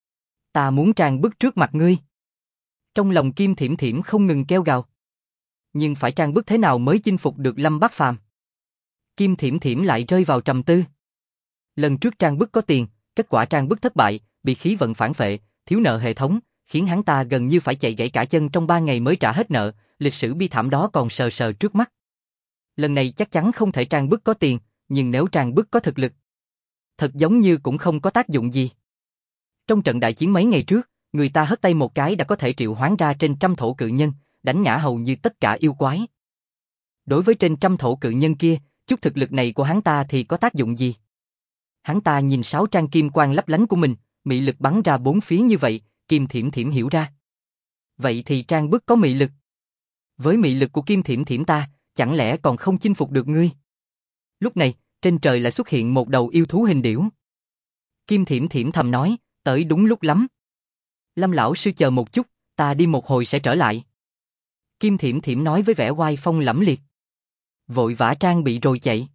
Ta muốn trang bức trước mặt ngươi. Trong lòng Kim Thiểm Thiểm không ngừng kêu gào. Nhưng phải trang bức thế nào mới chinh phục được Lâm Bắc Phàm? Kim Thiểm Thiểm lại rơi vào trầm tư. Lần trước trang bức có tiền, kết quả trang bức thất bại, bị khí vận phản phệ, thiếu nợ hệ thống, khiến hắn ta gần như phải chạy gãy cả chân trong 3 ngày mới trả hết nợ, lịch sử bi thảm đó còn sờ sờ trước mắt. Lần này chắc chắn không thể trang bức có tiền, nhưng nếu trang bức có thực lực, thật giống như cũng không có tác dụng gì. Trong trận đại chiến mấy ngày trước, người ta hất tay một cái đã có thể triệu hoán ra trên trăm thổ cự nhân, đánh ngã hầu như tất cả yêu quái. Đối với trên trăm thổ cự nhân kia, chút thực lực này của hắn ta thì có tác dụng gì? Hắn ta nhìn 6 trang kim quang lấp lánh của mình, mị lực bắn ra 4 phía như vậy, Kim Thiểm Thiểm hiểu ra. Vậy thì trang bức có mị lực. Với mị lực của Kim Thiểm Thiểm ta, chẳng lẽ còn không chinh phục được ngươi? Lúc này, trên trời lại xuất hiện một đầu yêu thú hình điểu. Kim Thiểm Thiểm thầm nói, tới đúng lúc lắm. Lâm lão sư chờ một chút, ta đi một hồi sẽ trở lại. Kim Thiểm Thiểm nói với vẻ oai phong lẫm liệt. Vội vã trang bị rồi chạy.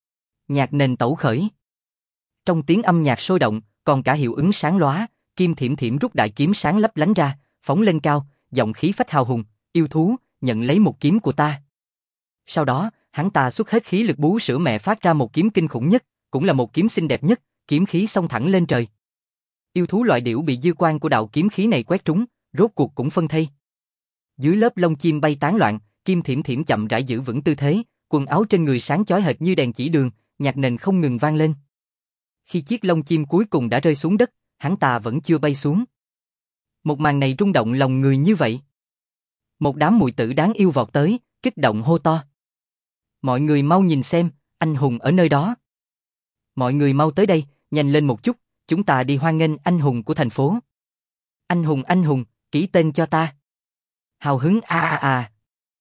Nhạc nền tẩu khởi. Trong tiếng âm nhạc sôi động, còn cả hiệu ứng sáng lóa, Kim Thiểm Thiểm rút đại kiếm sáng lấp lánh ra, phóng lên cao, giọng khí phách hào hùng, yêu thú, nhận lấy một kiếm của ta. Sau đó, hắn ta xuất hết khí lực bú sữa mẹ phát ra một kiếm kinh khủng nhất, cũng là một kiếm xinh đẹp nhất, kiếm khí xông thẳng lên trời. Yêu thú loại điểu bị dư quang của đạo kiếm khí này quét trúng, rốt cuộc cũng phân thây. Dưới lớp lông chim bay tán loạn, Kim Thiểm Thiểm chậm rãi giữ vững tư thế, quần áo trên người sáng chói hệt như đèn chỉ đường, nhạc nền không ngừng vang lên. Khi chiếc lông chim cuối cùng đã rơi xuống đất, hắn ta vẫn chưa bay xuống. Một màn này rung động lòng người như vậy. Một đám muội tử đáng yêu vọt tới, kích động hô to. Mọi người mau nhìn xem, anh hùng ở nơi đó. Mọi người mau tới đây, nhanh lên một chút, chúng ta đi hoan nghênh anh hùng của thành phố. Anh hùng, ký tên cho ta. Hào hứng a.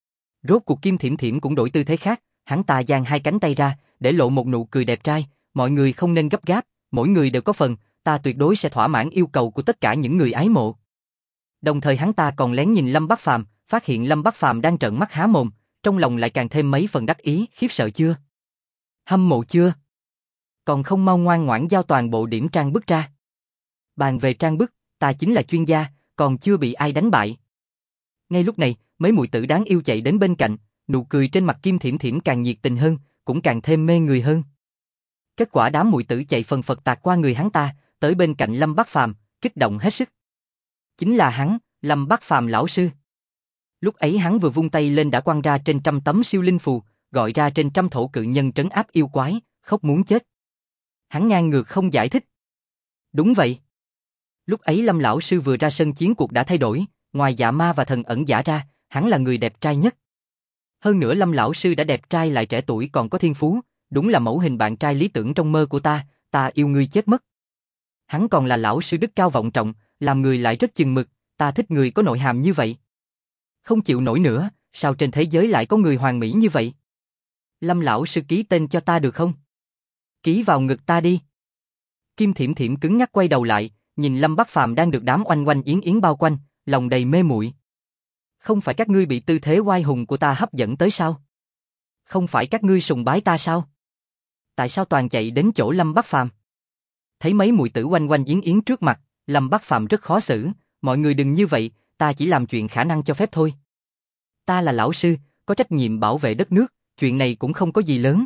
Rốt cuộc Kim Thiểm Thiểm cũng đổi tư thế khác, hắn ta dang hai cánh tay ra, để lộ một nụ cười đẹp trai, mọi người không nên gấp gáp, mỗi người đều có phần, ta tuyệt đối sẽ thỏa mãn yêu cầu của tất cả những người ái mộ. Đồng thời hắn ta còn lén nhìn Lâm Bắc Phàm, phát hiện Lâm Bắc Phàm đang trợn mắt há mồm, trong lòng lại càng thêm mấy phần đắc ý, khiếp sợ chưa? Hâm mộ chưa? Còn không mau ngoan ngoãn giao toàn bộ điểm trang bức ra. Bàn về trang bức, ta chính là chuyên gia, còn chưa bị ai đánh bại. Ngay lúc này, mấy muội tử đáng yêu chạy đến bên cạnh, nụ cười trên mặt Kim Thiểm Thiểm càng nhiệt tình hơn, cũng càng thêm mê người hơn. Kết quả đám muội tử chạy phần phật tạt qua người hắn ta, tới bên cạnh Lâm Bắc Phàm, kích động hết sức. Chính là hắn, Lâm Bắc Phàm lão sư. Lúc ấy hắn vừa vung tay lên đã quăng ra trên trăm tấm siêu linh phù, gọi ra trên trăm thổ cự nhân trấn áp yêu quái, khóc muốn chết. Hắn ngang ngược không giải thích. Đúng vậy. Lúc ấy Lâm lão sư vừa ra sân chiến cuộc đã thay đổi, ngoài dạ ma và thần ẩn giả ra, hắn là người đẹp trai nhất. Hơn nữa Lâm lão sư đã đẹp trai lại trẻ tuổi còn có thiên phú, đúng là mẫu hình bạn trai lý tưởng trong mơ của ta yêu ngươi chết mất. Hắn còn là lão sư đức cao vọng trọng, làm người lại rất chừng mực, ta thích người có nội hàm như vậy. Không chịu nổi nữa, sao trên thế giới lại có người hoàn mỹ như vậy? Lâm lão sư ký tên cho ta được không? Ký vào ngực ta đi. Kim Thiểm Thiểm cứng nhắc quay đầu lại, nhìn Lâm Bắc Phàm đang được đám oanh oanh yến yến bao quanh, lòng đầy mê muội. Không phải các ngươi bị tư thế oai hùng của ta hấp dẫn tới sao? Không phải các ngươi sùng bái ta sao? Tại sao toàn chạy đến chỗ Lâm Bắc Phàm? Thấy mấy muội tử oanh oanh yến yến trước mặt, Lâm Bắc Phàm rất khó xử, mọi người đừng như vậy, ta chỉ làm chuyện khả năng cho phép thôi. Ta là lão sư, có trách nhiệm bảo vệ đất nước, chuyện này cũng không có gì lớn.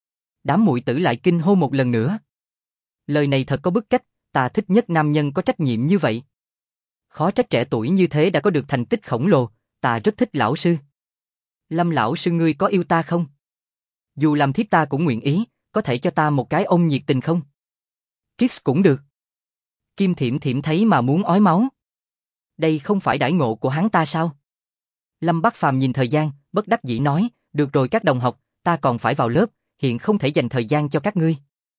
Đám muội tử lại kinh hô một lần nữa. Lời này thật có bức cách, ta thích nhất nam nhân có trách nhiệm như vậy. Khó trách trẻ tuổi như thế đã có được thành tích khổng lồ, ta rất thích lão sư. Lâm lão sư ngươi có yêu ta không? Dù làm thiếp ta cũng nguyện ý, có thể cho ta một cái ôm nhiệt tình không? Kiss cũng được. Kim Thiểm Thiểm thấy mà muốn ói máu. Đây không phải đãi ngộ của hắn ta sao? Lâm Bắc Phàm nhìn thời gian, bất đắc dĩ nói, được rồi các đồng học, ta còn phải vào lớp, hiện không thể dành thời gian cho các ngươi.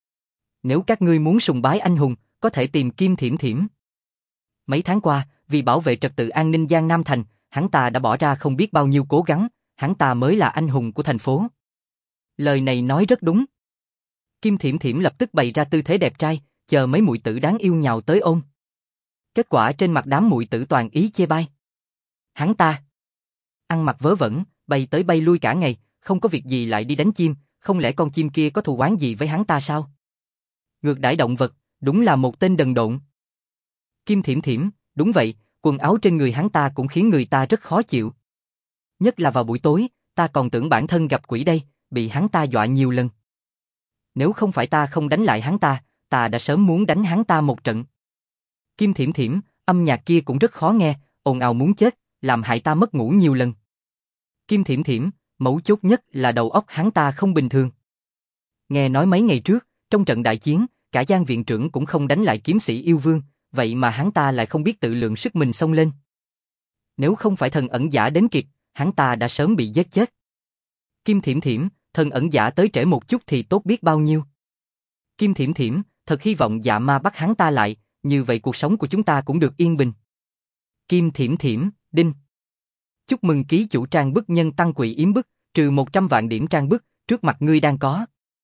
Nếu các ngươi muốn sùng bái anh hùng, có thể tìm Kim Thiểm Thiểm. Mấy tháng qua, vì bảo vệ trật tự an ninh Giang Nam Thành, hắn ta đã bỏ ra không biết bao nhiêu cố gắng, hắn ta mới là anh hùng của thành phố. Lời này nói rất đúng. Kim Thiểm Thiểm lập tức bày ra tư thế đẹp trai, chờ mấy muội tử đáng yêu nhào tới ôm. Kết quả trên mặt đám muội tử toàn ý chê bai. Hắn ta ăn mặc vớ vẩn, bay tới bay lui cả ngày, không có việc gì lại đi đánh chim, không lẽ con chim kia có thù oán gì với hắn ta sao? Ngược đãi động vật, đúng là một tên đần độn. Kim Thiểm Thiểm, đúng vậy, quần áo trên người hắn ta cũng khiến người ta rất khó chịu. Nhất là vào buổi tối, ta còn tưởng bản thân gặp quỷ đây, bị hắn ta dọa nhiều lần. Nếu không phải ta không đánh lại hắn ta đã sớm muốn đánh hắn ta một trận. Kim Thiểm Thiểm, âm nhạc kia cũng rất khó nghe, ồn ào muốn chết, làm hại ta mất ngủ nhiều lần. Kim Thiểm Thiểm, mấu chốt nhất là đầu óc hắn ta không bình thường. Nghe nói mấy ngày trước, trong trận đại chiến, cả Giang viện trưởng cũng không đánh lại kiếm sĩ yêu vương, vậy mà hắn ta lại không biết tự lượng sức mình xông lên. Nếu không phải thần ẩn giả đến kịp, hắn ta đã sớm bị giết chết. Kim Thiểm Thiểm, thần ẩn giả tới trễ một chút thì tốt biết bao nhiêu. Kim Thiểm Thiểm, thật hy vọng dạ ma bắt hắn ta lại, như vậy cuộc sống của chúng ta cũng được yên bình. Kim Thiểm Thiểm, đinh. Chúc mừng ký chủ trang bức nhân tăng quỷ yếm bức, trừ 100 vạn điểm trang bức, trước mặt ngươi đang có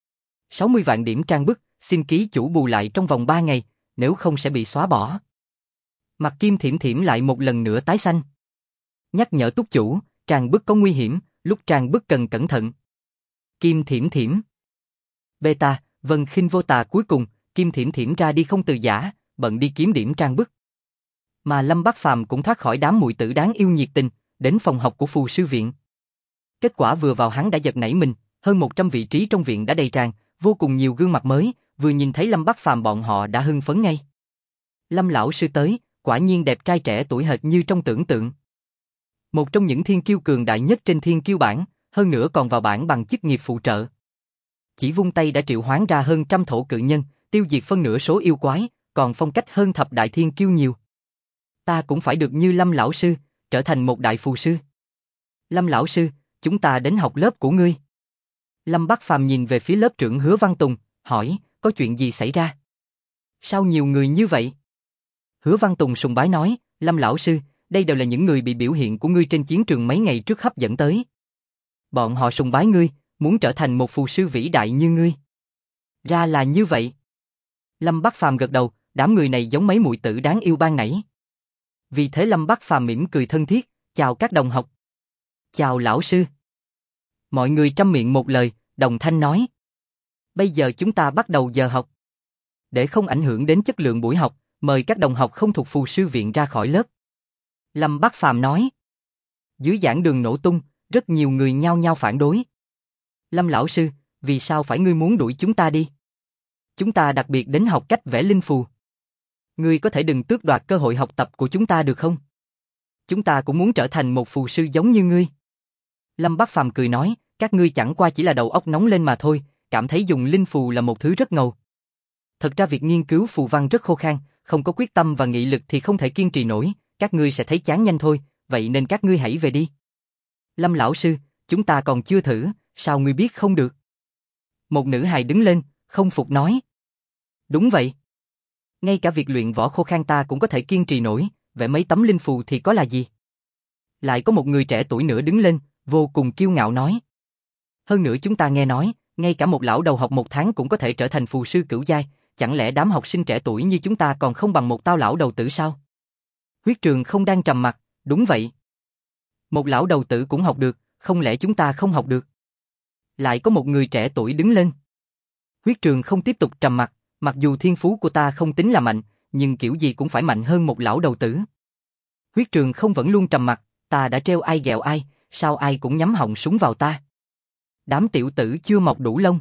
60 vạn điểm trang bức, xin ký chủ bù lại trong vòng 3 ngày, nếu không sẽ bị xóa bỏ. Mặt Kim Thiểm Thiểm lại một lần nữa tái xanh. Nhắc nhở túc chủ, trang bức có nguy hiểm, lúc trang bức cần cẩn thận. Kim Thiểm Thiểm. Beta, Vân Khinh Vô Tà cuối cùng, Kim Thiểm Thiểm ra đi không từ giã, bận đi kiếm điểm trang bức. Mà Lâm Bác Phàm cũng thoát khỏi đám muội tử đáng yêu nhiệt tình, đến phòng học của phù sư viện. Kết quả vừa vào hắn đã giật nảy mình, hơn 100 vị trí trong viện đã đầy tràn, vô cùng nhiều gương mặt mới, vừa nhìn thấy Lâm Bác Phàm bọn họ đã hưng phấn ngay. Lâm lão sư tới, quả nhiên đẹp trai trẻ tuổi hệt như trong tưởng tượng. Một trong những thiên kiêu cường đại nhất trên thiên kiêu bảng, hơn nữa còn vào bảng bằng chức nghiệp phụ trợ. Chỉ vung tay đã triệu hoán ra hơn trăm thổ cự nhân, tiêu diệt phân nửa số yêu quái, còn phong cách hơn thập đại thiên kiêu nhiều. Ta cũng phải được như Lâm lão sư, trở thành một đại phù sư. Lâm lão sư, chúng ta đến học lớp của ngươi. Lâm Bác Phàm nhìn về phía lớp trưởng Hứa Văn Tùng, hỏi, có chuyện gì xảy ra? Sao nhiều người như vậy? Hứa Văn Tùng sùng bái nói, Lâm lão sư, đây đều là những người bị biểu hiện của ngươi trên chiến trường mấy ngày trước hấp dẫn tới. Bọn họ sùng bái ngươi, muốn trở thành một phù sư vĩ đại như ngươi. Ra là như vậy. Lâm Bác Phàm gật đầu, đám người này giống mấy muội tử đáng yêu ban nãy. Vì thế Lâm Bác Phàm mỉm cười thân thiết, chào các đồng học. Chào lão sư. Mọi người trăm miệng một lời, đồng thanh nói. Bây giờ chúng ta bắt đầu giờ học. Để không ảnh hưởng đến chất lượng buổi học, mời các đồng học không thuộc phù sư viện ra khỏi lớp. Lâm Bác Phàm nói. Dưới giảng đường nổ tung, rất nhiều người nhao nhao phản đối. Lâm lão sư, vì sao phải ngươi muốn đuổi chúng ta đi? Chúng ta đặc biệt đến học cách vẽ linh phù. Ngươi có thể đừng tước đoạt cơ hội học tập của chúng ta được không? Chúng ta cũng muốn trở thành một phù sư giống như ngươi. Lâm Bác Phàm cười nói, các ngươi chẳng qua chỉ là đầu óc nóng lên mà thôi, cảm thấy dùng linh phù là một thứ rất ngầu. Thật ra việc nghiên cứu phù văn rất khô khan, không có quyết tâm và nghị lực thì không thể kiên trì nổi, các ngươi sẽ thấy chán nhanh thôi, vậy nên các ngươi hãy về đi. Lâm lão sư, chúng ta còn chưa thử, sao ngươi biết không được? Một nữ hài đứng lên, không phục nói. Đúng vậy. Ngay cả việc luyện võ khô khan ta cũng có thể kiên trì nổi, vẽ mấy tấm linh phù thì có là gì? Lại có một người trẻ tuổi nữa đứng lên, vô cùng kiêu ngạo nói. Hơn nữa chúng ta nghe nói, ngay cả một lão đầu học 1 tháng cũng có thể trở thành phù sư cửu giai, chẳng lẽ đám học sinh trẻ tuổi như chúng ta còn không bằng một tao lão đầu tử sao? Huyết Trường không đang trầm mặc, đúng vậy. Một lão đầu tử cũng học được, không lẽ chúng ta không học được? Lại có một người trẻ tuổi đứng lên. Huyết Trường không tiếp tục trầm mặc, mặc dù thiên phú của ta không tính là mạnh, nhưng kiểu gì cũng phải mạnh hơn một lão đầu tử. Huyết Trường không vẫn luôn trầm mặc, ta đã treo ai ghẹo ai, sao ai cũng nhắm họng súng vào ta? Đám tiểu tử chưa mọc đủ lông.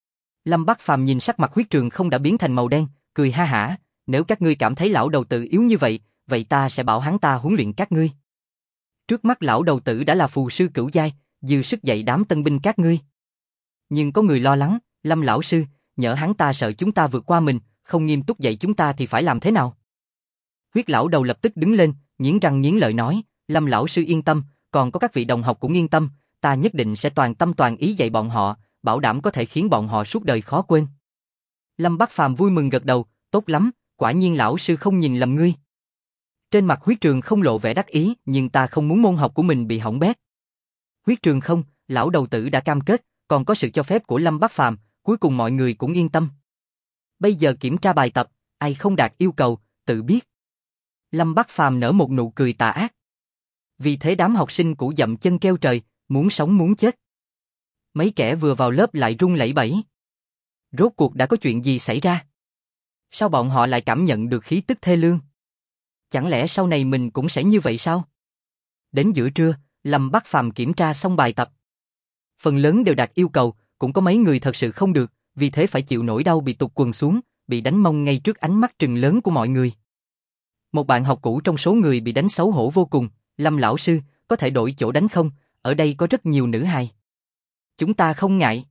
Lâm Bác Phàm nhìn sắc mặt Huyết Trường không đã biến thành màu đen, cười ha hả, nếu các ngươi cảm thấy lão đầu tử yếu như vậy, vậy ta sẽ bảo hắn ta huấn luyện các ngươi. Trước mắt lão đầu tử đã là phù sư cửu giai, dư sức dạy đám tân binh các ngươi. Nhưng có người lo lắng, Lâm lão sư, nhỡ hắn ta sợ chúng ta vượt qua mình, không nghiêm túc dạy chúng ta thì phải làm thế nào? Huyết lão đầu lập tức đứng lên, nghiến răng nghiến lợi nói, Lâm lão sư yên tâm, còn có các vị đồng học cũng yên tâm, ta nhất định sẽ toàn tâm toàn ý dạy bọn họ, bảo đảm có thể khiến bọn họ suốt đời khó quên. Lâm Bác Phàm vui mừng gật đầu, tốt lắm, quả nhiên lão sư không nhìn lầm ngươi. Trên mặt Huyết Trường không lộ vẻ đắc ý, nhưng ta không muốn môn học của mình bị hỏng bét. Huyết Trường không, lão đầu tử đã cam kết, còn có sự cho phép của Lâm Bác Phàm, cuối cùng mọi người cũng yên tâm. Bây giờ kiểm tra bài tập, ai không đạt yêu cầu, tự biết. Lâm Bác Phàm nở một nụ cười tà ác. Vì thế đám học sinh cũ dậm chân kêu trời, muốn sống muốn chết. Mấy kẻ vừa vào lớp lại run lẩy bẩy. Rốt cuộc đã có chuyện gì xảy ra? Sao bọn họ lại cảm nhận được khí tức thê lương? Chẳng lẽ sau này mình cũng sẽ như vậy sao? Đến giữa trưa, Lâm Bắc Phàm kiểm tra xong bài tập. Phần lớn đều đạt yêu cầu, cũng có mấy người thật sự không được, vì thế phải chịu nỗi đau bị tụt quần xuống, bị đánh mông ngay trước ánh mắt trừng lớn của mọi người. Một bạn học cũ trong số người bị đánh xấu hổ vô cùng, Lâm lão sư, có thể đổi chỗ đánh không? Ở đây có rất nhiều nữ hài. Chúng ta không ngại.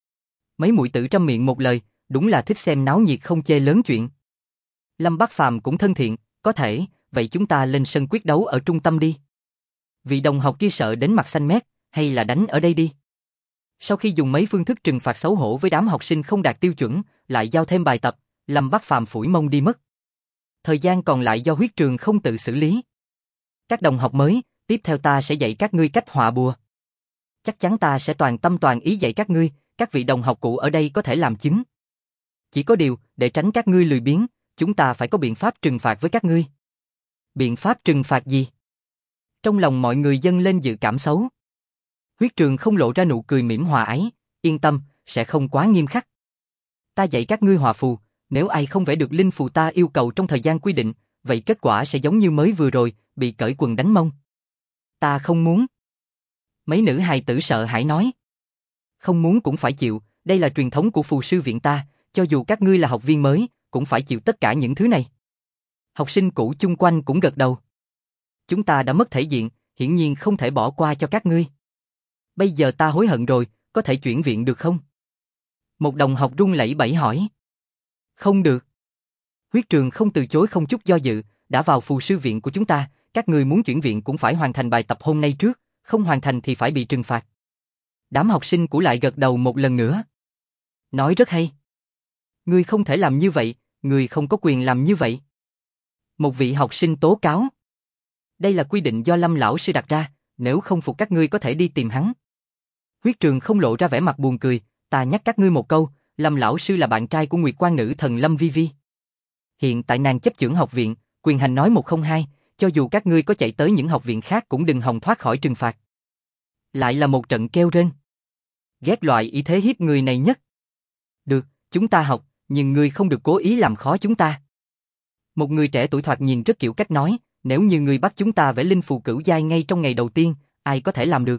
Mấy muội tử trăm miệng một lời, đúng là thích xem náo nhiệt không chê lớn chuyện. Lâm Bắc Phàm cũng thân thiện, có thể, vậy chúng ta lên sân quyết đấu ở trung tâm đi. Vị đồng học kia sợ đến mặt xanh mét, hay là đánh ở đây đi. Sau khi dùng mấy phương thức trừng phạt xấu hổ với đám học sinh không đạt tiêu chuẩn, lại giao thêm bài tập, Lâm Bắc Phàm phủi mông đi mất. Thời gian còn lại do huyết trường không tự xử lý. Các đồng học mới, tiếp theo ta sẽ dạy các ngươi cách họa bùa. Chắc chắn ta sẽ toàn tâm toàn ý dạy các ngươi, các vị đồng học cũ ở đây có thể làm chứng. Chỉ có điều, để tránh các ngươi lười biếng, chúng ta phải có biện pháp trừng phạt với các ngươi. Biện pháp trừng phạt gì? Trong lòng mọi người dâng lên dự cảm xấu. Huyết trường không lộ ra nụ cười mỉm hòa ái, yên tâm, sẽ không quá nghiêm khắc. Ta dạy các ngươi hòa phù, nếu ai không vẽ được linh phù ta yêu cầu trong thời gian quy định, vậy kết quả sẽ giống như mới vừa rồi, bị cởi quần đánh mông. Ta không muốn. Mấy nữ hài tử sợ hãi nói. Không muốn cũng phải chịu, đây là truyền thống của phù sư viện ta, cho dù các ngươi là học viên mới, cũng phải chịu tất cả những thứ này. Học sinh cũ chung quanh cũng gật đầu. Chúng ta đã mất thể diện, hiển nhiên không thể bỏ qua cho các ngươi. Bây giờ ta hối hận rồi, có thể chuyển viện được không? Một đồng học run lẩy bẩy hỏi. Không được. Huyết trường không từ chối không chút do dự, đã vào phù sư viện của chúng ta, các ngươi muốn chuyển viện cũng phải hoàn thành bài tập hôm nay trước, không hoàn thành thì phải bị trừng phạt. Đám học sinh của lại gật đầu một lần nữa. Nói rất hay. Ngươi không thể làm như vậy, ngươi không có quyền làm như vậy. Một vị học sinh tố cáo. Đây là quy định do Lâm lão sư đặt ra, nếu không phục các ngươi có thể đi tìm hắn. Huyết trường không lộ ra vẻ mặt buồn cười, ta nhắc các ngươi một câu, Lâm lão sư là bạn trai của Nguyệt Quan nữ thần Lâm Vi Vi. Hiện tại nàng chấp chưởng học viện, quyền hành nói 102, cho dù các ngươi có chạy tới những học viện khác cũng đừng hòng thoát khỏi trừng phạt. Lại là một trận kêu rên. Ghét loại ý thế hiếp người này nhất. Được, chúng ta học, nhưng ngươi không được cố ý làm khó chúng ta. Một người trẻ tuổi thoạt nhìn rất kiểu cách nói, nếu như ngươi bắt chúng ta vẽ linh phù cửu giai ngay trong ngày đầu tiên, ai có thể làm được?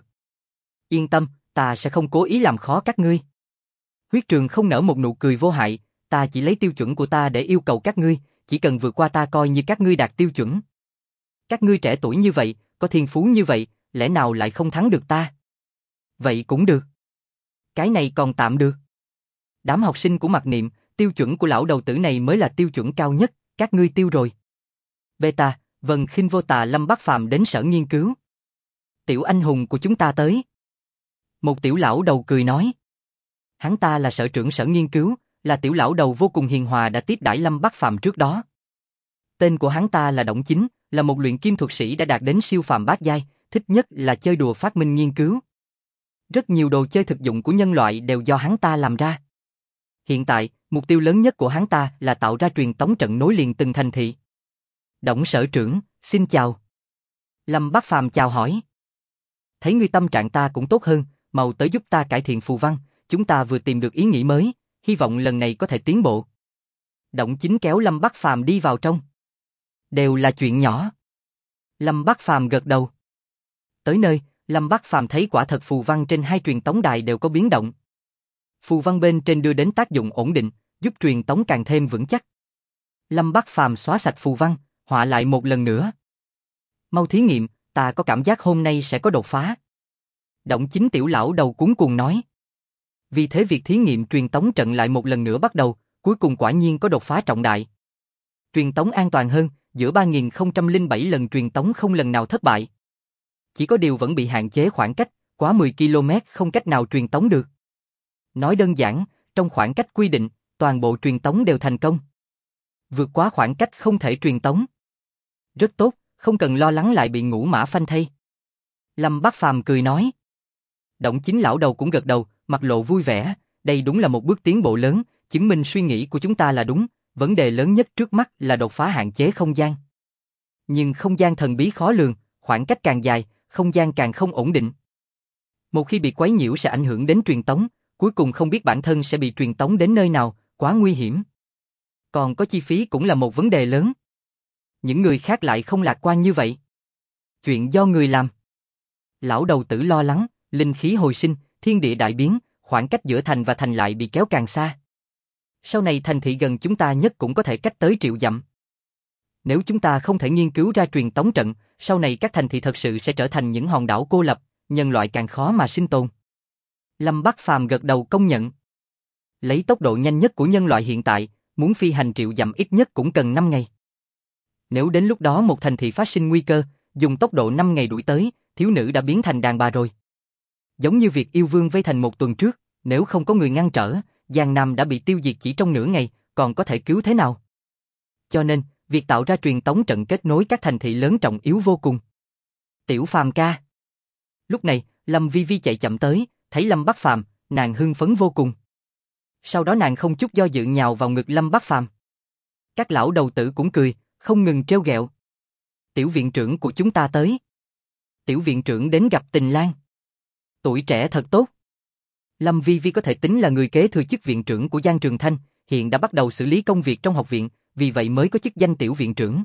Yên tâm, ta sẽ không cố ý làm khó các ngươi. Huyết trường không nở một nụ cười vô hại, ta chỉ lấy tiêu chuẩn của ta để yêu cầu các ngươi, chỉ cần vượt qua ta coi như các ngươi đạt tiêu chuẩn. Các ngươi trẻ tuổi như vậy, có thiên phú như vậy, lẽ nào lại không thắng được ta? Vậy cũng được. Cái này còn tạm được. Đám học sinh của Mặc Niệm, tiêu chuẩn của lão đầu tử này mới là tiêu chuẩn cao nhất, các ngươi tiêu rồi. Beta, Vân Khinh Vô Tà Lâm Bắc Phàm đến sở nghiên cứu. Tiểu anh hùng của chúng ta tới. Một tiểu lão đầu cười nói. Hắn ta là sở trưởng sở nghiên cứu, là tiểu lão đầu vô cùng hiền hòa đã tiếp đãi Lâm Bắc Phàm trước đó. Tên của hắn ta là Đổng Chính, là một luyện kim thuật sĩ đã đạt đến siêu phàm bát giai, thích nhất là chơi đùa phát minh nghiên cứu. Rất nhiều đồ chơi thực dụng của nhân loại đều do hắn ta làm ra. Hiện tại, mục tiêu lớn nhất của hắn ta là tạo ra truyền tống trận nối liền từng thành thị. Đổng sở trưởng, xin chào. Lâm Bắc Phàm chào hỏi. Thấy ngươi tâm trạng ta cũng tốt hơn, mau tới giúp ta cải thiện phù văn, chúng ta vừa tìm được ý nghĩ mới, hy vọng lần này có thể tiến bộ. Đổng Chính kéo Lâm Bắc Phàm đi vào trong. Đều là chuyện nhỏ. Lâm Bắc Phàm gật đầu. Tới nơi, Lâm Bắc Phàm thấy quả thật phù văn trên hai truyền tống đài đều có biến động. Phù văn bên trên đưa đến tác dụng ổn định, giúp truyền tống càng thêm vững chắc. Lâm Bắc Phàm xóa sạch phù văn, họa lại một lần nữa. Mau thí nghiệm, ta có cảm giác hôm nay sẽ có đột phá. Đổng Chính tiểu lão đầu cuống cuồng nói. Vì thế việc thí nghiệm truyền tống trận lại một lần nữa bắt đầu, cuối cùng quả nhiên có đột phá trọng đại. Truyền tống an toàn hơn, giữa 3007 lần truyền tống không lần nào thất bại. Chỉ có điều vẫn bị hạn chế khoảng cách, quá 10 km không cách nào truyền tống được. Nói đơn giản, trong khoảng cách quy định, toàn bộ truyền tống đều thành công. Vượt quá khoảng cách không thể truyền tống. Rất tốt, không cần lo lắng lại bị ngũ mã phanh thây. Lâm Bắc Phàm cười nói. Đổng Chính lão đầu cũng gật đầu, mặt lộ vui vẻ, đây đúng là một bước tiến bộ lớn, chứng minh suy nghĩ của chúng ta là đúng, vấn đề lớn nhất trước mắt là đột phá hạn chế không gian. Nhưng không gian thần bí khó lường, khoảng cách càng dài, không gian càng không ổn định. Một khi bị quấy nhiễu sẽ ảnh hưởng đến truyền tống, cuối cùng không biết bản thân sẽ bị truyền tống đến nơi nào, quá nguy hiểm. Còn có chi phí cũng là một vấn đề lớn. Những người khác lại không lạc quan như vậy. Chuyện do người làm. Lão đầu tử lo lắng, linh khí hồi sinh, thiên địa đại biến, khoảng cách giữa thành và thành lại bị kéo càng xa. Sau này thành thị gần chúng ta nhất cũng có thể cách tới triệu dặm. Nếu chúng ta không thể nghiên cứu ra truyền tống trận, sau này các thành thị thật sự sẽ trở thành những hòn đảo cô lập, nhân loại càng khó mà sinh tồn. Lâm Bắc Phàm gật đầu công nhận. Lấy tốc độ nhanh nhất của nhân loại hiện tại, muốn phi hành triệu dặm ít nhất cũng cần 5 ngày. Nếu đến lúc đó một thành thị phát sinh nguy cơ, dùng tốc độ 5 ngày đuổi tới, thiếu nữ đã biến thành đàn bà rồi. Giống như việc yêu vương vây thành một tuần trước, nếu không có người ngăn trở, Giang Nam đã bị tiêu diệt chỉ trong nửa ngày, còn có thể cứu thế nào? Cho nên, việc tạo ra truyền tống trận kết nối các thành thị lớn trọng yếu vô cùng. Tiểu Phàm ca. Lúc này, Lâm Vi Vi chạy chậm tới, thấy Lâm Bắc Phàm, nàng hưng phấn vô cùng. Sau đó nàng không chút do dự nhào vào ngực Lâm Bắc Phàm. Các lão đầu tử cũng cười, không ngừng trêu ghẹo. Tiểu viện trưởng của chúng ta tới. Tiểu viện trưởng đến gặp Tình Lang. Tuổi trẻ thật tốt. Lâm Vi Vi có thể tính là người kế thừa chức viện trưởng của Giang Trường Thanh, hiện đã bắt đầu xử lý công việc trong học viện, vì vậy mới có chức danh tiểu viện trưởng.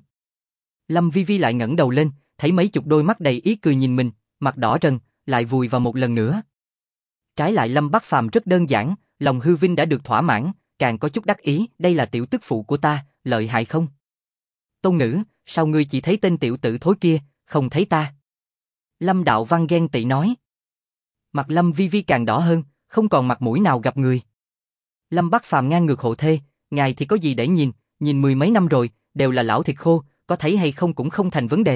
Lâm Vi Vi lại ngẩng đầu lên, thấy mấy chục đôi mắt đầy ý cười nhìn mình, mặt đỏ rần, lại vùi vào một lần nữa. Trái lại Lâm Bắc Phàm rất đơn giản, lòng hư vinh đã được thỏa mãn, càng có chút đắc ý, đây là tiểu tức phụ của ta, lợi hại không? Tôn nữ, sao ngươi chỉ thấy tên tiểu tử thối kia, không thấy ta? Lâm Đạo Văn ghen tị nói. Mặt Lâm Vi Vi càng đỏ hơn, không còn mặt mũi nào gặp người. Lâm Bắc Phàm ngang ngược hộ thê, ngài thì có gì để nhìn mười mấy năm rồi, đều là lão thịt khô, có thấy hay không cũng không thành vấn đề.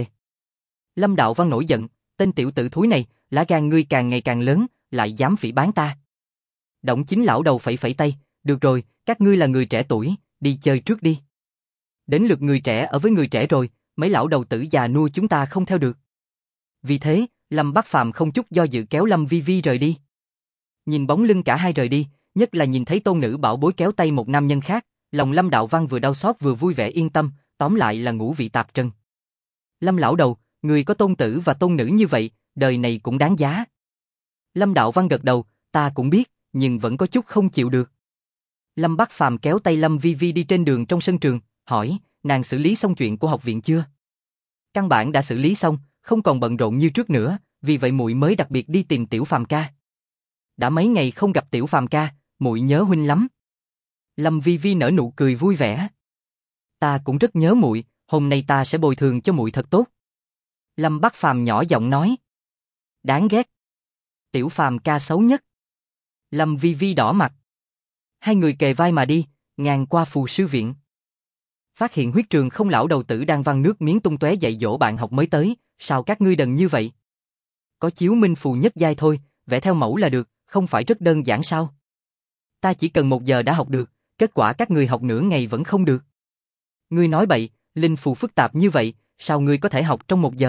Lâm Đạo Văn nổi giận, tên tiểu tử thúi này, lá gan ngươi càng ngày càng lớn, lại dám phỉ báng ta. Động Chính lão đầu phẩy phẩy tay, được rồi, các ngươi là người trẻ tuổi, đi chơi trước đi. Đến lượt người trẻ ở với người trẻ rồi, mấy lão đầu tử già nua chúng ta không theo được. Vì thế, Lâm Bắc Phàm không chút do dự kéo Lâm Vi Vi rời đi. Nhìn bóng lưng cả hai rời đi, nhất là nhìn thấy tôn nữ bảo bối kéo tay một nam nhân khác, lòng Lâm Đạo Văn vừa đau xót vừa vui vẻ yên tâm, tóm lại là ngũ vị tạp trần. Lâm lão đầu, người có tôn tử và tôn nữ như vậy, đời này cũng đáng giá. Lâm Đạo Văn gật đầu, ta cũng biết, nhưng vẫn có chút không chịu được. Lâm Bắc Phàm kéo tay Lâm Vi Vi đi trên đường trong sân trường, hỏi, nàng xử lý xong chuyện của học viện chưa? Căn bản đã xử lý xong, không còn bận rộn như trước nữa, vì vậy muội mới đặc biệt đi tìm Tiểu Phàm ca. Đã mấy ngày không gặp Tiểu Phàm ca, muội nhớ huynh lắm. Lâm Vi Vi nở nụ cười vui vẻ. Ta cũng rất nhớ muội, hôm nay ta sẽ bồi thường cho muội thật tốt. Lâm Bắc Phàm nhỏ giọng nói. Đáng ghét. Tiểu Phàm ca xấu nhất. Lâm Vi Vi đỏ mặt. Hai người kề vai mà đi, ngang qua phù sư viện. Phát hiện huyết trường không lão đầu tử đang văng nước miếng tung tóe dạy dỗ bạn học mới tới, sao các ngươi đần như vậy? Có chiếu minh phù nhất giai thôi, vẽ theo mẫu là được, không phải rất đơn giản sao? Ta chỉ cần 1 giờ đã học được, kết quả các ngươi học nửa ngày vẫn không được. Ngươi nói bậy, linh phù phức tạp như vậy, sao ngươi có thể học trong 1 giờ?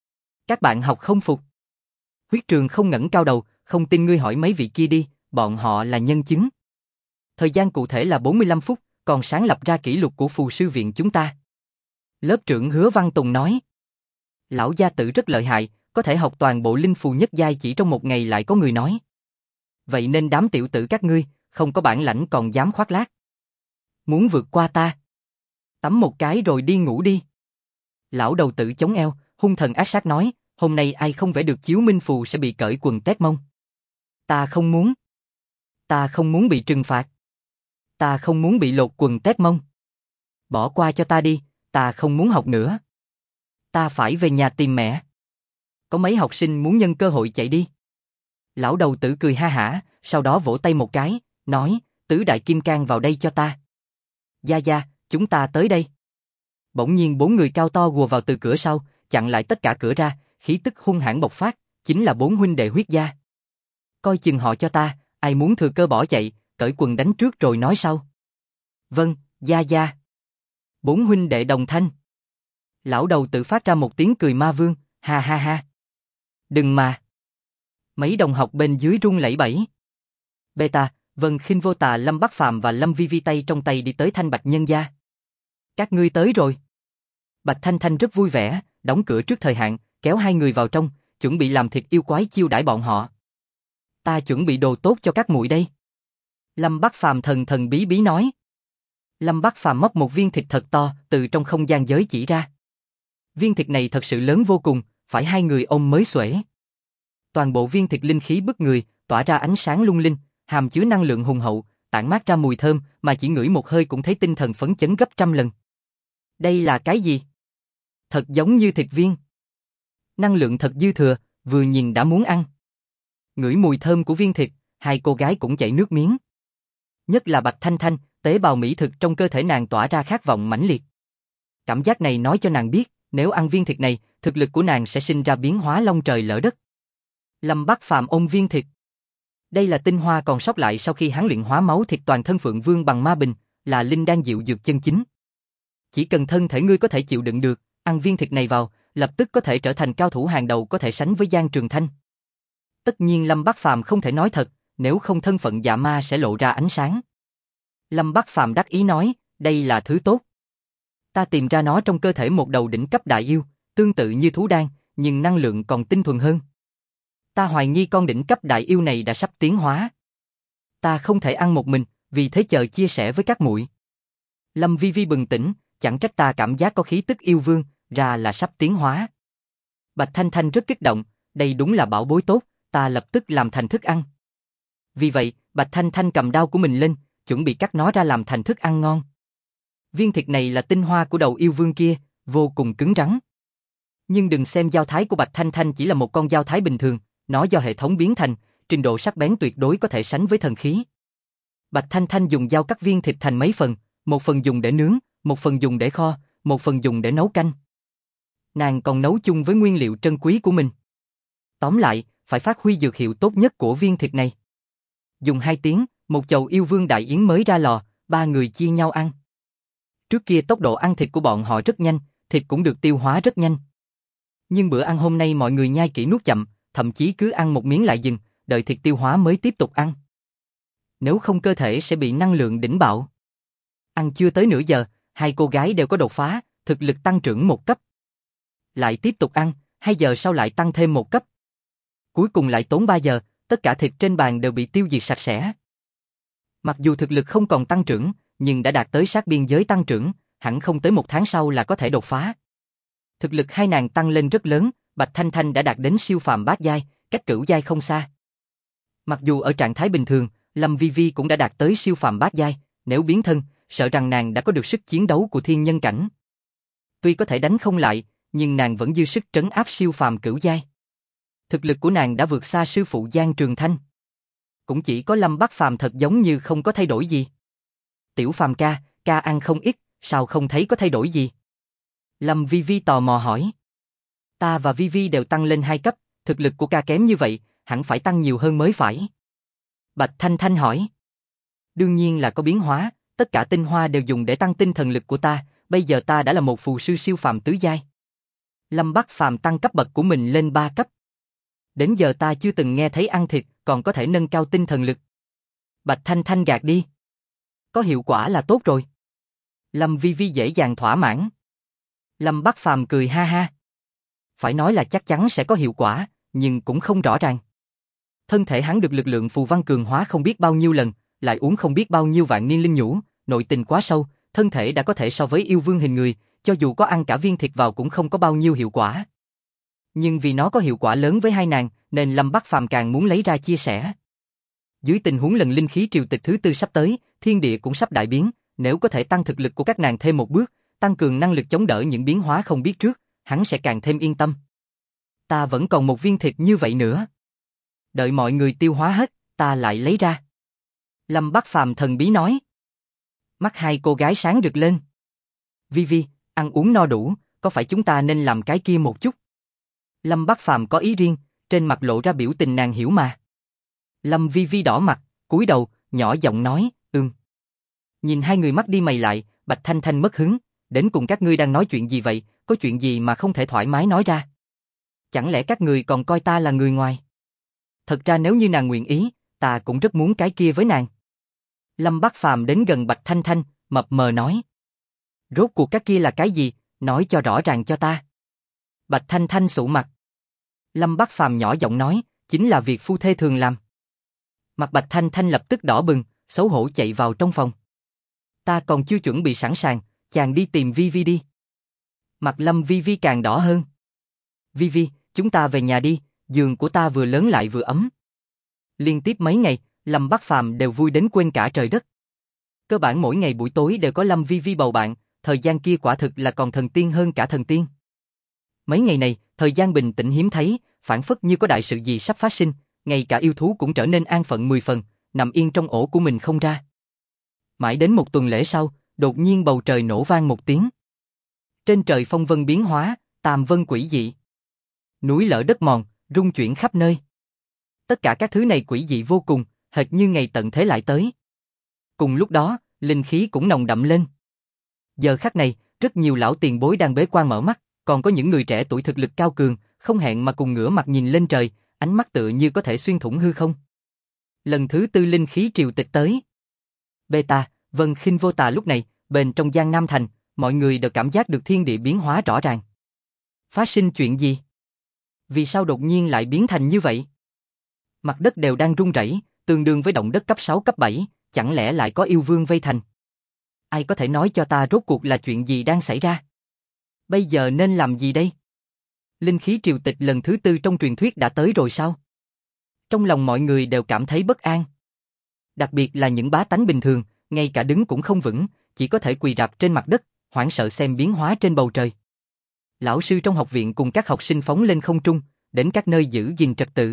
Các bạn học không phục. Huyết trường không ngẩng cao đầu, không tin ngươi hỏi mấy vị kia đi, bọn họ là nhân chứng. Thời gian cụ thể là 45 phút, còn sáng lập ra kỷ lục của phù sư viện chúng ta. Lớp trưởng Hứa Văn Tùng nói. Lão gia tử rất lợi hại, có thể học toàn bộ linh phù nhất giai chỉ trong 1 ngày lại có người nói. Vậy nên đám tiểu tử các ngươi, không có bản lãnh còn dám khoác lác. Muốn vượt qua ta? Tắm một cái rồi đi ngủ đi. Lão đầu tử chống eo, hung thần ác sát nói, hôm nay ai không vẽ được chiếu minh phù sẽ bị cởi quần tét mông. Ta không muốn. Ta không muốn bị trừng phạt. Ta không muốn bị lột quần tét mông. Bỏ qua cho ta đi, ta không muốn học nữa. Ta phải về nhà tìm mẹ. Có mấy học sinh muốn nhân cơ hội chạy đi. Lão đầu tử cười ha hả, sau đó vỗ tay một cái, nói, tứ đại kim cang vào đây cho ta. Gia Gia, chúng ta tới đây. Bỗng nhiên 4 người cao to ùa vào từ cửa sau, chặn lại tất cả cửa ra, khí tức hung hãn bộc phát, chính là 4 huynh đệ huyết gia. Coi chừng họ cho ta, ai muốn thừa cơ bỏ chạy, cởi quần đánh trước rồi nói sau. Vâng, Gia Gia. 4 huynh đệ đồng thanh. Lão đầu tự phát ra một tiếng cười ma vương, ha ha ha. Đừng mà. Mấy đồng học bên dưới run lẩy bẩy. Beta, Vân Khinh Vô Tà, Lâm Bắc Phàm và Lâm Vi Vi tay trong tay đi tới Thanh Bạch nhân gia. Các ngươi tới rồi. Bạch Thanh Thanh rất vui vẻ, đóng cửa trước thời hạn, kéo 2 người vào trong, chuẩn bị làm thịt yêu quái chiêu đãi bọn họ. Ta chuẩn bị đồ tốt cho các muội đây. Lâm Bắc Phàm thần thần bí bí nói. Lâm Bắc Phàm móc một viên thịt thật to từ trong không gian giới chỉ ra. Viên thịt này thật sự lớn vô cùng, phải hai người ôm mới xuể. Toàn bộ viên thịt linh khí bức người, tỏa ra ánh sáng lung linh, hàm chứa năng lượng hùng hậu, tản mát ra mùi thơm mà chỉ ngửi một hơi cũng thấy tinh thần phấn chấn gấp trăm lần. Đây là cái gì? Thật giống như thịt viên. Năng lượng thật dư thừa, vừa nhìn đã muốn ăn. Ngửi mùi thơm của viên thịt, hai cô gái cũng chảy nước miếng. Nhất là Bạch Thanh Thanh, tế bào mỹ thực trong cơ thể nàng tỏa ra khát vọng mãnh liệt. Cảm giác này nói cho nàng biết, nếu ăn viên thịt này, thực lực của nàng sẽ sinh ra biến hóa long trời lỡ đất. Lâm Bắc Phàm ôm viên thịt. Đây là tinh hoa còn sót lại sau khi hắn luyện hóa máu thịt toàn thân Phượng Vương bằng ma bình, là linh đan diệu dược chân chính. Chỉ cần thân thể ngươi có thể chịu đựng được, ăn viên thịt này vào, lập tức có thể trở thành cao thủ hàng đầu có thể sánh với Giang Trường Thanh. Tất nhiên Lâm Bắc Phàm không thể nói thật, nếu không thân phận dạ ma sẽ lộ ra ánh sáng. Lâm Bắc Phàm đắc ý nói, đây là thứ tốt. Ta tìm ra nó trong cơ thể một đầu đỉnh cấp đại yêu, tương tự như thú đan, nhưng năng lượng còn tinh thuần hơn. Ta hoài nghi con đỉnh cấp đại yêu này đã sắp tiến hóa. Ta không thể ăn một mình, vì thế chờ chia sẻ với các muội. Lâm Vi Vi bừng tỉnh, chẳng trách ta cảm giác có khí tức yêu vương, ra là sắp tiến hóa. Bạch Thanh Thanh rất kích động, đây đúng là bảo bối tốt, ta lập tức làm thành thức ăn. Vì vậy, Bạch Thanh Thanh cầm đao của mình lên, chuẩn bị cắt nó ra làm thành thức ăn ngon. Viên thịt này là tinh hoa của đầu yêu vương kia, vô cùng cứng rắn. Nhưng đừng xem dao thái của Bạch Thanh Thanh chỉ là một con dao thái bình thường, nó do hệ thống biến thành, trình độ sắc bén tuyệt đối có thể sánh với thần khí. Bạch Thanh Thanh dùng dao cắt viên thịt thành mấy phần, một phần dùng để nướng, một phần dùng để kho, một phần dùng để nấu canh. Nàng còn nấu chung với nguyên liệu trân quý của mình. Tóm lại, phải phát huy dược hiệu tốt nhất của viên thịt này. Dùng 2 tiếng, một chầu yêu vương đại yến mới ra lò, 3 người chia nhau ăn. Trước kia tốc độ ăn thịt của bọn họ rất nhanh, thịt cũng được tiêu hóa rất nhanh. Nhưng bữa ăn hôm nay mọi người nhai kỹ nuốt chậm, thậm chí cứ ăn một miếng lại dừng, đợi thịt tiêu hóa mới tiếp tục ăn. Nếu không cơ thể sẽ bị năng lượng đỉnh bạo. Ăn chưa tới nửa giờ, hai cô gái đều có đột phá, thực lực tăng trưởng 1 cấp. Lại tiếp tục ăn, 2 giờ sau lại tăng thêm 1 cấp. Cuối cùng lại tốn 3 giờ, tất cả thịt trên bàn đều bị tiêu diệt sạch sẽ. Mặc dù thực lực không còn tăng trưởng, nhưng đã đạt tới sát biên giới tăng trưởng, hẳn không tới 1 tháng sau là có thể đột phá. Thực lực hai nàng tăng lên rất lớn, Bạch Thanh Thanh đã đạt đến siêu phàm bát giai, cách cửu giai không xa. Mặc dù ở trạng thái bình thường, Lâm Vi Vi cũng đã đạt tới siêu phàm bát giai, nếu biến thân, sợ rằng nàng đã có được sức chiến đấu của thiên nhân cảnh. Tuy có thể đánh không lại, nhưng nàng vẫn dư sức trấn áp siêu phàm cửu giai. Thực lực của nàng đã vượt xa sư phụ Giang Trường Thanh. Cũng chỉ có Lâm Bắc Phàm thật giống như không có thay đổi gì. Tiểu Phàm ca ăn không ít, sao không thấy có thay đổi gì? Lâm Vi Vi tò mò hỏi. Ta và Vi Vi đều tăng lên 2 cấp, thực lực của ca kém như vậy, hẳn phải tăng nhiều hơn mới phải. Bạch Thanh Thanh hỏi. Đương nhiên là có biến hóa, tất cả tinh hoa đều dùng để tăng tinh thần lực của ta, bây giờ ta đã là một phù sư siêu phàm tứ giai. Lâm Bắc Phàm tăng cấp bậc của mình lên 3 cấp. Đến giờ ta chưa từng nghe thấy ăn thịt còn có thể nâng cao tinh thần lực. Bạch Thanh Thanh gạt đi. Có hiệu quả là tốt rồi. Lâm Vi Vi dễ dàng thỏa mãn. Lâm Bắc Phàm cười ha ha. Phải nói là chắc chắn sẽ có hiệu quả, nhưng cũng không rõ ràng. Thân thể hắn được lực lượng phù văn cường hóa không biết bao nhiêu lần, lại uống không biết bao nhiêu vạn niên linh nhũ, nội tình quá sâu, thân thể đã có thể so với yêu vương hình người, cho dù có ăn cả viên thịt vào cũng không có bao nhiêu hiệu quả. Nhưng vì nó có hiệu quả lớn với hai nàng, nên Lâm Bắc Phàm càng muốn lấy ra chia sẻ. Dưới tình huống lần linh khí triều tịch thứ 4 sắp tới, thiên địa cũng sắp đại biến, nếu có thể tăng thực lực của các nàng thêm một bước, tăng cường năng lực chống đỡ những biến hóa không biết trước, hắn sẽ càng thêm yên tâm. Ta vẫn còn một viên thịt như vậy nữa. Đợi mọi người tiêu hóa hết, ta lại lấy ra. Lâm Bắc Phàm thần bí nói. Mắt hai cô gái sáng rực lên. Vi Vi, ăn uống no đủ, có phải chúng ta nên làm cái kia một chút? Lâm Bắc Phàm có ý riêng, trên mặt lộ ra biểu tình nàng hiểu mà. Lâm Vi Vi đỏ mặt, cúi đầu, nhỏ giọng nói, Nhìn hai người mắt đi mày lại, Bạch Thanh Thanh mất hứng, đến cùng các ngươi đang nói chuyện gì vậy, có chuyện gì mà không thể thoải mái nói ra? Chẳng lẽ các người còn coi ta là người ngoài? Thật ra nếu như nàng nguyện ý, ta cũng rất muốn cái kia với nàng. Lâm Bắc Phàm đến gần Bạch Thanh Thanh, mập mờ nói. Rốt cuộc các kia là cái gì, nói cho rõ ràng cho ta. Bạch Thanh Thanh sụ mặt. Lâm Bắc Phàm nhỏ giọng nói, chính là việc phu thê thường làm. Mặt Bạch Thanh Thanh lập tức đỏ bừng, xấu hổ chạy vào trong phòng. Ta còn chưa chuẩn bị sẵn sàng, chàng đi tìm Vi Vi đi. Mặt Lâm Vi Vi càng đỏ hơn. Vi Vi, chúng ta về nhà đi, giường của ta vừa lớn lại vừa ấm. Liên tiếp mấy ngày, Lâm Bắc Phàm đều vui đến quên cả trời đất. Cơ bản mỗi ngày buổi tối đều có Lâm Vi Vi bầu bạn, thời gian kia quả thực là còn thần tiên hơn cả thần tiên. Mấy ngày này, thời gian bình tĩnh hiếm thấy, phảng phất như có đại sự gì sắp phát sinh, ngay cả yêu thú cũng trở nên an phận 10 phần, nằm yên trong ổ của mình không ra. Mãi đến một tuần lễ sau, đột nhiên bầu trời nổ vang một tiếng. Trên trời phong vân biến hóa, tàm vân quỷ dị. Núi lở đất mòn, rung chuyển khắp nơi. Tất cả các thứ này quỷ dị vô cùng, hệt như ngày tận thế lại tới. Cùng lúc đó, linh khí cũng nồng đậm lên. Giờ khắc này, rất nhiều lão tiền bối đang bế quan mở mắt, còn có những người trẻ tuổi thực lực cao cường, không hẹn mà cùng ngửa mặt nhìn lên trời, ánh mắt tựa như có thể xuyên thủng hư không. Lần thứ 4 linh khí triều tịch tới. Beta, Vân Khinh Vô Tà lúc này, bên trong Giang Nam Thành, mọi người đều cảm giác được thiên địa biến hóa rõ ràng. Phát sinh chuyện gì? Vì sao đột nhiên lại biến thành như vậy? Mặt đất đều đang rung rẩy, tương đương với động đất cấp 6 cấp 7, chẳng lẽ lại có yêu vương vây thành? Ai có thể nói cho ta rốt cuộc là chuyện gì đang xảy ra? Bây giờ nên làm gì đây? Linh khí triều tịch lần thứ 4 trong truyền thuyết đã tới rồi sao? Trong lòng mọi người đều cảm thấy bất an. Đặc biệt là những bá tánh bình thường, ngay cả đứng cũng không vững, chỉ có thể quỳ rạp trên mặt đất, hoảng sợ xem biến hóa trên bầu trời. Lão sư trong học viện cùng các học sinh phóng lên không trung, đến các nơi giữ gìn trật tự.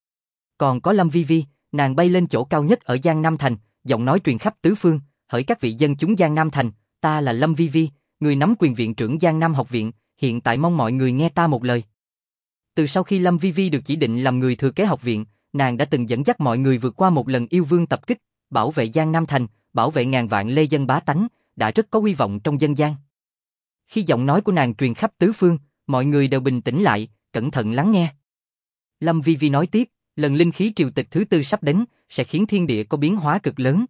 Còn có Lâm Vi Vi, nàng bay lên chỗ cao nhất ở Giang Nam Thành, giọng nói truyền khắp tứ phương, hỡi các vị dân chúng Giang Nam Thành, ta là Lâm Vi Vi, người nắm quyền viện trưởng Giang Nam học viện, hiện tại mong mọi người nghe ta một lời. Từ sau khi Lâm Vi Vi được chỉ định làm người thừa kế học viện, nàng đã từng dẫn dắt mọi người vượt qua một lần yêu vương tập kích, bảo vệ Giang Nam Thành, bảo vệ ngàn vạn lê dân bá tánh, đã rất có uy vọng trong dân gian. Khi giọng nói của nàng truyền khắp tứ phương, mọi người đều bình tĩnh lại, cẩn thận lắng nghe. Lâm Vi Vi nói tiếp, lần linh khí triều tịch thứ 4 sắp đến, sẽ khiến thiên địa có biến hóa cực lớn.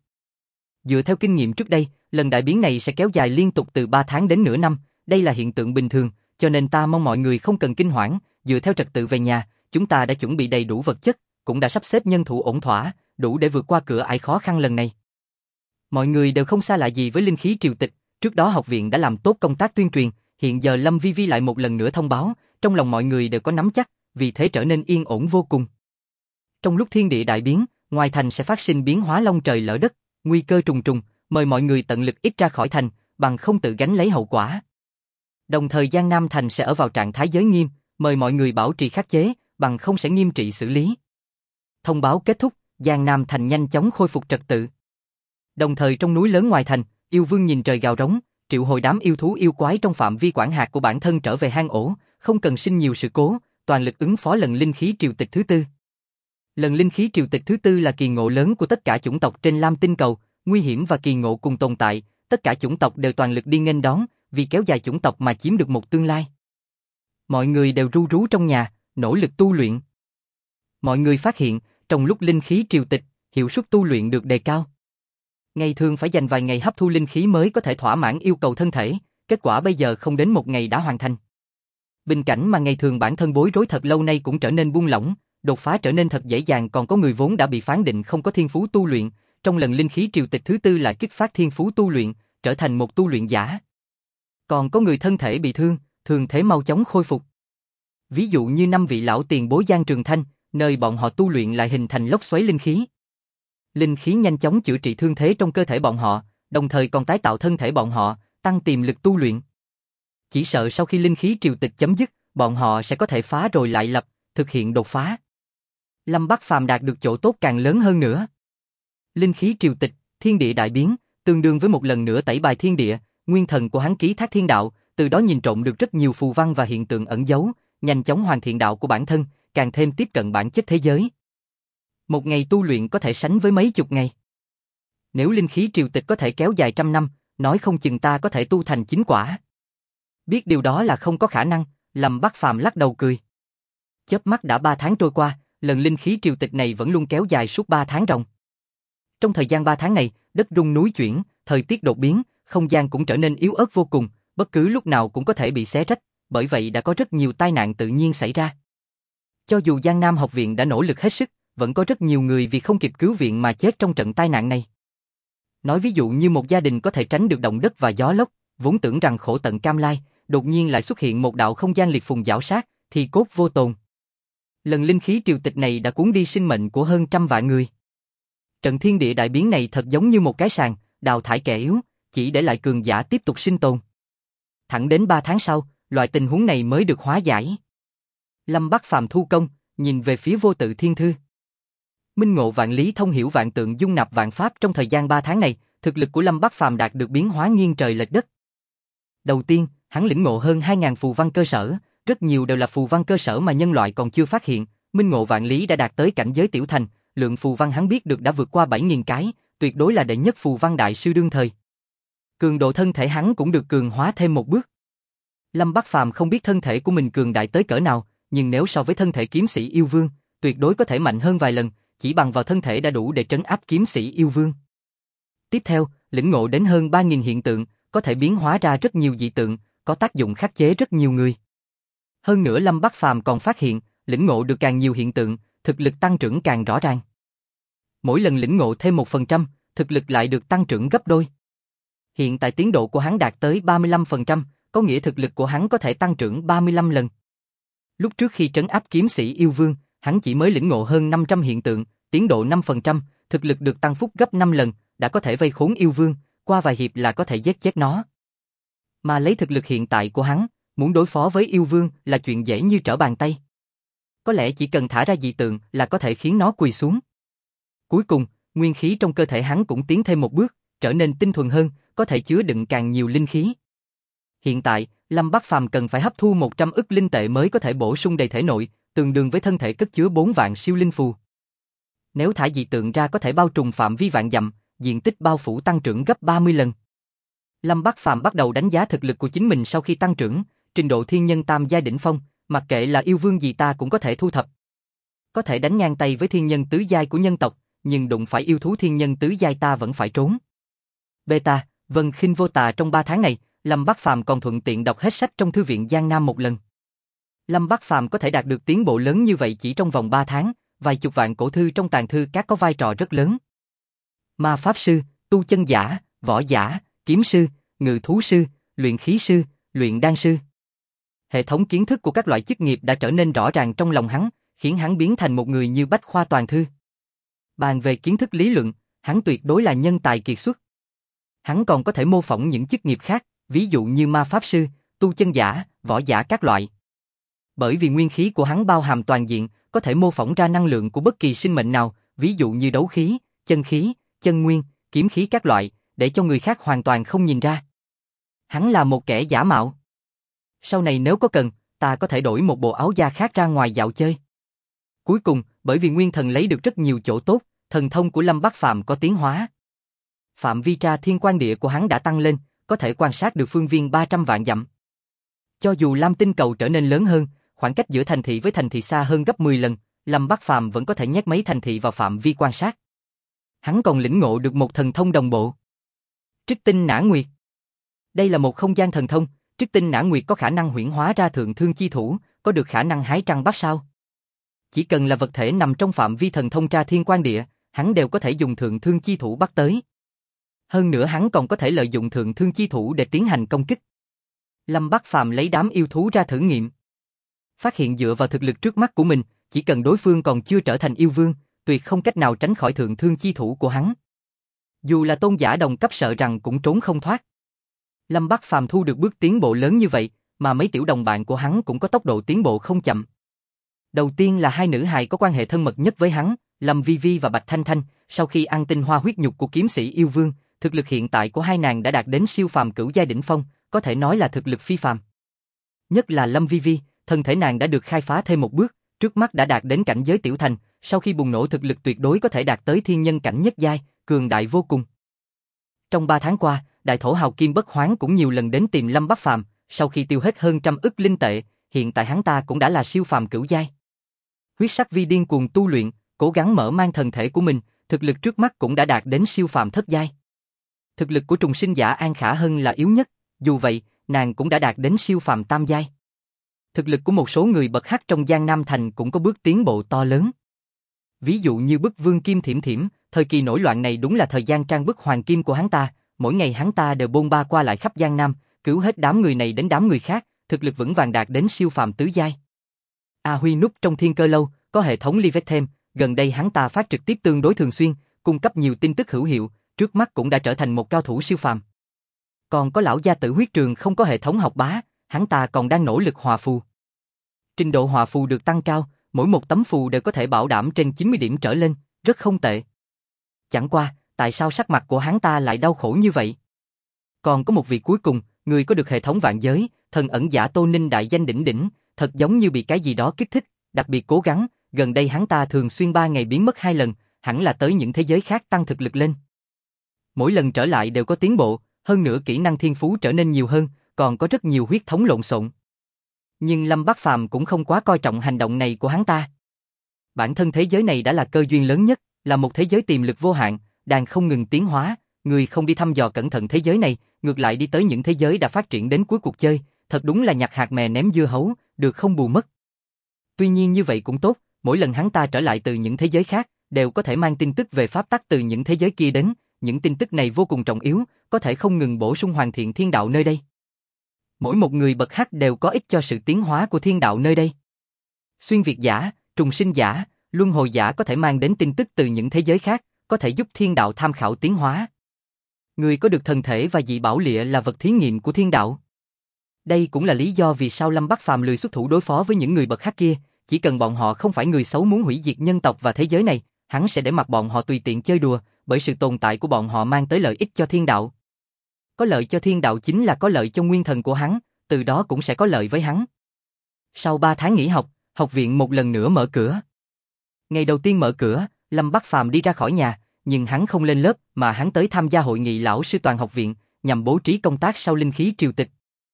Dựa theo kinh nghiệm trước đây, lần đại biến này sẽ kéo dài liên tục từ 3 tháng đến nửa năm, đây là hiện tượng bình thường, cho nên ta mong mọi người không cần kinh hoảng, dựa theo trật tự về nhà, chúng ta đã chuẩn bị đầy đủ vật chất, cũng đã sắp xếp nhân thủ ổn thỏa, đủ để vượt qua cửa ải khó khăn lần này. Mọi người đều không xa lạ gì với linh khí triều tịch, trước đó học viện đã làm tốt công tác tuyên truyền, hiện giờ Lâm Vi Vi lại một lần nữa thông báo, trong lòng mọi người đều có nắm chắc, vì thế trở nên yên ổn vô cùng. Trong lúc thiên địa đại biến, ngoài thành sẽ phát sinh biến hóa long trời lở đất, nguy cơ trùng trùng, mời mọi người tận lực ít ra khỏi thành, bằng không tự gánh lấy hậu quả. Đồng thời Giang Nam Thành sẽ ở vào trạng thái giới nghiêm, mời mọi người bảo trì khắc chế, bằng không sẽ nghiêm trị xử lý. Thông báo kết thúc, Giang Nam Thành nhanh chóng khôi phục trật tự. Đồng thời trong núi lớn ngoài thành, yêu vương nhìn trời gào rống, triệu hồi đám yêu thú yêu quái trong phạm vi quản hạt của bản thân trở về hang ổ, không cần sinh nhiều sự cố, toàn lực ứng phó lần linh khí triều tịch thứ 4. Lần linh khí triều tịch thứ 4 là kỳ ngộ lớn của tất cả chủng tộc trên Lam Tinh Cầu, nguy hiểm và kỳ ngộ cùng tồn tại, tất cả chủng tộc đều toàn lực đi nghênh đón, vì kéo dài chủng tộc mà chiếm được một tương lai. Mọi người đều ru rú trong nhà, nỗ lực tu luyện. Mọi người phát hiện, trong lúc linh khí triều tịch, hiệu suất tu luyện được đề cao. Ngày thường phải dành vài ngày hấp thu linh khí mới có thể thỏa mãn yêu cầu thân thể, kết quả bây giờ không đến một ngày đã hoàn thành. Bình cảnh mà ngày thường bản thân bối rối thật lâu nay cũng trở nên buông lỏng, đột phá trở nên thật dễ dàng, còn có người vốn đã bị phán định không có thiên phú tu luyện, trong lần linh khí triều tịch thứ 4 lại kích phát thiên phú tu luyện, trở thành một tu luyện giả. Còn có người thân thể bị thương, thường thế mau chóng khôi phục. Ví dụ như 5 vị lão tiền bối Giang Trường Thanh, nơi bọn họ tu luyện lại hình thành lốc xoáy linh khí. Linh khí nhanh chóng chữa trị thương thế trong cơ thể bọn họ, đồng thời còn tái tạo thân thể bọn họ, tăng tiềm lực tu luyện. Chỉ sợ sau khi linh khí triều tịch chấm dứt, bọn họ sẽ có thể phá rồi lại lập, thực hiện đột phá. Lâm Bắc Phàm đạt được chỗ tốt càng lớn hơn nữa. Linh khí triều tịch, thiên địa đại biến, tương đương với một lần nữa tẩy bài thiên địa, nguyên thần của hắn ký thác thiên đạo, từ đó nhìn trộm được rất nhiều phù văn và hiện tượng ẩn giấu, nhanh chóng hoàn thiện đạo của bản thân, càng thêm tiếp cận bản chất thế giới. Một ngày tu luyện có thể sánh với mấy chục ngày. Nếu linh khí triều tịch có thể kéo dài trăm năm, nói không chừng ta có thể tu thành chính quả. Biết điều đó là không có khả năng, Lâm Bắc Phàm lắc đầu cười. Chớp mắt đã 3 tháng trôi qua, lần linh khí triều tịch này vẫn luôn kéo dài suốt 3 tháng ròng. Trong thời gian 3 tháng này, đất rung núi chuyển, thời tiết đột biến, không gian cũng trở nên yếu ớt vô cùng, bất cứ lúc nào cũng có thể bị xé rách, bởi vậy đã có rất nhiều tai nạn tự nhiên xảy ra. Cho dù Giang Nam học viện đã nỗ lực hết sức, vẫn có rất nhiều người vì không kịp cứu viện mà chết trong trận tai nạn này. Nói ví dụ như một gia đình có thể tránh được động đất và gió lốc, vốn tưởng rằng khổ tận cam lai, đột nhiên lại xuất hiện một đạo không gian liệt phùng giảo sát, thì cốt vô tồn. Lần linh khí triều tịch này đã cuốn đi sinh mệnh của hơn trăm vạn người. Trận thiên địa đại biến này thật giống như một cái sàn, đào thải kẻ yếu, chỉ để lại cường giả tiếp tục sinh tồn. Thẳng đến 3 tháng sau, loại tình huống này mới được hóa giải. Lâm Bắc Phàm thu công, nhìn về phía Vô Tự Thiên Thư. Minh ngộ vạn lý, thông hiểu vạn tượng, dung nạp vạn pháp. Trong thời gian 3 tháng này, thực lực của Lâm Bắc Phàm đạt được biến hóa nghiêng trời lệch đất. Đầu tiên, hắn lĩnh ngộ hơn 2.000 phù văn cơ sở, rất nhiều đều là phù văn cơ sở mà nhân loại còn chưa phát hiện. Minh ngộ vạn lý đã đạt tới cảnh giới tiểu thành, lượng phù văn hắn biết được đã vượt qua 7.000 cái, tuyệt đối là đệ nhất phù văn đại sư đương thời. Cường độ thân thể hắn cũng được cường hóa thêm một bước. Lâm Bắc Phàm không biết thân thể của mình cường đại tới cỡ nào, nhưng nếu so với thân thể kiếm sĩ yêu vương, tuyệt đối có thể mạnh hơn vài lần, chỉ bằng vào thân thể đã đủ để trấn áp kiếm sĩ yêu vương. Tiếp theo, lĩnh ngộ đến hơn 3.000 hiện tượng, có thể biến hóa ra rất nhiều dị tượng, có tác dụng khắc chế rất nhiều người. Hơn nữa Lâm Bắc Phàm còn phát hiện, lĩnh ngộ được càng nhiều hiện tượng, thực lực tăng trưởng càng rõ ràng. Mỗi lần lĩnh ngộ thêm 1%, thực lực lại được tăng trưởng gấp đôi. Hiện tại tiến độ của hắn đạt tới 35%, có nghĩa thực lực của hắn có thể tăng trưởng 35 lần. Lúc trước khi trấn áp kiếm sĩ yêu vương, hắn chỉ mới lĩnh ngộ hơn 500 hiện tượng, tiến độ 5%, thực lực được tăng phúc gấp 5 lần, đã có thể vây khốn yêu vương, qua vài hiệp là có thể giết chết nó. Mà lấy thực lực hiện tại của hắn, muốn đối phó với yêu vương là chuyện dễ như trở bàn tay. Có lẽ chỉ cần thả ra dị tượng là có thể khiến nó quỳ xuống. Cuối cùng, nguyên khí trong cơ thể hắn cũng tiến thêm một bước, trở nên tinh thuần hơn, có thể chứa đựng càng nhiều linh khí. Hiện tại, Lâm Bắc Phàm cần phải hấp thu 100 ức linh tệ mới có thể bổ sung đầy thể nội, tương đương với thân thể cất chứa 4 vạn siêu linh phù. Nếu thả dị tượng ra có thể bao trùm phạm vi vạn dặm, diện tích bao phủ tăng trưởng gấp 30 lần. Lâm Bắc Phàm bắt đầu đánh giá thực lực của chính mình sau khi tăng trưởng, trình độ thiên nhân tam giai đỉnh phong, mặc kệ là yêu vương gì ta cũng có thể thu thập. Có thể đánh ngang tay với thiên nhân tứ giai của nhân tộc, nhưng đụng phải yêu thú thiên nhân tứ giai ta vẫn phải trốn. Beta, Vân Khinh Vô Tà. Trong 3 tháng này, Lâm Bắc Phàm còn thuận tiện đọc hết sách trong thư viện Giang Nam một lần. Lâm Bắc Phàm có thể đạt được tiến bộ lớn như vậy chỉ trong vòng 3 tháng, vài chục vạn cổ thư trong tàng thư các có vai trò rất lớn. Ma pháp sư, tu chân giả, võ giả, kiếm sư, ngự thú sư, luyện khí sư, luyện đan sư. Hệ thống kiến thức của các loại chức nghiệp đã trở nên rõ ràng trong lòng hắn, khiến hắn biến thành một người như bách khoa toàn thư. Bàn về kiến thức lý luận, hắn tuyệt đối là nhân tài kiệt xuất. Hắn còn có thể mô phỏng những chức nghiệp khác, ví dụ như ma pháp sư, tu chân giả, võ giả các loại. Bởi vì nguyên khí của hắn bao hàm toàn diện, có thể mô phỏng ra năng lượng của bất kỳ sinh mệnh nào, ví dụ như đấu khí, chân nguyên, kiếm khí các loại, để cho người khác hoàn toàn không nhìn ra. Hắn là một kẻ giả mạo. Sau này nếu có cần, ta có thể đổi một bộ áo da khác ra ngoài dạo chơi. Cuối cùng, bởi vì nguyên thần lấy được rất nhiều chỗ tốt, thần thông của Lâm Bắc Phàm có tiến hóa. Phạm vi tra thiên quan địa của hắn đã tăng lên, có thể quan sát được phương viên 300 vạn dặm. Cho dù Lam tinh cầu trở nên lớn hơn, khoảng cách giữa thành thị với thành thị xa hơn gấp 10 lần, Lâm Bắc Phàm vẫn có thể nhét mấy thành thị vào phạm vi quan sát. Hắn còn lĩnh ngộ được một thần thông đồng bộ. Trích tinh nã nguyệt. Đây là một không gian thần thông, trích tinh nã nguyệt có khả năng huyễn hóa ra thượng thương chi thủ, có được khả năng hái trăng bắt sao. Chỉ cần là vật thể nằm trong phạm vi thần thông tra thiên quan địa, hắn đều có thể dùng thượng thương chi thủ bắt tới. Hơn nữa hắn còn có thể lợi dụng thượng thương chi thủ để tiến hành công kích. Lâm Bắc Phàm lấy đám yêu thú ra thử nghiệm. Phát hiện dựa vào thực lực trước mắt của mình, chỉ cần đối phương còn chưa trở thành yêu vương, tuyệt không cách nào tránh khỏi thượng thương chi thủ của hắn. Dù là tôn giả đồng cấp sợ rằng cũng trốn không thoát. Lâm Bắc Phàm thu được bước tiến bộ lớn như vậy, mà mấy tiểu đồng bạn của hắn cũng có tốc độ tiến bộ không chậm. Đầu tiên là hai nữ hài có quan hệ thân mật nhất với hắn, Lâm Vi Vi và Bạch Thanh Thanh, sau khi ăn tinh hoa huyết nhục của kiếm sĩ yêu vương, thực lực hiện tại của hai nàng đã đạt đến siêu phàm cửu giai đỉnh phong, có thể nói là thực lực phi phàm. Nhất là Lâm Vi Vi, thân thể nàng đã được khai phá thêm một bước, trước mắt đã đạt đến cảnh giới tiểu thành, sau khi bùng nổ thực lực tuyệt đối có thể đạt tới thiên nhân cảnh nhất giai, cường đại vô cùng. Trong 3 tháng qua, đại thổ hào Kim Bất Hoán cũng nhiều lần đến tìm Lâm Bắc Phàm, sau khi tiêu hết hơn 100 ức linh tệ, hiện tại hắn ta cũng đã là siêu phàm cửu giai. Huyết sắc vi điên cuồng tu luyện, cố gắng mở mang thần thể của mình, thực lực trước mắt cũng đã đạt đến siêu phàm thất giai. Thực lực của trùng sinh giả An Khả Hân là yếu nhất, dù vậy, nàng cũng đã đạt đến siêu phàm tam giai. Thực lực của một số người bậc hắc trong Giang Nam Thành cũng có bước tiến bộ to lớn. Ví dụ như bức Vương Kim Thiểm Thiểm, thời kỳ nổi loạn này đúng là thời gian trang bức hoàng kim của hắn ta, mỗi ngày hắn ta đều bôn ba qua lại khắp Giang Nam, cứu hết đám người này đến đám người khác, thực lực vững vàng đạt đến siêu phàm tứ giai. A Huy núp trong Thiên Cơ Lâu, có hệ thống Livet thêm, gần đây hắn ta phát trực tiếp tương đối thường xuyên, cung cấp nhiều tin tức hữu hiệu, trước mắt cũng đã trở thành một cao thủ siêu phàm. Còn có lão gia tử Huyết Trường không có hệ thống học bá, hắn ta còn đang nỗ lực hòa phù. Trình độ hòa phù được tăng cao, mỗi một tấm phù đều có thể bảo đảm trên 90 điểm trở lên, rất không tệ. Chẳng qua, tại sao sắc mặt của hắn ta lại đau khổ như vậy? Còn có một vị cuối cùng, người có được hệ thống vạn giới, thần ẩn giả Tô Ninh đại danh đỉnh đỉnh, thật giống như bị cái gì đó kích thích, đặc biệt cố gắng, gần đây hắn ta thường xuyên 3 ngày biến mất 2 lần, hẳn là tới những thế giới khác tăng thực lực lên. Mỗi lần trở lại đều có tiến bộ, hơn nữa kỹ năng thiên phú trở nên nhiều hơn, còn có rất nhiều huyết thống lộn xộn. Nhưng Lâm Bác Phàm cũng không quá coi trọng hành động này của hắn ta. Bản thân thế giới này đã là cơ duyên lớn nhất, là một thế giới tiềm lực vô hạn, đang không ngừng tiến hóa, người không đi thăm dò cẩn thận thế giới này, ngược lại đi tới những thế giới đã phát triển đến cuối cuộc chơi, thật đúng là nhặt hạt mè ném dưa hấu, được không bù mất. Tuy nhiên như vậy cũng tốt, mỗi lần hắn ta trở lại từ những thế giới khác, đều có thể mang tin tức về pháp tắc từ những thế giới kia đến, những tin tức này vô cùng trọng yếu, có thể không ngừng bổ sung hoàn thiện thiên đạo nơi đây. Mỗi một người bậc hắc đều có ích cho sự tiến hóa của thiên đạo nơi đây. Xuyên việt giả, trùng sinh giả, luân hồi giả có thể mang đến tin tức từ những thế giới khác, có thể giúp thiên đạo tham khảo tiến hóa. Người có được thần thể và dị bảo lịa là vật thí nghiệm của thiên đạo. Đây cũng là lý do vì sao Lâm Bắc Phàm lười xuất thủ đối phó với những người bậc hắc kia, chỉ cần bọn họ không phải người xấu muốn hủy diệt nhân tộc và thế giới này, hắn sẽ để mặc bọn họ tùy tiện chơi đùa, bởi sự tồn tại của bọn họ mang tới lợi ích cho thiên đạo. Có lợi cho thiên đạo chính là có lợi cho nguyên thần của hắn, từ đó cũng sẽ có lợi với hắn. Sau 3 tháng nghỉ học, học viện một lần nữa mở cửa. Ngày đầu tiên mở cửa, Lâm Bắc Phàm đi ra khỏi nhà, nhưng hắn không lên lớp mà hắn tới tham gia hội nghị lão sư toàn học viện, nhằm bố trí công tác sau linh khí triều tịch.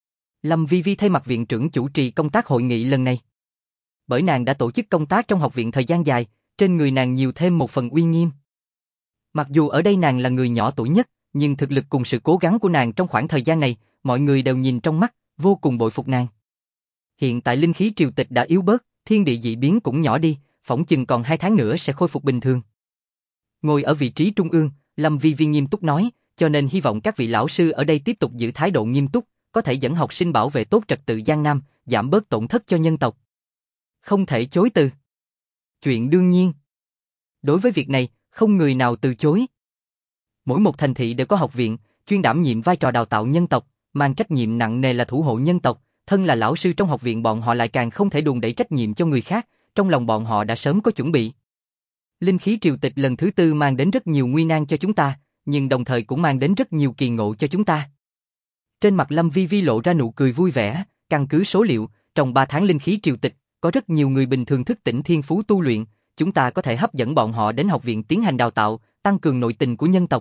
Lâm Vi Vi thay mặt viện trưởng chủ trì công tác hội nghị lần này. Bởi nàng đã tổ chức công tác trong học viện thời gian dài, trên người nàng nhiều thêm một phần uy nghiêm. Mặc dù ở đây nàng là người nhỏ tuổi nhất, nhưng thực lực cùng sự cố gắng của nàng trong khoảng thời gian này, mọi người đều nhìn trong mắt, vô cùng bội phục nàng. Hiện tại linh khí triều tịch đã yếu bớt, thiên địa dị biến cũng nhỏ đi, phỏng chừng còn 2 tháng nữa sẽ khôi phục bình thường. Ngồi ở vị trí trung ương, Lâm Vi Vi nghiêm túc nói, cho nên hy vọng các vị lão sư ở đây tiếp tục giữ thái độ nghiêm túc, có thể dẫn học sinh bảo vệ tốt trật tự Giang Nam, giảm bớt tổn thất cho nhân tộc. Không thể chối từ. Chuyện đương nhiên. Đối với việc này, không người nào từ chối. Mỗi một thành thị đều có học viện, chuyên đảm nhiệm vai trò đào tạo nhân tộc, mang trách nhiệm nặng nề là thủ hộ nhân tộc, thân là lão sư trong học viện bọn họ lại càng không thể đùn đẩy trách nhiệm cho người khác, trong lòng bọn họ đã sớm có chuẩn bị. Linh khí triều tịch lần thứ 4 mang đến rất nhiều nguy nan cho chúng ta, nhưng đồng thời cũng mang đến rất nhiều kỳ ngộ cho chúng ta. Trên mặt Lâm Vi Vi lộ ra nụ cười vui vẻ, căn cứ số liệu, trong 3 tháng linh khí triều tịch, có rất nhiều người bình thường thức tỉnh thiên phú tu luyện, chúng ta có thể hấp dẫn bọn họ đến học viện tiến hành đào tạo, tăng cường nội tình của nhân tộc.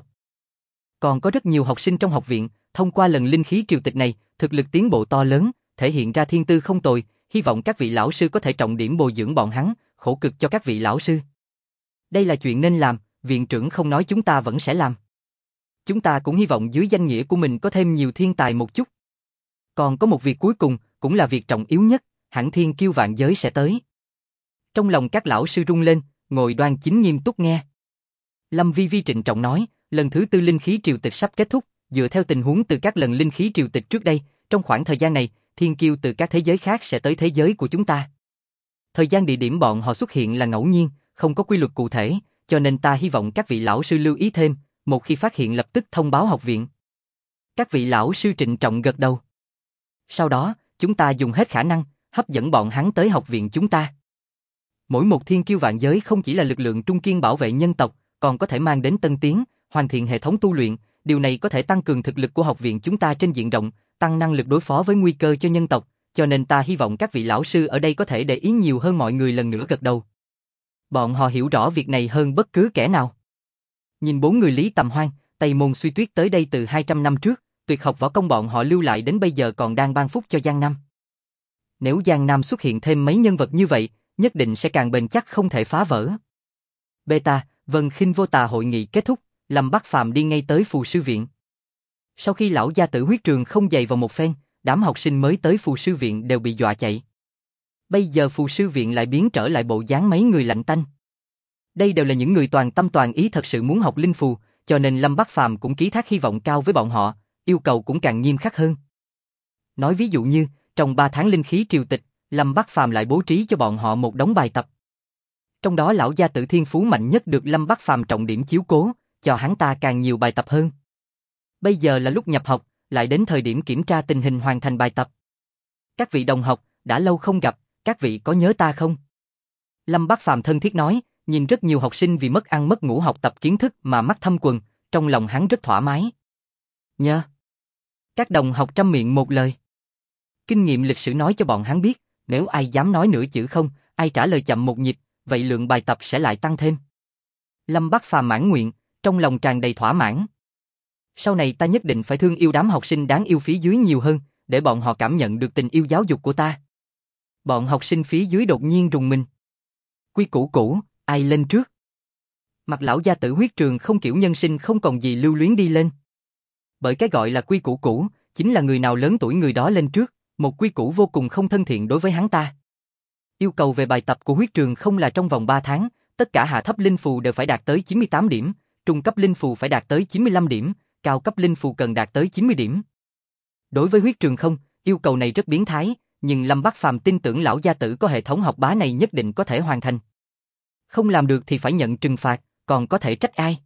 Còn có rất nhiều học sinh trong học viện, thông qua lần linh khí triều tịch này, thực lực tiến bộ to lớn, thể hiện ra thiên tư không tồi, hy vọng các vị lão sư có thể trọng điểm bồi dưỡng bọn hắn, khổ cực cho các vị lão sư. Đây là chuyện nên làm, viện trưởng không nói chúng ta vẫn sẽ làm. Chúng ta cũng hy vọng dưới danh nghĩa của mình có thêm nhiều thiên tài một chút. Còn có một việc cuối cùng, cũng là việc trọng yếu nhất, hẳn thiên kiêu vạn giới sẽ tới. Trong lòng các lão sư rung lên, ngồi đoan chính nghiêm túc nghe. Lâm Vi Vi trịnh trọng nói, lần thứ 4 linh khí triều tịch sắp kết thúc, dựa theo tình huống từ các lần linh khí triều tịch trước đây, trong khoảng thời gian này, thiên kiêu từ các thế giới khác sẽ tới thế giới của chúng ta. Thời gian địa điểm bọn họ xuất hiện là ngẫu nhiên, không có quy luật cụ thể, cho nên ta hy vọng các vị lão sư lưu ý thêm, một khi phát hiện lập tức thông báo học viện. Các vị lão sư trịnh trọng gật đầu. Sau đó, chúng ta dùng hết khả năng, hấp dẫn bọn hắn tới học viện chúng ta. Mỗi một thiên kiêu vạn giới không chỉ là lực lượng trung kiên bảo vệ nhân tộc, còn có thể mang đến tân tiến, hoàn thiện hệ thống tu luyện, điều này có thể tăng cường thực lực của học viện chúng ta trên diện rộng, tăng năng lực đối phó với nguy cơ cho nhân tộc, cho nên ta hy vọng các vị lão sư ở đây có thể để ý nhiều hơn mọi người lần nữa gật đầu. Bọn họ hiểu rõ việc này hơn bất cứ kẻ nào. Nhìn 4 người Lý Tầm Hoan, Tây Môn Suy Tuyết tới đây từ 200 năm trước, tuyệt học võ công bọn họ lưu lại đến bây giờ còn đang ban phúc cho Giang Nam. Nếu Giang Nam xuất hiện thêm mấy nhân vật như vậy, nhất định sẽ càng bền chắc không thể phá vỡ. Beta, Vân Khinh Vô Tà hội nghị kết thúc, Lâm Bắc Phàm đi ngay tới Phù Sư Viện. Sau khi lão gia tử Huyết Trường không dày vào một phen, đám học sinh mới tới Phù Sư Viện đều bị dọa chạy. Bây giờ Phù Sư Viện lại biến trở lại bộ dáng mấy người lạnh tanh. Đây đều là những người toàn tâm toàn ý thật sự muốn học linh phù, cho nên Lâm Bắc Phàm cũng ký thác hy vọng cao với bọn họ, yêu cầu cũng càng nghiêm khắc hơn. Nói ví dụ như, trong 3 tháng linh khí triều tịch, Lâm Bắc Phàm lại bố trí cho bọn họ một đống bài tập. Trong đó lão gia tử thiên phú mạnh nhất được Lâm Bắc Phàm trọng điểm chiếu cố, cho hắn ta càng nhiều bài tập hơn. Bây giờ là lúc nhập học, lại đến thời điểm kiểm tra tình hình hoàn thành bài tập. Các vị đồng học, đã lâu không gặp, các vị có nhớ ta không? Lâm Bắc Phàm thân thiết nói, nhìn rất nhiều học sinh vì mất ăn mất ngủ học tập kiến thức mà mắt thâm quầng, trong lòng hắn rất thoải mái. Nhớ. Các đồng học trăm miệng một lời. Kinh nghiệm lịch sử nói cho bọn hắn biết, nếu ai dám nói nửa chữ không, ai trả lời chậm một nhịp, vậy lượng bài tập sẽ lại tăng thêm. Lâm Bắc Phàm mãn nguyện, trong lòng tràn đầy thỏa mãn. Sau này ta nhất định phải thương yêu đám học sinh đáng yêu phía dưới nhiều hơn, để bọn họ cảm nhận được tình yêu giáo dục của ta. Bọn học sinh phía dưới đột nhiên rùng mình. Quy củ cũ, ai lên trước? Mặt lão gia tử huyết trường không kiểu nhân sinh không còn gì lưu luyến đi lên. Bởi cái gọi là quy củ cũ, chính là người nào lớn tuổi người đó lên trước, một quy củ vô cùng không thân thiện đối với hắn ta. Yêu cầu về bài tập của huyết trường không là trong vòng 3 tháng, tất cả hạ thấp linh phù đều phải đạt tới 98 điểm, trung cấp linh phù phải đạt tới 95 điểm, cao cấp linh phù cần đạt tới 90 điểm. Đối với huyết trường không, yêu cầu này rất biến thái, nhưng Lâm Bắc Phàm tin tưởng lão gia tử có hệ thống học bá này nhất định có thể hoàn thành. Không làm được thì phải nhận trừng phạt, còn có thể trách ai?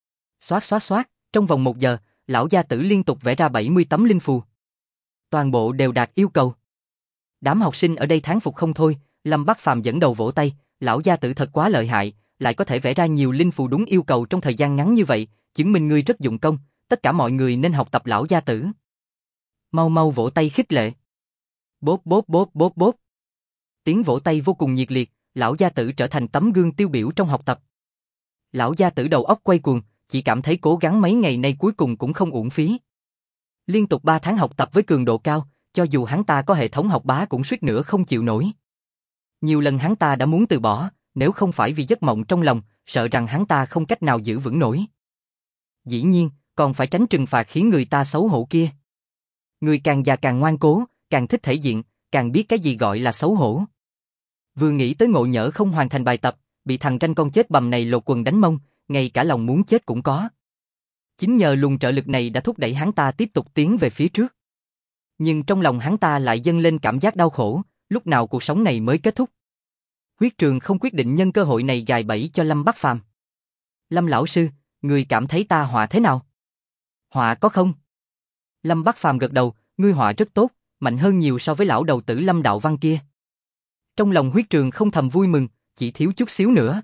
Xoát, trong vòng 1 giờ, lão gia tử liên tục vẽ ra 70 tấm linh phù. Toàn bộ đều đạt yêu cầu. Đám học sinh ở đây thán phục không thôi, Lâm Bắc Phàm dẫn đầu vỗ tay, lão gia tử thật quá lợi hại, lại có thể vẽ ra nhiều linh phù đúng yêu cầu trong thời gian ngắn như vậy, chứng minh ngươi rất dụng công, tất cả mọi người nên học tập lão gia tử. Mau mau vỗ tay khích lệ. Bốp bốp bốp bốp bốp. Tiếng vỗ tay vô cùng nhiệt liệt, lão gia tử trở thành tấm gương tiêu biểu trong học tập. Lão gia tử đầu óc quay cuồng, chỉ cảm thấy cố gắng mấy ngày nay cuối cùng cũng không uổng phí. Liên tục 3 tháng học tập với cường độ cao, cho dù hắn ta có hệ thống học bá cũng suýt nữa không chịu nổi. Nhiều lần hắn ta đã muốn từ bỏ, nếu không phải vì giấc mộng trong lòng, sợ rằng hắn ta không cách nào giữ vững nổi. Dĩ nhiên, còn phải tránh trừng phạt khiến người ta xấu hổ kia. Người càng già càng ngoan cố, càng thích thể diện, càng biết cái gì gọi là xấu hổ. Vừa nghĩ tới ngộ nhỡ không hoàn thành bài tập, bị thằng ranh con chết bầm này lột quần đánh mông, ngay cả lòng muốn chết cũng có. Chính nhờ luồng trợ lực này đã thúc đẩy hắn ta tiếp tục tiến về phía trước. Nhưng trong lòng hắn ta lại dâng lên cảm giác đau khổ, lúc nào cuộc sống này mới kết thúc. Huyết trường không quyết định nhân cơ hội này gài bẫy cho Lâm Bắc Phàm. Lâm lão sư, người cảm thấy ta họa thế nào? Họa có không? Lâm Bắc Phàm gật đầu, ngươi họa rất tốt, mạnh hơn nhiều so với lão đầu tử Lâm Đạo Văn kia. Trong lòng huyết trường không thầm vui mừng, chỉ thiếu chút xíu nữa.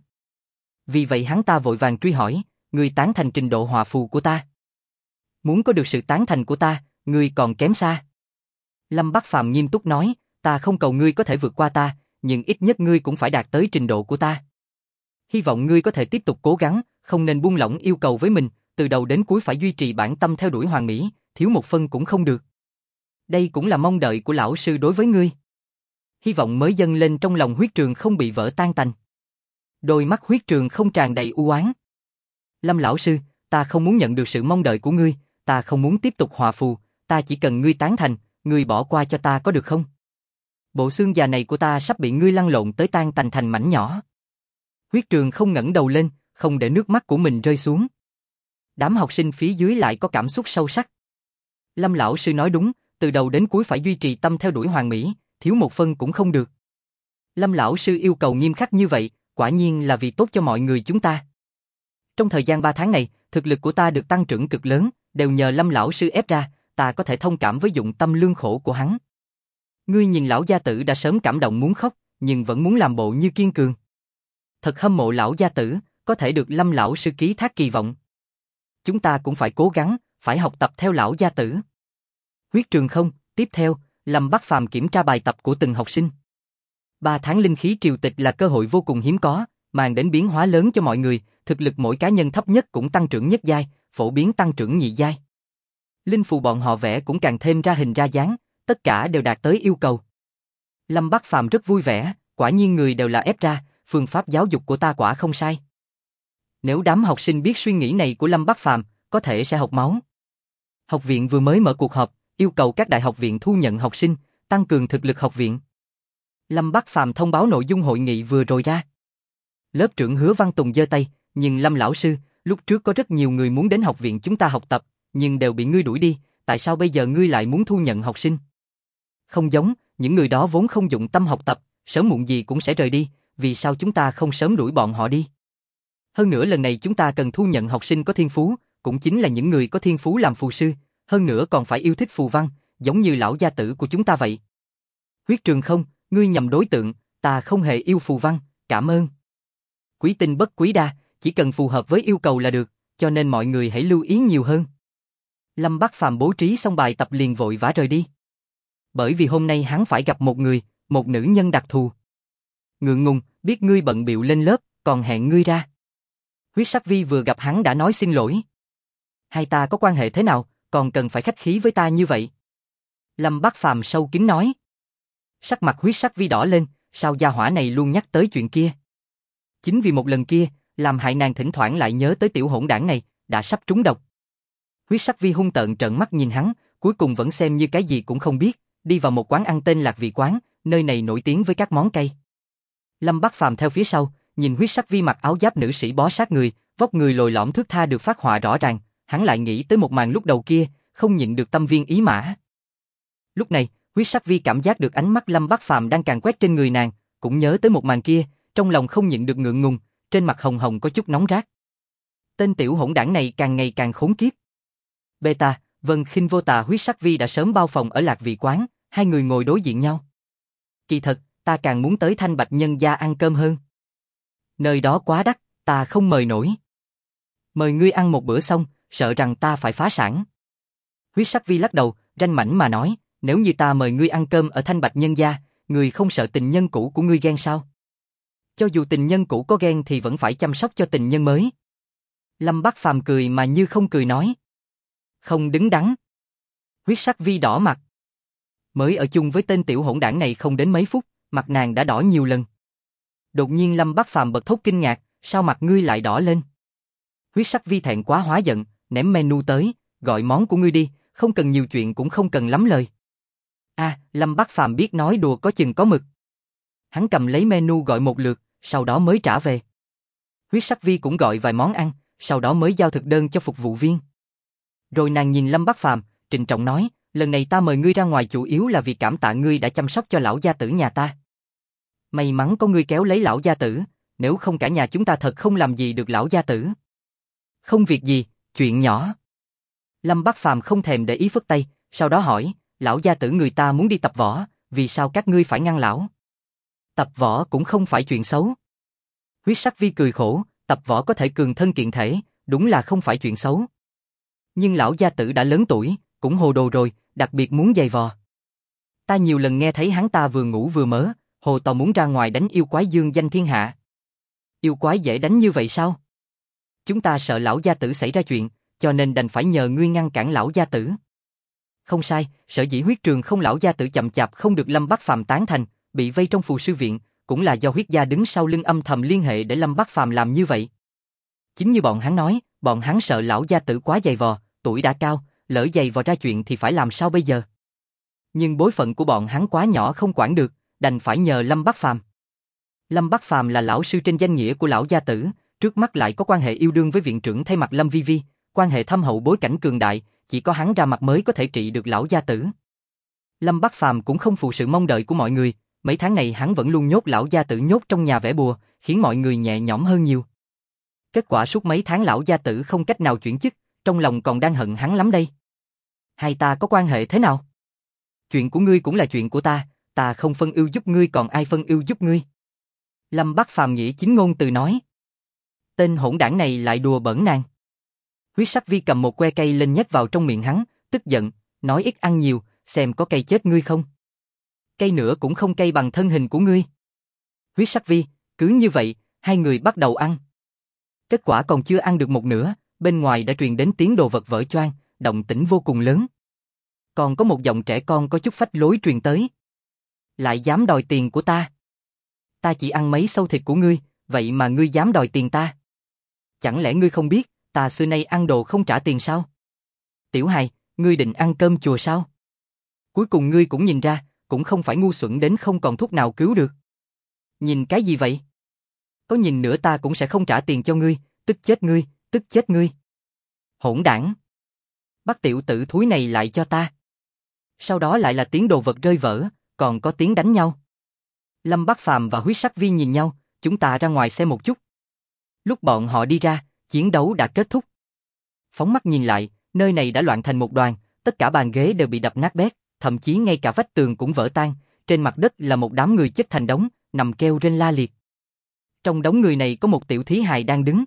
Vì vậy hắn ta vội vàng truy hỏi, ngươi tán thành trình độ họa phù của ta? Muốn có được sự tán thành của ta, ngươi còn kém xa. Lâm Bắc Phàm nghiêm túc nói, ta không cầu ngươi có thể vượt qua ta, nhưng ít nhất ngươi cũng phải đạt tới trình độ của ta. Hy vọng ngươi có thể tiếp tục cố gắng, không nên buông lỏng yêu cầu với mình, từ đầu đến cuối phải duy trì bản tâm theo đuổi hoàn mỹ, thiếu một phân cũng không được. Đây cũng là mong đợi của lão sư đối với ngươi. Hy vọng mới dâng lên trong lòng huyết trường không bị vỡ tan tành. Đôi mắt huyết trường không tràn đầy u oán. Lâm lão sư, ta không muốn nhận được sự mong đợi của ngươi, ta không muốn tiếp tục họa phù, ta chỉ cần ngươi tán thành, ngươi bỏ qua cho ta có được không? Bộ xương già này của ta sắp bị ngươi lăn lộn tới tan tành thành mảnh nhỏ. Huyết trường không ngẩng đầu lên, không để nước mắt của mình rơi xuống. Đám học sinh phía dưới lại có cảm xúc sâu sắc. Lâm lão sư nói đúng, từ đầu đến cuối phải duy trì tâm theo đuổi hoàn mỹ, thiếu một phân cũng không được. Lâm lão sư yêu cầu nghiêm khắc như vậy, quả nhiên là vì tốt cho mọi người chúng ta. Trong thời gian 3 tháng này, thực lực của ta được tăng trưởng cực lớn, đều nhờ Lâm lão sư ép ra, ta có thể thông cảm với dụng tâm lương khổ của hắn. Ngươi nhìn lão gia tử đã sớm cảm động muốn khóc, nhưng vẫn muốn làm bộ như kiên cường. Thật hâm mộ lão gia tử, có thể được Lâm lão sư ký thác kỳ vọng. Chúng ta cũng phải cố gắng, phải học tập theo lão gia tử. Huyết trường không, tiếp theo, Lâm Bắc Phàm kiểm tra bài tập của từng học sinh. 3 tháng linh khí triều tịch là cơ hội vô cùng hiếm có, mang đến biến hóa lớn cho mọi người, thực lực mỗi cá nhân thấp nhất cũng tăng trưởng nhất giai, phổ biến tăng trưởng nhị giai. Linh phù bọn họ vẽ cũng càng thêm ra hình ra dáng, tất cả đều đạt tới yêu cầu. Lâm Bắc Phàm rất vui vẻ, quả nhiên người đều là ép ra, phương pháp giáo dục của ta quả không sai. Nếu đám học sinh biết suy nghĩ này của Lâm Bắc Phàm, có thể sẽ học máu. Học viện vừa mới mở cuộc họp, yêu cầu các đại học viện thu nhận học sinh, tăng cường thực lực học viện. Lâm Bắc Phàm thông báo nội dung hội nghị vừa rồi ra. Lớp trưởng Hứa Văn Tùng giơ tay, nhưng Lâm lão sư, lúc trước có rất nhiều người muốn đến học viện chúng ta học tập, nhưng đều bị ngươi đuổi đi, tại sao bây giờ ngươi lại muốn thu nhận học sinh? Không giống, những người đó vốn không dụng tâm học tập, sớm muộn gì cũng sẽ rời đi, vì sao chúng ta không sớm đuổi bọn họ đi? Hơn nữa lần này chúng ta cần thu nhận học sinh có thiên phú, cũng chính là những người có thiên phú làm phù sư, hơn nữa còn phải yêu thích phù văn, giống như lão gia tử của chúng ta vậy. Huyết Trường không, ngươi nhầm đối tượng, ta không hề yêu phù văn, cảm ơn. Quý tinh bất quý đa, chỉ cần phù hợp với yêu cầu là được, cho nên mọi người hãy lưu ý nhiều hơn. Lâm Bắc Phàm bố trí xong bài tập liền vội vã rời đi. Bởi vì hôm nay hắn phải gặp một người, một nữ nhân đặc thù. Ngượng ngùng, biết ngươi bận bịu lên lớp, còn hẹn ngươi ra. Huyết Sắc Vi vừa gặp hắn đã nói xin lỗi. Hai ta có quan hệ thế nào, còn cần phải khách khí với ta như vậy? Lâm Bắc Phàm sâu kín nói. Sắc mặt Huyết Sắc Vi đỏ lên, sao gia hỏa này luôn nhắc tới chuyện kia? Chính vì một lần kia, làm hại nàng thỉnh thoảng lại nhớ tới tiểu hỗn đảng này, đã sắp trúng độc. Huyết Sắc Vi hung tợn trợn mắt nhìn hắn, cuối cùng vẫn xem như cái gì cũng không biết, đi vào một quán ăn tên Lạc Vị Quán, nơi này nổi tiếng với các món cay. Lâm Bắc Phàm theo phía sau, nhìn Huyết Sắc Vi mặc áo giáp nữ sĩ bó sát người, vóc người lồi lõm thướt tha được phác họa rõ ràng, hắn lại nghĩ tới một màn lúc đầu kia, không nhịn được tâm viên ý mã. Lúc này, Huyết Sắc Vi cảm giác được ánh mắt Lâm Bắc Phàm đang càng quét trên người nàng, cũng nhớ tới một màn kia, trong lòng không nhịn được ngượng ngùng, trên mặt hồng hồng có chút nóng rát. Tên tiểu hỗn đảng này càng ngày càng khốn kiếp. Beta, Vân Khinh Vô Tà Huyết Sắc Vi đã sớm bao phòng ở Lạc Vị Quán, hai người ngồi đối diện nhau. Kỳ thật, ta càng muốn tới Thanh Bạch nhân gia ăn cơm hơn. Nơi đó quá đắt, ta không mời nổi. Mời ngươi ăn một bữa xong, sợ rằng ta phải phá sản. Huyết Sắc Vi lắc đầu, ranh mãnh mà nói, nếu như ta mời ngươi ăn cơm ở Thanh Bạch nhân gia, ngươi không sợ tình nhân cũ của ngươi ghen sao? Cho dù tình nhân cũ có ghen thì vẫn phải chăm sóc cho tình nhân mới. Lâm Bắc Phàm cười mà như không cười nói. Không đứng đắn. Huyết Sắc Vi đỏ mặt. Mới ở chung với tên tiểu hỗn đảng này không đến mấy phút, mặt nàng đã đỏ nhiều lần. Đột nhiên Lâm Bắc Phàm bật thốt kinh ngạc, sao mặt ngươi lại đỏ lên? Huyết Sắc Vi thẹn quá hóa giận, ném menu tới, gọi món của ngươi đi, không cần nhiều chuyện cũng không cần lắm lời. Lâm Bắc Phàm biết nói đùa có chừng có mực. Hắn cầm lấy menu gọi một lượt, sau đó mới trả về. Huyết Sắc Vi cũng gọi vài món ăn, sau đó mới giao thực đơn cho phục vụ viên. Rồi nàng nhìn Lâm Bắc Phàm, trịnh trọng nói, lần này ta mời ngươi ra ngoài chủ yếu là vì cảm tạ ngươi đã chăm sóc cho lão gia tử nhà ta. May mắn có ngươi kéo lấy lão gia tử, nếu không cả nhà chúng ta thật không làm gì được lão gia tử. Không việc gì, chuyện nhỏ. Lâm Bắc Phàm không thèm để ý phất tay, sau đó hỏi, lão gia tử người ta muốn đi tập võ, vì sao các ngươi phải ngăn lão? Tập võ cũng không phải chuyện xấu. Huyết Sắc Vi cười khổ, tập võ có thể cường thân kiện thể, đúng là không phải chuyện xấu. Nhưng lão gia tử đã lớn tuổi, cũng hồ đồ rồi, đặc biệt muốn giày vò. Ta nhiều lần nghe thấy hắn ta vừa ngủ vừa mớ, hồ to muốn ra ngoài đánh yêu quái dương danh thiên hạ. Yêu quái dễ đánh như vậy sao? Chúng ta sợ lão gia tử xảy ra chuyện, cho nên đành phải nhờ ngươi ngăn cản lão gia tử. Không sai, sở dĩ Huyết Trường không lão gia tử chậm chạp không được Lâm Bắc Phàm tán thành, bị vây trong phù sư viện, cũng là do Huyết gia đứng sau lưng âm thầm liên hệ để Lâm Bắc Phàm làm như vậy. Chính như bọn hắn nói, bọn hắn sợ lão gia tử quá dày vò, tuổi đã cao, lỡ dày vò ra chuyện thì phải làm sao bây giờ? Nhưng bối phận của bọn hắn quá nhỏ không quản được, đành phải nhờ Lâm Bắc Phàm. Lâm Bắc Phàm là lão sư trên danh nghĩa của lão gia tử, trước mắt lại có quan hệ yêu đương với viện trưởng thay mặt Lâm Vi Vi, quan hệ thâm hậu bối cảnh cường đại, chỉ có hắn ra mặt mới có thể trị được lão gia tử. Lâm Bắc Phàm cũng không phụ sự mong đợi của mọi người, mấy tháng này hắn vẫn luôn nhốt lão gia tử nhốt trong nhà vẽ bùa, khiến mọi người nhẹ nhõm hơn nhiều. Kết quả suốt mấy tháng lão gia tử không cách nào chuyển chức, trong lòng còn đang hận hắn lắm đây. Hai ta có quan hệ thế nào? Chuyện của ngươi cũng là chuyện của ta không phân ưu giúp ngươi còn ai phân ưu giúp ngươi? Lâm Bắc Phàm nghĩa chính ngôn từ nói. Tên hỗn đảng này lại đùa bỡn nàng. Huyết Sắc Vi cầm một que cây lên nhét vào trong miệng hắn, tức giận, nói ít ăn nhiều, xem có cây chết ngươi không. Cây nữa cũng không cây bằng thân hình của ngươi. Huyết Sắc Vi, cứ như vậy, hai người bắt đầu ăn. Kết quả còn chưa ăn được một nửa, bên ngoài đã truyền đến tiếng đồ vật vỡ choang, động tĩnh vô cùng lớn. Còn có một giọng trẻ con có chút phách lối truyền tới. Lại dám đòi tiền của ta. Ta chỉ ăn mấy sâu thịt của ngươi, vậy mà ngươi dám đòi tiền ta. Chẳng lẽ ngươi không biết, ta xưa nay ăn đồ không trả tiền sao? Tiểu hài, ngươi định ăn cơm chùa sao? Cuối cùng ngươi cũng nhìn ra, cũng không phải ngu xuẩn đến không còn thuốc nào cứu được. Nhìn cái gì vậy? Có nhìn nữa ta cũng sẽ không trả tiền cho ngươi, tức chết ngươi, tức chết ngươi. Hỗn đảng. Bắt tiểu tử thúi này lại cho ta. Sau đó lại là tiếng đồ vật rơi vỡ, còn có tiếng đánh nhau. Lâm Bác Phàm và Huyết Sắc Vi nhìn nhau, chúng ta ra ngoài xem một chút. Lúc bọn họ đi ra, chiến đấu đã kết thúc. Phóng mắt nhìn lại, nơi này đã loạn thành một đoàn, tất cả bàn ghế đều bị đập nát bét, thậm chí ngay cả vách tường cũng vỡ tan, trên mặt đất là một đám người chết thành đống, nằm kêu rên la liệt. Trong đống người này có một tiểu thí hài đang đứng.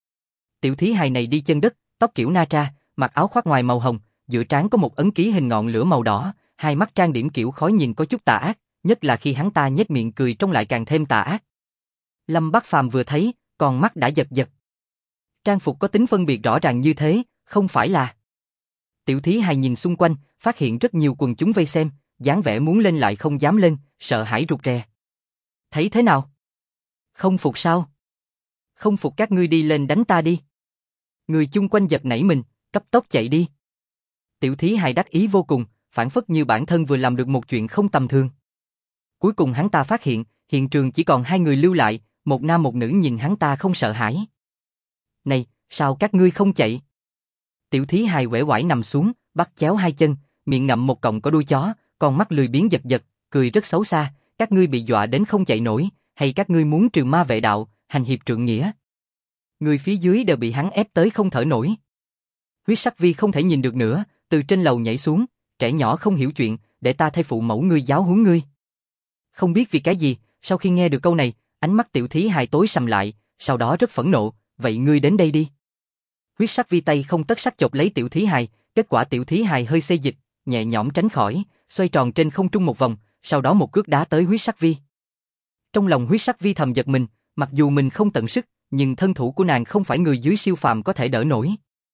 Tiểu thí hài này đi chân đất, tóc kiểu Na Tra, mặc áo khoác ngoài màu hồng, giữa trán có một ấn ký hình ngọn lửa màu đỏ, hai mắt trang điểm kiểu khói nhìn có chút tà ác, nhất là khi hắn ta nhếch miệng cười trông lại càng thêm tà ác. Lâm Bác Phàm vừa thấy, con mắt đã giật giật. Trang phục có tính phân biệt rõ ràng như thế, không phải là... Tiểu thí hài nhìn xung quanh, phát hiện rất nhiều quần chúng vây xem, dáng vẻ muốn lên lại không dám lên, sợ hãi rụt rè. Thấy thế nào? Không phục sao? Không phục các ngươi đi lên đánh ta đi. Người chung quanh giật nảy mình, cấp tốc chạy đi. Tiểu thí hài đắc ý vô cùng, phản phất như bản thân vừa làm được một chuyện không tầm thường. Cuối cùng hắn ta phát hiện, hiện trường chỉ còn hai người lưu lại, một nam một nữ nhìn hắn ta không sợ hãi. Này, sao các ngươi không chạy? Tiểu thí hài uể oải nằm xuống, bắt chéo hai chân, miệng ngậm một cọng có đuôi chó, con mắt lười biếng giật giật, cười rất xấu xa. Các ngươi bị dọa đến không chạy nổi, hay các ngươi muốn trừ ma vệ đạo, hành hiệp trượng nghĩa? Người phía dưới đều bị hắn ép tới không thở nổi. Huyết Sắc Vi không thể nhìn được nữa, từ trên lầu nhảy xuống, trẻ nhỏ không hiểu chuyện, để ta thay phụ mẫu ngươi giáo huấn ngươi. Không biết vì cái gì, sau khi nghe được câu này, ánh mắt tiểu thí hài tối sầm lại, sau đó rất phẫn nộ, vậy ngươi đến đây đi. Huyết Sắc Vi tay không tất sắc chộp lấy tiểu thí hài, kết quả tiểu thí hài hơi xê dịch, nhẹ nhõm tránh khỏi, xoay tròn trên không trung một vòng, sau đó một cước đá tới Huyết Sắc Vi. Trong lòng Huyết Sắc Vi thầm giật mình, mặc dù mình không tận sức, nhưng thân thủ của nàng không phải người dưới siêu phàm có thể đỡ nổi.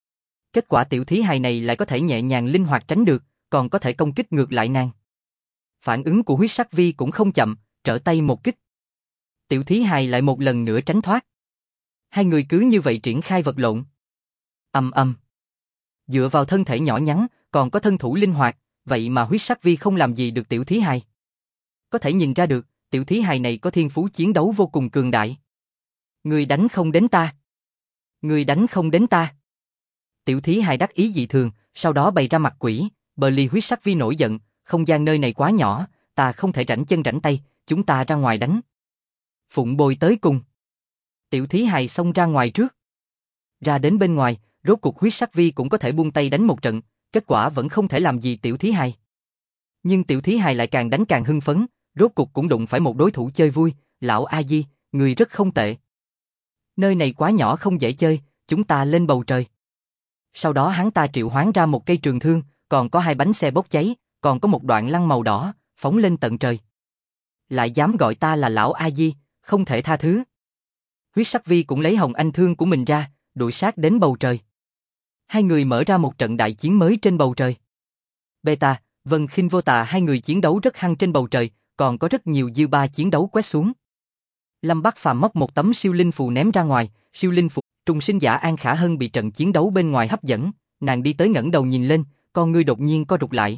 Kết quả tiểu thí hài này lại có thể nhẹ nhàng linh hoạt tránh được, còn có thể công kích ngược lại nàng. Phản ứng của Huyết Sắc Vi cũng không chậm, trở tay một kích. Tiểu thí hài lại một lần nữa tránh thoát. Hai người cứ như vậy triển khai vật lộn. Ầm ầm. Dựa vào thân thể nhỏ nhắn, còn có thân thủ linh hoạt, vậy mà Huyết Sắc Vi không làm gì được tiểu thí hài. Có thể nhìn ra được, tiểu thí hài này có thiên phú chiến đấu vô cùng cường đại. Người đánh không đến ta. Người đánh không đến ta. Tiểu thí hài đắc ý dị thường, sau đó bày ra mặt quỷ, bờ ly Huyết Sắc Vi nổi giận, không gian nơi này quá nhỏ, ta không thể rảnh chân rảnh tay, chúng ta ra ngoài đánh. Phụng bồi tới cùng. Tiểu thí hài xông ra ngoài trước. Ra đến bên ngoài, rốt cuộc Huyết Sắc Vi cũng có thể buông tay đánh một trận, kết quả vẫn không thể làm gì tiểu thí hài. Nhưng tiểu thí hài lại càng đánh càng hưng phấn, rốt cuộc cũng đụng phải một đối thủ chơi vui, lão A Di, người rất không tệ. Nơi này quá nhỏ không dễ chơi, chúng ta lên bầu trời. Sau đó hắn ta triệu hoán ra một cây trường thương, còn có hai bánh xe bốc cháy, còn có một đoạn lăng màu đỏ, phóng lên tận trời. Lại dám gọi ta là lão A Di, không thể tha thứ. Huyết Sắc Vi cũng lấy hồng anh thương của mình ra, đuổi sát đến bầu trời. Hai người mở ra một trận đại chiến mới trên bầu trời. Beta, Vân Khinh Vô Tà hai người chiến đấu rất hăng trên bầu trời, còn có rất nhiều dư ba chiến đấu quét xuống. Lâm Bác Phàm móc một tấm siêu linh phù ném ra ngoài, siêu linh phù. Trùng sinh giả An Khả Hân bị trận chiến đấu bên ngoài hấp dẫn, nàng đi tới ngẩng đầu nhìn lên, con ngươi đột nhiên co rụt lại.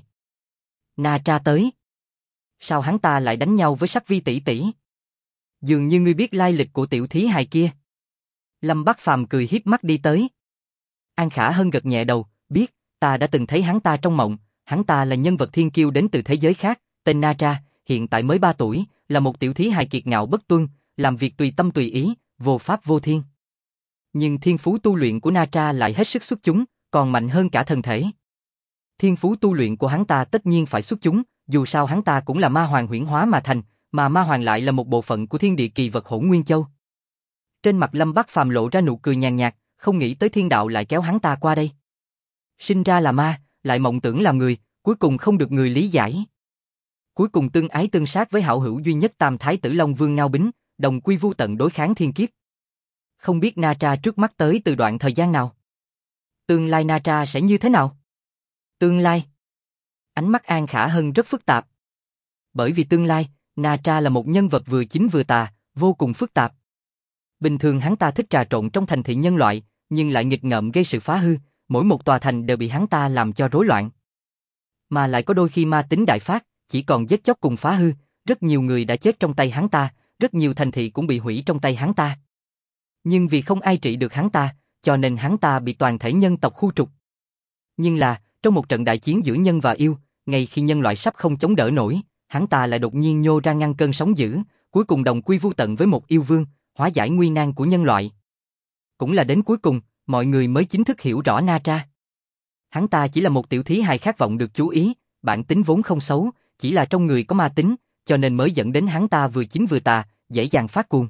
Na Tra tới. Sao hắn ta lại đánh nhau với Sắc Vi tỷ tỷ? Dường như ngươi biết lai lịch của tiểu thí hài kia. Lâm Bác Phàm cười hiếp mắt đi tới. An Khả Hân gật nhẹ đầu, biết, ta đã từng thấy hắn ta trong mộng, hắn ta là nhân vật thiên kiêu đến từ thế giới khác, tên Na Tra, hiện tại mới 3 tuổi, là một tiểu thí hài kiệt ngạo bất tuân, làm việc tùy tâm tùy ý, vô pháp vô thiên. Nhưng thiên phú tu luyện của Na Tra lại hết sức xuất chúng, còn mạnh hơn cả thân thể. Thiên phú tu luyện của hắn ta tất nhiên phải xuất chúng, dù sao hắn ta cũng là ma hoàng huyễn hóa mà thành, mà ma hoàng lại là một bộ phận của thiên địa kỳ vật Hỗn Nguyên Châu. Trên mặt Lâm Bác Phàm lộ ra nụ cười nhàn nhạt, không nghĩ tới thiên đạo lại kéo hắn ta qua đây. Sinh ra là ma, lại mộng tưởng làm người, cuối cùng không được người lý giải. Cuối cùng tương ái tương sát với hảo hữu duy nhất Tam Thái Tử Long Vương Ngao Bính, đồng quy vu tận đối kháng thiên kiếp. Không biết Na Tra trước mắt tới từ đoạn thời gian nào? Tương lai Na Tra sẽ như thế nào? Tương lai? Ánh mắt An Khả Hân rất phức tạp. Bởi vì tương lai, Na Tra là một nhân vật vừa chính vừa tà, vô cùng phức tạp. Bình thường hắn ta thích trà trộn trong thành thị nhân loại, nhưng lại nghịch ngợm gây sự phá hư, mỗi một tòa thành đều bị hắn ta làm cho rối loạn. Mà lại có đôi khi ma tính đại phát, chỉ còn giết chóc cùng phá hư, rất nhiều người đã chết trong tay hắn ta, rất nhiều thành thị cũng bị hủy trong tay hắn ta. Nhưng vì không ai trị được hắn ta, cho nên hắn ta bị toàn thể nhân tộc khu trục. Nhưng là, trong một trận đại chiến giữa nhân và yêu, ngay khi nhân loại sắp không chống đỡ nổi, hắn ta lại đột nhiên nhô ra ngăn cơn sóng dữ, cuối cùng đồng quy vu tận với một yêu vương, hóa giải nguy nan của nhân loại. Cũng là đến cuối cùng, mọi người mới chính thức hiểu rõ Na Tra. Hắn ta chỉ là một tiểu thí hài khát vọng được chú ý, bản tính vốn không xấu, chỉ là trong người có ma tính, cho nên mới dẫn đến hắn ta vừa chính vừa tà, dễ dàng phát cuồng.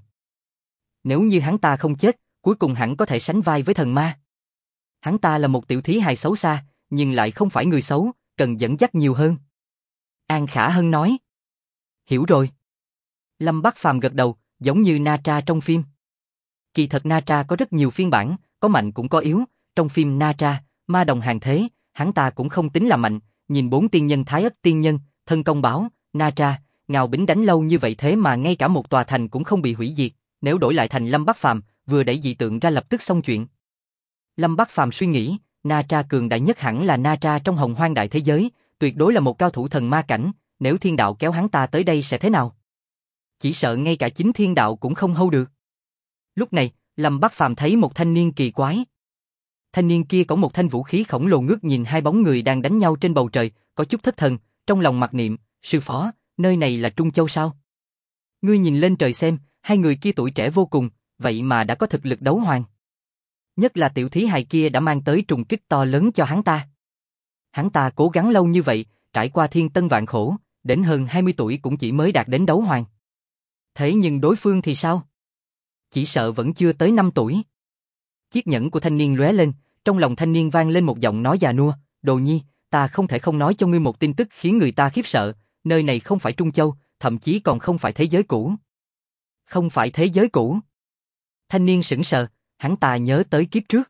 Nếu như hắn ta không chết, cuối cùng hẳn có thể sánh vai với thần ma. Hắn ta là một tiểu thí hài xấu xa, nhưng lại không phải người xấu, cần dẫn dắt nhiều hơn. An Khả Hân nói. Hiểu rồi. Lâm Bắc Phàm gật đầu, giống như Na Tra trong phim. Kỳ thật Na Tra có rất nhiều phiên bản, có mạnh cũng có yếu. Trong phim Na Tra, ma đồng hàng thế, hắn ta cũng không tính là mạnh. Nhìn 4 tiên nhân Thái Ất tiên nhân, thân công báo, Na Tra, Ngào Bính đánh lâu như vậy thế mà ngay cả một tòa thành cũng không bị hủy diệt. Nếu đổi lại thành Lâm Bắc Phàm, vừa đẩy dị tượng ra lập tức xong chuyện. Lâm Bắc Phàm suy nghĩ, Na Tra cường đại nhất hẳn là Na Tra trong hồng hoang đại thế giới, tuyệt đối là một cao thủ thần ma cảnh, nếu thiên đạo kéo hắn ta tới đây sẽ thế nào? Chỉ sợ ngay cả chính thiên đạo cũng không hâu được. Lúc này, Lâm Bắc Phàm thấy một thanh niên kỳ quái. Thanh niên kia có một thanh vũ khí khổng lồ ngước nhìn hai bóng người đang đánh nhau trên bầu trời, có chút thất thần, trong lòng mặc niệm, sư phó, nơi này là Trung Châu sao? Ngươi nhìn lên trời xem, hai người kia tuổi trẻ vô cùng, vậy mà đã có thực lực đấu hoàng. Nhất là tiểu thí hài kia đã mang tới trùng kích to lớn cho hắn ta. Hắn ta cố gắng lâu như vậy, trải qua thiên tân vạn khổ, đến hơn 20 tuổi cũng chỉ mới đạt đến đấu hoàng. Thế nhưng đối phương thì sao? Chỉ sợ vẫn chưa tới 5 tuổi. Chiếc nhẫn của thanh niên lóe lên, trong lòng thanh niên vang lên một giọng nói già nua, Đồ Nhi, ta không thể không nói cho ngươi một tin tức khiến người ta khiếp sợ, nơi này không phải Trung Châu, thậm chí còn không phải thế giới cũ. Không phải thế giới cũ. Thanh niên sững sờ, hắn ta nhớ tới kiếp trước.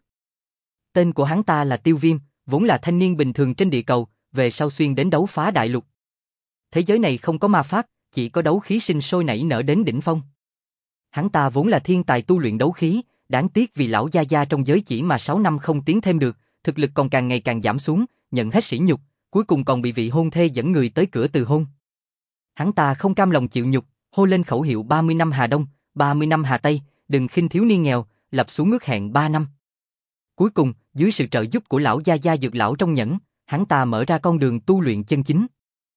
Tên của hắn ta là Tiêu Viêm, vốn là thanh niên bình thường trên địa cầu, về sau xuyên đến đấu phá đại lục. Thế giới này không có ma pháp, chỉ có đấu khí sinh sôi nảy nở đến đỉnh phong. Hắn ta vốn là thiên tài tu luyện đấu khí, đáng tiếc vì lão gia gia trong giới chỉ mà 6 năm không tiến thêm được, thực lực còn càng ngày càng giảm xuống, nhận hết sỉ nhục, cuối cùng còn bị vị hôn thê dẫn người tới cửa từ hôn. Hắn ta không cam lòng chịu nhục, hô lên khẩu hiệu 30 năm Hà Đông, 30 năm Hà Tây, đừng khinh thiếu niên nghèo, lập xuống ước hẹn 3 năm. Cuối cùng, dưới sự trợ giúp của lão gia gia dược lão trong nhẫn, hắn ta mở ra con đường tu luyện chân chính.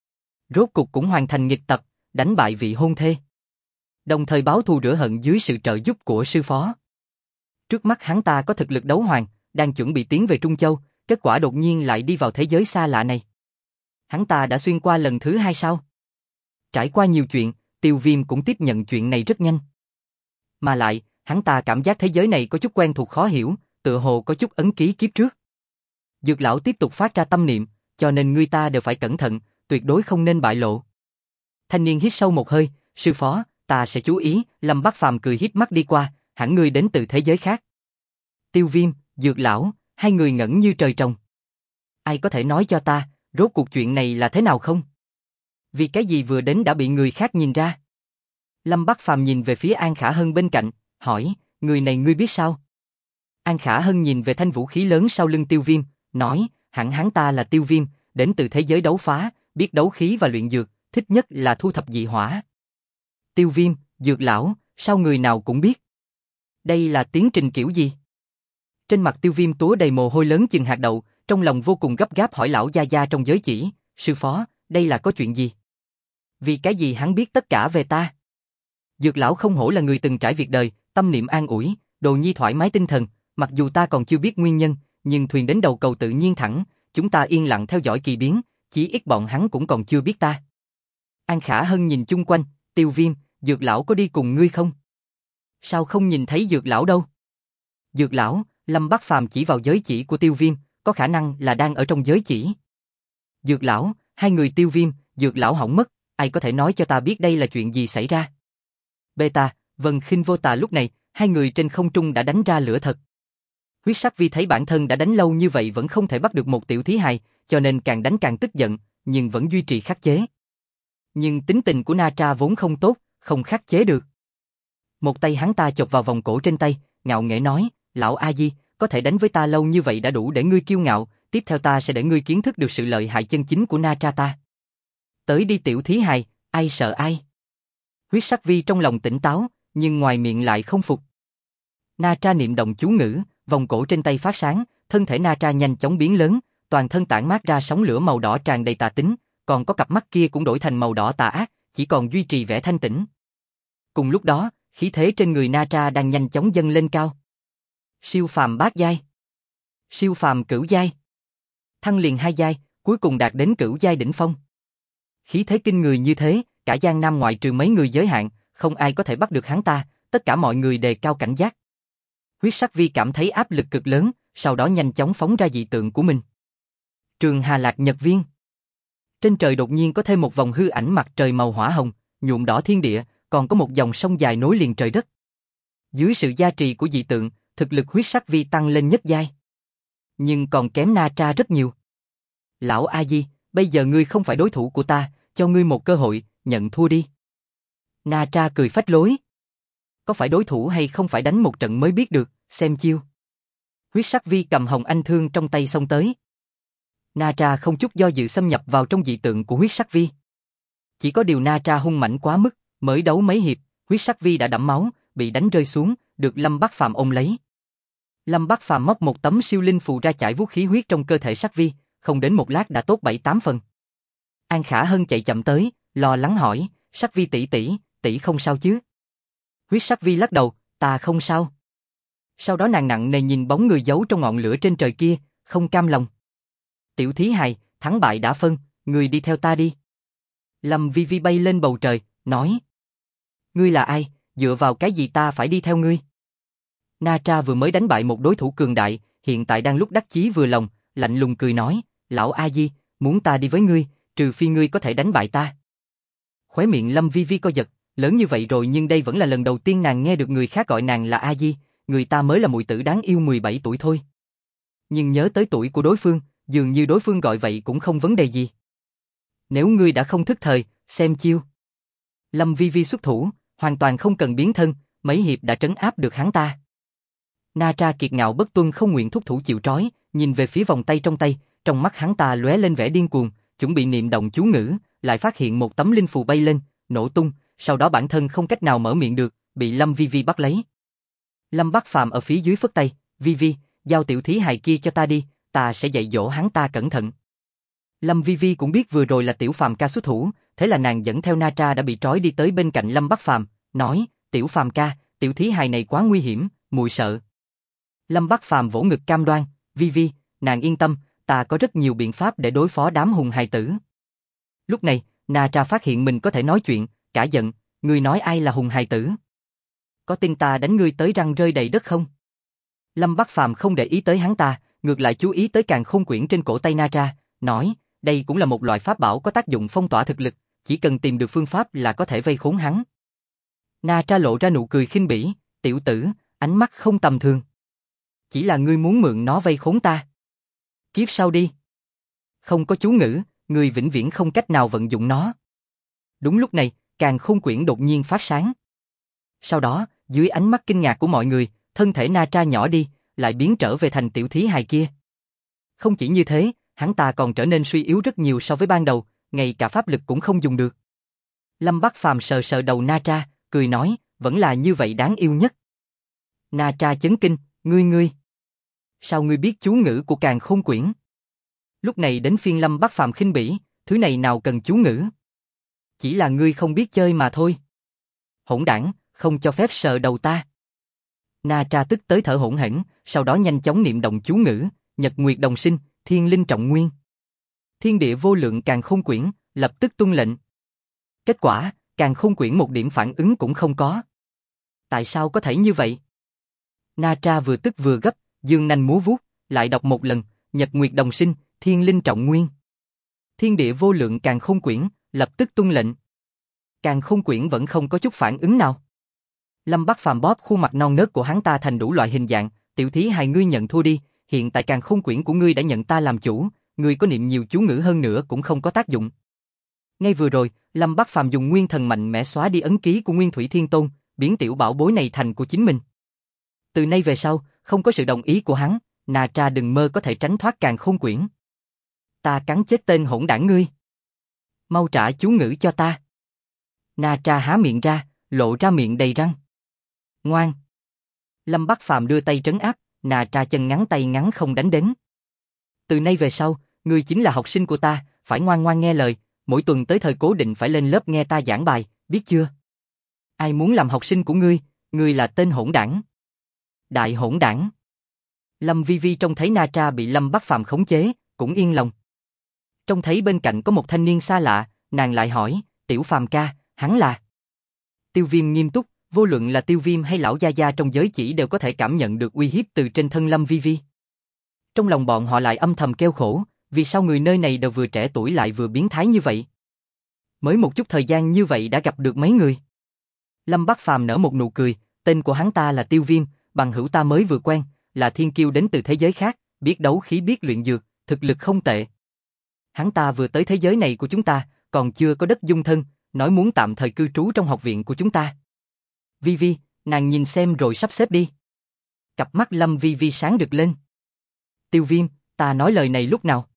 Rốt cục cũng hoàn thành nghịch tập, đánh bại vị hôn thê. Đồng thời báo thù rửa hận dưới sự trợ giúp của sư phó. Trước mắt hắn ta có thực lực đấu hoàng, đang chuẩn bị tiến về Trung Châu, kết quả đột nhiên lại đi vào thế giới xa lạ này. Hắn ta đã xuyên qua lần thứ 2 sao? Trải qua nhiều chuyện, Tiêu Viêm cũng tiếp nhận chuyện này rất nhanh. Mà lại, hắn ta cảm giác thế giới này có chút quen thuộc khó hiểu, tựa hồ có chút ấn ký kiếp trước. Dược lão tiếp tục phát ra tâm niệm, cho nên người ta đều phải cẩn thận, tuyệt đối không nên bại lộ. Thanh niên hít sâu một hơi, sư phó, ta sẽ chú ý. Lâm Bắc Phàm cười híp mắt đi qua, hẳn ngươi đến từ thế giới khác. Tiêu Viêm, Dược lão, hai người ngẩn như trời trồng. Ai có thể nói cho ta, rốt cuộc chuyện này là thế nào không? Vì cái gì vừa đến đã bị người khác nhìn ra? Lâm Bắc Phàm nhìn về phía An Khả Hân bên cạnh, hỏi, người này ngươi biết sao? An Khả Hân nhìn về thanh vũ khí lớn sau lưng Tiêu Viêm, nói, hẳn hắn ta là Tiêu Viêm, đến từ thế giới đấu phá, biết đấu khí và luyện dược, thích nhất là thu thập dị hỏa. Tiêu Viêm, Dược lão, sao người nào cũng biết? Đây là tiến trình kiểu gì? Trên mặt Tiêu Viêm túa đầy mồ hôi lớn chừng hạt đậu, trong lòng vô cùng gấp gáp hỏi lão gia gia trong giới chỉ, sư phó, đây là có chuyện gì? Vì cái gì hắn biết tất cả về ta? Dược lão không hổ là người từng trải việc đời, tâm niệm an ủi, Đồ Nhi thoải mái tinh thần, mặc dù ta còn chưa biết nguyên nhân, nhưng thuyền đến đầu cầu tự nhiên thẳng, chúng ta yên lặng theo dõi kỳ biến, chỉ ít bọn hắn cũng còn chưa biết ta. An Khả Hân nhìn chung quanh, Tiêu Viêm, Dược lão có đi cùng ngươi không? Sao không nhìn thấy Dược lão đâu? Dược lão, Lâm Bắc Phàm chỉ vào giới chỉ của Tiêu Viêm, có khả năng là đang ở trong giới chỉ. Dược lão, hai người Tiêu Viêm, Dược lão hỏng mất, ai có thể nói cho ta biết đây là chuyện gì xảy ra? Beta, Vân Khinh Vô Tà lúc này, hai người trên không trung đã đánh ra lửa thật. Huyết Sắc Vi thấy bản thân đã đánh lâu như vậy vẫn không thể bắt được một tiểu thí hài, cho nên càng đánh càng tức giận, nhưng vẫn duy trì khắc chế. Nhưng tính tình của Na Tra vốn không tốt, không khắc chế được. Một tay hắn ta chộp vào vòng cổ trên tay, ngạo nghễ nói, lão A Di, có thể đánh với ta lâu như vậy đã đủ để ngươi kiêu ngạo, tiếp theo ta sẽ để ngươi kiến thức được sự lợi hại chân chính của Na Tra ta. Tới đi tiểu thí hài, ai sợ ai? Huyết sắc vi trong lòng tỉnh táo, nhưng ngoài miệng lại không phục. Na Tra niệm động chú ngữ, vòng cổ trên tay phát sáng, thân thể Na Tra nhanh chóng biến lớn, toàn thân tản mát ra sóng lửa màu đỏ tràn đầy tà tính, còn có cặp mắt kia cũng đổi thành màu đỏ tà ác, chỉ còn duy trì vẻ thanh tĩnh. Cùng lúc đó, khí thế trên người Na Tra đang nhanh chóng dâng lên cao. Siêu phàm bát giai, siêu phàm cửu giai, thăng liền 2 giai, cuối cùng đạt đến cửu giai đỉnh phong. Khí thế kinh người như thế, cả Giang Nam ngoại trừ mấy người giới hạn, không ai có thể bắt được hắn ta, tất cả mọi người đề cao cảnh giác. Huyết sắc vi cảm thấy áp lực cực lớn, sau đó nhanh chóng phóng ra dị tượng của mình. Trường Hà Lạc Nhật Viên. Trên trời đột nhiên có thêm một vòng hư ảnh mặt trời màu hỏa hồng, nhuộm đỏ thiên địa, còn có một dòng sông dài nối liền trời đất. Dưới sự gia trì của dị tượng, thực lực huyết sắc vi tăng lên nhất giai. Nhưng còn kém Na Tra rất nhiều. Lão A Di, bây giờ ngươi không phải đối thủ của ta, cho ngươi một cơ hội, nhận thua đi. Na Tra cười phách lối. Có phải đối thủ hay không phải đánh một trận mới biết được, xem chiêu. Huyết sắc vi cầm hồng anh thương trong tay xông tới. Na Tra không chút do dự xâm nhập vào trong dị tượng của huyết sắc vi. Chỉ có điều Na Tra hung mãnh quá mức, mới đấu mấy hiệp, huyết sắc vi đã đẫm máu, bị đánh rơi xuống, được Lâm Bắc Phàm ôm lấy. Lâm Bắc Phàm móc một tấm siêu linh phù ra chải vuốt khí huyết trong cơ thể sắc vi, không đến một lát đã tốt 7-8 phần. An Khả Hân chạy chậm tới, lo lắng hỏi, sắc vi tỷ không sao chứ? Huyết sắc vi lắc đầu, ta không sao. Sau đó nàng nặng nề nhìn bóng người giấu trong ngọn lửa trên trời kia, không cam lòng. Tiểu thí hài, thắng bại đã phân, người đi theo ta đi. Lâm Vi Vi bay lên bầu trời, nói. Ngươi là ai, dựa vào cái gì ta phải đi theo ngươi? Na Tra vừa mới đánh bại một đối thủ cường đại, hiện tại đang lúc đắc chí vừa lòng, lạnh lùng cười nói, lão A Di, muốn ta đi với ngươi, trừ phi ngươi có thể đánh bại ta. Khóe miệng Lâm Vi Vi co giật, lớn như vậy rồi nhưng đây vẫn là lần đầu tiên nàng nghe được người khác gọi nàng là A Di, người ta mới là muội tử đáng yêu 17 tuổi thôi. Nhưng nhớ tới tuổi của đối phương, dường như đối phương gọi vậy cũng không vấn đề gì. Nếu ngươi đã không thức thời, xem chiêu. Lâm Vi Vi xuất thủ, hoàn toàn không cần biến thân, mấy hiệp đã trấn áp được hắn ta. Na Tra kiệt ngạo bất tuân không nguyện thúc thủ chịu trói, nhìn về phía vòng tay, trong mắt hắn ta lóe lên vẻ điên cuồng, chuẩn bị niệm động chú ngữ, lại phát hiện một tấm linh phù bay lên, nổ tung, sau đó bản thân không cách nào mở miệng được, bị Lâm Vi Vi bắt lấy. Lâm Bắc Phàm ở phía dưới phất tay, Vi Vi, giao tiểu thí hài kia cho ta đi, ta sẽ dạy dỗ hắn ta cẩn thận. Lâm Vi Vi cũng biết vừa rồi là Tiểu Phàm ca xuất thủ, thế là nàng dẫn theo Na Tra đã bị trói đi tới bên cạnh Lâm Bắc Phàm, nói, Tiểu Phàm ca, tiểu thí hài này quá nguy hiểm, muội sợ. Lâm Bắc Phàm vỗ ngực cam đoan, Vi Vi, nàng yên tâm, ta có rất nhiều biện pháp để đối phó đám hùng hài tử. Lúc này, Na Tra phát hiện mình có thể nói chuyện, cả giận, ngươi nói ai là hùng hài tử? Có tin ta đánh ngươi tới răng rơi đầy đất không? Lâm Bắc Phàm không để ý tới hắn ta, ngược lại chú ý tới càn khôn quyển trên cổ tay Na Tra, nói, đây cũng là một loại pháp bảo có tác dụng phong tỏa thực lực, chỉ cần tìm được phương pháp là có thể vây khốn hắn. Na Tra lộ ra nụ cười khinh bỉ, tiểu tử, ánh mắt không tầm thường. Chỉ là ngươi muốn mượn nó vây khốn ta. Kiếp sau đi. Không có chú ngữ, ngươi vĩnh viễn không cách nào vận dụng nó. Đúng lúc này, càn khôn quyển đột nhiên phát sáng. Sau đó, dưới ánh mắt kinh ngạc của mọi người, thân thể Na Tra nhỏ đi, lại biến trở về thành tiểu thí hài kia. Không chỉ như thế, hắn ta còn trở nên suy yếu rất nhiều so với ban đầu, ngay cả pháp lực cũng không dùng được. Lâm Bắc Phàm sờ sờ đầu Na Tra, cười nói, vẫn là như vậy đáng yêu nhất. Na Tra chấn kinh, ngươi. Sao ngươi biết chú ngữ của càn khôn quyển? Lúc này đến phiên Lâm Bắc Phàm khinh bỉ, thứ này nào cần chú ngữ. Chỉ là ngươi không biết chơi mà thôi. Hỗn đảng, không cho phép sờ đầu ta. Na Tra tức tới thở hổn hển, sau đó nhanh chóng niệm động chú ngữ, nhật nguyệt đồng sinh, thiên linh trọng nguyên. Thiên địa vô lượng càn khôn quyển, lập tức tuân lệnh. Kết quả, càn khôn quyển một điểm phản ứng cũng không có. Tại sao có thể như vậy? Na Tra vừa tức vừa gấp, dương nanh múa vuốt, lại đọc một lần, nhật nguyệt đồng sinh, thiên linh trọng nguyên. Thiên địa vô lượng càn khôn quyển, lập tức tuân lệnh. Càn khôn quyển vẫn không có chút phản ứng nào. Lâm Bắc Phàm bóp khuôn mặt non nớt của hắn ta thành đủ loại hình dạng, tiểu thí hài ngươi nhận thua đi, hiện tại càn khôn quyển của ngươi đã nhận ta làm chủ, ngươi có niệm nhiều chú ngữ hơn nữa cũng không có tác dụng. Ngay vừa rồi, Lâm Bắc Phàm dùng nguyên thần mạnh mẽ xóa đi ấn ký của Nguyên Thủy Thiên Tôn, biến tiểu bảo bối này thành của chính mình. Từ nay về sau, không có sự đồng ý của hắn, Na Tra đừng mơ có thể tránh thoát càn khôn quyển. Ta cắn chết tên hỗn đảng ngươi. Mau trả chú ngữ cho ta. Na Tra há miệng ra, lộ ra miệng đầy răng. Ngoan. Lâm Bắc Phàm đưa tay trấn áp, Na Tra chân ngắn tay ngắn không đánh đến. Từ nay về sau, ngươi chính là học sinh của ta, phải ngoan ngoan nghe lời, mỗi tuần tới thời cố định phải lên lớp nghe ta giảng bài, biết chưa? Ai muốn làm học sinh của ngươi là tên hỗn đảng. Đại hỗn đảng. Lâm Vi Vi trông thấy Na Tra bị Lâm Bắc Phàm khống chế, cũng yên lòng. Trông thấy bên cạnh có một thanh niên xa lạ, nàng lại hỏi, Tiểu Phàm ca, hắn là? Tiêu Viêm nghiêm túc, vô luận là Tiêu Viêm hay lão gia gia trong giới chỉ đều có thể cảm nhận được uy hiếp từ trên thân Lâm Vi Vi. Trong lòng bọn họ lại âm thầm kêu khổ, vì sao người nơi này đều vừa trẻ tuổi lại vừa biến thái như vậy? Mới một chút thời gian như vậy đã gặp được mấy người. Lâm Bắc Phàm nở một nụ cười, tên của hắn ta là Tiêu Viêm, bằng hữu ta mới vừa quen, là thiên kiêu đến từ thế giới khác, biết đấu khí biết luyện dược, thực lực không tệ. Hắn ta vừa tới thế giới này của chúng ta, còn chưa có đất dung thân, nói muốn tạm thời cư trú trong học viện của chúng ta. Vi Vi, nàng nhìn xem rồi sắp xếp đi. Cặp mắt Lâm Vi Vi sáng rực lên. Tiêu Viêm, ta nói lời này lúc nào?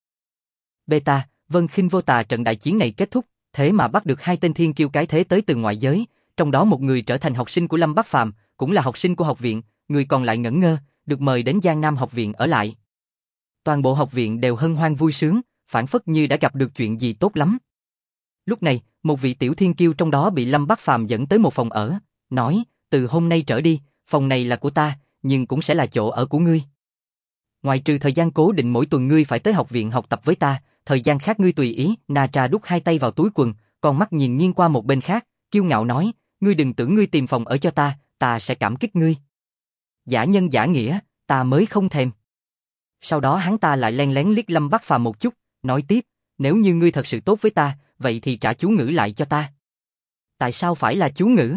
Beta, Vân Khinh Vô Tà trận đại chiến này kết thúc, thế mà bắt được hai tên thiên kiêu cái thế tới từ ngoại giới, trong đó một người trở thành học sinh của Lâm Bắc Phàm, cũng là học sinh của học viện, người còn lại ngẩn ngơ, được mời đến Giang Nam học viện ở lại. Toàn bộ học viện đều hân hoan vui sướng, phảng phất như đã gặp được chuyện gì tốt lắm. Lúc này, một vị tiểu thiên kiêu trong đó bị Lâm Bắc Phàm dẫn tới một phòng ở, nói, từ hôm nay trở đi, phòng này là của ta, nhưng cũng sẽ là chỗ ở của ngươi. Ngoài trừ thời gian cố định mỗi tuần ngươi phải tới học viện học tập với ta, thời gian khác ngươi tùy ý. Na Tra đút hai tay vào túi quần, con mắt nhìn nghiêng qua một bên khác, kiêu ngạo nói, ngươi đừng tưởng ngươi tìm phòng ở cho ta, ta sẽ cảm kích ngươi. Giả nhân giả nghĩa, ta mới không thèm. Sau đó hắn ta lại len lén liếc Lâm Bắc Phàm một chút, nói tiếp, nếu như ngươi thật sự tốt với ta, vậy thì trả chú ngữ lại cho ta. Tại sao phải là chú ngữ?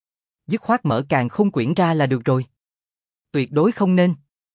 Dứt khoát mở càn khôn quyển ra là được rồi. Tuyệt đối không nên.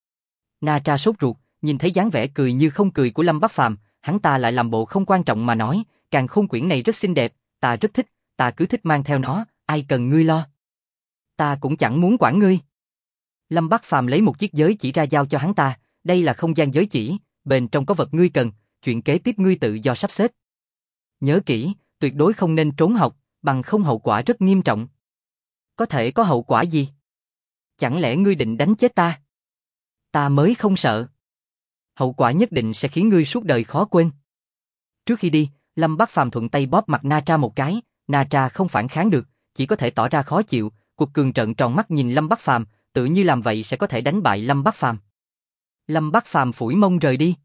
Na Tra sốt ruột, nhìn thấy dáng vẻ cười như không cười của Lâm Bắc Phàm, hắn ta lại làm bộ không quan trọng mà nói, càn khôn quyển này rất xinh đẹp, ta rất thích, ta cứ thích mang theo nó, ai cần ngươi lo. Ta cũng chẳng muốn quản ngươi. Lâm Bắc Phàm lấy một chiếc giới chỉ ra giao cho hắn ta, đây là không gian giới chỉ, bên trong có vật ngươi cần, chuyện kế tiếp ngươi tự do sắp xếp. Nhớ kỹ, tuyệt đối không nên trốn học, bằng không hậu quả rất nghiêm trọng. Có thể có hậu quả gì? Chẳng lẽ ngươi định đánh chết ta? Ta mới không sợ. Hậu quả nhất định sẽ khiến ngươi suốt đời khó quên. Trước khi đi, Lâm Bắc Phàm thuận tay bóp mặt Na Tra một cái, Na Tra không phản kháng được, chỉ có thể tỏ ra khó chịu, Cục Cường trợn tròn mắt nhìn Lâm Bắc Phàm, tự như làm vậy sẽ có thể đánh bại Lâm Bắc Phàm. Lâm Bắc Phàm phủi mông rời đi.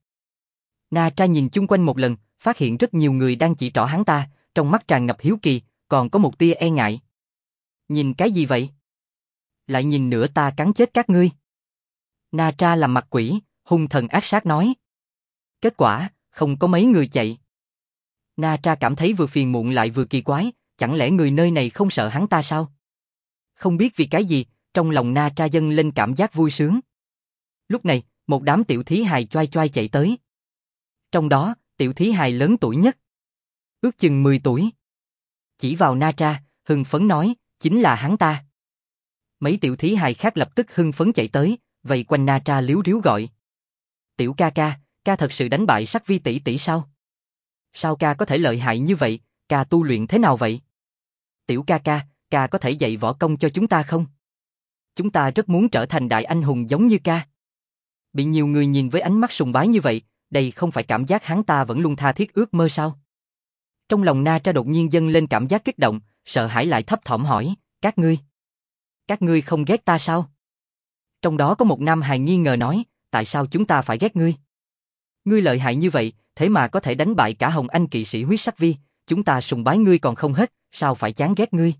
Na Tra nhìn chung quanh một lần, phát hiện rất nhiều người đang chỉ trỏ hắn ta, trong mắt tràn ngập hiếu kỳ, còn có một tia e ngại. Nhìn cái gì vậy? Lại nhìn nữa ta cắn chết các ngươi. Na Tra làm mặt quỷ, hung thần ác sát nói. Kết quả, không có mấy người chạy. Na Tra cảm thấy vừa phiền muộn lại vừa kỳ quái, chẳng lẽ người nơi này không sợ hắn ta sao? Không biết vì cái gì, trong lòng Na Tra dâng lên cảm giác vui sướng. Lúc này, một đám tiểu thí hài choai choai chạy tới. Trong đó, tiểu thí hài lớn tuổi nhất. Ước chừng 10 tuổi. Chỉ vào Na Tra, hưng phấn nói, chính là hắn ta. Mấy tiểu thí hài khác lập tức hưng phấn chạy tới, vây quanh Na Tra líu ríu gọi. Tiểu ca ca, ca thật sự đánh bại Sắc Vi tỷ tỷ sao? Sao ca có thể lợi hại như vậy, ca tu luyện thế nào vậy? Tiểu ca ca, ca có thể dạy võ công cho chúng ta không? Chúng ta rất muốn trở thành đại anh hùng giống như ca. Bị nhiều người nhìn với ánh mắt sùng bái như vậy, đây không phải cảm giác hắn ta vẫn luôn tha thiết ước mơ sao? Trong lòng Na Tra đột nhiên dâng lên cảm giác kích động, sợ hãi lại thấp thỏm hỏi, các ngươi không ghét ta sao? Trong đó có một nam hài nghi ngờ nói, tại sao chúng ta phải ghét ngươi? Ngươi lợi hại như vậy, thế mà có thể đánh bại cả Hồng Anh kỵ sĩ huyết sắc vi, chúng ta sùng bái ngươi còn không hết, sao phải chán ghét ngươi?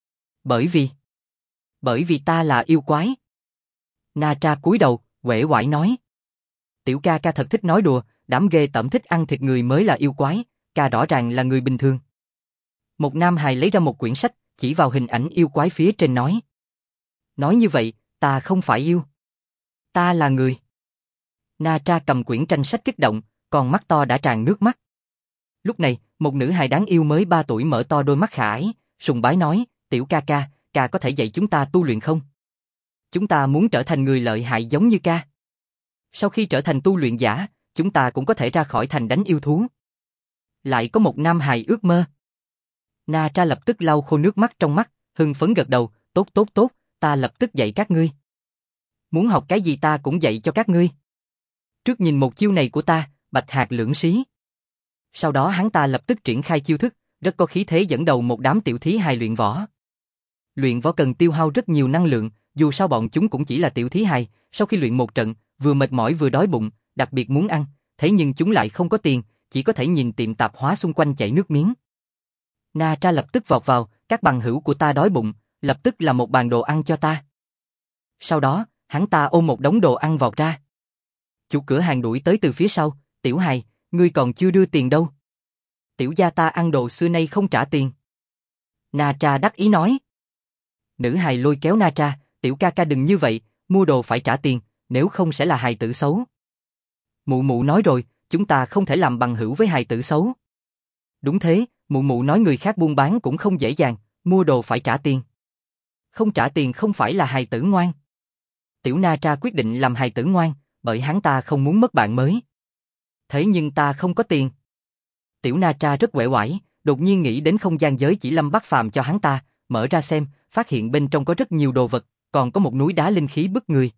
Bởi vì ta là yêu quái. Na Tra cúi đầu, uể oải nói. Tiểu ca ca thật thích nói đùa, đám ghê tởm thích ăn thịt người mới là yêu quái, ca rõ ràng là người bình thường. Một nam hài lấy ra một quyển sách, chỉ vào hình ảnh yêu quái phía trên nói. Nói như vậy, ta không phải yêu. Ta là người. Na Tra cầm quyển tranh sách kích động, còn mắt to đã tràn nước mắt. Lúc này, một nữ hài đáng yêu mới 3 tuổi mở to đôi mắt khả ái, sùng bái nói, tiểu ca ca, ca có thể dạy chúng ta tu luyện không? Chúng ta muốn trở thành người lợi hại giống như ca. Sau khi trở thành tu luyện giả, chúng ta cũng có thể ra khỏi thành đánh yêu thú. Lại có một nam hài ước mơ. Na Tra lập tức lau khô nước mắt trong mắt, hưng phấn gật đầu, tốt tốt tốt, ta lập tức dạy các ngươi. Muốn học cái gì ta cũng dạy cho các ngươi. Trước nhìn một chiêu này của ta, bạch hạt lưỡng xí. Sau đó hắn ta lập tức triển khai chiêu thức, rất có khí thế dẫn đầu một đám tiểu thí hài luyện võ. Luyện võ cần tiêu hao rất nhiều năng lượng, dù sao bọn chúng cũng chỉ là tiểu thí hài, sau khi luyện một trận, vừa mệt mỏi vừa đói bụng, đặc biệt muốn ăn, thế nhưng chúng lại không có tiền, chỉ có thể nhìn tiệm tạp hóa xung quanh chảy nước miếng. Na Tra lập tức vọt vào, các bằng hữu của ta đói bụng, lập tức làm một bàn đồ ăn cho ta. Sau đó, hắn ta ôm một đống đồ ăn vọt ra. Chủ cửa hàng đuổi tới từ phía sau, tiểu hài, ngươi còn chưa đưa tiền đâu. Tiểu gia ta ăn đồ xưa nay không trả tiền. Na Tra đắc ý nói. Nữ hài lôi kéo Na Tra, tiểu ca ca đừng như vậy, mua đồ phải trả tiền, nếu không sẽ là hài tử xấu. Mụ mụ nói rồi, chúng ta không thể làm bằng hữu với hài tử xấu. Đúng thế, mụ mụ nói người khác buôn bán cũng không dễ dàng, mua đồ phải trả tiền. Không trả tiền không phải là hài tử ngoan. Tiểu Na Tra quyết định làm hài tử ngoan, bởi hắn ta không muốn mất bạn mới. Thế nhưng ta không có tiền. Tiểu Na Tra rất uể oải, đột nhiên nghĩ đến không gian giới chỉ Lâm Bắc Phàm cho hắn ta, mở ra xem, phát hiện bên trong có rất nhiều đồ vật, còn có một núi đá linh khí bức người.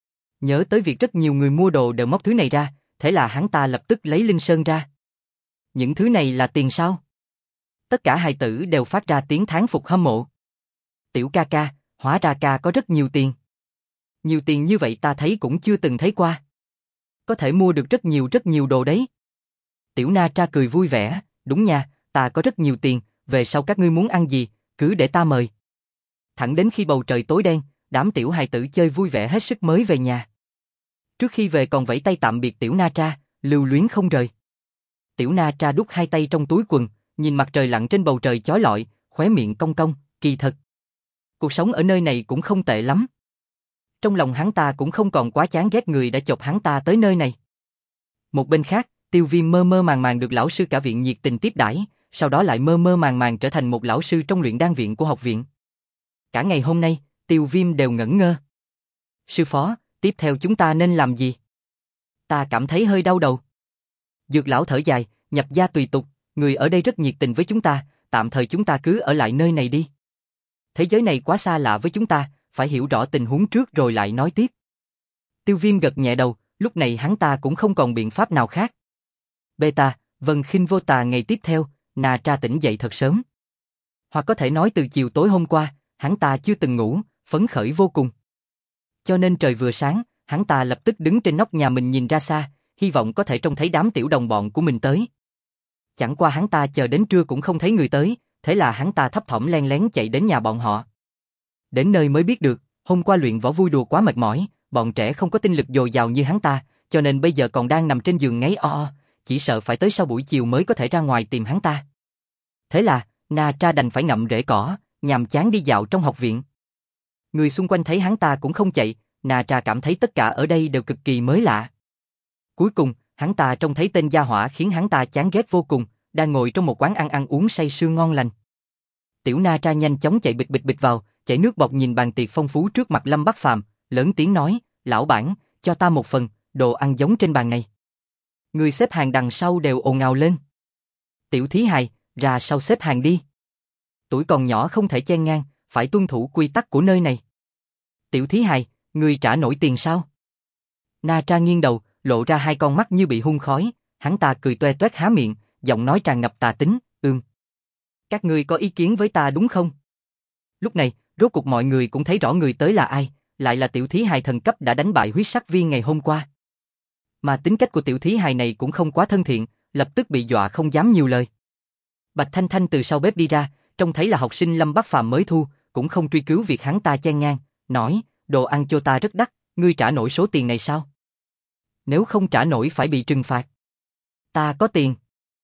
Nhớ tới việc rất nhiều người mua đồ đều móc thứ này ra, thế là hắn ta lập tức lấy linh sơn ra. Những thứ này là tiền sao? Tất cả hài tử đều phát ra tiếng thán phục hâm mộ. Tiểu ca ca, hóa ra ca có rất nhiều tiền. Nhiều tiền như vậy ta thấy cũng chưa từng thấy qua. Có thể mua được rất nhiều đồ đấy. Tiểu Na Tra cười vui vẻ, đúng nha, ta có rất nhiều tiền, về sau các ngươi muốn ăn gì, cứ để ta mời. Thẳng đến khi bầu trời tối đen, đám tiểu hài tử chơi vui vẻ hết sức mới về nhà. Trước khi về còn vẫy tay tạm biệt Tiểu Na Tra, lưu luyến không rời. Tiểu Na Tra đút hai tay trong túi quần, nhìn mặt trời lặn trên bầu trời chói lọi, khóe miệng cong cong, kỳ thật. Cuộc sống ở nơi này cũng không tệ lắm. Trong lòng hắn ta cũng không còn quá chán ghét người đã chọc hắn ta tới nơi này. Một bên khác, Tiêu Viêm mơ mơ màng màng được lão sư cả viện nhiệt tình tiếp đãi, sau đó lại mơ mơ màng màng trở thành một lão sư trong luyện đan viện của học viện. Cả ngày hôm nay, Tiêu Viêm đều ngẩn ngơ. Sư phó, tiếp theo chúng ta nên làm gì? Ta cảm thấy hơi đau đầu. Dược lão thở dài, nhập gia tùy tục, người ở đây rất nhiệt tình với chúng ta, tạm thời chúng ta cứ ở lại nơi này đi. Thế giới này quá xa lạ với chúng ta, phải hiểu rõ tình huống trước rồi lại nói tiếp. Tiêu Viêm gật nhẹ đầu, lúc này hắn ta cũng không còn biện pháp nào khác. Beta, Vân Khinh Vô Tà ngày tiếp theo, Na Tra tỉnh dậy thật sớm. Hoặc có thể nói từ chiều tối hôm qua, hắn ta chưa từng ngủ, phấn khởi vô cùng. Cho nên trời vừa sáng, hắn ta lập tức đứng trên nóc nhà mình nhìn ra xa, hy vọng có thể trông thấy đám tiểu đồng bọn của mình tới. Chẳng qua hắn ta chờ đến trưa cũng không thấy người tới, thế là hắn ta thấp thỏm len lén chạy đến nhà bọn họ. Đến nơi mới biết được, hôm qua luyện võ vui đùa quá mệt mỏi, bọn trẻ không có tinh lực dồi dào như hắn ta, cho nên bây giờ còn đang nằm trên giường ngáy o, chỉ sợ phải tới sau buổi chiều mới có thể ra ngoài tìm hắn ta. Thế là, Na Tra đành phải ngậm rễ cỏ, nhàm chán đi dạo trong học viện. Người xung quanh thấy hắn ta cũng không chạy, Na Tra cảm thấy tất cả ở đây đều cực kỳ mới lạ. Cuối cùng, hắn ta trông thấy tên gia hỏa khiến hắn ta chán ghét vô cùng, đang ngồi trong một quán ăn uống say sưa ngon lành. Tiểu Na Tra nhanh chóng chạy bịch bịch bịch vào, chảy nước bọt nhìn bàn tiệc phong phú trước mặt Lâm Bắc Phàm, lớn tiếng nói, lão bản, cho ta một phần, đồ ăn giống trên bàn này. Người xếp hàng đằng sau đều ồn ào lên. Tiểu thí hài, ra sau xếp hàng đi. Tuổi còn nhỏ không thể chen ngang, phải tuân thủ quy tắc của nơi này. Tiểu thí hài, người trả nổi tiền sao? Na Tra nghiêng đầu, lộ ra hai con mắt như bị hun khói, hắn ta cười toe toét há miệng, giọng nói tràn ngập tà tính, Các ngươi có ý kiến với ta đúng không? Lúc này, rốt cuộc mọi người cũng thấy rõ người tới là ai, lại là tiểu thí hài thần cấp đã đánh bại huyết sắc viên ngày hôm qua. Mà tính cách của tiểu thí hài này cũng không quá thân thiện, lập tức bị dọa không dám nhiều lời. Bạch Thanh Thanh từ sau bếp đi ra, trông thấy là học sinh Lâm Bắc Phàm mới thu, cũng không truy cứu việc hắn ta chen ngang, nói, đồ ăn cho ta rất đắt, ngươi trả nổi số tiền này sao? Nếu không trả nổi phải bị trừng phạt. Ta có tiền.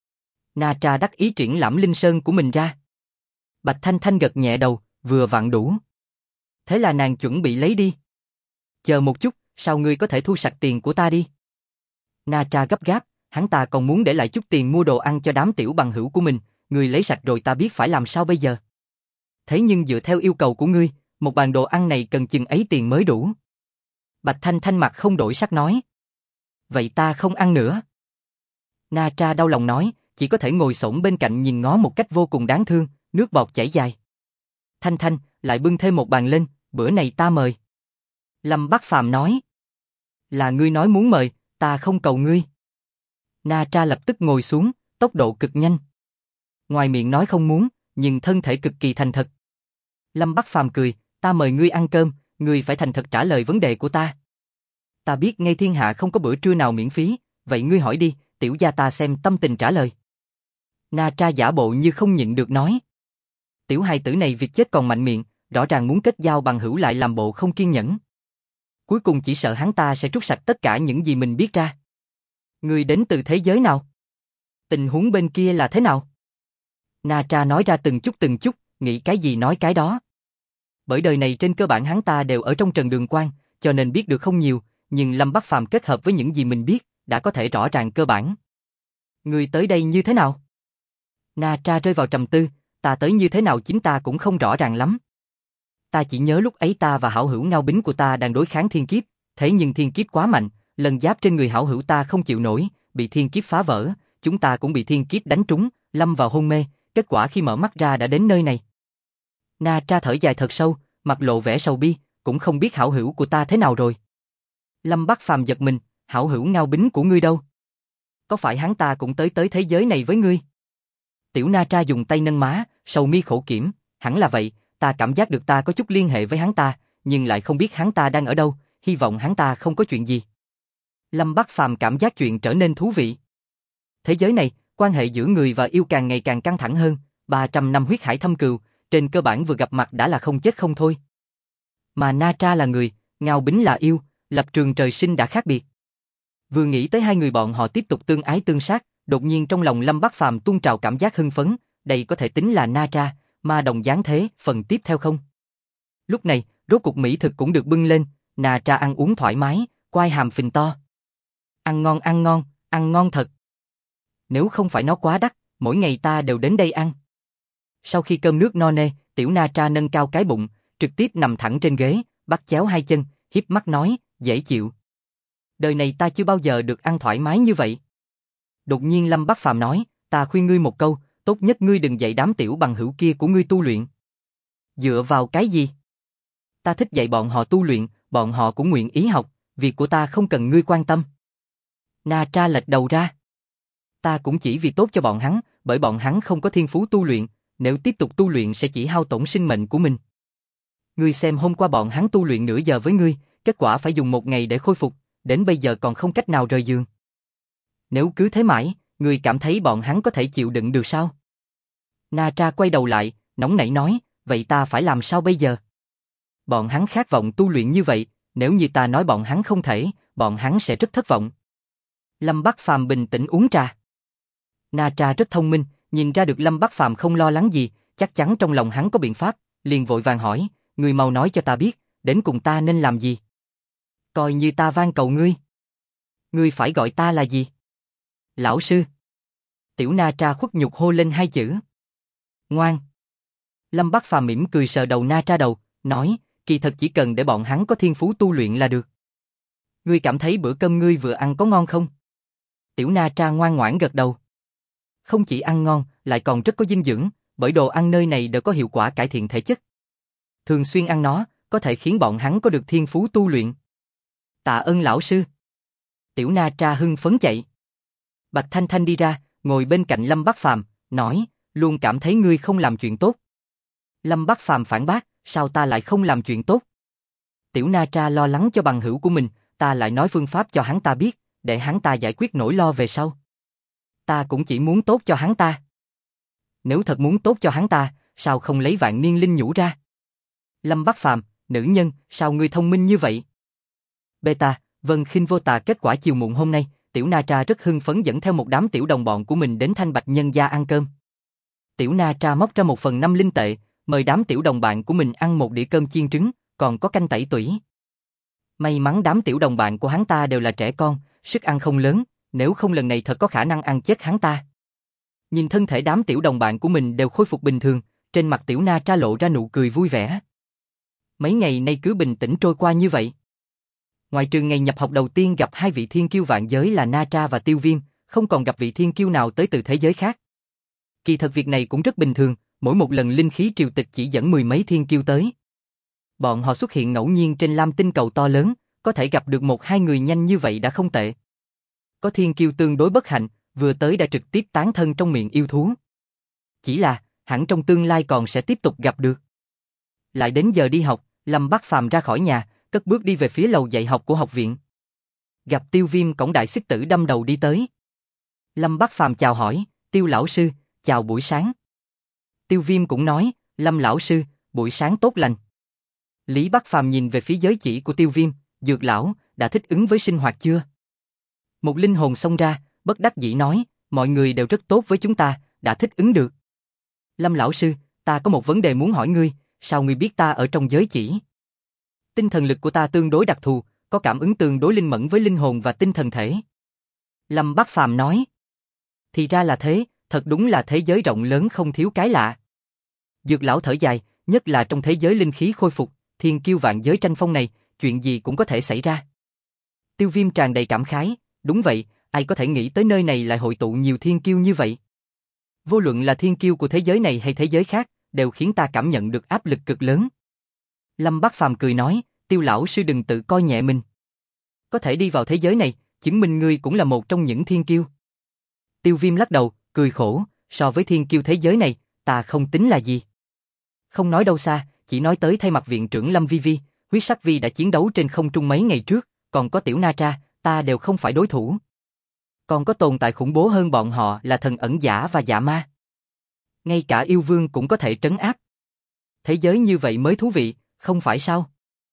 Na Tra đắc ý triển lãm linh sơn của mình ra. Bạch Thanh Thanh gật nhẹ đầu, vừa vặn đủ. Thế là nàng chuẩn bị lấy đi. Chờ một chút, sao ngươi có thể thu sạch tiền của ta đi? Na Tra gấp gáp, hắn ta còn muốn để lại chút tiền mua đồ ăn cho đám tiểu bằng hữu của mình, ngươi lấy sạch rồi ta biết phải làm sao bây giờ. Thế nhưng dựa theo yêu cầu của ngươi, một bàn đồ ăn này cần chừng ấy tiền mới đủ. Bạch Thanh Thanh mặt không đổi sắc nói. Vậy ta không ăn nữa. Na Tra đau lòng nói, chỉ có thể ngồi xổm bên cạnh nhìn ngó một cách vô cùng đáng thương, nước bọt chảy dài. Thanh Thanh, lại bưng thêm một bàn lên, bữa này ta mời. Lâm Bắc Phàm nói. Là ngươi nói muốn mời, ta không cầu ngươi. Na Tra lập tức ngồi xuống, tốc độ cực nhanh. Ngoài miệng nói không muốn, nhưng thân thể cực kỳ thành thật. Lâm Bắc Phàm cười, ta mời ngươi ăn cơm, ngươi phải thành thật trả lời vấn đề của ta. Ta biết ngay thiên hạ không có bữa trưa nào miễn phí, vậy ngươi hỏi đi, tiểu gia ta xem tâm tình trả lời. Na Tra giả bộ như không nhịn được nói. Tiểu hài tử này việc chết còn mạnh miệng, rõ ràng muốn kết giao bằng hữu lại làm bộ không kiên nhẫn. Cuối cùng chỉ sợ hắn ta sẽ trút sạch tất cả những gì mình biết ra. Ngươi đến từ thế giới nào? Tình huống bên kia là thế nào? Na Tra nói ra từng chút, nghĩ cái gì nói cái đó. Bởi đời này trên cơ bản hắn ta đều ở trong Trần Đường Quan, cho nên biết được không nhiều, nhưng Lâm Bắc Phàm kết hợp với những gì mình biết, đã có thể rõ ràng cơ bản. Ngươi tới đây như thế nào? Na Tra rơi vào trầm tư, ta tới như thế nào chính ta cũng không rõ ràng lắm. Ta chỉ nhớ lúc ấy ta và hảo hữu Ngao Bính của ta đang đối kháng thiên kiếp, thế nhưng thiên kiếp quá mạnh, lần giáp trên người hảo hữu ta không chịu nổi, bị thiên kiếp phá vỡ, chúng ta cũng bị thiên kiếp đánh trúng, lâm vào hôn mê, kết quả khi mở mắt ra đã đến nơi này. Na Tra thở dài thật sâu, mặt lộ vẻ sầu bi, cũng không biết hảo hữu của ta thế nào rồi. Lâm Bắc Phàm giật mình, hảo hữu Ngao Bính của ngươi đâu? Có phải hắn ta cũng tới thế giới này với ngươi? Tiểu Na Tra dùng tay nâng má, sầu mi khổ kiểm, hẳn là vậy, ta cảm giác được ta có chút liên hệ với hắn ta, nhưng lại không biết hắn ta đang ở đâu, hy vọng hắn ta không có chuyện gì. Lâm Bắc Phàm cảm giác chuyện trở nên thú vị. Thế giới này, quan hệ giữa người và yêu càng ngày càng căng thẳng hơn, 300 năm huyết hải thâm cừu, trên cơ bản vừa gặp mặt đã là không chết không thôi. Mà Na Tra là người, Ngao Bính là yêu, lập trường trời sinh đã khác biệt. Vừa nghĩ tới hai người bọn họ tiếp tục tương ái tương sát, đột nhiên trong lòng Lâm Bắc Phàm tuôn trào cảm giác hưng phấn, đây có thể tính là Na Tra, ma đồng giáng thế, phần tiếp theo không? Lúc này, rốt cục mỹ thực cũng được bưng lên, Na Tra ăn uống thoải mái, quai hàm phình to. Ăn ngon thật. Nếu không phải nó quá đắt, mỗi ngày ta đều đến đây ăn. Sau khi cơm nước no nê, tiểu Na Tra nâng cao cái bụng, trực tiếp nằm thẳng trên ghế, bắt chéo hai chân, hiếp mắt nói, dễ chịu. Đời này ta chưa bao giờ được ăn thoải mái như vậy. Đột nhiên Lâm Bắc Phàm nói, ta khuyên ngươi một câu, tốt nhất ngươi đừng dạy đám tiểu bằng hữu kia của ngươi tu luyện. Dựa vào cái gì? Ta thích dạy bọn họ tu luyện, bọn họ cũng nguyện ý học, việc của ta không cần ngươi quan tâm. Na Tra lệch đầu ra. Ta cũng chỉ vì tốt cho bọn hắn, bởi bọn hắn không có thiên phú tu luyện, nếu tiếp tục tu luyện sẽ chỉ hao tổn sinh mệnh của mình. Ngươi xem hôm qua bọn hắn tu luyện nửa giờ với ngươi, kết quả phải dùng 1 ngày để khôi phục, đến bây giờ còn không cách nào rời giường. Nếu cứ thế mãi, ngươi cảm thấy bọn hắn có thể chịu đựng được sao? Na Tra quay đầu lại, nóng nảy nói, vậy ta phải làm sao bây giờ? Bọn hắn khát vọng tu luyện như vậy, nếu như ta nói bọn hắn không thể, bọn hắn sẽ rất thất vọng. Lâm Bắc Phàm bình tĩnh uống trà. Na Tra rất thông minh, nhìn ra được Lâm Bắc Phàm không lo lắng gì, chắc chắn trong lòng hắn có biện pháp, liền vội vàng hỏi, ngươi mau nói cho ta biết, đến cùng ta nên làm gì? Coi như ta van cầu ngươi. Ngươi phải gọi ta là gì? Lão sư. Tiểu Na Tra khuất nhục hô lên 2 chữ. Ngoan. Lâm Bắc Phàm mỉm cười sờ đầu Na Tra đầu, nói, kỳ thật chỉ cần để bọn hắn có thiên phú tu luyện là được. Ngươi cảm thấy bữa cơm ngươi vừa ăn có ngon không? Tiểu Na Tra ngoan ngoãn gật đầu. Không chỉ ăn ngon, lại còn rất có dinh dưỡng, bởi đồ ăn nơi này đều có hiệu quả cải thiện thể chất. Thường xuyên ăn nó, có thể khiến bọn hắn có được thiên phú tu luyện. Tạ ơn lão sư. Tiểu Na Tra hưng phấn chạy. Bạch Thanh Thanh đi ra, ngồi bên cạnh Lâm Bắc Phàm, nói, luôn cảm thấy ngươi không làm chuyện tốt. Lâm Bắc Phàm phản bác, sao ta lại không làm chuyện tốt? Tiểu Na Tra lo lắng cho bằng hữu của mình, ta lại nói phương pháp cho hắn ta biết, để hắn ta giải quyết nỗi lo về sau. Ta cũng chỉ muốn tốt cho hắn ta. Nếu thật muốn tốt cho hắn ta, sao không lấy Vạn Niên Linh nhũ ra? Lâm Bắc Phàm, nữ nhân, sao ngươi thông minh như vậy? Beta, Vân Khinh Vô Tà kết quả chiều muộn hôm nay, Tiểu Na Tra rất hưng phấn dẫn theo một đám tiểu đồng bọn của mình đến Thanh Bạch nhân gia ăn cơm. Tiểu Na Tra móc ra 1/5 linh tệ, mời đám tiểu đồng bạn của mình ăn một đĩa cơm chiên trứng, còn có canh tẩy tủy. May mắn đám tiểu đồng bạn của hắn ta đều là trẻ con, sức ăn không lớn, nếu không lần này thật có khả năng ăn chết hắn ta. Nhìn thân thể đám tiểu đồng bạn của mình đều khôi phục bình thường, trên mặt Tiểu Na Tra lộ ra nụ cười vui vẻ. Mấy ngày nay cứ bình tĩnh trôi qua như vậy. Ngoài trừ ngày nhập học đầu tiên gặp 2 vị thiên kiêu vạn giới là Na Tra và Tiêu Viêm, không còn gặp vị thiên kiêu nào tới từ thế giới khác. Kỳ thật việc này cũng rất bình thường, mỗi một lần linh khí triều tịch chỉ dẫn mười mấy thiên kiêu tới. Bọn họ xuất hiện ngẫu nhiên trên lam tinh cầu to lớn, có thể gặp được một hai người nhanh như vậy đã không tệ. Có thiên kiêu tương đối bất hạnh, vừa tới đã trực tiếp tán thân trong miệng yêu thú. Chỉ là, hẳn trong tương lai còn sẽ tiếp tục gặp được. Lại đến giờ đi học, Lâm Bắc Phàm ra khỏi nhà, cất bước đi về phía lầu dạy học của học viện. Gặp Tiêu Viêm cổng đại xích tử đâm đầu đi tới. Lâm Bắc Phàm chào hỏi, Tiêu lão sư, chào buổi sáng. Tiêu Viêm cũng nói, Lâm lão sư, buổi sáng tốt lành. Lý Bắc Phàm nhìn về phía giới chỉ của Tiêu Viêm, Dược lão, đã thích ứng với sinh hoạt chưa? Một linh hồn xông ra, bất đắc dĩ nói, mọi người đều rất tốt với chúng ta, đã thích ứng được. Lâm lão sư, ta có một vấn đề muốn hỏi ngươi, sao ngươi biết ta ở trong giới chỉ? Tinh thần lực của ta tương đối đặc thù, có cảm ứng tương đối linh mẫn với linh hồn và tinh thần thể. Lâm Bắc Phàm nói. Thì ra là thế, thật đúng là thế giới rộng lớn không thiếu cái lạ. Dược lão thở dài, nhất là trong thế giới linh khí khôi phục, thiên kiêu vạn giới tranh phong này, chuyện gì cũng có thể xảy ra. Tiêu Viêm tràn đầy cảm khái, đúng vậy, ai có thể nghĩ tới nơi này lại hội tụ nhiều thiên kiêu như vậy. Vô luận là thiên kiêu của thế giới này hay thế giới khác, đều khiến ta cảm nhận được áp lực cực lớn. Lâm Bắc Phàm cười nói, Tiêu lão sư đừng tự coi nhẹ mình. Có thể đi vào thế giới này, chứng minh ngươi cũng là một trong những thiên kiêu. Tiêu Viêm lắc đầu, cười khổ, so với thiên kiêu thế giới này, ta không tính là gì. Không nói đâu xa, chỉ nói tới thay mặt viện trưởng Lâm Vi Vi, huyết sắc vi đã chiến đấu trên không trung mấy ngày trước, còn có tiểu Na Tra, ta đều không phải đối thủ. Còn có tồn tại khủng bố hơn bọn họ là thần ẩn giả và dạ ma. Ngay cả yêu vương cũng có thể trấn áp. Thế giới như vậy mới thú vị, không phải sao?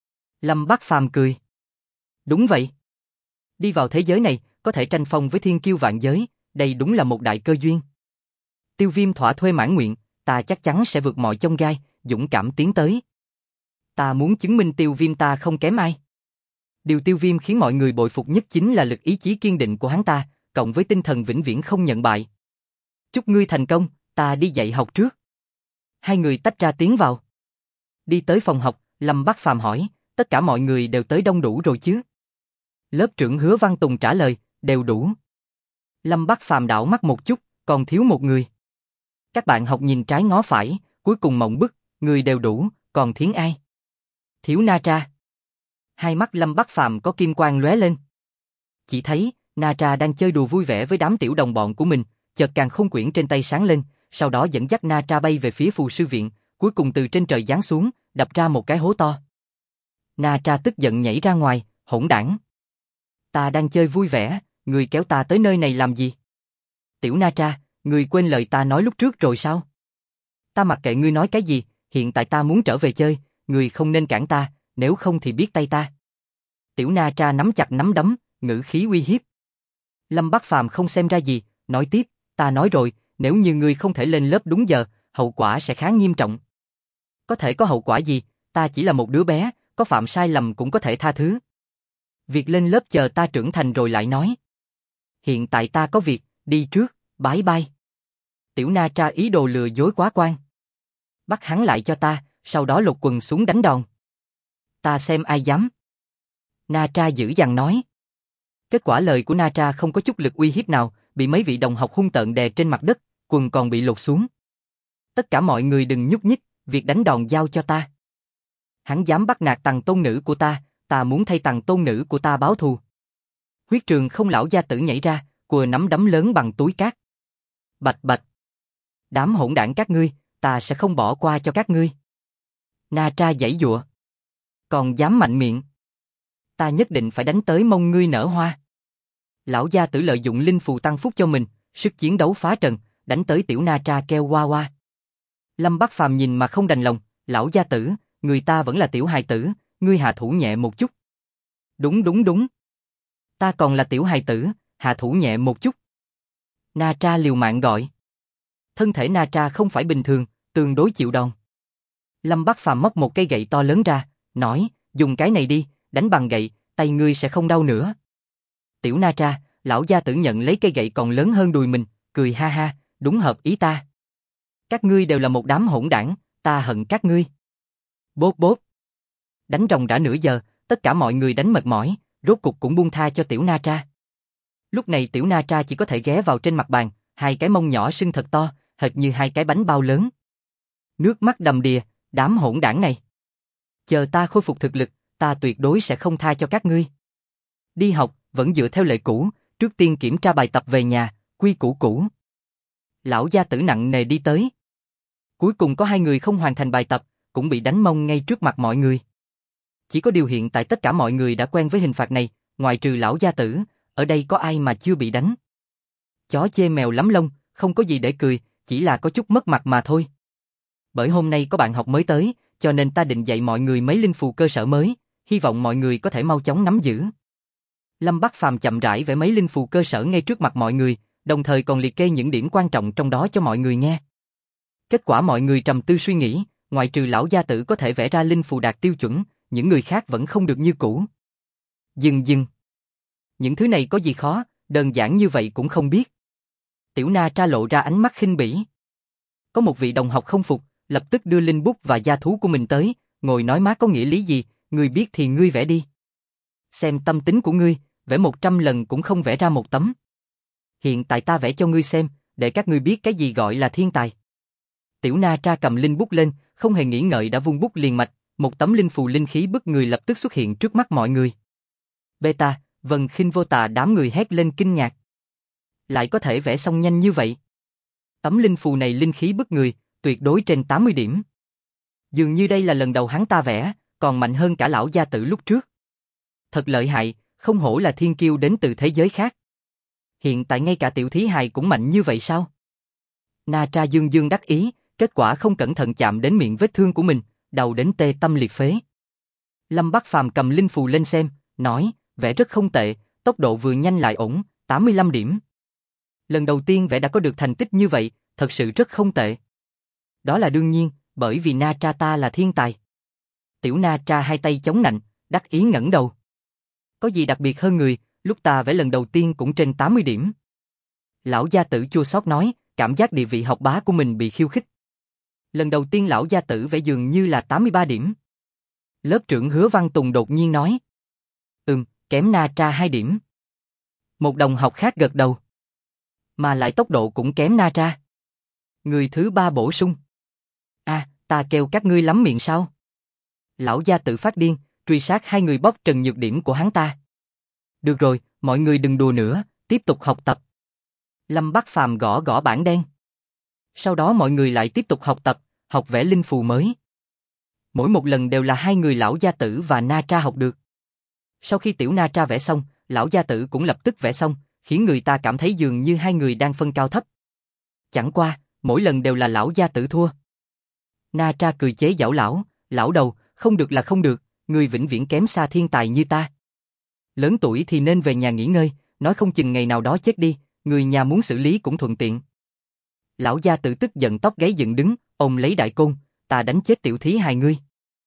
Lâm Bắc Phàm cười. Đúng vậy. Đi vào thế giới này, có thể tranh phong với thiên kiêu vạn giới, đây đúng là một đại cơ duyên. Tiêu Viêm thỏa thuê mãn nguyện, ta chắc chắn sẽ vượt mọi chông gai, dũng cảm tiến tới. Ta muốn chứng minh Tiêu Viêm ta không kém ai. Điều Tiêu Viêm khiến mọi người bội phục nhất chính là lực ý chí kiên định của hắn ta, cộng với tinh thần vĩnh viễn không nhận bại. Chúc ngươi thành công, ta đi dạy học trước. Hai người tách ra tiến vào. Đi tới phòng học, Lâm Bắc Phàm hỏi, tất cả mọi người đều tới đông đủ rồi chứ? Lớp trưởng Hứa Văn Tùng trả lời, đều đủ. Lâm Bắc Phàm đảo mắt một chút, còn thiếu một người. Các bạn học nhìn trái ngó phải, cuối cùng mộng bức, người đều đủ, còn thiếu ai? Thiếu Na Tra. Hai mắt Lâm Bắc Phàm có kim quang lóe lên. Chỉ thấy, Na Tra đang chơi đùa vui vẻ với đám tiểu đồng bọn của mình, chợt càn khôn quyển trên tay sáng lên, sau đó dẫn dắt Na Tra bay về phía phù sư viện, cuối cùng từ trên trời giáng xuống, đập ra một cái hố to. Na Tra tức giận nhảy ra ngoài, hỗn đảng. Ta đang chơi vui vẻ, người kéo ta tới nơi này làm gì? Tiểu Na Tra, người quên lời ta nói lúc trước rồi sao? Ta mặc kệ ngươi nói cái gì, hiện tại ta muốn trở về chơi, người không nên cản ta, nếu không thì biết tay ta. Tiểu Na Tra nắm chặt nắm đấm, ngữ khí uy hiếp. Lâm Bắc Phàm không xem ra gì, nói tiếp, ta nói rồi, nếu như ngươi không thể lên lớp đúng giờ, hậu quả sẽ khá nghiêm trọng. Có thể có hậu quả gì, ta chỉ là một đứa bé, có phạm sai lầm cũng có thể tha thứ. Việc lên lớp chờ ta trưởng thành rồi lại nói. Hiện tại ta có việc, đi trước, bye bye. Tiểu Na Tra ý đồ lừa dối quá quan. Bắt hắn lại cho ta, sau đó lột quần xuống đánh đòn. Ta xem ai dám. Na Tra dữ dằn nói. Kết quả lời của Na Tra không có chút lực uy hiếp nào, bị mấy vị đồng học hung tợn đè trên mặt đất, quần còn bị lột xuống. Tất cả mọi người đừng nhúc nhích, việc đánh đòn giao cho ta. Hắn dám bắt nạt tằng tôn nữ của ta muốn thay tằng tôn nữ của ta báo thù. Huyết Trường Không lão gia tử nhảy ra, cùa nắm đấm lớn bằng túi cát. Bạch bạch. Đám hỗn đảng các ngươi, ta sẽ không bỏ qua cho các ngươi. Na Tra giãy giụa. Còn dám mạnh miệng. Ta nhất định phải đánh tới mông ngươi nở hoa. Lão gia tử lợi dụng linh phù tăng phúc cho mình, sức chiến đấu phá trần, đánh tới tiểu Na Tra kêu oa oa. Lâm Bắc Phàm nhìn mà không đành lòng, lão gia tử, người ta vẫn là tiểu hài tử, ngươi hạ thủ nhẹ một chút. Đúng. Ta còn là tiểu hài tử, hạ thủ nhẹ một chút. Na Tra liều mạng gọi. Thân thể Na Tra không phải bình thường, tương đối chịu đòn. Lâm Bắc Phàm móc một cây gậy to lớn ra, nói, dùng cái này đi, đánh bằng gậy, tay ngươi sẽ không đau nữa. Tiểu Na Tra, lão gia tử nhận lấy cây gậy còn lớn hơn đùi mình, cười ha ha, đúng hợp ý ta. Các ngươi đều là một đám hỗn đảng, ta hận các ngươi. Bốp bốp. Đánh ròng rã nửa giờ, tất cả mọi người đánh mệt mỏi, rốt cục cũng buông tha cho tiểu Na Tra. Lúc này tiểu Na Tra chỉ có thể ghé vào trên mặt bàn, hai cái mông nhỏ sưng thật to, hệt như hai cái bánh bao lớn. Nước mắt đầm đìa, đám hỗn đảng này. Chờ ta khôi phục thực lực, ta tuyệt đối sẽ không tha cho các ngươi. Đi học, vẫn dựa theo lệ cũ, trước tiên kiểm tra bài tập về nhà, quy củ cũ. Lão gia tử nặng nề đi tới. Cuối cùng có 2 người không hoàn thành bài tập, cũng bị đánh mông ngay trước mặt mọi người. Chỉ có điều hiện tại tất cả mọi người đã quen với hình phạt này, ngoại trừ lão gia tử, ở đây có ai mà chưa bị đánh. Chó chê mèo lắm lông, không có gì để cười, chỉ là có chút mất mặt mà thôi. Bởi hôm nay có bạn học mới tới, cho nên ta định dạy mọi người mấy linh phù cơ sở mới, hy vọng mọi người có thể mau chóng nắm giữ. Lâm Bắc Phàm chậm rãi vẽ mấy linh phù cơ sở ngay trước mặt mọi người, đồng thời còn liệt kê những điểm quan trọng trong đó cho mọi người nghe. Kết quả mọi người trầm tư suy nghĩ, ngoại trừ lão gia tử có thể vẽ ra linh phù đạt tiêu chuẩn, những người khác vẫn không được như cũ. Dừng. Những thứ này có gì khó, đơn giản như vậy cũng không biết. Tiểu Na Tra lộ ra ánh mắt khinh bỉ. Có một vị đồng học không phục, lập tức đưa linh bút và gia thú của mình tới, ngồi nói má có nghĩa lý gì, ngươi biết thì ngươi vẽ đi. Xem tâm tính của ngươi, vẽ 100 lần cũng không vẽ ra một tấm. Hiện tại ta vẽ cho ngươi xem, để các ngươi biết cái gì gọi là thiên tài. Tiểu Na Tra cầm linh bút lên, không hề nghĩ ngợi đã vung bút liền mạch, một tấm linh phù linh khí bức người lập tức xuất hiện trước mắt mọi người. Beta, Vân Khinh Vô Tà đám người hét lên kinh ngạc. Lại có thể vẽ xong nhanh như vậy. Tấm linh phù này linh khí bức người, tuyệt đối trên 80 điểm. Dường như đây là lần đầu hắn ta vẽ, còn mạnh hơn cả lão gia tử lúc trước. Thật lợi hại, không hổ là thiên kiêu đến từ thế giới khác. Hiện tại ngay cả tiểu thí hài cũng mạnh như vậy sao? Na Tra dương đắc ý, kết quả không cẩn thận chạm đến miệng vết thương của mình, đầu đến tê tâm liệt phế. Lâm Bắc Phàm cầm linh phù lên xem, nói, vẽ rất không tệ, tốc độ vừa nhanh lại ổn, 85 điểm. Lần đầu tiên vẽ đã có được thành tích như vậy, thật sự rất không tệ. Đó là đương nhiên, bởi vì Na Tra ta là thiên tài. Tiểu Na Tra hai tay chống nạnh, đắc ý ngẩng đầu. Có gì đặc biệt hơn người, lúc ta vẽ lần đầu tiên cũng trên 80 điểm. Lão gia tử chua xót nói, cảm giác địa vị học bá của mình bị khiêu khích. Lần đầu tiên lão gia tử vẽ dường như là 83 điểm. Lớp trưởng Hứa Văn Tùng đột nhiên nói. Kém Na Tra 2 điểm. Một đồng học khác gật đầu. Mà lại tốc độ cũng kém Na Tra. Người thứ 3 bổ sung. Ta kêu các ngươi lắm miệng sao? Lão gia tử phát điên, truy sát 2 người bóp trần nhược điểm của hắn ta. Được rồi, mọi người đừng đùa nữa, tiếp tục học tập. Lâm Bắc Phàm gõ gõ bảng đen. Sau đó mọi người lại tiếp tục học tập, học vẽ linh phù mới. Mỗi một lần đều là 2 người lão gia tử và Na Tra học được. Sau khi tiểu Na Tra vẽ xong, lão gia tử cũng lập tức vẽ xong, khiến người ta cảm thấy dường như 2 người đang phân cao thấp. Chẳng qua, mỗi lần đều là lão gia tử thua. Na Tra cười chế giễu lão đầu, không được là không được, người vĩnh viễn kém xa thiên tài như ta. Lớn tuổi thì nên về nhà nghỉ ngơi, nói không chừng ngày nào đó chết đi, người nhà muốn xử lý cũng thuận tiện. Lão gia tử tức giận tóc gáy dựng đứng, ôm lấy đại côn, ta đánh chết tiểu thí hài ngươi.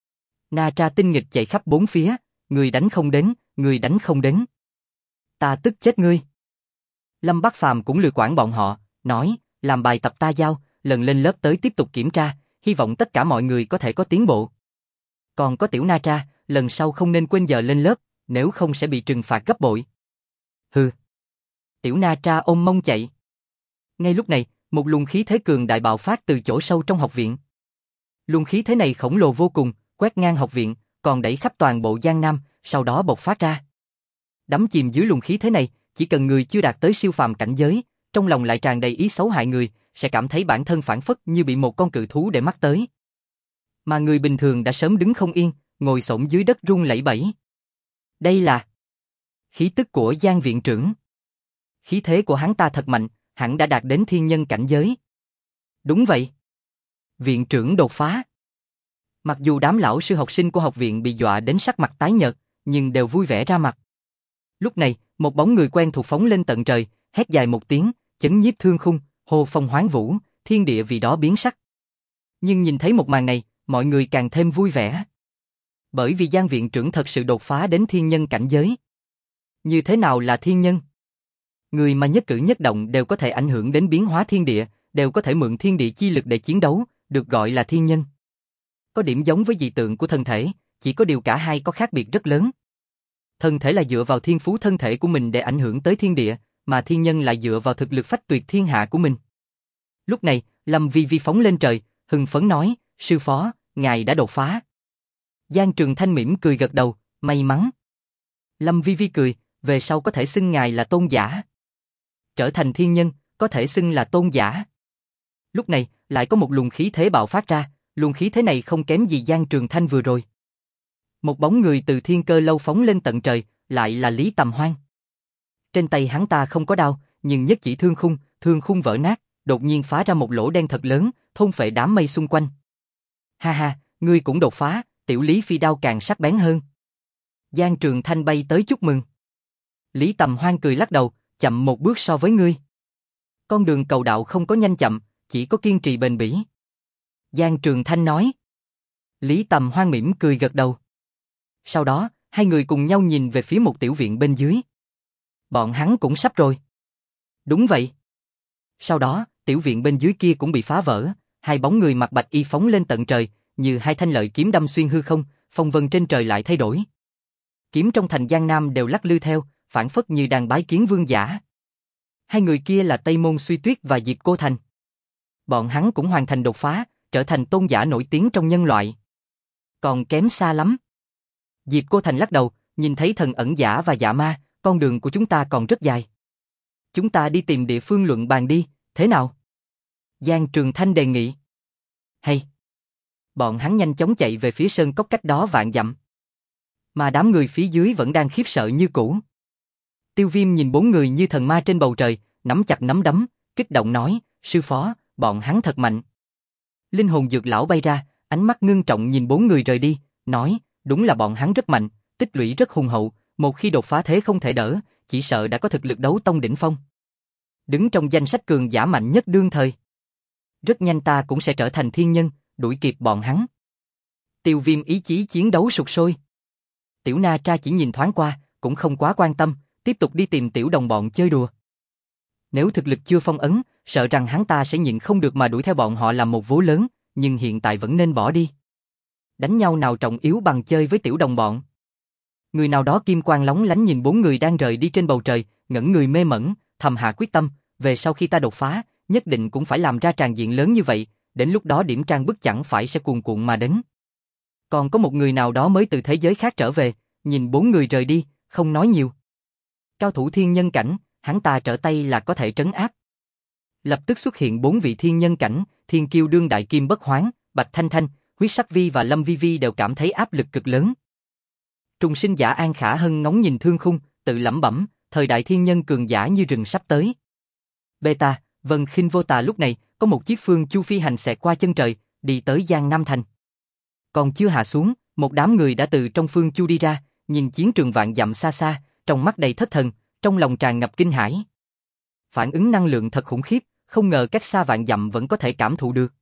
Na Tra tinh nghịch chạy khắp bốn phía, người đánh không đến. Ta tức chết ngươi. Lâm Bắc Phàm cũng lười quản bọn họ, nói, làm bài tập ta giao, lần lên lớp tới tiếp tục kiểm tra, hy vọng tất cả mọi người có thể có tiến bộ. Còn có tiểu Na Tra, lần sau không nên quên giờ lên lớp, nếu không sẽ bị trừng phạt gấp bội. Hừ. Tiểu Na Tra ôm mông chạy. Ngay lúc này, một luồng khí thế cường đại bạo phát từ chỗ sâu trong học viện. Luồng khí thế này khổng lồ vô cùng, quét ngang học viện, còn đẩy khắp toàn bộ Giang Nam, sau đó bộc phát ra. Đắm chìm dưới luồng khí thế này, chỉ cần người chưa đạt tới siêu phàm cảnh giới, trong lòng lại tràn đầy ý xấu hại người, sẽ cảm thấy bản thân phản phất như bị một con cự thú để mắt tới. Mà người bình thường đã sớm đứng không yên, ngồi xổm dưới đất run lẩy bẩy. Đây là khí tức của Giang viện trưởng. Khí thế của hắn ta thật mạnh, hẳn đã đạt đến thiên nhân cảnh giới. Đúng vậy. Viện trưởng đột phá. Mặc dù đám lão sư học sinh của học viện bị dọa đến sắc mặt tái nhợt, nhưng đều vui vẻ ra mặt. Lúc này, một bóng người quen thuộc phóng lên tận trời, hét dài một tiếng, chấn nhiếp thương khung, hô phong hoán vũ, thiên địa vì đó biến sắc. Nhưng nhìn thấy một màn này, mọi người càng thêm vui vẻ. Bởi vì Giang viện trưởng thật sự đột phá đến thiên nhân cảnh giới. Như thế nào là thiên nhân? Người mà nhất cử nhất động đều có thể ảnh hưởng đến biến hóa thiên địa, đều có thể mượn thiên địa chi lực để chiến đấu, được gọi là thiên nhân. Có điểm giống với dị tượng của thân thể, chỉ có điều cả hai có khác biệt rất lớn. Thân thể là dựa vào thiên phú thân thể của mình để ảnh hưởng tới thiên địa, mà thiên nhân lại dựa vào thực lực phách tuyệt thiên hạ của mình. Lúc này, Lâm Vi Vi phóng lên trời, hưng phấn nói, sư phó, ngài đã đột phá. Giang Trường Thanh mỉm cười gật đầu, may mắn. Lâm Vi Vi cười, về sau có thể xưng ngài là tôn giả. Trở thành thiên nhân, có thể xưng là tôn giả. Lúc này, lại có một luồng khí thế bạo phát ra, luồng khí thế này không kém gì Giang Trường Thanh vừa rồi. Một bóng người từ thiên cơ lâu phóng lên tận trời, lại là Lý Tầm Hoan. Trên tay hắn ta không có đao, nhưng nhất chỉ thương khung vỡ nát, đột nhiên phá ra một lỗ đen thật lớn, thôn phệ đám mây xung quanh. Ha ha, ngươi cũng đột phá, tiểu Lý phi đao càng sắc bén hơn. Giang Trường Thanh bay tới chúc mừng. Lý Tầm Hoan cười lắc đầu, chậm một bước so với ngươi. Con đường cầu đạo không có nhanh chậm, chỉ có kiên trì bền bỉ. Giang Trường Thanh nói. Lý Tầm Hoan mỉm cười gật đầu. Sau đó, hai người cùng nhau nhìn về phía một tiểu viện bên dưới. Bọn hắn cũng sắp rồi. Đúng vậy. Sau đó, tiểu viện bên dưới kia cũng bị phá vỡ, hai bóng người mặc bạch y phóng lên tận trời, như hai thanh lợi kiếm đâm xuyên hư không, phong vân trên trời lại thay đổi. Kiếm trong thành Giang Nam đều lắc lư theo, phảng phất như đang bái kiến vương giả. Hai người kia là Tây Môn Suy Tuyết và Diệp Cô Thành. Bọn hắn cũng hoàn thành đột phá, trở thành tôn giả nổi tiếng trong nhân loại. Còn kém xa lắm. Diệp Cô Thành lắc đầu, nhìn thấy thần ẩn giả và dạ ma, con đường của chúng ta còn rất dài. Chúng ta đi tìm địa phương luận bàn đi, thế nào? Giang Trường Thanh đề nghị. Hay. Bọn hắn nhanh chóng chạy về phía sơn cốc cách đó vạn dặm. Mà đám người phía dưới vẫn đang khiếp sợ như cũ. Tiêu Viêm nhìn bốn người như thần ma trên bầu trời, nắm chặt nắm đấm, kích động nói, sư phó, bọn hắn thật mạnh. Linh hồn dược lão bay ra, ánh mắt ngưng trọng nhìn bốn người rời đi, nói, đúng là bọn hắn rất mạnh, tích lũy rất hùng hậu, một khi đột phá thế không thể đỡ, chỉ sợ đã có thực lực đấu tông đỉnh phong. Đứng trong danh sách cường giả mạnh nhất đương thời. Rất nhanh ta cũng sẽ trở thành thiên nhân, đuổi kịp bọn hắn. Tiêu Viêm ý chí chiến đấu sục sôi. Tiểu Na Tra chỉ nhìn thoáng qua, cũng không quá quan tâm, tiếp tục đi tìm tiểu đồng bọn chơi đùa. Nếu thực lực chưa phong ấn, sợ rằng hắn ta sẽ nhịn không được mà đuổi theo bọn họ làm một vố lớn, nhưng hiện tại vẫn nên bỏ đi. Đánh nhau nào trọng yếu bằng chơi với tiểu đồng bọn. Người nào đó kim quang lóng lánh nhìn bốn người đang rời đi trên bầu trời, ngẩn người mê mẩn, thầm hạ quyết tâm, về sau khi ta đột phá, nhất định cũng phải làm ra tràng diện lớn như vậy, đến lúc đó điểm trang bức chẳng phải sẽ cuồn cuộn mà đến. Còn có một người nào đó mới từ thế giới khác trở về, nhìn bốn người rời đi, không nói nhiều. Cao thủ thiên nhân cảnh, hắn ta trở tay là có thể trấn áp. Lập tức xuất hiện bốn vị thiên nhân cảnh, thiên kiêu đương đại Kim Bất Hoán, Bạch Thanh Thanh, Huyết Sắc Vi và Lâm Vi Vi đều cảm thấy áp lực cực lớn. Trùng sinh giả An Khả Hân ngóng nhìn thương khung, tự lẩm bẩm, thời đại thiên nhân cường giả như rừng sắp tới. Beta, Vân Khinh Vô Tà lúc này, có một chiếc phương chu phi hành xẹt qua chân trời, đi tới Giang Nam Thành. Còn chưa hạ xuống, một đám người đã từ trong phương chu đi ra, nhìn chiến trường vạn dặm xa xa, trong mắt đầy thất thần, trong lòng tràn ngập kinh hãi. Phản ứng năng lượng thật khủng khiếp, không ngờ cách xa vạn dặm vẫn có thể cảm thụ được.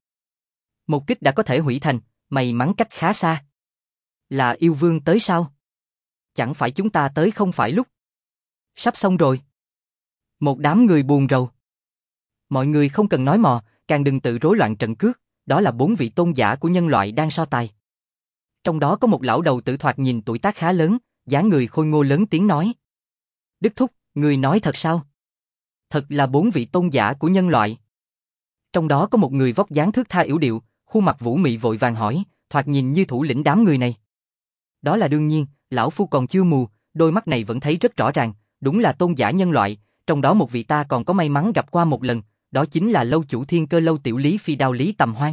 Một kích đã có thể hủy thành, may mắn cách khá xa. Là yêu vương tới sao? Chẳng phải chúng ta tới không phải lúc. Sắp xong rồi. Một đám người buồn rầu. Mọi người không cần nói mò, càng đừng tự rối loạn trận cước, đó là bốn vị tôn giả của nhân loại đang so tài. Trong đó có một lão đầu tử thoạt nhìn tuổi tác khá lớn, dáng người khôi ngô lớn tiếng nói. Đức Thúc, người nói thật sao? Thật là bốn vị tôn giả của nhân loại. Trong đó có một người vóc dáng thước tha yểu điệu, khuôn mặt vũ mị vội vàng hỏi, thoạt nhìn như thủ lĩnh đám người này. Đó là đương nhiên, lão phu còn chưa mù, đôi mắt này vẫn thấy rất rõ ràng, đúng là tôn giả nhân loại, trong đó một vị ta còn có may mắn gặp qua một lần, đó chính là lâu chủ thiên cơ lâu tiểu Lý phi đao Lý Tầm Hoan.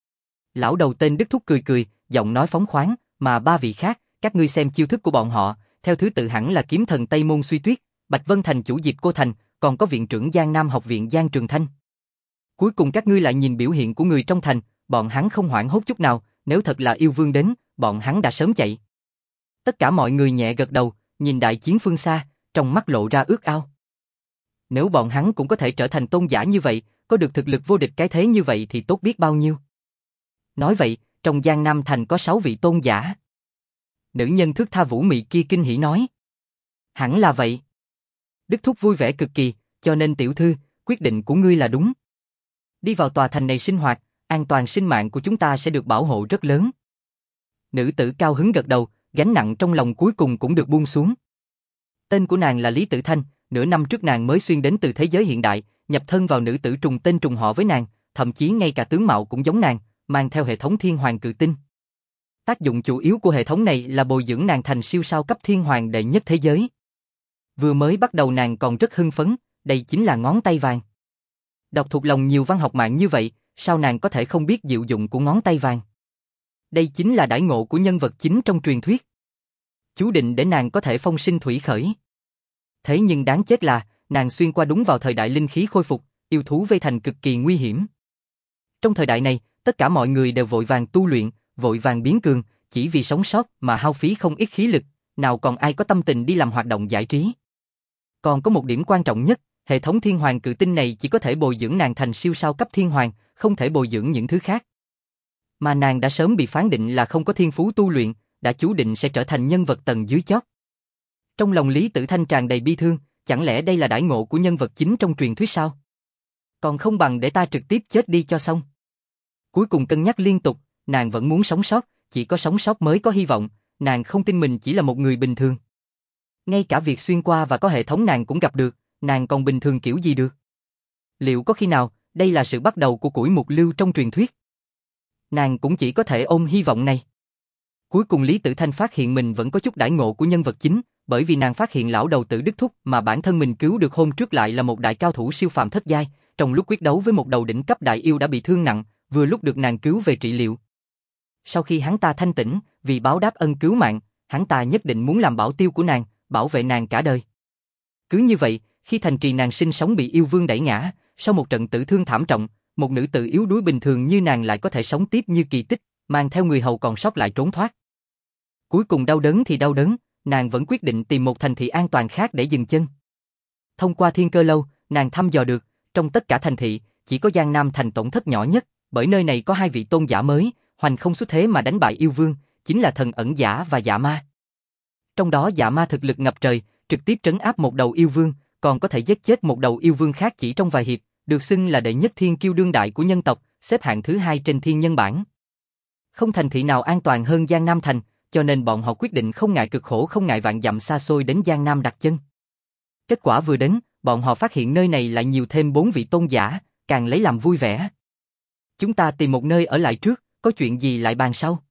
Lão đầu tên Đức Thúc cười cười, giọng nói phóng khoáng, mà ba vị khác, các ngươi xem chiêu thức của bọn họ, theo thứ tự hẳn là kiếm thần Tây Môn Suy Tuyết, Bạch Vân Thành chủ Diệp Cô Thành, còn có viện trưởng Giang Nam học viện Giang Trường Thanh. Cuối cùng các ngươi lại nhìn biểu hiện của người trong thành, bọn hắn không hoảng hốt chút nào, nếu thật là yêu vương đến, bọn hắn đã sớm chạy. Tất cả mọi người nhẹ gật đầu, nhìn đại chiến phương xa, trong mắt lộ ra ước ao. Nếu bọn hắn cũng có thể trở thành tôn giả như vậy, có được thực lực vô địch cái thế như vậy thì tốt biết bao nhiêu. Nói vậy, trong Giang Nam Thành có 6 vị tôn giả. Nữ nhân thước tha vũ mị kia kinh hỉ nói. Hẳn là vậy. Đức Thúc vui vẻ cực kỳ, cho nên tiểu thư, quyết định của ngươi là đúng. Đi vào tòa thành này sinh hoạt, an toàn sinh mạng của chúng ta sẽ được bảo hộ rất lớn. Nữ tử cao hứng gật đầu, gánh nặng trong lòng cuối cùng cũng được buông xuống. Tên của nàng là Lý Tử Thanh, nửa năm trước nàng mới xuyên đến từ thế giới hiện đại, nhập thân vào nữ tử trùng tên trùng họ với nàng, thậm chí ngay cả tướng mạo cũng giống nàng, mang theo hệ thống thiên hoàng cự tinh. Tác dụng chủ yếu của hệ thống này là bồi dưỡng nàng thành siêu sao cấp thiên hoàng đệ nhất thế giới. Vừa mới bắt đầu nàng còn rất hưng phấn, đây chính là ngón tay vàng. Đọc thuộc lòng nhiều văn học mạng như vậy, sao nàng có thể không biết diệu dụng của ngón tay vàng? Đây chính là đãi ngộ của nhân vật chính trong truyền thuyết. Chú định để nàng có thể phong sinh thủy khởi. Thế nhưng đáng chết là, nàng xuyên qua đúng vào thời đại linh khí khôi phục, yêu thú vây thành cực kỳ nguy hiểm. Trong thời đại này, tất cả mọi người đều vội vàng tu luyện, vội vàng biến cường, chỉ vì sống sót mà hao phí không ít khí lực, nào còn ai có tâm tình đi làm hoạt động giải trí. Còn có một điểm quan trọng nhất, hệ thống thiên hoàng cự tinh này chỉ có thể bồi dưỡng nàng thành siêu sao cấp thiên hoàng, không thể bồi dưỡng những thứ khác. Mà nàng đã sớm bị phán định là không có thiên phú tu luyện, đã chú định sẽ trở thành nhân vật tầng dưới chót. Trong lòng Lý Tử Thanh tràn đầy bi thương, chẳng lẽ đây là đãi ngộ của nhân vật chính trong truyền thuyết sao? Còn không bằng để ta trực tiếp chết đi cho xong. Cuối cùng cân nhắc liên tục, nàng vẫn muốn sống sót, chỉ có sống sót mới có hy vọng, nàng không tin mình chỉ là một người bình thường. Ngay cả việc xuyên qua và có hệ thống nàng cũng gặp được, nàng còn bình thường kiểu gì được? Liệu có khi nào, đây là sự bắt đầu của củi mục lưu trong truyền thuyết? Nàng cũng chỉ có thể ôm hy vọng này. Cuối cùng Lý Tử Thanh phát hiện mình vẫn có chút đãi ngộ của nhân vật chính, bởi vì nàng phát hiện lão đầu tử Đức Thúc mà bản thân mình cứu được hôm trước lại là một đại cao thủ siêu phàm thất giai, trong lúc quyết đấu với một đầu đỉnh cấp đại yêu đã bị thương nặng, vừa lúc được nàng cứu về trị liệu. Sau khi hắn ta thanh tỉnh, vì báo đáp ân cứu mạng, hắn ta nhất định muốn làm bảo tiêu của nàng, bảo vệ nàng cả đời. Cứ như vậy, khi thành trì nàng sinh sống bị yêu vương đẩy ngã, sau một trận tử thương thảm trọng, một nữ tử yếu đuối bình thường như nàng lại có thể sống tiếp như kỳ tích, mang theo người hầu còn sót lại trốn thoát. Cuối cùng đau đớn thì đau đớn, nàng vẫn quyết định tìm một thành thị an toàn khác để dừng chân. Thông qua Thiên Cơ Lâu, nàng thăm dò được, trong tất cả thành thị, chỉ có Giang Nam thành tổn thất nhỏ nhất, bởi nơi này có hai vị tôn giả mới, hoành không xuất thế mà đánh bại yêu vương, chính là thần ẩn giả và dạ ma. Trong đó dạ ma thực lực ngập trời, trực tiếp trấn áp một đầu yêu vương, còn có thể giết chết một đầu yêu vương khác chỉ trong vài hiệp, được xưng là đệ nhất thiên kiêu đương đại của nhân tộc, xếp hạng thứ 2 trên thiên nhân bảng. Không thành thị nào an toàn hơn Giang Nam thành, cho nên bọn họ quyết định không ngại cực khổ không ngại vạn dặm xa xôi đến Giang Nam đặt chân. Kết quả vừa đến, bọn họ phát hiện nơi này lại nhiều thêm 4 vị tôn giả, càng lấy làm vui vẻ. Chúng ta tìm một nơi ở lại trước, có chuyện gì lại bàn sau.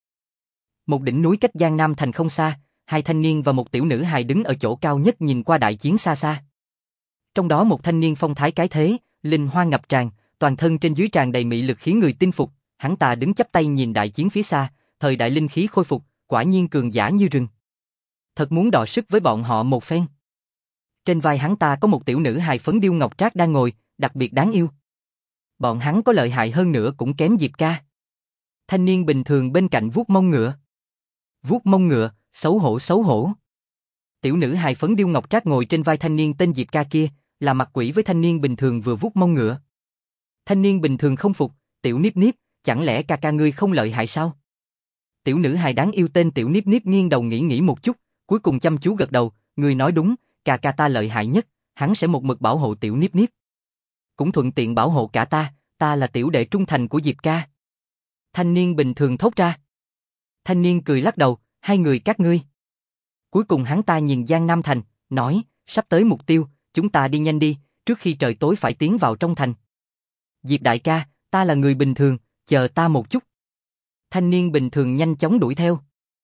Một đỉnh núi cách Giang Nam thành không xa, hai thanh niên và một tiểu nữ hài đứng ở chỗ cao nhất nhìn qua đại chiến xa xa. Trong đó một thanh niên phong thái cái thế, linh hoa ngập tràn, toàn thân trên dưới tràn đầy mị lực khiến người tin phục, hắn ta đứng chắp tay nhìn đại chiến phía xa, thời đại linh khí khôi phục, quả nhiên cường giả như rừng. Thật muốn đọ sức với bọn họ một phen. Trên vai hắn ta có một tiểu nữ hài phấn điêu ngọc trác đang ngồi, đặc biệt đáng yêu. Bọn hắn có lợi hại hơn nữa cũng kém Diệp Ca. Thanh niên bình thường bên cạnh vuốt mông ngựa. Vuốt mông ngựa, xấu hổ xấu hổ. Tiểu nữ hài phấn điêu ngọc trác ngồi trên vai thanh niên tên Diệp Ca kia, là mặt quỷ với thanh niên bình thường vừa vuốt mông ngựa. Thanh niên bình thường không phục, tiểu Niếp Niếp, chẳng lẽ ca ca ngươi không lợi hại sao? Tiểu nữ hài đáng yêu tên tiểu Niếp Niếp nghiêng đầu nghĩ một chút, cuối cùng chăm chú gật đầu, ngươi nói đúng, ca ca ta lợi hại nhất, hắn sẽ một mực bảo hộ tiểu Niếp Niếp. Cũng thuận tiện bảo hộ cả ta là tiểu đệ trung thành của Diệp Ca. Thanh niên bình thường thốt ra. Thanh niên cười lắc đầu, hai người các ngươi. Cuối cùng hắn ta nhìn Giang Nam thành, nói, sắp tới mục tiêu, chúng ta đi nhanh đi, trước khi trời tối phải tiến vào trong thành. Diệp đại ca, ta là người bình thường, chờ ta một chút. Thanh niên bình thường nhanh chóng đuổi theo.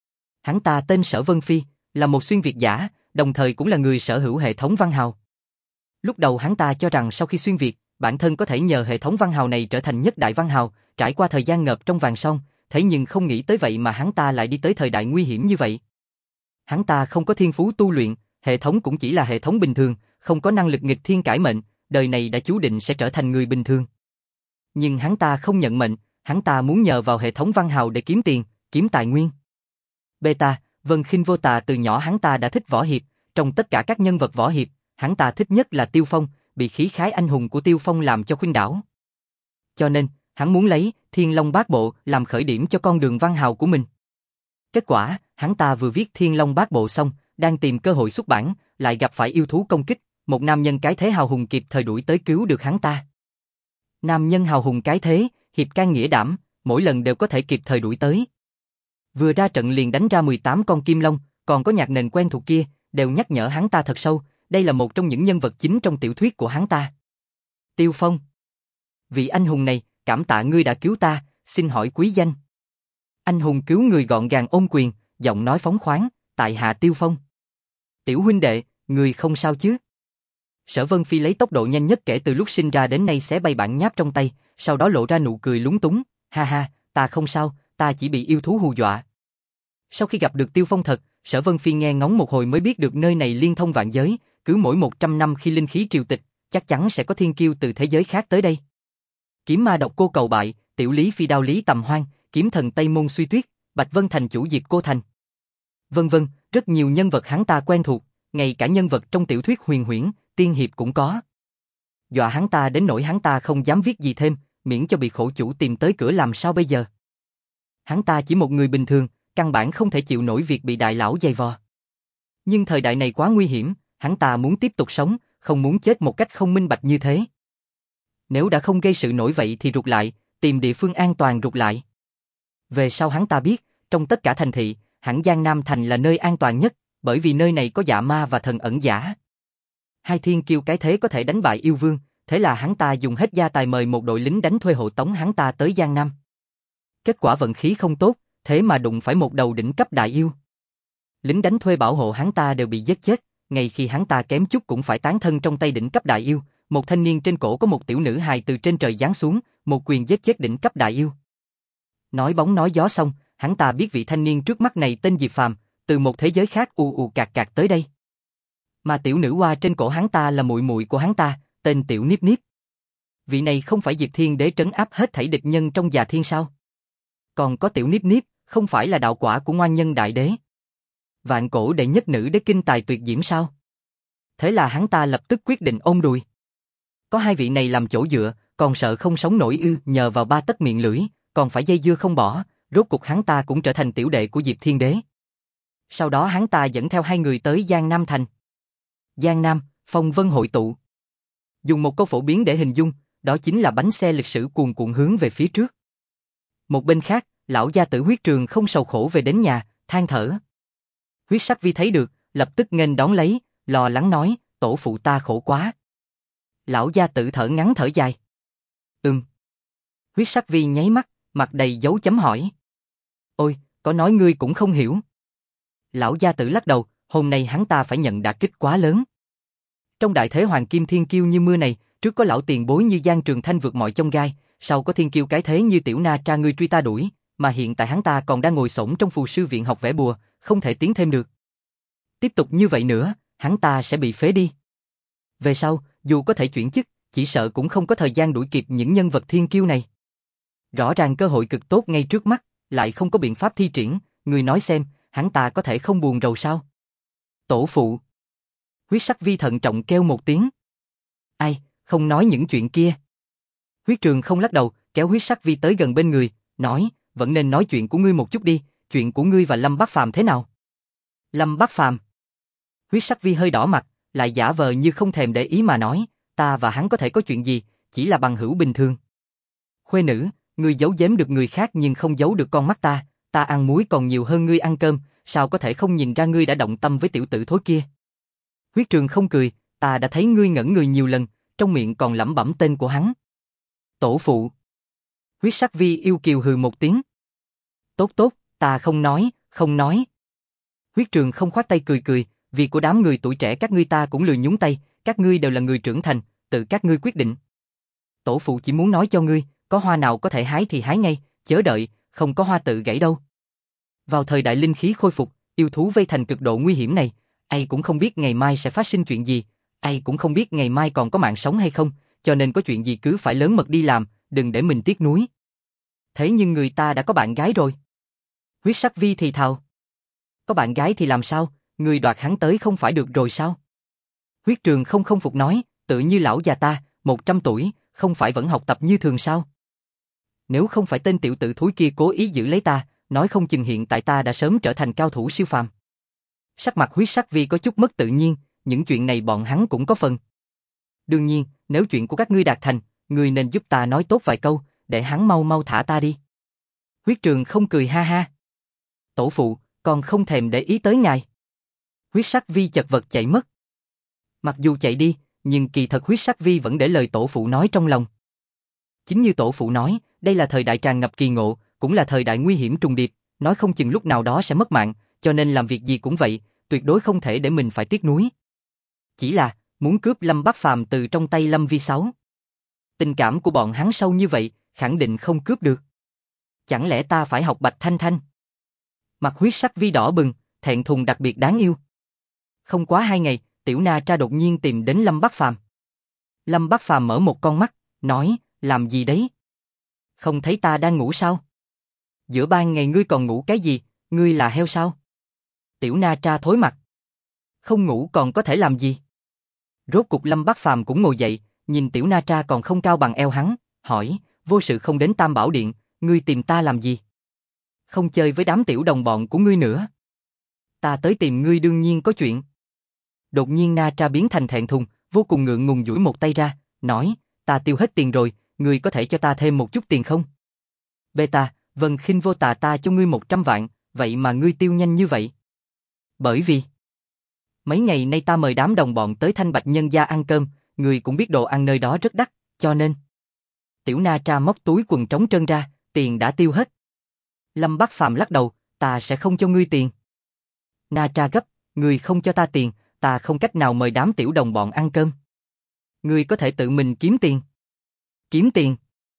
Hắn ta tên Sở Vân Phi, là một xuyên việt giả, đồng thời cũng là người sở hữu hệ thống văn hào. Lúc đầu hắn ta cho rằng sau khi xuyên việt, bản thân có thể nhờ hệ thống văn hào này trở thành nhất đại văn hào, trải qua thời gian ngợp trong vàng son, thế nhưng không nghĩ tới vậy mà hắn ta lại đi tới thời đại nguy hiểm như vậy. Hắn ta không có thiên phú tu luyện, hệ thống cũng chỉ là hệ thống bình thường, không có năng lực nghịch thiên cải mệnh, đời này đã chú định sẽ trở thành người bình thường. Nhưng hắn ta không nhận mệnh, hắn ta muốn nhờ vào hệ thống văn hào để kiếm tiền, kiếm tài nguyên. Beta, Vân Khinh Vô Tà từ nhỏ hắn ta đã thích võ hiệp, trong tất cả các nhân vật võ hiệp, hắn ta thích nhất là Tiêu Phong, bị khí khái anh hùng của Tiêu Phong làm cho khuynh đảo. Cho nên, hắn muốn lấy Thiên Long Bát Bộ làm khởi điểm cho con đường văn hào của mình. Kết quả, hắn ta vừa viết Thiên Long Bát Bộ xong, đang tìm cơ hội xuất bản, lại gặp phải yêu thú công kích, một nam nhân cái thế hào hùng kịp thời đuổi tới cứu được hắn ta. Nam nhân hào hùng cái thế, hiệp can nghĩa đảm, mỗi lần đều có thể kịp thời đuổi tới. Vừa ra trận liền đánh ra 18 con kim long, còn có nhạc nền quen thuộc kia, đều nhắc nhở hắn ta thật sâu, đây là một trong những nhân vật chính trong tiểu thuyết của hắn ta. Tiêu Phong. Vị anh hùng này, cảm tạ ngươi đã cứu ta, xin hỏi quý danh. Anh hùng cứu người gọn gàng ôm quyền, giọng nói phóng khoáng, tại hạ Tiêu Phong. Tiểu huynh đệ, người không sao chứ? Sở Vân Phi lấy tốc độ nhanh nhất kể từ lúc sinh ra đến nay xé bay bản nháp trong tay, sau đó lộ ra nụ cười lúng túng, ha ha, ta không sao, ta chỉ bị yêu thú hù dọa. Sau khi gặp được Tiêu Phong thật, Sở Vân Phi nghe ngóng một hồi mới biết được nơi này liên thông vạn giới, cứ mỗi 100 năm khi linh khí triều tịch, chắc chắn sẽ có thiên kiêu từ thế giới khác tới đây. Kiếm ma độc cô cầu bại, tiểu lý phi đao lý tầm hoan, kiếm thần Tây Môn Suy Tuyết, Bạch Vân Thành chủ diệt cô thành. Vân vân, rất nhiều nhân vật hắn ta quen thuộc, ngay cả nhân vật trong tiểu thuyết huyền huyễn, tiên hiệp cũng có. Dọa hắn ta đến nỗi hắn ta không dám viết gì thêm, miễn cho bị khổ chủ tìm tới cửa làm sao bây giờ. Hắn ta chỉ một người bình thường, căn bản không thể chịu nổi việc bị đại lão giày vò. Nhưng thời đại này quá nguy hiểm, hắn ta muốn tiếp tục sống, không muốn chết một cách không minh bạch như thế. Nếu đã không gây sự nổi vậy thì rụt lại, tìm địa phương an toàn rụt lại. Về sau hắn ta biết, trong tất cả thành thị, hẳn Giang Nam Thành là nơi an toàn nhất, bởi vì nơi này có dạ ma và thần ẩn giả. Hai thiên kiêu cái thế có thể đánh bại yêu vương, thế là hắn ta dùng hết gia tài mời một đội lính đánh thuê hộ tống hắn ta tới Giang Nam. Kết quả vận khí không tốt, thế mà đụng phải một đầu đỉnh cấp đại yêu. Lính đánh thuê bảo hộ hắn ta đều bị giết chết, ngay khi hắn ta kém chút cũng phải tán thân trong tay đỉnh cấp đại yêu, một thanh niên trên cổ có một tiểu nữ hài từ trên trời giáng xuống, một quyền giết chết đỉnh cấp đại yêu. Nói bóng nói gió xong, hắn ta biết vị thanh niên trước mắt này tên Diệp Phàm, từ một thế giới khác ù ù cạc cạc tới đây. Mà tiểu nữ hoa trên cổ hắn ta là muội muội của hắn ta, tên Tiểu Niếp Niếp. Vị này không phải Diệp Thiên Đế trấn áp hết thảy địch nhân trong Già Thiên sao? Còn có Tiểu Niếp Niếp, không phải là đạo quả của Ngoan Nhân Đại Đế? Vạn cổ đệ nhất nữ đế kinh tài tuyệt diễm sao? Thế là hắn ta lập tức quyết định ôm đùi. Có hai vị này làm chỗ dựa, còn sợ không sống nổi ư? Nhờ vào ba tấc miệng lưỡi, còn phải dây dưa không bỏ, rốt cục hắn ta cũng trở thành tiểu đệ của Diệp Thiên Đế. Sau đó hắn ta dẫn theo hai người tới Giang Nam Thành. Giang Nam, phong vân hội tụ. Dùng một câu phổ biến để hình dung, đó chính là bánh xe lịch sử cuồn cuộn hướng về phía trước. Một bên khác, lão gia tử Huyết Trường không sầu khổ về đến nhà, than thở. Huyết Sắc Vi thấy được, lập tức nghênh đón lấy, lo lắng nói, tổ phụ ta khổ quá. Lão gia tử thở ngắn thở dài. Huyết Sắc Vi nháy mắt, mặt đầy dấu chấm hỏi. Ôi, có nói ngươi cũng không hiểu. Lão gia tử lắc đầu, hôm nay hắn ta phải nhận đả kích quá lớn. Trong đại thế hoàng kim thiên kiêu như mưa này, trước có lão tiền bối như Giang Trường Thanh vượt mọi chông gai, sau có thiên kiêu cái thế như Tiểu Na Tra ngươi truy ta đuổi, mà hiện tại hắn ta còn đang ngồi xổm trong phù sư viện học vẽ bùa, không thể tiến thêm được. Tiếp tục như vậy nữa, hắn ta sẽ bị phế đi. Về sau, dù có thể chuyển chức, chỉ sợ cũng không có thời gian đuổi kịp những nhân vật thiên kiêu này. Rõ ràng cơ hội cực tốt ngay trước mắt, lại không có biện pháp thi triển, người nói xem, hắn ta có thể không buồn rầu sao? Tổ phụ. Huyết Sắc Vi thận trọng kêu một tiếng. Ai, không nói những chuyện kia. Huyết Trường không lắc đầu, kéo Huyết Sắc Vi tới gần bên người, nói, vẫn nên nói chuyện của ngươi một chút đi, chuyện của ngươi và Lâm Bác Phàm thế nào? Lâm Bác Phàm. Huyết Sắc Vi hơi đỏ mặt, lại giả vờ như không thèm để ý mà nói, ta và hắn có thể có chuyện gì, chỉ là bằng hữu bình thường. Khuê nữ, ngươi giấu giếm được người khác nhưng không giấu được con mắt ta, ta ăn muối còn nhiều hơn ngươi ăn cơm, sao có thể không nhìn ra ngươi đã động tâm với tiểu tử thối kia? Huyết Trường không cười, ta đã thấy ngươi ngẩn người nhiều lần, trong miệng còn lẩm bẩm tên của hắn. Tổ phụ. Huyết Sắc Vi yêu kiều hừ một tiếng. Tốt tốt, ta không nói, không nói. Huyết Trường không khoát tay cười cười, vì của đám người tuổi trẻ các ngươi ta cũng lười nhúng tay, các ngươi đều là người trưởng thành, tự các ngươi quyết định. Tổ phụ chỉ muốn nói cho ngươi, có hoa nào có thể hái thì hái ngay, chớ đợi, không có hoa tự gãy đâu. Vào thời đại linh khí khôi phục, yêu thú vây thành cực độ nguy hiểm này, ai cũng không biết ngày mai sẽ phát sinh chuyện gì, ai cũng không biết ngày mai còn có mạng sống hay không, cho nên có chuyện gì cứ phải lớn mật đi làm, đừng để mình tiếc nuối. Thế nhưng người ta đã có bạn gái rồi. Huyết Sắc Vi thì thào. Có bạn gái thì làm sao, người đoạt hắn tới không phải được rồi sao? Huyết Trường không phục nói, tự như lão già ta, 100 tuổi, không phải vẫn học tập như thường sao? Nếu không phải tên tiểu tử thúi kia cố ý giữ lấy ta, nói không chừng hiện tại ta đã sớm trở thành cao thủ siêu phàm. Sắc mặt Huyết Sắc Vi có chút mất tự nhiên, những chuyện này bọn hắn cũng có phần. Đương nhiên, nếu chuyện của các ngươi đạt thành, ngươi nên giúp ta nói tốt vài câu, để hắn mau mau thả ta đi. Huyết Trường không cười ha ha. Tổ phụ, còn không thèm để ý tới ngài. Huyết Sắc Vi chật vật chạy mất. Mặc dù chạy đi, nhưng kỳ thật Huyết Sắc Vi vẫn để lời tổ phụ nói trong lòng. Chính như tổ phụ nói, đây là thời đại tràn ngập kỳ ngộ, cũng là thời đại nguy hiểm trùng điệp, nói không chừng lúc nào đó sẽ mất mạng, cho nên làm việc gì cũng vậy, tuyệt đối không thể để mình phải tiếc nuối. Chỉ là, muốn cướp Lâm Bắc Phàm từ trong tay Lâm Vi Sáu. Tình cảm của bọn hắn sâu như vậy, khẳng định không cướp được. Chẳng lẽ ta phải học Bạch Thanh Thanh? Mặt huyết sắc vi đỏ bừng, thẹn thùng đặc biệt đáng yêu. Không quá 2 ngày, Tiểu Na Tra đột nhiên tìm đến Lâm Bắc Phàm. Lâm Bắc Phàm mở một con mắt, nói, làm gì đấy? Không thấy ta đang ngủ sao? Giữa ban ngày ngươi còn ngủ cái gì, ngươi là heo sao? Tiểu Na Tra thối mặt. Không ngủ còn có thể làm gì? Rốt cục Lâm Bắc Phàm cũng ngồi dậy, nhìn Tiểu Na Tra còn không cao bằng eo hắn, hỏi, vô sự không đến Tam Bảo Điện, ngươi tìm ta làm gì? Không chơi với đám tiểu đồng bọn của ngươi nữa. Ta tới tìm ngươi đương nhiên có chuyện. Đột nhiên Na Tra biến thành thẹn thùng, vô cùng ngượng ngùng duỗi một tay ra, nói, ta tiêu hết tiền rồi, ngươi có thể cho ta thêm một chút tiền không? Beta, Vân Khinh Vô Tà ta cho ngươi 100 vạn, vậy mà ngươi tiêu nhanh như vậy. Bởi vì, mấy ngày nay ta mời đám đồng bọn tới Thanh Bạch Nhân gia ăn cơm, ngươi cũng biết đồ ăn nơi đó rất đắt, cho nên. Tiểu Na Tra móc túi quần trống trơn ra, tiền đã tiêu hết. Lâm Bắc Phàm lắc đầu, ta sẽ không cho ngươi tiền. Na Tra gấp, ngươi không cho ta tiền, ta không cách nào mời đám tiểu đồng bọn ăn cơm. Ngươi có thể tự mình kiếm tiền. Kiếm tiền?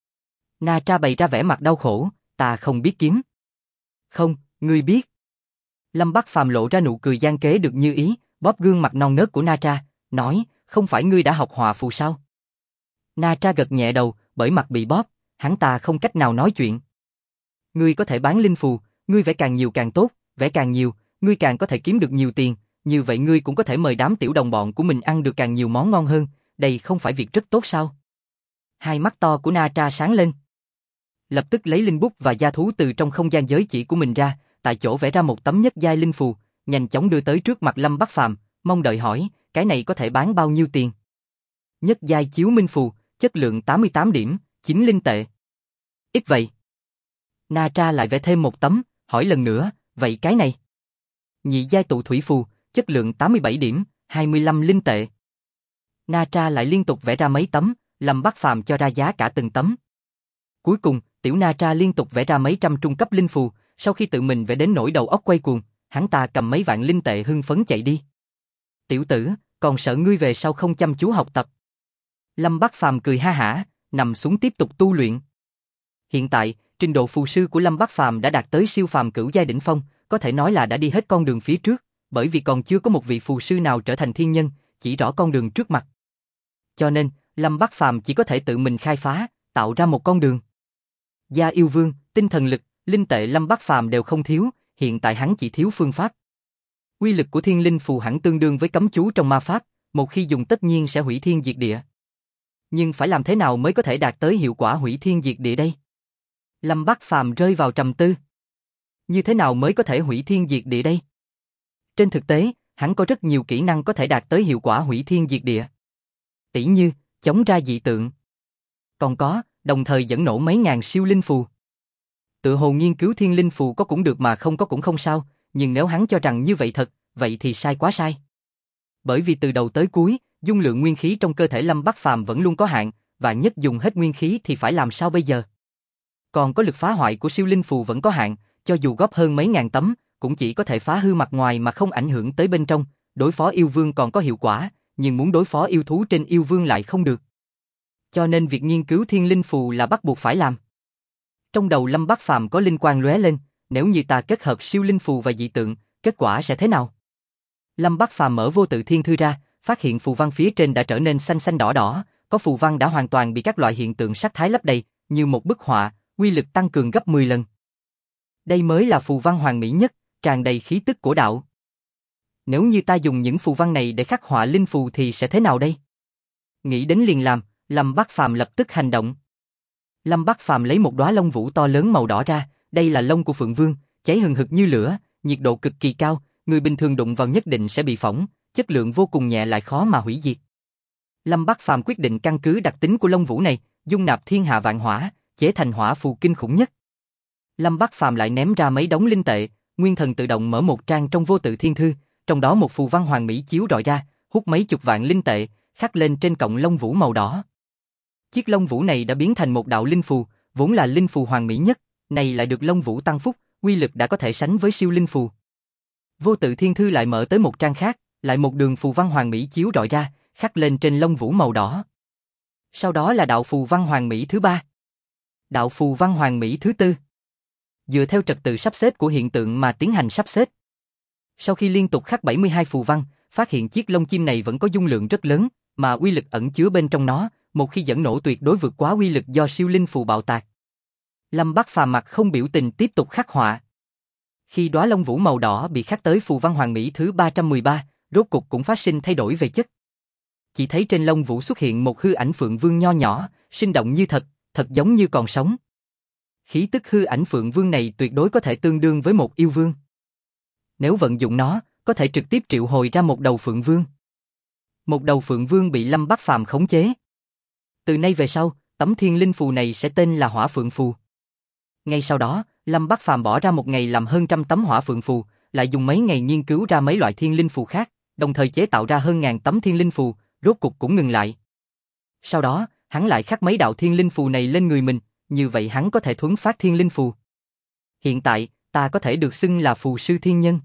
Na Tra bày ra vẻ mặt đau khổ, ta không biết kiếm. Không, ngươi biết. Lâm Bắc Phàm lộ ra nụ cười gian kế được như ý, bóp gương mặt non nớt của Na Tra, nói, không phải ngươi đã học họa phù sao? Na Tra gật nhẹ đầu, bởi mặt bị bóp, hắn ta không cách nào nói chuyện. Ngươi có thể bán linh phù, ngươi vẽ càng nhiều càng tốt, vẽ càng nhiều, ngươi càng có thể kiếm được nhiều tiền, như vậy ngươi cũng có thể mời đám tiểu đồng bọn của mình ăn được càng nhiều món ngon hơn, đây không phải việc rất tốt sao? Hai mắt to của Na Tra sáng lên. Lập tức lấy linh bút và gia thú từ trong không gian giới chỉ của mình ra, tại chỗ vẽ ra một tấm nhất giai linh phù, nhanh chóng đưa tới trước mặt Lâm Bắc Phàm, mong đợi hỏi, cái này có thể bán bao nhiêu tiền? Nhất giai chiếu minh phù, chất lượng 88 điểm, 9 linh tệ. Ít vậy. Na Tra lại vẽ thêm một tấm, hỏi lần nữa, vậy cái này? Nhị giai tụ thủy phù, chất lượng 87 điểm, 25 linh tệ. Na Tra lại liên tục vẽ ra mấy tấm, Lâm Bắc Phàm cho ra giá cả từng tấm. Cuối cùng, Tiểu Na Tra liên tục vẽ ra mấy trăm trung cấp linh phù, sau khi tự mình vẽ đến nỗi đầu óc quay cuồng, hắn ta cầm mấy vạn linh tệ hưng phấn chạy đi. Tiểu tử, còn sợ ngươi về sau không chăm chú học tập. Lâm Bắc Phàm cười ha hả, nằm xuống tiếp tục tu luyện. Hiện tại, trình độ phù sư của Lâm Bắc Phàm đã đạt tới siêu phàm cửu giai đỉnh phong, có thể nói là đã đi hết con đường phía trước, bởi vì còn chưa có một vị phù sư nào trở thành thiên nhân, chỉ rõ con đường trước mặt. Cho nên, Lâm Bắc Phàm chỉ có thể tự mình khai phá, tạo ra một con đường. Gia yêu vương, tinh thần lực, linh tệ Lâm Bắc Phàm đều không thiếu, hiện tại hắn chỉ thiếu phương pháp. Uy lực của thiên linh phù hẳn tương đương với cấm chú trong ma pháp, một khi dùng tất nhiên sẽ hủy thiên diệt địa. Nhưng phải làm thế nào mới có thể đạt tới hiệu quả hủy thiên diệt địa đây? Lâm Bắc Phàm rơi vào trầm tư. Như thế nào mới có thể hủy thiên diệt địa đây? Trên thực tế, hắn có rất nhiều kỹ năng có thể đạt tới hiệu quả hủy thiên diệt địa. Tỉ như, chống ra dị tượng. Còn có, đồng thời dẫn nổ mấy ngàn siêu linh phù. Tự hồ nghiên cứu thiên linh phù có cũng được mà không có cũng không sao, nhưng nếu hắn cho rằng như vậy thật, vậy thì sai quá sai. Bởi vì từ đầu tới cuối, dung lượng nguyên khí trong cơ thể Lâm Bắc Phàm vẫn luôn có hạn, và nhất dùng hết nguyên khí thì phải làm sao bây giờ? Còn có lực phá hoại của siêu linh phù vẫn có hạn, cho dù góp hơn mấy ngàn tấm, cũng chỉ có thể phá hư mặt ngoài mà không ảnh hưởng tới bên trong, đối phó yêu vương còn có hiệu quả, nhưng muốn đối phó yêu thú trên yêu vương lại không được. Cho nên việc nghiên cứu thiên linh phù là bắt buộc phải làm. Trong đầu Lâm Bắc Phàm có linh quang lóe lên, nếu như ta kết hợp siêu linh phù và dị tượng, kết quả sẽ thế nào? Lâm Bắc Phàm mở vô tự thiên thư ra, phát hiện phù văn phía trên đã trở nên xanh xanh đỏ đỏ, có phù văn đã hoàn toàn bị các loại hiện tượng sắc thái lấp đầy, như một bức họa, uy lực tăng cường gấp 10 lần. Đây mới là phù văn hoàn mỹ nhất, tràn đầy khí tức của đạo. Nếu như ta dùng những phù văn này để khắc họa linh phù thì sẽ thế nào đây? Nghĩ đến liền làm, Lâm Bắc Phàm lập tức hành động. Lâm Bắc Phàm lấy một đóa lông vũ to lớn màu đỏ ra, đây là lông của Phượng Vương, cháy hừng hực như lửa, nhiệt độ cực kỳ cao, người bình thường đụng vào nhất định sẽ bị phỏng, chất lượng vô cùng nhẹ lại khó mà hủy diệt. Lâm Bắc Phàm quyết định căn cứ đặc tính của lông vũ này, dung nạp thiên hạ vạn hỏa, chế thành hỏa phù kinh khủng nhất. Lâm Bắc Phàm lại ném ra mấy đống linh tệ, nguyên thần tự động mở một trang trong vô tự thiên thư, trong đó một phù văn hoàng mỹ chiếu rọi ra, hút mấy chục vạn linh tệ, khắc lên trên cọng lông vũ màu đỏ. Chiếc lông vũ này đã biến thành một đạo linh phù, vốn là linh phù hoàn mỹ nhất, này lại được lông vũ tăng phúc, uy lực đã có thể sánh với siêu linh phù. Vô Tự Thiên Thư lại mở tới một trang khác, lại một đường phù văn hoàn mỹ chiếu rọi ra, khắc lên trên lông vũ màu đỏ. Sau đó là đạo phù văn hoàn mỹ thứ 3. Đạo phù văn hoàn mỹ thứ 4. Dựa theo trật tự sắp xếp của hiện tượng mà tiến hành sắp xếp. Sau khi liên tục khắc 72 phù văn, phát hiện chiếc lông chim này vẫn có dung lượng rất lớn, mà uy lực ẩn chứa bên trong nó, một khi dẫn nổ tuyệt đối vượt quá uy lực do siêu linh phù bạo tạc. Lâm Bắc Phàm mặt không biểu tình tiếp tục khắc họa. Khi đóa lông vũ màu đỏ bị khắc tới phù văn hoàn mỹ thứ 313, rốt cục cũng phát sinh thay đổi về chất. Chỉ thấy trên lông vũ xuất hiện một hư ảnh Phượng Vương nho nhỏ, sinh động như thật, thật giống như còn sống. Khí tức hư ảnh Phượng Vương này tuyệt đối có thể tương đương với một yêu vương. Nếu vận dụng nó, có thể trực tiếp triệu hồi ra một đầu Phượng Vương. Một đầu Phượng Vương bị Lâm Bắc Phàm khống chế. Từ nay về sau, tấm thiên linh phù này sẽ tên là Hỏa Phượng Phù. Ngay sau đó, Lâm Bắc Phàm bỏ ra một ngày làm hơn trăm tấm Hỏa Phượng Phù, lại dùng mấy ngày nghiên cứu ra mấy loại thiên linh phù khác, đồng thời chế tạo ra hơn ngàn tấm thiên linh phù, rốt cục cũng ngừng lại. Sau đó, hắn lại khắc mấy đạo thiên linh phù này lên người mình, như vậy hắn có thể thuấn phát thiên linh phù. Hiện tại, ta có thể được xưng là phù sư thiên nhân.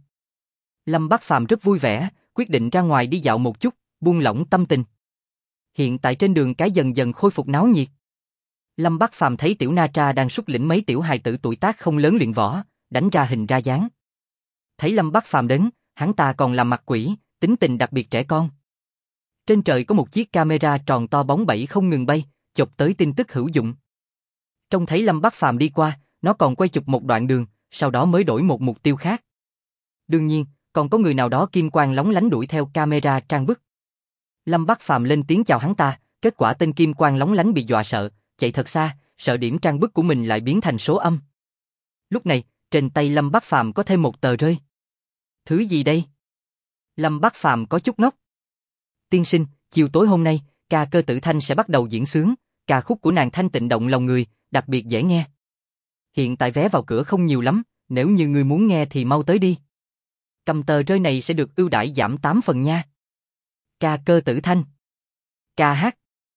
Lâm Bắc Phàm rất vui vẻ, quyết định ra ngoài đi dạo một chút, buông lỏng tâm tình. Hiện tại trên đường cái dần dần khôi phục náo nhiệt. Lâm Bắc Phàm thấy Tiểu Na Tra đang xuất lĩnh mấy tiểu hài tử tuổi tác không lớn luyện võ, đánh ra hình ra dáng. Thấy Lâm Bắc Phàm đến, hắn ta còn làm mặt quỷ, tính tình đặc biệt trẻ con. Trên trời có một chiếc camera tròn to bóng bẩy không ngừng bay, chụp tới tin tức hữu dụng. Trông thấy Lâm Bắc Phàm đi qua, nó còn quay chụp một đoạn đường, sau đó mới đổi một mục tiêu khác. Đương nhiên, còn có người nào đó kim quang lóng lánh đuổi theo camera trang bức. Lâm Bắc Phàm lên tiếng chào hắn ta, kết quả tên kim quang lóng lánh bị dọa sợ, chạy thật xa, sợ điểm trang bức của mình lại biến thành số âm. Lúc này, trên tay Lâm Bắc Phàm có thêm một tờ rơi. Thứ gì đây? Lâm Bắc Phàm có chút ngốc. Tiên sinh, chiều tối hôm nay, ca Cơ Tử Thanh sẽ bắt đầu diễn xướng, ca khúc của nàng thanh tịnh động lòng người, đặc biệt dễ nghe. Hiện tại vé vào cửa không nhiều lắm, nếu như ngươi muốn nghe thì mau tới đi. Cầm tờ rơi này sẽ được ưu đãi giảm 8 phần nha. Ca Cơ Tử Thanh. Ca hát.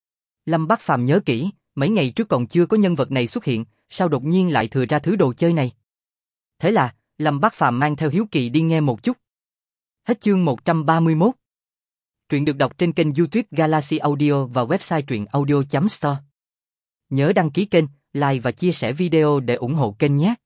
Lâm Bắc Phàm nhớ kỹ, mấy ngày trước còn chưa có nhân vật này xuất hiện, sao đột nhiên lại thừa ra thứ đồ chơi này. Thế là, Lâm Bắc Phàm mang theo hiếu kỳ đi nghe một chút. Hết chương 131. Truyện được đọc trên kênh YouTube Galaxy Audio và website truyệnaudio.store. Nhớ đăng ký kênh, like và chia sẻ video để ủng hộ kênh nhé.